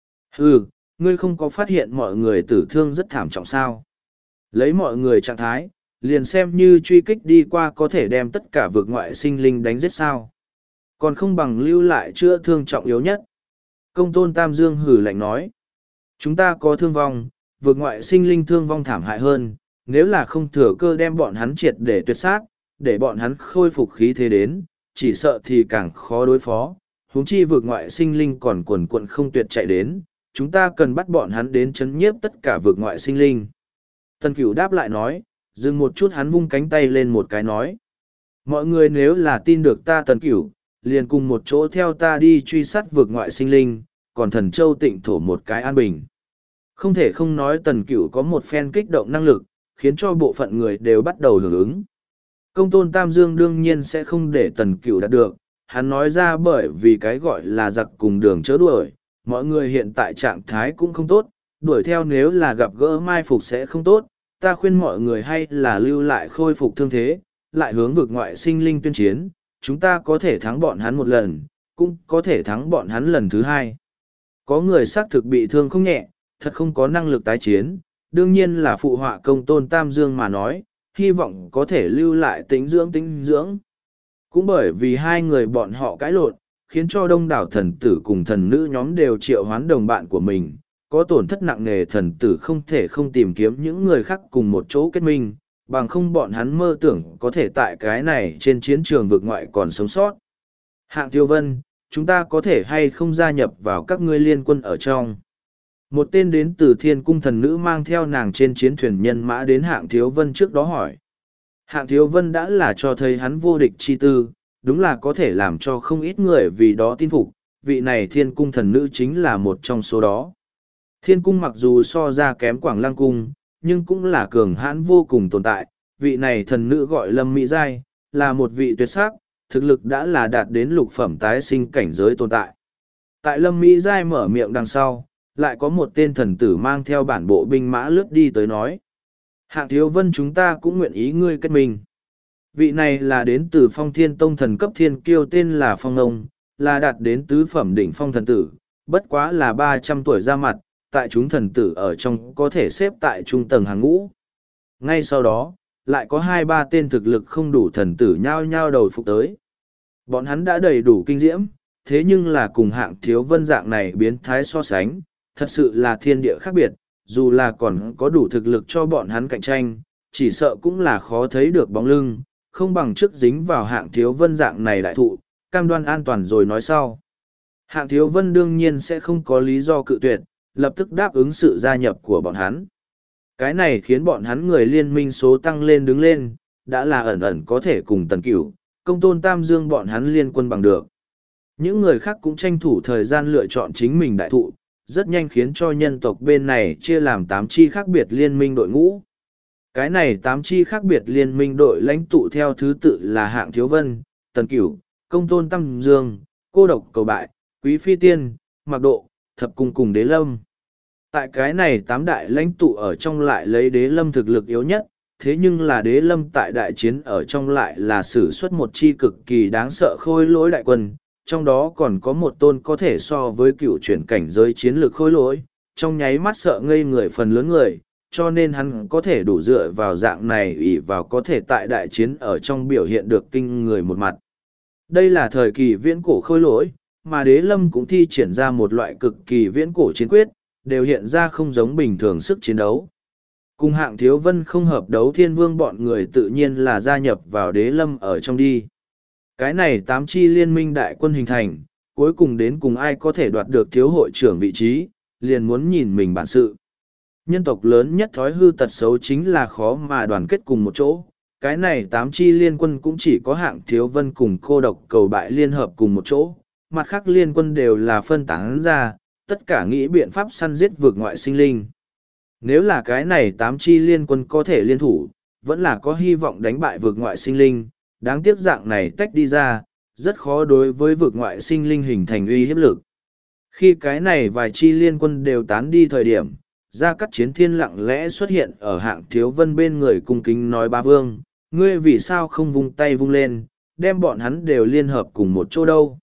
S1: Ừ, ngươi không có phát hiện mọi người tử thương rất thảm trọng sao. Lấy mọi người trạng thái, liền xem như truy kích đi qua có thể đem tất cả vượt ngoại sinh linh đánh giết sao. Còn không bằng lưu lại chữa thương trọng yếu nhất. Công Tôn Tam Dương hử lạnh nói. Chúng ta có thương vong, vượt ngoại sinh linh thương vong thảm hại hơn, nếu là không thừa cơ đem bọn hắn triệt để tuyệt sát, để bọn hắn khôi phục khí thế đến, chỉ sợ thì càng khó đối phó. Huống chi vượt ngoại sinh linh còn quần quận không tuyệt chạy đến, chúng ta cần bắt bọn hắn đến chấn nhiếp tất cả vượt ngoại sinh linh. Tần Cửu đáp lại nói, dừng một chút hắn vung cánh tay lên một cái nói. Mọi người nếu là tin được ta Tần Cửu, liền cùng một chỗ theo ta đi truy sát vượt ngoại sinh linh, còn Thần Châu Tịnh thổ một cái an bình. Không thể không nói Tần Cửu có một phen kích động năng lực, khiến cho bộ phận người đều bắt đầu hưởng ứng. Công Tôn Tam Dương đương nhiên sẽ không để Tần Cửu đạt được, hắn nói ra bởi vì cái gọi là giặc cùng đường chớ đuổi, mọi người hiện tại trạng thái cũng không tốt, đuổi theo nếu là gặp gỡ mai phục sẽ không tốt, ta khuyên mọi người hay là lưu lại khôi phục thương thế, lại hướng vực ngoại sinh linh tuyên chiến, chúng ta có thể thắng bọn hắn một lần, cũng có thể thắng bọn hắn lần thứ hai. Có người xác thực bị thương không nhẹ, thật không có năng lực tái chiến, đương nhiên là phụ họa Công Tôn Tam Dương mà nói, hy vọng có thể lưu lại tính dưỡng. Cũng bởi vì hai người bọn họ cãi lộn, khiến cho đông đảo thần tử cùng thần nữ nhóm đều triệu hoán đồng bạn của mình, có tổn thất nặng nề thần tử không thể không tìm kiếm những người khác cùng một chỗ kết minh, bằng không bọn hắn mơ tưởng có thể tại cái này trên chiến trường vực ngoại còn sống sót. Hạng Tiêu Vân, chúng ta có thể hay không gia nhập vào các ngươi liên quân ở trong. Một tên đến từ thiên cung thần nữ mang theo nàng trên chiến thuyền nhân mã đến Hạng Thiếu Vân trước đó hỏi. Hạng Thiếu Vân đã là cho thấy hắn vô địch chi tư, đúng là có thể làm cho không ít người vì đó tin phục, vị này thiên cung thần nữ chính là một trong số đó. Thiên cung mặc dù so ra kém Quảng Lăng cung, nhưng cũng là cường hãn vô cùng tồn tại, vị này thần nữ gọi Lâm Mỹ Giai, là một vị tuyệt sắc, thực lực đã là đạt đến lục phẩm tái sinh cảnh giới tồn tại. Tại Lâm Mỹ Giai mở miệng đằng sau, lại có một tên thần tử mang theo bản bộ binh mã lướt đi tới nói. Hạng Thiếu Vân chúng ta cũng nguyện ý ngươi kết mình. Vị này là đến từ Phong Thiên Tông thần cấp thiên kiêu tên là Phong Nông, là đạt đến tứ phẩm đỉnh phong thần tử, bất quá là 300 tuổi ra mặt, tại chúng thần tử ở trong có thể xếp tại trung tầng hàng ngũ. Ngay sau đó, lại có 2-3 tên thực lực không đủ thần tử nhao nhao đầu phục tới. Bọn hắn đã đầy đủ kinh diễm, thế nhưng là cùng Hạng Thiếu Vân dạng này biến thái so sánh, thật sự là thiên địa khác biệt, dù là còn có đủ thực lực cho bọn hắn cạnh tranh, chỉ sợ cũng là khó thấy được bóng lưng, không bằng trước dính vào Hạng Thiếu Vân dạng này đại thụ, cam đoan an toàn rồi nói sau. Hạng Thiếu Vân đương nhiên sẽ không có lý do cự tuyệt, lập tức đáp ứng sự gia nhập của bọn hắn. Cái này khiến bọn hắn người liên minh số tăng lên đứng lên, đã là ẩn ẩn có thể cùng Tần Cửu, Công Tôn Tam Dương bọn hắn liên quân bằng được. Những người khác cũng tranh thủ thời gian lựa chọn chính mình đại thụ, rất nhanh khiến cho nhân tộc bên này chia làm 8 chi khác biệt liên minh đội ngũ. Cái này 8 chi khác biệt liên minh đội lãnh tụ theo thứ tự là Hạng Thiếu Vân, Tần Cửu, Công Tôn Tam Dương, Cô Độc Cầu Bại, Quý Phi Tiên, Mạc Độ, Thập Cung cùng Đế Lâm. Tại cái này 8 đại lãnh tụ ở trong lại lấy Đế Lâm thực lực yếu nhất, thế nhưng là Đế Lâm tại đại chiến ở trong lại là sử xuất một chi cực kỳ đáng sợ khôi lỗi đại quân, trong đó còn có một tôn có thể so với cựu chuyển cảnh giới chiến lược khôi lỗi, trong nháy mắt sợ ngây người phần lớn người, cho nên hắn có thể đủ dựa vào dạng này ỷ vào có thể tại đại chiến ở trong biểu hiện được kinh người một mặt. Đây là thời kỳ viễn cổ khôi lỗi, mà Đế Lâm cũng thi triển ra một loại cực kỳ viễn cổ chiến quyết, đều hiện ra không giống bình thường sức chiến đấu. Cùng Hạng Thiếu Vân không hợp đấu Thiên Vương bọn người tự nhiên là gia nhập vào Đế Lâm ở trong đi. Cái này 8 chi liên minh đại quân hình thành, cuối cùng đến cùng ai có thể đoạt được thiếu hội trưởng vị trí, liền muốn nhìn mình bản sự. Nhân tộc lớn nhất thói hư tật xấu chính là khó mà đoàn kết cùng một chỗ. Cái này 8 chi liên quân cũng chỉ có Hạng Thiếu Vân cùng Cô Độc Cầu Bại liên hợp cùng một chỗ, mặt khác liên quân đều là phân tán ra, tất cả nghĩ biện pháp săn giết vượt ngoại sinh linh. Nếu là cái này 8 chi liên quân có thể liên thủ, vẫn là có hy vọng đánh bại vực ngoại sinh linh, đáng tiếc dạng này tách đi ra, rất khó đối với vực ngoại sinh linh hình thành uy hiếp lực. Khi cái này vài chi liên quân đều tán đi thời điểm, Gia Cát Chiến Thiên lặng lẽ xuất hiện ở Hạng Thiếu Vân bên người cung kính nói: Bá Vương, ngươi vì sao không vung tay vung lên, đem bọn hắn đều liên hợp cùng một chỗ đâu?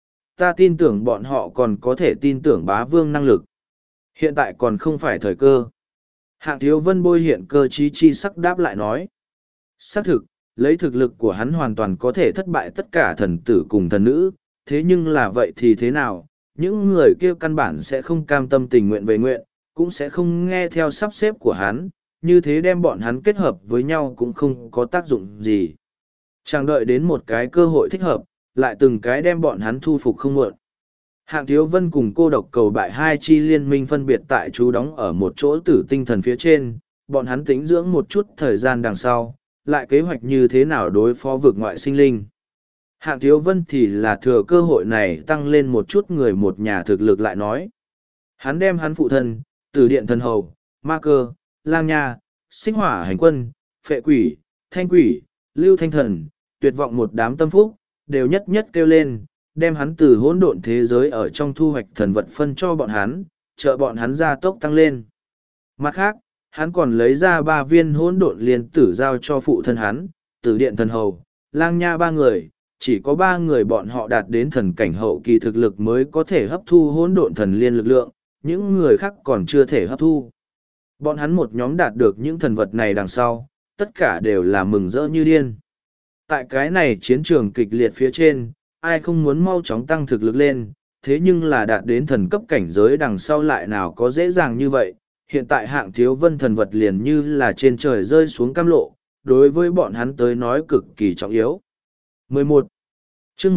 S1: Ta tin tưởng bọn họ còn có thể tin tưởng Bá Vương năng lực. Hiện tại còn không phải thời cơ. Hạng Thiếu Vân bôi hiện cơ trí chi sắc đáp lại nói. Xác thực, lấy thực lực của hắn hoàn toàn có thể thất bại tất cả thần tử cùng thần nữ, thế nhưng là vậy thì thế nào? Những người kia căn bản sẽ không cam tâm tình nguyện về nguyện, cũng sẽ không nghe theo sắp xếp của hắn, như thế đem bọn hắn kết hợp với nhau cũng không có tác dụng gì. Chẳng đợi đến một cái cơ hội thích hợp, lại từng cái đem bọn hắn thu phục không muộn. Hạng Thiếu Vân cùng Cô Độc Cầu Bại hai chi liên minh phân biệt tại trú đóng ở một chỗ tử tinh thần phía trên, bọn hắn tính dưỡng một chút thời gian đằng sau, lại kế hoạch như thế nào đối phó vực ngoại sinh linh. Hạng Thiếu Vân thì là thừa cơ hội này tăng lên một chút người một nhà thực lực lại nói. Hắn đem hắn phụ thân, Tử Điện Thần Hầu, Ma Cơ, Lang Nha, Xích Hỏa Hành Quân, Phệ Quỷ, Thanh Quỷ, Lưu Thanh Thần, tuyệt vọng một đám tâm phúc, đều nhất nhất kêu lên, đem hắn từ hỗn độn thế giới ở trong thu hoạch thần vật phân cho bọn hắn, trợ bọn hắn gia tốc tăng lên. Mặt khác, hắn còn lấy ra 3 viên hỗn độn liên tử giao cho phụ thân hắn, Tử Điện Thần Hầu, Lang Nha 3 người, chỉ có 3 người bọn họ đạt đến thần cảnh hậu kỳ thực lực mới có thể hấp thu hỗn độn thần liên lực lượng, những người khác còn chưa thể hấp thu. Bọn hắn một nhóm đạt được những thần vật này đằng sau, tất cả đều là mừng rỡ như điên. Tại cái này chiến trường kịch liệt phía trên, ai không muốn mau chóng tăng thực lực lên, thế nhưng là đạt đến thần cấp cảnh giới đằng sau lại nào có dễ dàng như vậy. Hiện tại Hạng Thiếu Vân thần vật liền như là trên trời rơi xuống cam lộ, đối với bọn hắn tới nói cực kỳ trọng yếu. 11. chương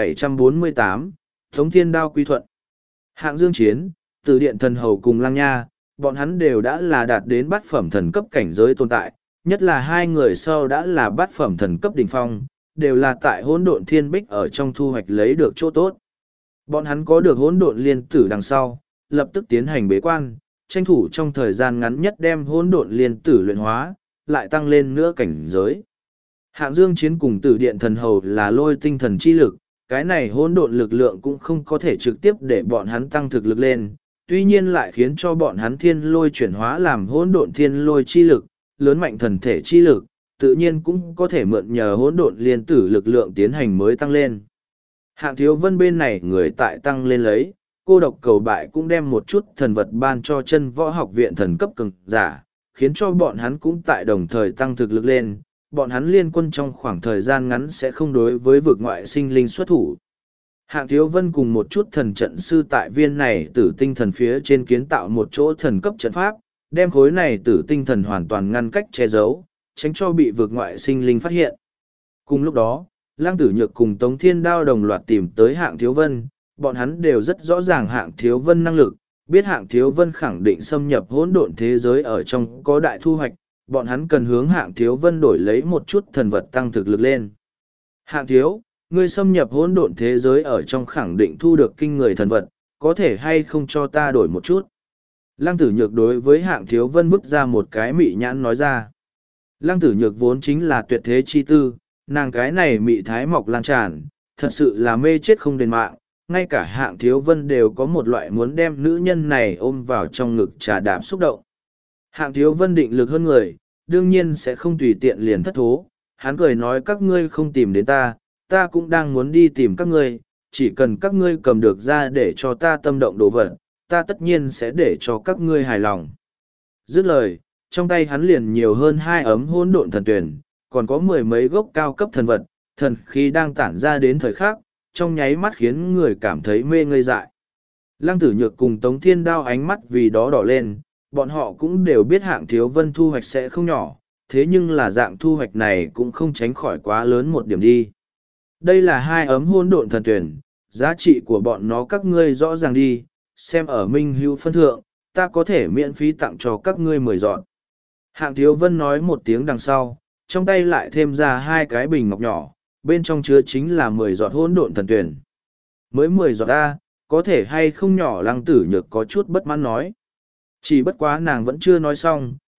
S1: 1748, Tống Thiên Đao Quy Thuận. Hạng Dương Chiến, Tử Điện Thần Hầu cùng Lang Nha, bọn hắn đều đã là đạt đến bát phẩm thần cấp cảnh giới tồn tại, nhất là 2 người sau đã là bát phẩm thần cấp đỉnh phong, đều là tại hỗn độn thiên bích ở trong thu hoạch lấy được chỗ tốt. Bọn hắn có được hỗn độn liên tử đằng sau, lập tức tiến hành bế quan, tranh thủ trong thời gian ngắn nhất đem hỗn độn liên tử luyện hóa, lại tăng lên nữa cảnh giới. Hạng Dương Chiến cùng Tử Điện Thần Hầu là lôi tinh thần chi lực, cái này hỗn độn lực lượng cũng không có thể trực tiếp để bọn hắn tăng thực lực lên, tuy nhiên lại khiến cho bọn hắn thiên lôi chuyển hóa làm hỗn độn thiên lôi chi lực, lớn mạnh thần thể chi lực, tự nhiên cũng có thể mượn nhờ hỗn độn liên tử lực lượng tiến hành mới tăng lên. Hạng Thiếu Vân bên này người tại tăng lên lấy, Cô Độc Cầu Bại cũng đem một chút thần vật ban cho chân võ học viện thần cấp cường giả, khiến cho bọn hắn cũng tại đồng thời tăng thực lực lên, bọn hắn liên quân trong khoảng thời gian ngắn sẽ không đối với vực ngoại sinh linh xuất thủ. Hạng Thiếu Vân cùng một chút thần trận sư tại viên này tử tinh thần phía trên kiến tạo một chỗ thần cấp trận pháp, đem khối này tử tinh thần hoàn toàn ngăn cách che giấu, tránh cho bị vực ngoại sinh linh phát hiện. Cùng lúc đó, Lăng Tử Nhược cùng Tống Thiên Đao đồng loạt tìm tới Hạng Thiếu Vân, bọn hắn đều rất rõ ràng Hạng Thiếu Vân năng lực, biết Hạng Thiếu Vân khẳng định xâm nhập hỗn độn thế giới ở trong có đại thu hoạch, bọn hắn cần hướng Hạng Thiếu Vân đổi lấy một chút thần vật tăng thực lực lên. Hạng Thiếu, ngươi xâm nhập hỗn độn thế giới ở trong khẳng định thu được kinh người thần vật, có thể hay không cho ta đổi một chút? Lăng Tử Nhược đối với Hạng Thiếu Vân vứt ra một cái mị nhãn nói ra. Lăng Tử Nhược vốn chính là tuyệt thế chi tư, nàng cái này mị thái mọc lan tràn, thật sự là mê chết không đền mạng, ngay cả Hạng Thiếu Vân đều có một loại muốn đem nữ nhân này ôm vào trong ngực trà đạp xúc động. Hạng Thiếu Vân định lực hơn người, đương nhiên sẽ không tùy tiện liền thất thố, hắn cười nói các ngươi không tìm đến ta, ta cũng đang muốn đi tìm các ngươi, chỉ cần các ngươi cầm được ra để cho ta tâm động đồ vật, ta tất nhiên sẽ để cho các ngươi hài lòng. Dứt lời, trong tay hắn liền nhiều hơn 2 ấm hỗn độn thần tuyển, còn có 10 mấy gốc cao cấp thần vật, thần khí đang tản ra đến thời khắc, trong nháy mắt khiến người cảm thấy mê ngây dại. Lăng Tử Nhược cùng Tống Thiên Đao ánh mắt vì đó đỏ lên, bọn họ cũng đều biết Hạng Thiếu Vân thu hoạch sẽ không nhỏ, thế nhưng là dạng thu hoạch này cũng không tránh khỏi quá lớn một điểm đi. Đây là 2 ấm hỗn độn thần tuyển, giá trị của bọn nó các ngươi rõ ràng đi, xem ở Minh Hữu phân thượng, ta có thể miễn phí tặng cho các ngươi 10 giọt. Hạng Thiếu Vân nói một tiếng đằng sau, trong tay lại thêm ra 2 cái bình ngọc nhỏ, bên trong chứa chính là 10 giọt hỗn độn thần tuyển. Mới 10 giọt ta, có thể hay không nhỏ? Lăng Tử Nhược có chút bất mãn nói. Chỉ bất quá nàng vẫn chưa nói xong,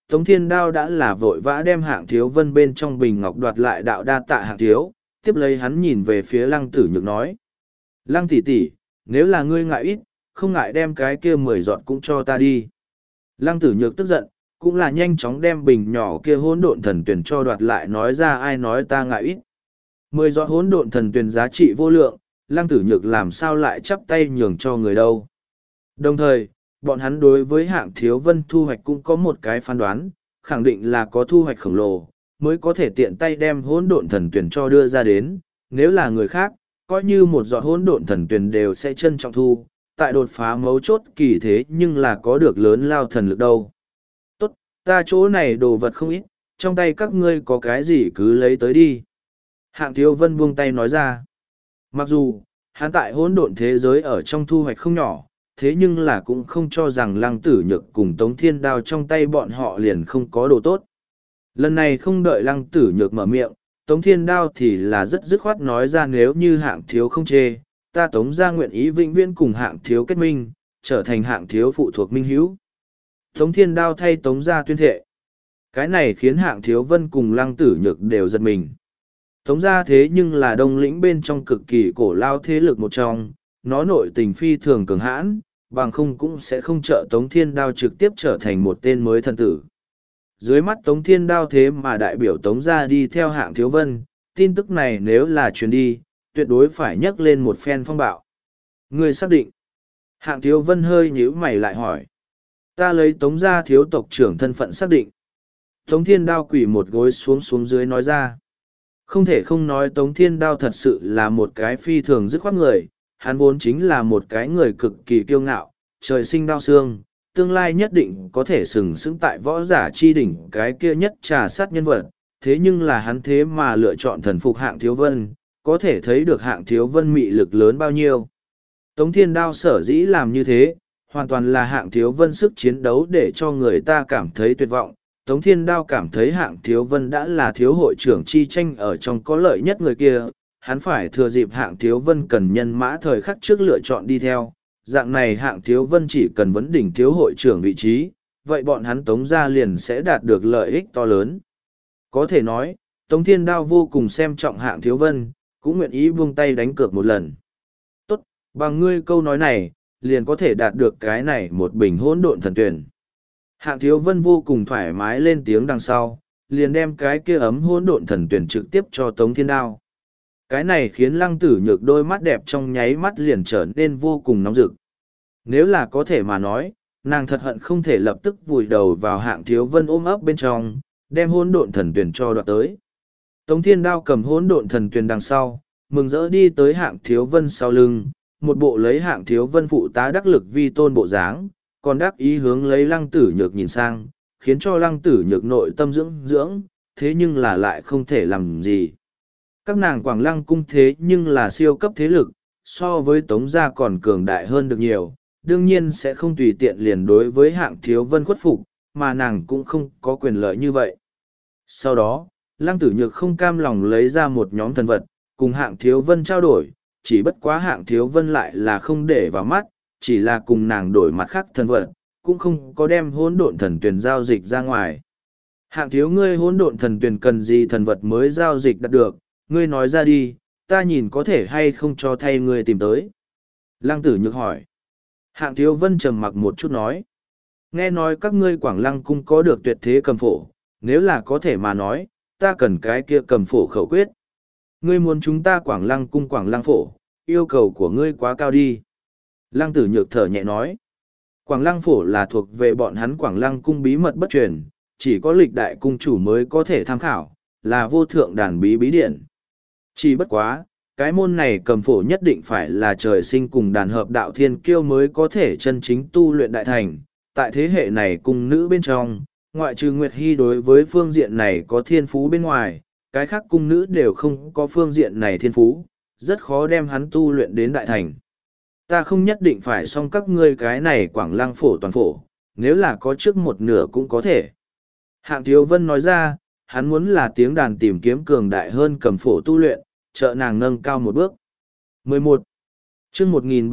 S1: Tống Thiên Đao đã là vội vã đem Hạng Thiếu Vân bên trong bình ngọc đoạt lại đạo đa tạ Hạng Thiếu, tiếp lấy hắn nhìn về phía Lăng Tử Nhược nói. Lăng tỷ tỷ, nếu là ngươi ngại ít, không ngại đem cái kia 10 giọt cũng cho ta đi. Lăng Tử Nhược tức giận, cũng là nhanh chóng đem bình nhỏ kia hỗn độn thần tuyển cho đoạt lại, nói ra ai nói ta ngại ít. 10 giọt hỗn độn thần tuyển giá trị vô lượng, Lăng Tử Nhược làm sao lại chắp tay nhường cho người đâu. Đồng thời, bọn hắn đối với Hạng Thiếu Vân thu hoạch cũng có một cái phán đoán, khẳng định là có thu hoạch khổng lồ, mới có thể tiện tay đem hỗn độn thần tuyển cho đưa ra đến. Nếu là người khác, coi như một giọt hỗn độn thần tuyển đều sẽ trân trọng thu, tại đột phá mấu chốt kỳ thế nhưng là có được lớn lao thần lực đâu. Tốt, ta chỗ này đồ vật không ít, trong tay các ngươi có cái gì cứ lấy tới đi. Hạng Thiếu Vân buông tay nói ra. Mặc dù, hắn tại hỗn độn thế giới ở trong thu hoạch không nhỏ, thế nhưng là cũng không cho rằng Lăng Tử Nhược cùng Tống Thiên Đao trong tay bọn họ liền không có đồ tốt. Lần này không đợi Lăng Tử Nhược mở miệng, Tống Thiên Đao thì là rất dứt khoát nói ra nếu như Hạng Thiếu không chê, ta Tống gia nguyện ý vĩnh viễn cùng Hạng Thiếu kết minh, trở thành Hạng Thiếu phụ thuộc minh hữu. Tống Thiên Đao thay Tống gia tuyên thệ. Cái này khiến Hạng Thiếu Vân cùng Lăng Tử Nhược đều giật mình. Tống gia thế nhưng là Đông Lĩnh bên trong cực kỳ cổ lao thế lực một trong, nó nội tình phi thường cường hãn, bằng không cũng sẽ không trợ Tống Thiên Đao trực tiếp trở thành một tên mới thần tử. Dưới mắt Tống Thiên Đao thế mà đại biểu Tống gia đi theo Hạng Thiếu Vân, tin tức này nếu là truyền đi, tuyệt đối phải nhấc lên một phen phong bạo. Người xác định. Hạng Thiếu Vân hơi nhíu mày lại hỏi. Ta lấy Tống gia thiếu tộc trưởng thân phận xác định. Tống Thiên Đao quỳ một gối xuống dưới nói ra. Không thể không nói Tống Thiên Đao thật sự là một cái phi thường dứt khoát người, hắn vốn chính là một cái người cực kỳ kiêu ngạo, trời sinh đao xương, tương lai nhất định có thể sừng sững tại võ giả chi đỉnh cái kia nhất trà sát nhân vật, thế nhưng là hắn thế mà lựa chọn thần phục Hạng Thiếu Vân, có thể thấy được Hạng Thiếu Vân mị lực lớn bao nhiêu. Tống Thiên Đao sở dĩ làm như thế, hoàn toàn là Hạng Thiếu Vân sức chiến đấu để cho người ta cảm thấy tuyệt vọng. Tống Thiên Đao cảm thấy Hạng Thiếu Vân đã là thiếu hội trưởng chi tranh ở trong có lợi nhất người kia, hắn phải thừa dịp Hạng Thiếu Vân cần nhân mã thời khắc trước lựa chọn đi theo. Dạng này Hạng Thiếu Vân chỉ cần vấn đỉnh thiếu hội trưởng vị trí, vậy bọn hắn Tống gia liền sẽ đạt được lợi ích to lớn. Có thể nói, Tống Thiên Đao vô cùng xem trọng Hạng Thiếu Vân, cũng nguyện ý buông tay đánh cược một lần. Tốt, bằng ngươi câu nói này, liền có thể đạt được cái này một bình hỗn độn thần tuyển. Hạng Thiếu Vân vô cùng thoải mái lên tiếng đằng sau, liền đem cái kia ấm hỗn độn thần tuyển trực tiếp cho Tống Thiên Đao. Cái này khiến Lăng Tử Nhược đôi mắt đẹp trong nháy mắt liền trở nên vô cùng nóng rực. Nếu là có thể mà nói, nàng thật hận không thể lập tức vùi đầu vào Hạng Thiếu Vân ôm ấp bên trong, đem hỗn độn thần tuyển cho đoạt tới. Tống Thiên Đao cầm hỗn độn thần tuyển đằng sau, mừng rỡ đi tới Hạng Thiếu Vân sau lưng, một bộ lấy Hạng Thiếu Vân phụ tá đắc lực vi tôn bộ dáng, còn đắc ý hướng lấy Lăng Tử Nhược nhìn sang, khiến cho Lăng Tử Nhược nội tâm dưỡng, thế nhưng là lại không thể làm gì. Các nàng Quảng Lăng cung thế nhưng là siêu cấp thế lực, so với Tống gia còn cường đại hơn được nhiều, đương nhiên sẽ không tùy tiện liền đối với Hạng Thiếu Vân khuất phục, mà nàng cũng không có quyền lợi như vậy. Sau đó, Lăng Tử Nhược không cam lòng lấy ra một nhóm thần vật, cùng Hạng Thiếu Vân trao đổi, chỉ bất quá Hạng Thiếu Vân lại là không để vào mắt, chỉ là cùng nàng đổi mặt khác thần vật, cũng không có đem hỗn độn thần tuyển giao dịch ra ngoài. Hạng Thiếu, ngươi hỗn độn thần tuyển cần gì thần vật mới giao dịch đạt được, ngươi nói ra đi, ta nhìn có thể hay không cho thay ngươi tìm tới. Lăng Tử Nhược hỏi. Hạng Thiếu Vân trầm mặc một chút nói. Nghe nói các ngươi Quảng Lăng cung có được tuyệt thế cầm phổ, nếu là có thể mà nói, ta cần cái kia cầm phổ khẩu quyết. Ngươi muốn chúng ta Quảng Lăng cung Quảng Lăng phổ, yêu cầu của ngươi quá cao đi. Lăng Tử Nhược thở nhẹ nói. Quảng Lăng phổ là thuộc về bọn hắn Quảng Lăng cung bí mật bất truyền, chỉ có lịch đại cung chủ mới có thể tham khảo, là vô thượng đàn bí bí điển. Chỉ bất quá, cái môn này cầm phổ nhất định phải là trời sinh cùng đàn hợp đạo thiên kiêu mới có thể chân chính tu luyện đại thành. Tại thế hệ này cung nữ bên trong, ngoại trừ Nguyệt Hy đối với phương diện này có thiên phú bên ngoài, cái khác cung nữ đều không có phương diện này thiên phú, rất khó đem hắn tu luyện đến đại thành. Ta không nhất định phải xong các ngươi cái này Quảng Lăng phổ toàn phổ, nếu là có trước một nửa cũng có thể. Hạng Thiếu Vân nói ra, hắn muốn là tiếng đàn tìm kiếm cường đại hơn cầm phổ tu luyện, trợ nàng nâng cao một bước. 11. chương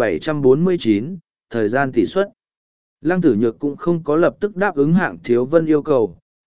S1: 1749, thời gian tỷ suất. Lăng Tử Nhược cũng không có lập tức đáp ứng Hạng Thiếu Vân yêu cầu,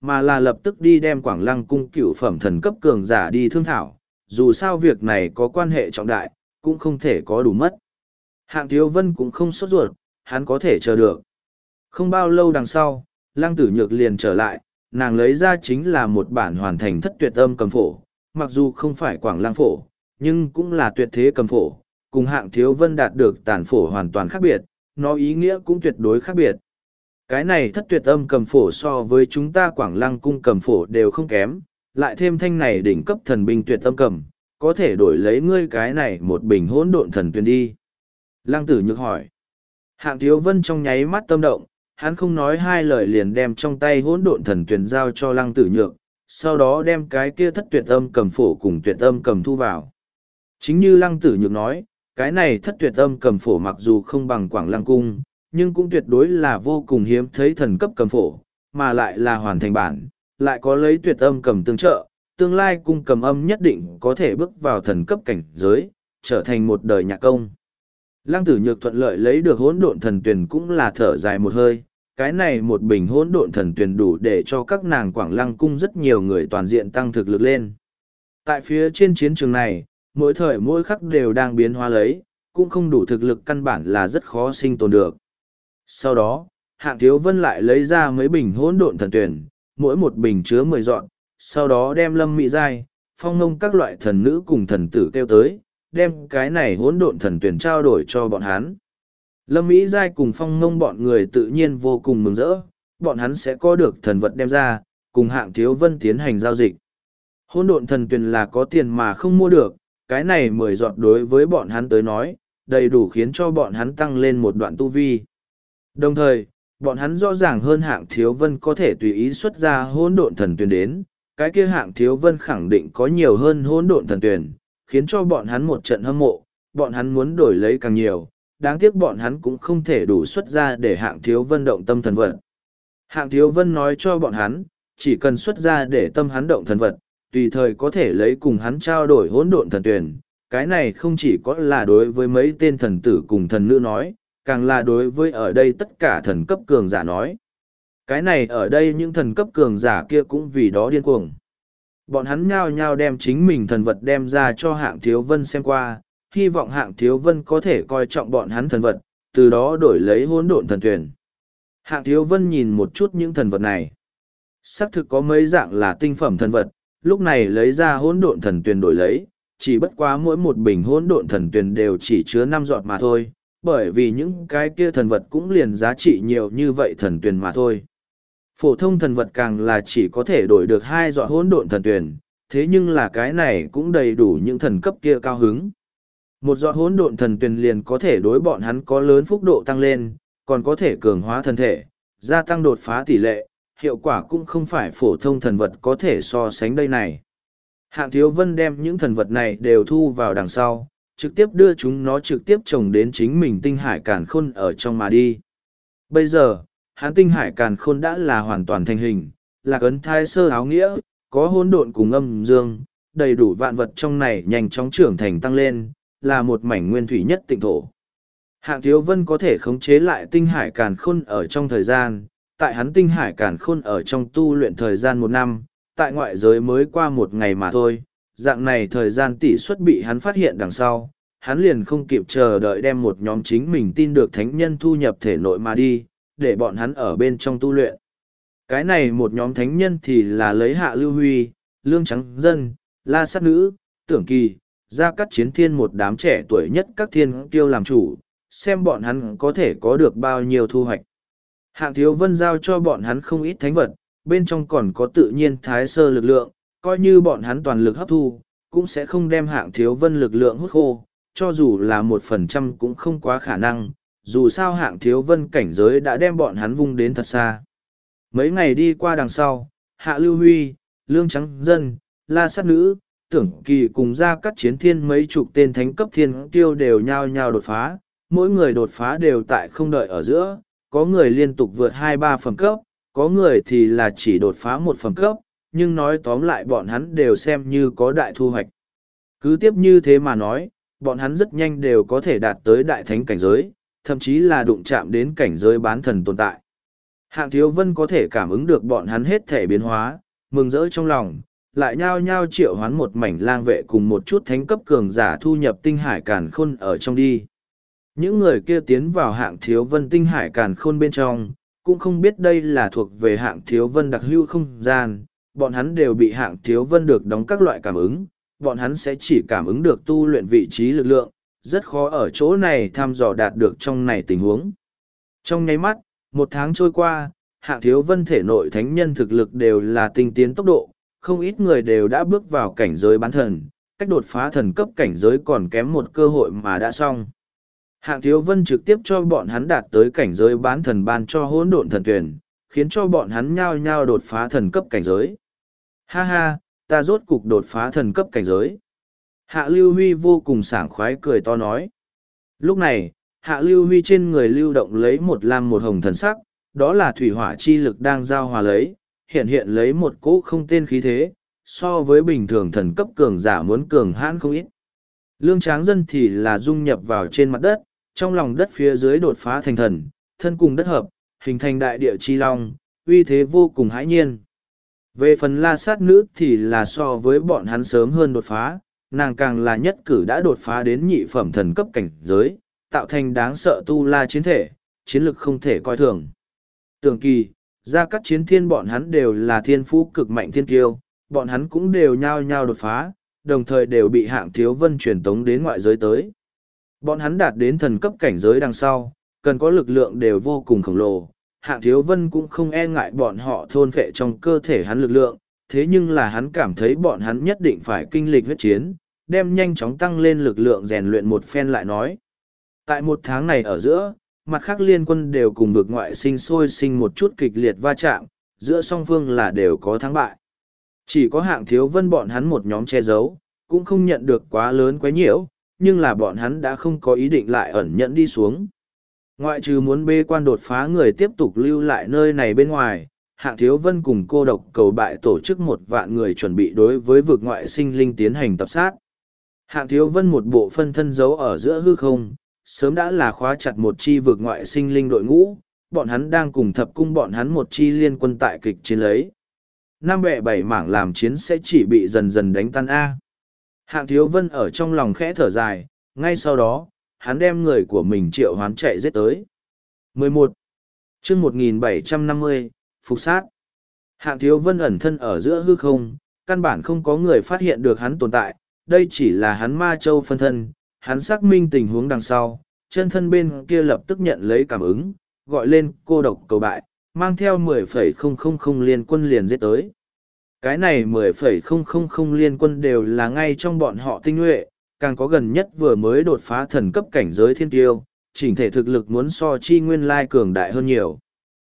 S1: mà là lập tức đi đem Quảng Lăng cung cựu phẩm thần cấp cường giả đi thương thảo, dù sao việc này có quan hệ trọng đại, cũng không thể có đủ mất. Hạng Thiếu Vân cũng không sốt ruột, hắn có thể chờ được. Không bao lâu đằng sau, Lăng Tử Nhược liền trở lại, nàng lấy ra chính là một bản hoàn thành thất tuyệt âm cầm phổ, mặc dù không phải Quảng Lăng phổ, nhưng cũng là tuyệt thế cầm phổ, cùng Hạng Thiếu Vân đạt được tản phổ hoàn toàn khác biệt, nó ý nghĩa cũng tuyệt đối khác biệt. Cái này thất tuyệt âm cầm phổ so với chúng ta Quảng Lăng cung cầm phổ đều không kém, lại thêm thanh này đỉnh cấp thần binh tuyệt âm cầm, có thể đổi lấy ngươi cái này một bình hỗn độn thần tuyền đi. Lăng Tử Nhược hỏi. Hạng Thiếu Vân trong nháy mắt tâm động, hắn không nói hai lời liền đem trong tay hỗn độn thần tuyền giao cho Lăng Tử Nhược, sau đó đem cái kia thất tuyệt âm cầm phổ cùng tuyệt âm cầm thu vào. Chính như Lăng Tử Nhược nói, cái này thất tuyệt âm cầm phổ mặc dù không bằng Quảng Lăng cung, nhưng cũng tuyệt đối là vô cùng hiếm thấy thần cấp cầm phổ, mà lại là hoàn thành bản, lại có lấy tuyệt âm cầm tương trợ, tương lai cung cầm âm nhất định có thể bước vào thần cấp cảnh giới, trở thành một đời nhạc công. Lăng Tử Nhược thuận lợi lấy được hỗn độn thần tuyền cũng là thở dài một hơi, cái này một bình hỗn độn thần tuyền đủ để cho các nàng Quảng Lăng cung rất nhiều người toàn diện tăng thực lực lên. Tại phía trên chiến trường này, mỗi thời mỗi khắc đều đang biến hóa lấy, cũng không đủ thực lực căn bản là rất khó sinh tồn được. Sau đó, Hạng Thiếu Vân lại lấy ra mấy bình hỗn độn thần tuyển, mỗi một bình chứa 10 dọn, sau đó đem Lâm Mỹ Giai, Phong Ngông các loại thần nữ cùng thần tử kêu tới, đem cái này hỗn độn thần tuyển trao đổi cho bọn hắn. Lâm Mỹ Giai cùng Phong Ngông bọn người tự nhiên vô cùng mừng rỡ, bọn hắn sẽ có được thần vật đem ra, cùng Hạng Thiếu Vân tiến hành giao dịch. Hỗn độn thần tuyển là có tiền mà không mua được, cái này 10 giọt đối với bọn hắn tới nói, đầy đủ khiến cho bọn hắn tăng lên một đoạn tu vi. Đồng thời, bọn hắn rõ ràng hơn Hạng Thiếu Vân có thể tùy ý xuất ra hỗn độn thần tuyển đến, cái kia Hạng Thiếu Vân khẳng định có nhiều hơn hỗn độn thần tuyển, khiến cho bọn hắn một trận hâm mộ, bọn hắn muốn đổi lấy càng nhiều, đáng tiếc bọn hắn cũng không thể đủ xuất ra để Hạng Thiếu Vân động tâm thần vật. Hạng Thiếu Vân nói cho bọn hắn, chỉ cần xuất ra để tâm hắn động thần vật, tùy thời có thể lấy cùng hắn trao đổi hỗn độn thần tuyển, cái này không chỉ có là đối với mấy tên thần tử cùng thần nữ nói, càng là đối với ở đây tất cả thần cấp cường giả nói. Cái này ở đây những thần cấp cường giả kia cũng vì đó điên cuồng. Bọn hắn nhao nhao đem chính mình thần vật đem ra cho Hạng Thiếu Vân xem qua, hy vọng Hạng Thiếu Vân có thể coi trọng bọn hắn thần vật, từ đó đổi lấy hỗn độn thần tuyển. Hạng Thiếu Vân nhìn một chút những thần vật này. Xác thực có mấy dạng là tinh phẩm thần vật, lúc này lấy ra hỗn độn thần tuyển đổi lấy, chỉ bất quá mỗi một bình hỗn độn thần tuyển đều chỉ chứa 5 giọt mà thôi, bởi vì những cái kia thần vật cũng liền giá trị nhiều như vậy thần tuyển mà thôi. Phổ thông thần vật càng là chỉ có thể đổi được 2 giọt hỗn độn thần tuyển, thế nhưng là cái này cũng đầy đủ những thần cấp kia cao hứng. Một giọt hỗn độn thần tuyển liền có thể đối bọn hắn có lớn phúc độ tăng lên, còn có thể cường hóa thân thể, gia tăng đột phá tỷ lệ, hiệu quả cũng không phải phổ thông thần vật có thể so sánh đây này. Hạng Thiếu Vân đem những thần vật này đều thu vào đằng sau, trực tiếp đưa chúng nó trực tiếp trồng đến chính mình tinh hải càn khôn ở trong mà đi. Bây giờ, hắn tinh hải càn khôn đã là hoàn toàn thành hình, là ấn thai sơ áo nghĩa, có hỗn độn cùng âm dương, đầy đủ vạn vật trong này nhanh chóng trưởng thành tăng lên, là một mảnh nguyên thủy nhất tịnh thổ. Hạng Thiếu Vân có thể khống chế lại tinh hải càn khôn ở trong thời gian, tại hắn tinh hải càn khôn ở trong tu luyện thời gian 1 năm, tại ngoại giới mới qua 1 ngày mà thôi, dạng này thời gian tỷ suất bị hắn phát hiện đằng sau, hắn liền không kịp chờ đợi đem một nhóm chính mình tin được thánh nhân thu nhập thể nội mà đi, để bọn hắn ở bên trong tu luyện. Cái này một nhóm thánh nhân thì là lấy Hạ Lưu Huy, Lương Trắng Dân, La Sát Nữ, Tưởng Kỳ, Gia Cát Chiến Thiên một đám trẻ tuổi nhất các thiên kiêu làm chủ, xem bọn hắn có thể có được bao nhiêu thu hoạch. Hạng Thiếu Vân giao cho bọn hắn không ít thánh vật, bên trong còn có tự nhiên thái sơ lực lượng, coi như bọn hắn toàn lực hấp thu, cũng sẽ không đem Hạng Thiếu Vân lực lượng hút khô, cho dù là 1% cũng không quá khả năng, dù sao Hạng Thiếu Vân cảnh giới đã đem bọn hắn vung đến thật xa. Mấy ngày đi qua đằng sau, Hạ Lưu Huy, Lương Trắng Dân, La Sát Nữ, Tưởng Kỳ cùng Gia Cát Chiến Thiên mấy chục tên thánh cấp thiên kiêu đều nhao nhao đột phá, mỗi người đột phá đều tại không đợi ở giữa, có người liên tục vượt 2-3 phẩm cấp, có người thì là chỉ đột phá 1 phẩm cấp, nhưng nói tóm lại bọn hắn đều xem như có đại thu hoạch. Cứ tiếp như thế mà nói, bọn hắn rất nhanh đều có thể đạt tới đại thánh cảnh giới, thậm chí là đụng chạm đến cảnh giới bán thần tồn tại. Hạng Thiếu Vân có thể cảm ứng được bọn hắn hết thể biến hóa, mừng rỡ trong lòng, lại nhao nhao triệu hoán một mảnh lang vệ cùng một chút thánh cấp cường giả thu nhập tinh hải càn khôn ở trong đi. Những người kia tiến vào Hạng Thiếu Vân tinh hải càn khôn bên trong, cũng không biết đây là thuộc về Hạng Thiếu Vân đặc hữu không gian, bọn hắn đều bị Hạng Thiếu Vân được đóng các loại cảm ứng, bọn hắn sẽ chỉ cảm ứng được tu luyện vị trí lực lượng, rất khó ở chỗ này thăm dò đạt được trong này tình huống. Trong nháy mắt, một tháng trôi qua, Hạng Thiếu Vân thể nội thánh nhân thực lực đều là tinh tiến tốc độ, không ít người đều đã bước vào cảnh giới bán thần, cách đột phá thần cấp cảnh giới còn kém một cơ hội mà đã xong. Hạng Thiếu Vân trực tiếp cho bọn hắn đạt tới cảnh giới bán thần ban cho hỗn độn thần tuyển, khiến cho bọn hắn nhao nhao đột phá thần cấp cảnh giới. Ha ha, ta rốt cục đột phá thần cấp cảnh giới. Hạ Lưu Huy vô cùng sảng khoái cười to nói. Lúc này, Hạ Lưu Huy trên người lưu động lấy một lam một hồng thần sắc, đó là thủy hỏa chi lực đang giao hòa lấy, hiện lấy một cỗ không tên khí thế, so với bình thường thần cấp cường giả muốn cường hãn không ít. Lương Tráng Dân thì là dung nhập vào trên mặt đất, trong lòng đất phía dưới đột phá thành thần, thân cùng đất hợp, hình thành đại địa chi long, uy thế vô cùng hãi nhiên. Về phần La Sát Nữ thì là so với bọn hắn sớm hơn đột phá, nàng càng là nhất cử đã đột phá đến nhị phẩm thần cấp cảnh giới, tạo thành đáng sợ tu la chiến thể, chiến lực không thể coi thường. Tưởng Kỳ, Gia Cát Chiến Thiên bọn hắn đều là thiên phú cực mạnh thiên kiêu, bọn hắn cũng đều nhao nhao đột phá, đồng thời đều bị Hạng Thiếu Vân truyền tống đến ngoại giới tới. Bọn hắn đạt đến thần cấp cảnh giới đằng sau, cần có lực lượng đều vô cùng khổng lồ. Hạng Thiếu Vân cũng không e ngại bọn họ thôn phệ trong cơ thể hắn lực lượng, thế nhưng là hắn cảm thấy bọn hắn nhất định phải kinh lịch huyết chiến, đem nhanh chóng tăng lên lực lượng rèn luyện một phen lại nói. Tại một tháng này ở giữa, mặt khác liên quân đều cùng vực ngoại sinh sôi sinh một chút kịch liệt va chạm, giữa song phương là đều có thắng bại. Chỉ có Hạng Thiếu Vân bọn hắn một nhóm che giấu, cũng không nhận được quá lớn quấy nhiễu, nhưng là bọn hắn đã không có ý định lại ẩn nhẫn đi xuống. Ngoại trừ muốn bê quan đột phá người tiếp tục lưu lại nơi này bên ngoài, Hạng Thiếu Vân cùng Cô Độc Cầu Bại tổ chức 1.000.000 người chuẩn bị đối với vực ngoại sinh linh tiến hành tập sát. Hạng Thiếu Vân một bộ phân thân giấu ở giữa hư không, sớm đã là khóa chặt một chi vực ngoại sinh linh đội ngũ, bọn hắn đang cùng thập cung bọn hắn một chi liên quân tại kịch chiến lấy. Năm bè bảy mảng làm chiến sẽ chỉ bị dần dần đánh tan A. Hạng Thiếu Vân ở trong lòng khẽ thở dài, ngay sau đó, hắn đem người của mình triệu hoán chạy giết tới. 11. chương 1750, Phục sát. Hạng Thiếu Vân ẩn thân ở giữa hư không, căn bản không có người phát hiện được hắn tồn tại, đây chỉ là hắn ma châu phân thân, hắn xác minh tình huống đằng sau, chân thân bên kia lập tức nhận lấy cảm ứng, gọi lên Cô Độc Cầu Bại, mang theo 10,000 liên quân liền giết tới. Cái này 10,000 liên quân đều là ngay trong bọn họ tinh nhuệ, càng có gần nhất vừa mới đột phá thần cấp cảnh giới thiên tiêu, chỉnh thể thực lực muốn so chi nguyên lai cường đại hơn nhiều.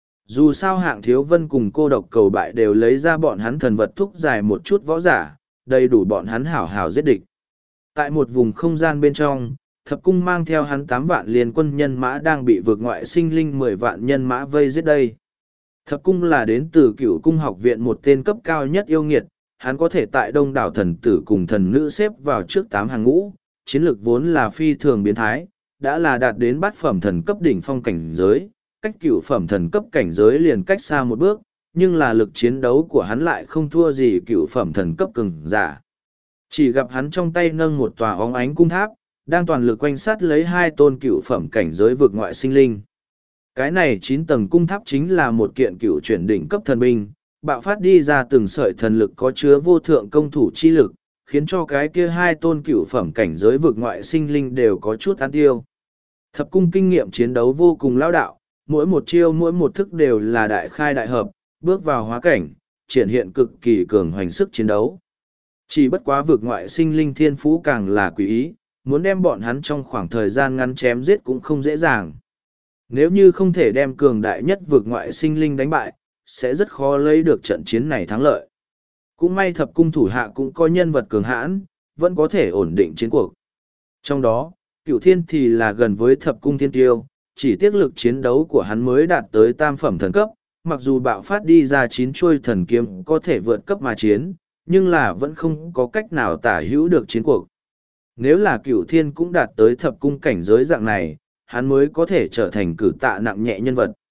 S1: Dù sao Hạng Thiếu Vân cùng Cô Độc Cầu Bại đều lấy ra bọn hắn thần vật thúc dài một chút võ giả, đầy đủ bọn hắn hảo hảo giết địch. Tại một vùng không gian bên trong, thập cung mang theo hắn 8 vạn liên quân nhân mã đang bị vượt ngoại sinh linh 10 vạn nhân mã vây giết đây. Thập cung là đến từ Cửu Cung học viện một tên cấp cao nhất yêu nghiệt, hắn có thể tại đông đảo thần tử cùng thần nữ xếp vào trước 8 hàng ngũ, chiến lược vốn là phi thường biến thái, đã là đạt đến bát phẩm thần cấp đỉnh phong cảnh giới, cách cửu phẩm thần cấp cảnh giới liền cách xa một bước, nhưng là lực chiến đấu của hắn lại không thua gì cửu phẩm thần cấp cường giả. Chỉ gặp hắn trong tay nâng một tòa óng ánh cung tháp, đang toàn lực quanh sát lấy 2 tôn cửu phẩm cảnh giới vượt ngoại sinh linh. Cái này 9 tầng cung tháp chính là một kiện cửu chuyển đỉnh cấp thần binh, bạo phát đi ra từng sợi thần lực có chứa vô thượng công thủ chi lực, khiến cho cái kia 2 tôn cửu phẩm cảnh giới vượt ngoại sinh linh đều có chút an tiêu. Thập cung kinh nghiệm chiến đấu vô cùng lao đạo, mỗi một chiêu mỗi một thức đều là đại khai đại hợp, bước vào hóa cảnh, triển hiện cực kỳ cường hoành sức chiến đấu. Chỉ bất quá vượt ngoại sinh linh thiên phú càng là quý ý, muốn đem bọn hắn trong khoảng thời gian ngắn chém giết cũng không dễ dàng. Nếu như không thể đem cường đại nhất vượt ngoại sinh linh đánh bại, sẽ rất khó lấy được trận chiến này thắng lợi. Cũng may thập cung thủ hạ cũng có nhân vật cường hãn, vẫn có thể ổn định chiến cuộc. Trong đó, Cửu Thiên thì là gần với thập cung thiên tiêu, chỉ tiếc lực chiến đấu của hắn mới đạt tới tam phẩm thần cấp, mặc dù bạo phát đi ra 9 chuôi thần kiếm có thể vượt cấp mà chiến, nhưng là vẫn không có cách nào tả hữu được chiến cuộc. Nếu là Cửu Thiên cũng đạt tới thập cung cảnh giới dạng này, hắn mới có thể trở thành cử tạ nặng nhẹ nhân vật.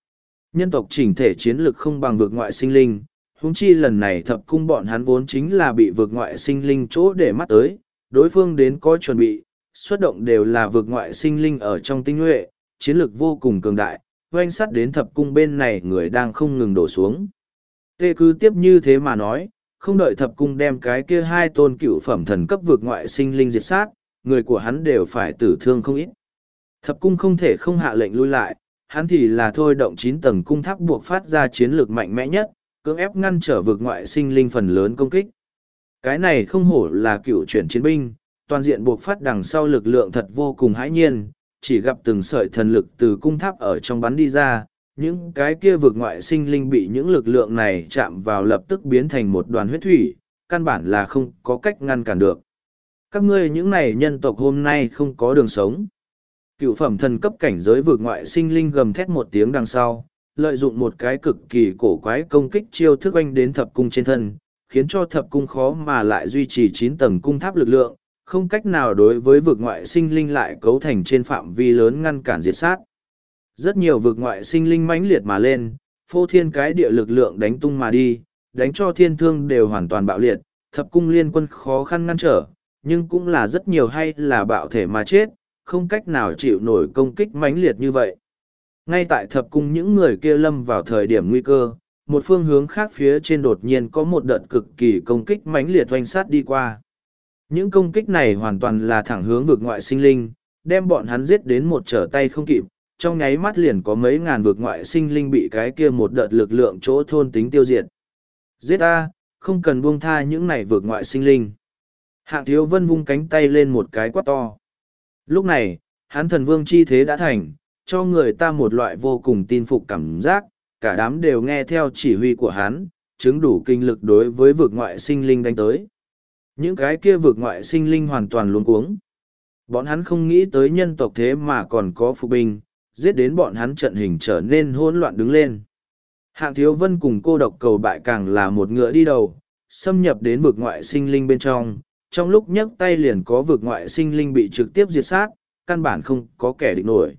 S1: Nhân tộc chỉnh thể chiến lực không bằng vực ngoại sinh linh, huống chi lần này thập cung bọn hắn vốn chính là bị vực ngoại sinh linh chỗ để mắt tới, đối phương đến có chuẩn bị, xuất động đều là vực ngoại sinh linh ở trong tinh nhuệ, chiến lực vô cùng cường đại, oanh sắt đến thập cung bên này người đang không ngừng đổ xuống. Tê cứ tiếp như thế mà nói, không đợi thập cung đem cái kia hai tôn cựu phẩm thần cấp vực ngoại sinh linh diệt sát, người của hắn đều phải tử thương không ít. Thập cung không thể không hạ lệnh lui lại, hắn thì là thôi động 9 tầng cung tháp buộc phát ra chiến lược mạnh mẽ nhất, cưỡng ép ngăn trở vực ngoại sinh linh phần lớn công kích. Cái này không hổ là cựu chuyển chiến binh, toàn diện buộc phát đằng sau lực lượng thật vô cùng hãi nhiên, chỉ gặp từng sợi thần lực từ cung tháp ở trong bắn đi ra, những cái kia vực ngoại sinh linh bị những lực lượng này chạm vào lập tức biến thành một đoàn huyết thủy, căn bản là không có cách ngăn cản được. Các ngươi những này nhân tộc hôm nay không có đường sống. Cựu phẩm thần cấp cảnh giới vực ngoại sinh linh gầm thét một tiếng đằng sau, lợi dụng một cái cực kỳ cổ quái công kích chiêu thức oanh đến thập cung trên thân, khiến cho thập cung khó mà lại duy trì 9 tầng cung tháp lực lượng, không cách nào đối với vực ngoại sinh linh lại cấu thành trên phạm vi lớn ngăn cản diệt sát. Rất nhiều vực ngoại sinh linh mãnh liệt mà lên, phô thiên cái địa lực lượng đánh tung mà đi, đánh cho thiên thương đều hoàn toàn bạo liệt, thập cung liên quân khó khăn ngăn trở, nhưng cũng là rất nhiều hay là bạo thể mà chết, không cách nào chịu nổi công kích mãnh liệt như vậy. Ngay tại thập cung những người kia lâm vào thời điểm nguy cơ, một phương hướng khác phía trên đột nhiên có một đợt cực kỳ công kích mãnh liệt oanh sát đi qua. Những công kích này hoàn toàn là thẳng hướng vực ngoại sinh linh, đem bọn hắn giết đến một trở tay không kịp, trong nháy mắt liền có mấy ngàn vực ngoại sinh linh bị cái kia một đợt lực lượng chỗ thôn tính tiêu diệt. Giết a, không cần buông tha những này vực ngoại sinh linh. Hạng Thiếu Vân vung cánh tay lên một cái quát to. Lúc này, hắn thần vương chi thế đã thành, cho người ta một loại vô cùng tin phục cảm giác, cả đám đều nghe theo chỉ huy của hắn, chứng đủ kinh lực đối với vực ngoại sinh linh đánh tới. Những cái kia vực ngoại sinh linh hoàn toàn luống cuống. Bọn hắn không nghĩ tới nhân tộc thế mà còn có phục binh, giết đến bọn hắn trận hình trở nên hỗn loạn đứng lên. Hạng Thiếu Vân cùng cô độc cầu bại càng là một ngựa đi đầu, xâm nhập đến vực ngoại sinh linh bên trong lúc nhấc tay liền có vực ngoại sinh linh bị trực tiếp diệt sát, căn bản không có kẻ địch nổi.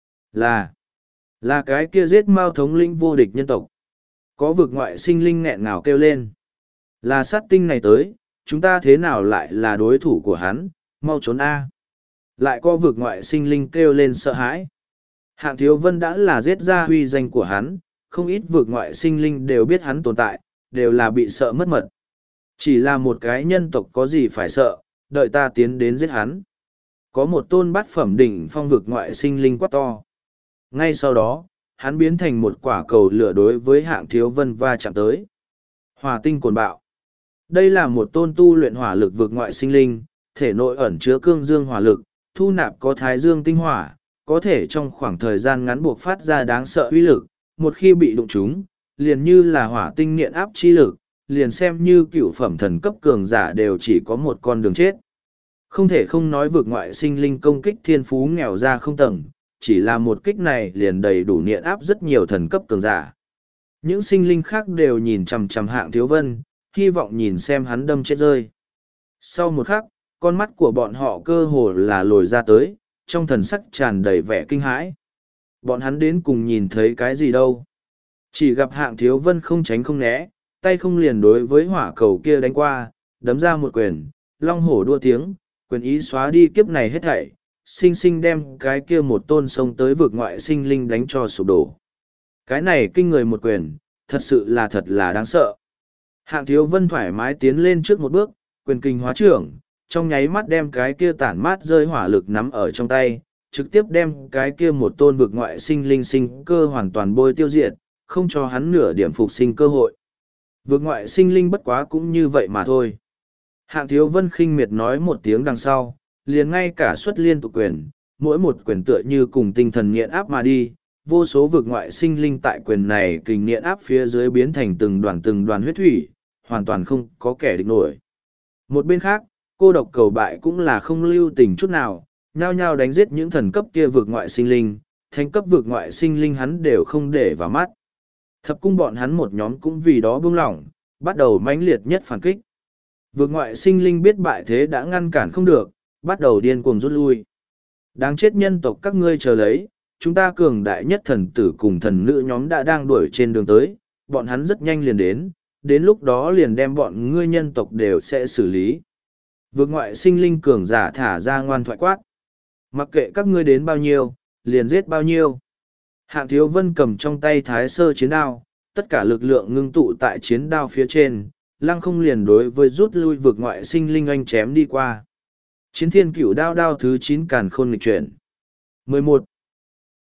S1: Là cái kia giết Mao thống lĩnh vô địch nhân tộc. Có vực ngoại sinh linh nghẹn ngào kêu lên. Là sát tinh này tới, chúng ta thế nào lại là đối thủ của hắn, mau trốn a. Lại có vực ngoại sinh linh kêu lên sợ hãi. Hạng Thiếu Vân đã là giết ra huy danh của hắn, không ít vực ngoại sinh linh đều biết hắn tồn tại, đều là bị sợ mất mật. Chỉ là một cái nhân tộc có gì phải sợ, đợi ta tiến đến giết hắn. Có một tôn bát phẩm đỉnh phong vực ngoại sinh linh quát to. Ngay sau đó, hắn biến thành một quả cầu lửa đối với Hạng Thiếu Vân va chạm tới. Hỏa tinh cuồn bạo. Đây là một tôn tu luyện hỏa lực vực ngoại sinh linh, thể nội ẩn chứa cương dương hỏa lực, thu nạp có thái dương tinh hỏa, có thể trong khoảng thời gian ngắn buộc phát ra đáng sợ uy lực, một khi bị đụng trúng, liền như là hỏa tinh nghiện áp chi lực, liền xem như cựu phẩm thần cấp cường giả đều chỉ có một con đường chết. Không thể không nói vực ngoại sinh linh công kích thiên phú nghèo ra không tầng, chỉ là một kích này liền đầy đủ nghiện áp rất nhiều thần cấp cường giả. Những sinh linh khác đều nhìn chằm chằm Hạng Thiếu Vân, hy vọng nhìn xem hắn đâm chết rơi. Sau một khắc, con mắt của bọn họ cơ hồ là lồi ra tới, trong thần sắc tràn đầy vẻ kinh hãi. Bọn hắn đến cùng nhìn thấy cái gì đâu. Chỉ gặp Hạng Thiếu Vân không tránh không né, tay không liền đối với hỏa cầu kia đánh qua, đấm ra một quyền, long hổ đua tiếng, quyền ý xóa đi kiếp này hết thảy, sinh sinh đem cái kia một tôn sông tới vực ngoại sinh linh đánh cho sụp đổ. Cái này kinh người một quyền, thật sự là thật là đáng sợ. Hạng Thiếu Vân thoải mái tiến lên trước một bước, quyền kinh hóa trưởng, trong nháy mắt đem cái kia tản mát rơi hỏa lực nắm ở trong tay, trực tiếp đem cái kia một tôn vực ngoại sinh linh sinh cơ hoàn toàn bôi tiêu diệt, không cho hắn nửa điểm phục sinh cơ hội. Vực ngoại sinh linh bất quá cũng như vậy mà thôi. Hạng Thiếu Vân khinh miệt nói một tiếng đằng sau, liền ngay cả xuất liên tục quyền, mỗi một quyền tựa như cùng tinh thần nghiện áp mà đi, vô số vực ngoại sinh linh tại quyền này kình nghiện áp phía dưới biến thành từng đoàn huyết thủy, hoàn toàn không có kẻ địch nổi. Một bên khác, cô độc cầu bại cũng là không lưu tình chút nào, nhao nhao đánh giết những thần cấp kia vực ngoại sinh linh, thánh cấp vực ngoại sinh linh hắn đều không để vào mắt. Thập cung bọn hắn một nhóm cũng vì đó buông lỏng, bắt đầu mãnh liệt nhất phản kích. Vực ngoại sinh linh biết bại thế đã ngăn cản không được, bắt đầu điên cuồng rút lui. Đáng chết nhân tộc các ngươi chờ lấy,
S2: chúng ta cường đại nhất thần tử cùng thần nữ nhóm đã đang đuổi trên đường tới, bọn hắn rất nhanh liền đến lúc đó liền đem bọn ngươi nhân tộc đều sẽ xử lý. Vượt ngoại sinh linh cường giả thả ra ngoan thoại quát. Mặc kệ các ngươi đến bao nhiêu, liền giết bao nhiêu. Hạng Thiếu Vân cầm trong tay thái sơ chiến đao, tất cả lực lượng ngưng tụ tại chiến đao phía trên, lăng không liền đối với rút lui vượt ngoại sinh linh anh chém đi qua. Chiến thiên cửu đao đao thứ 9 càn khôn nghịch chuyển. 11.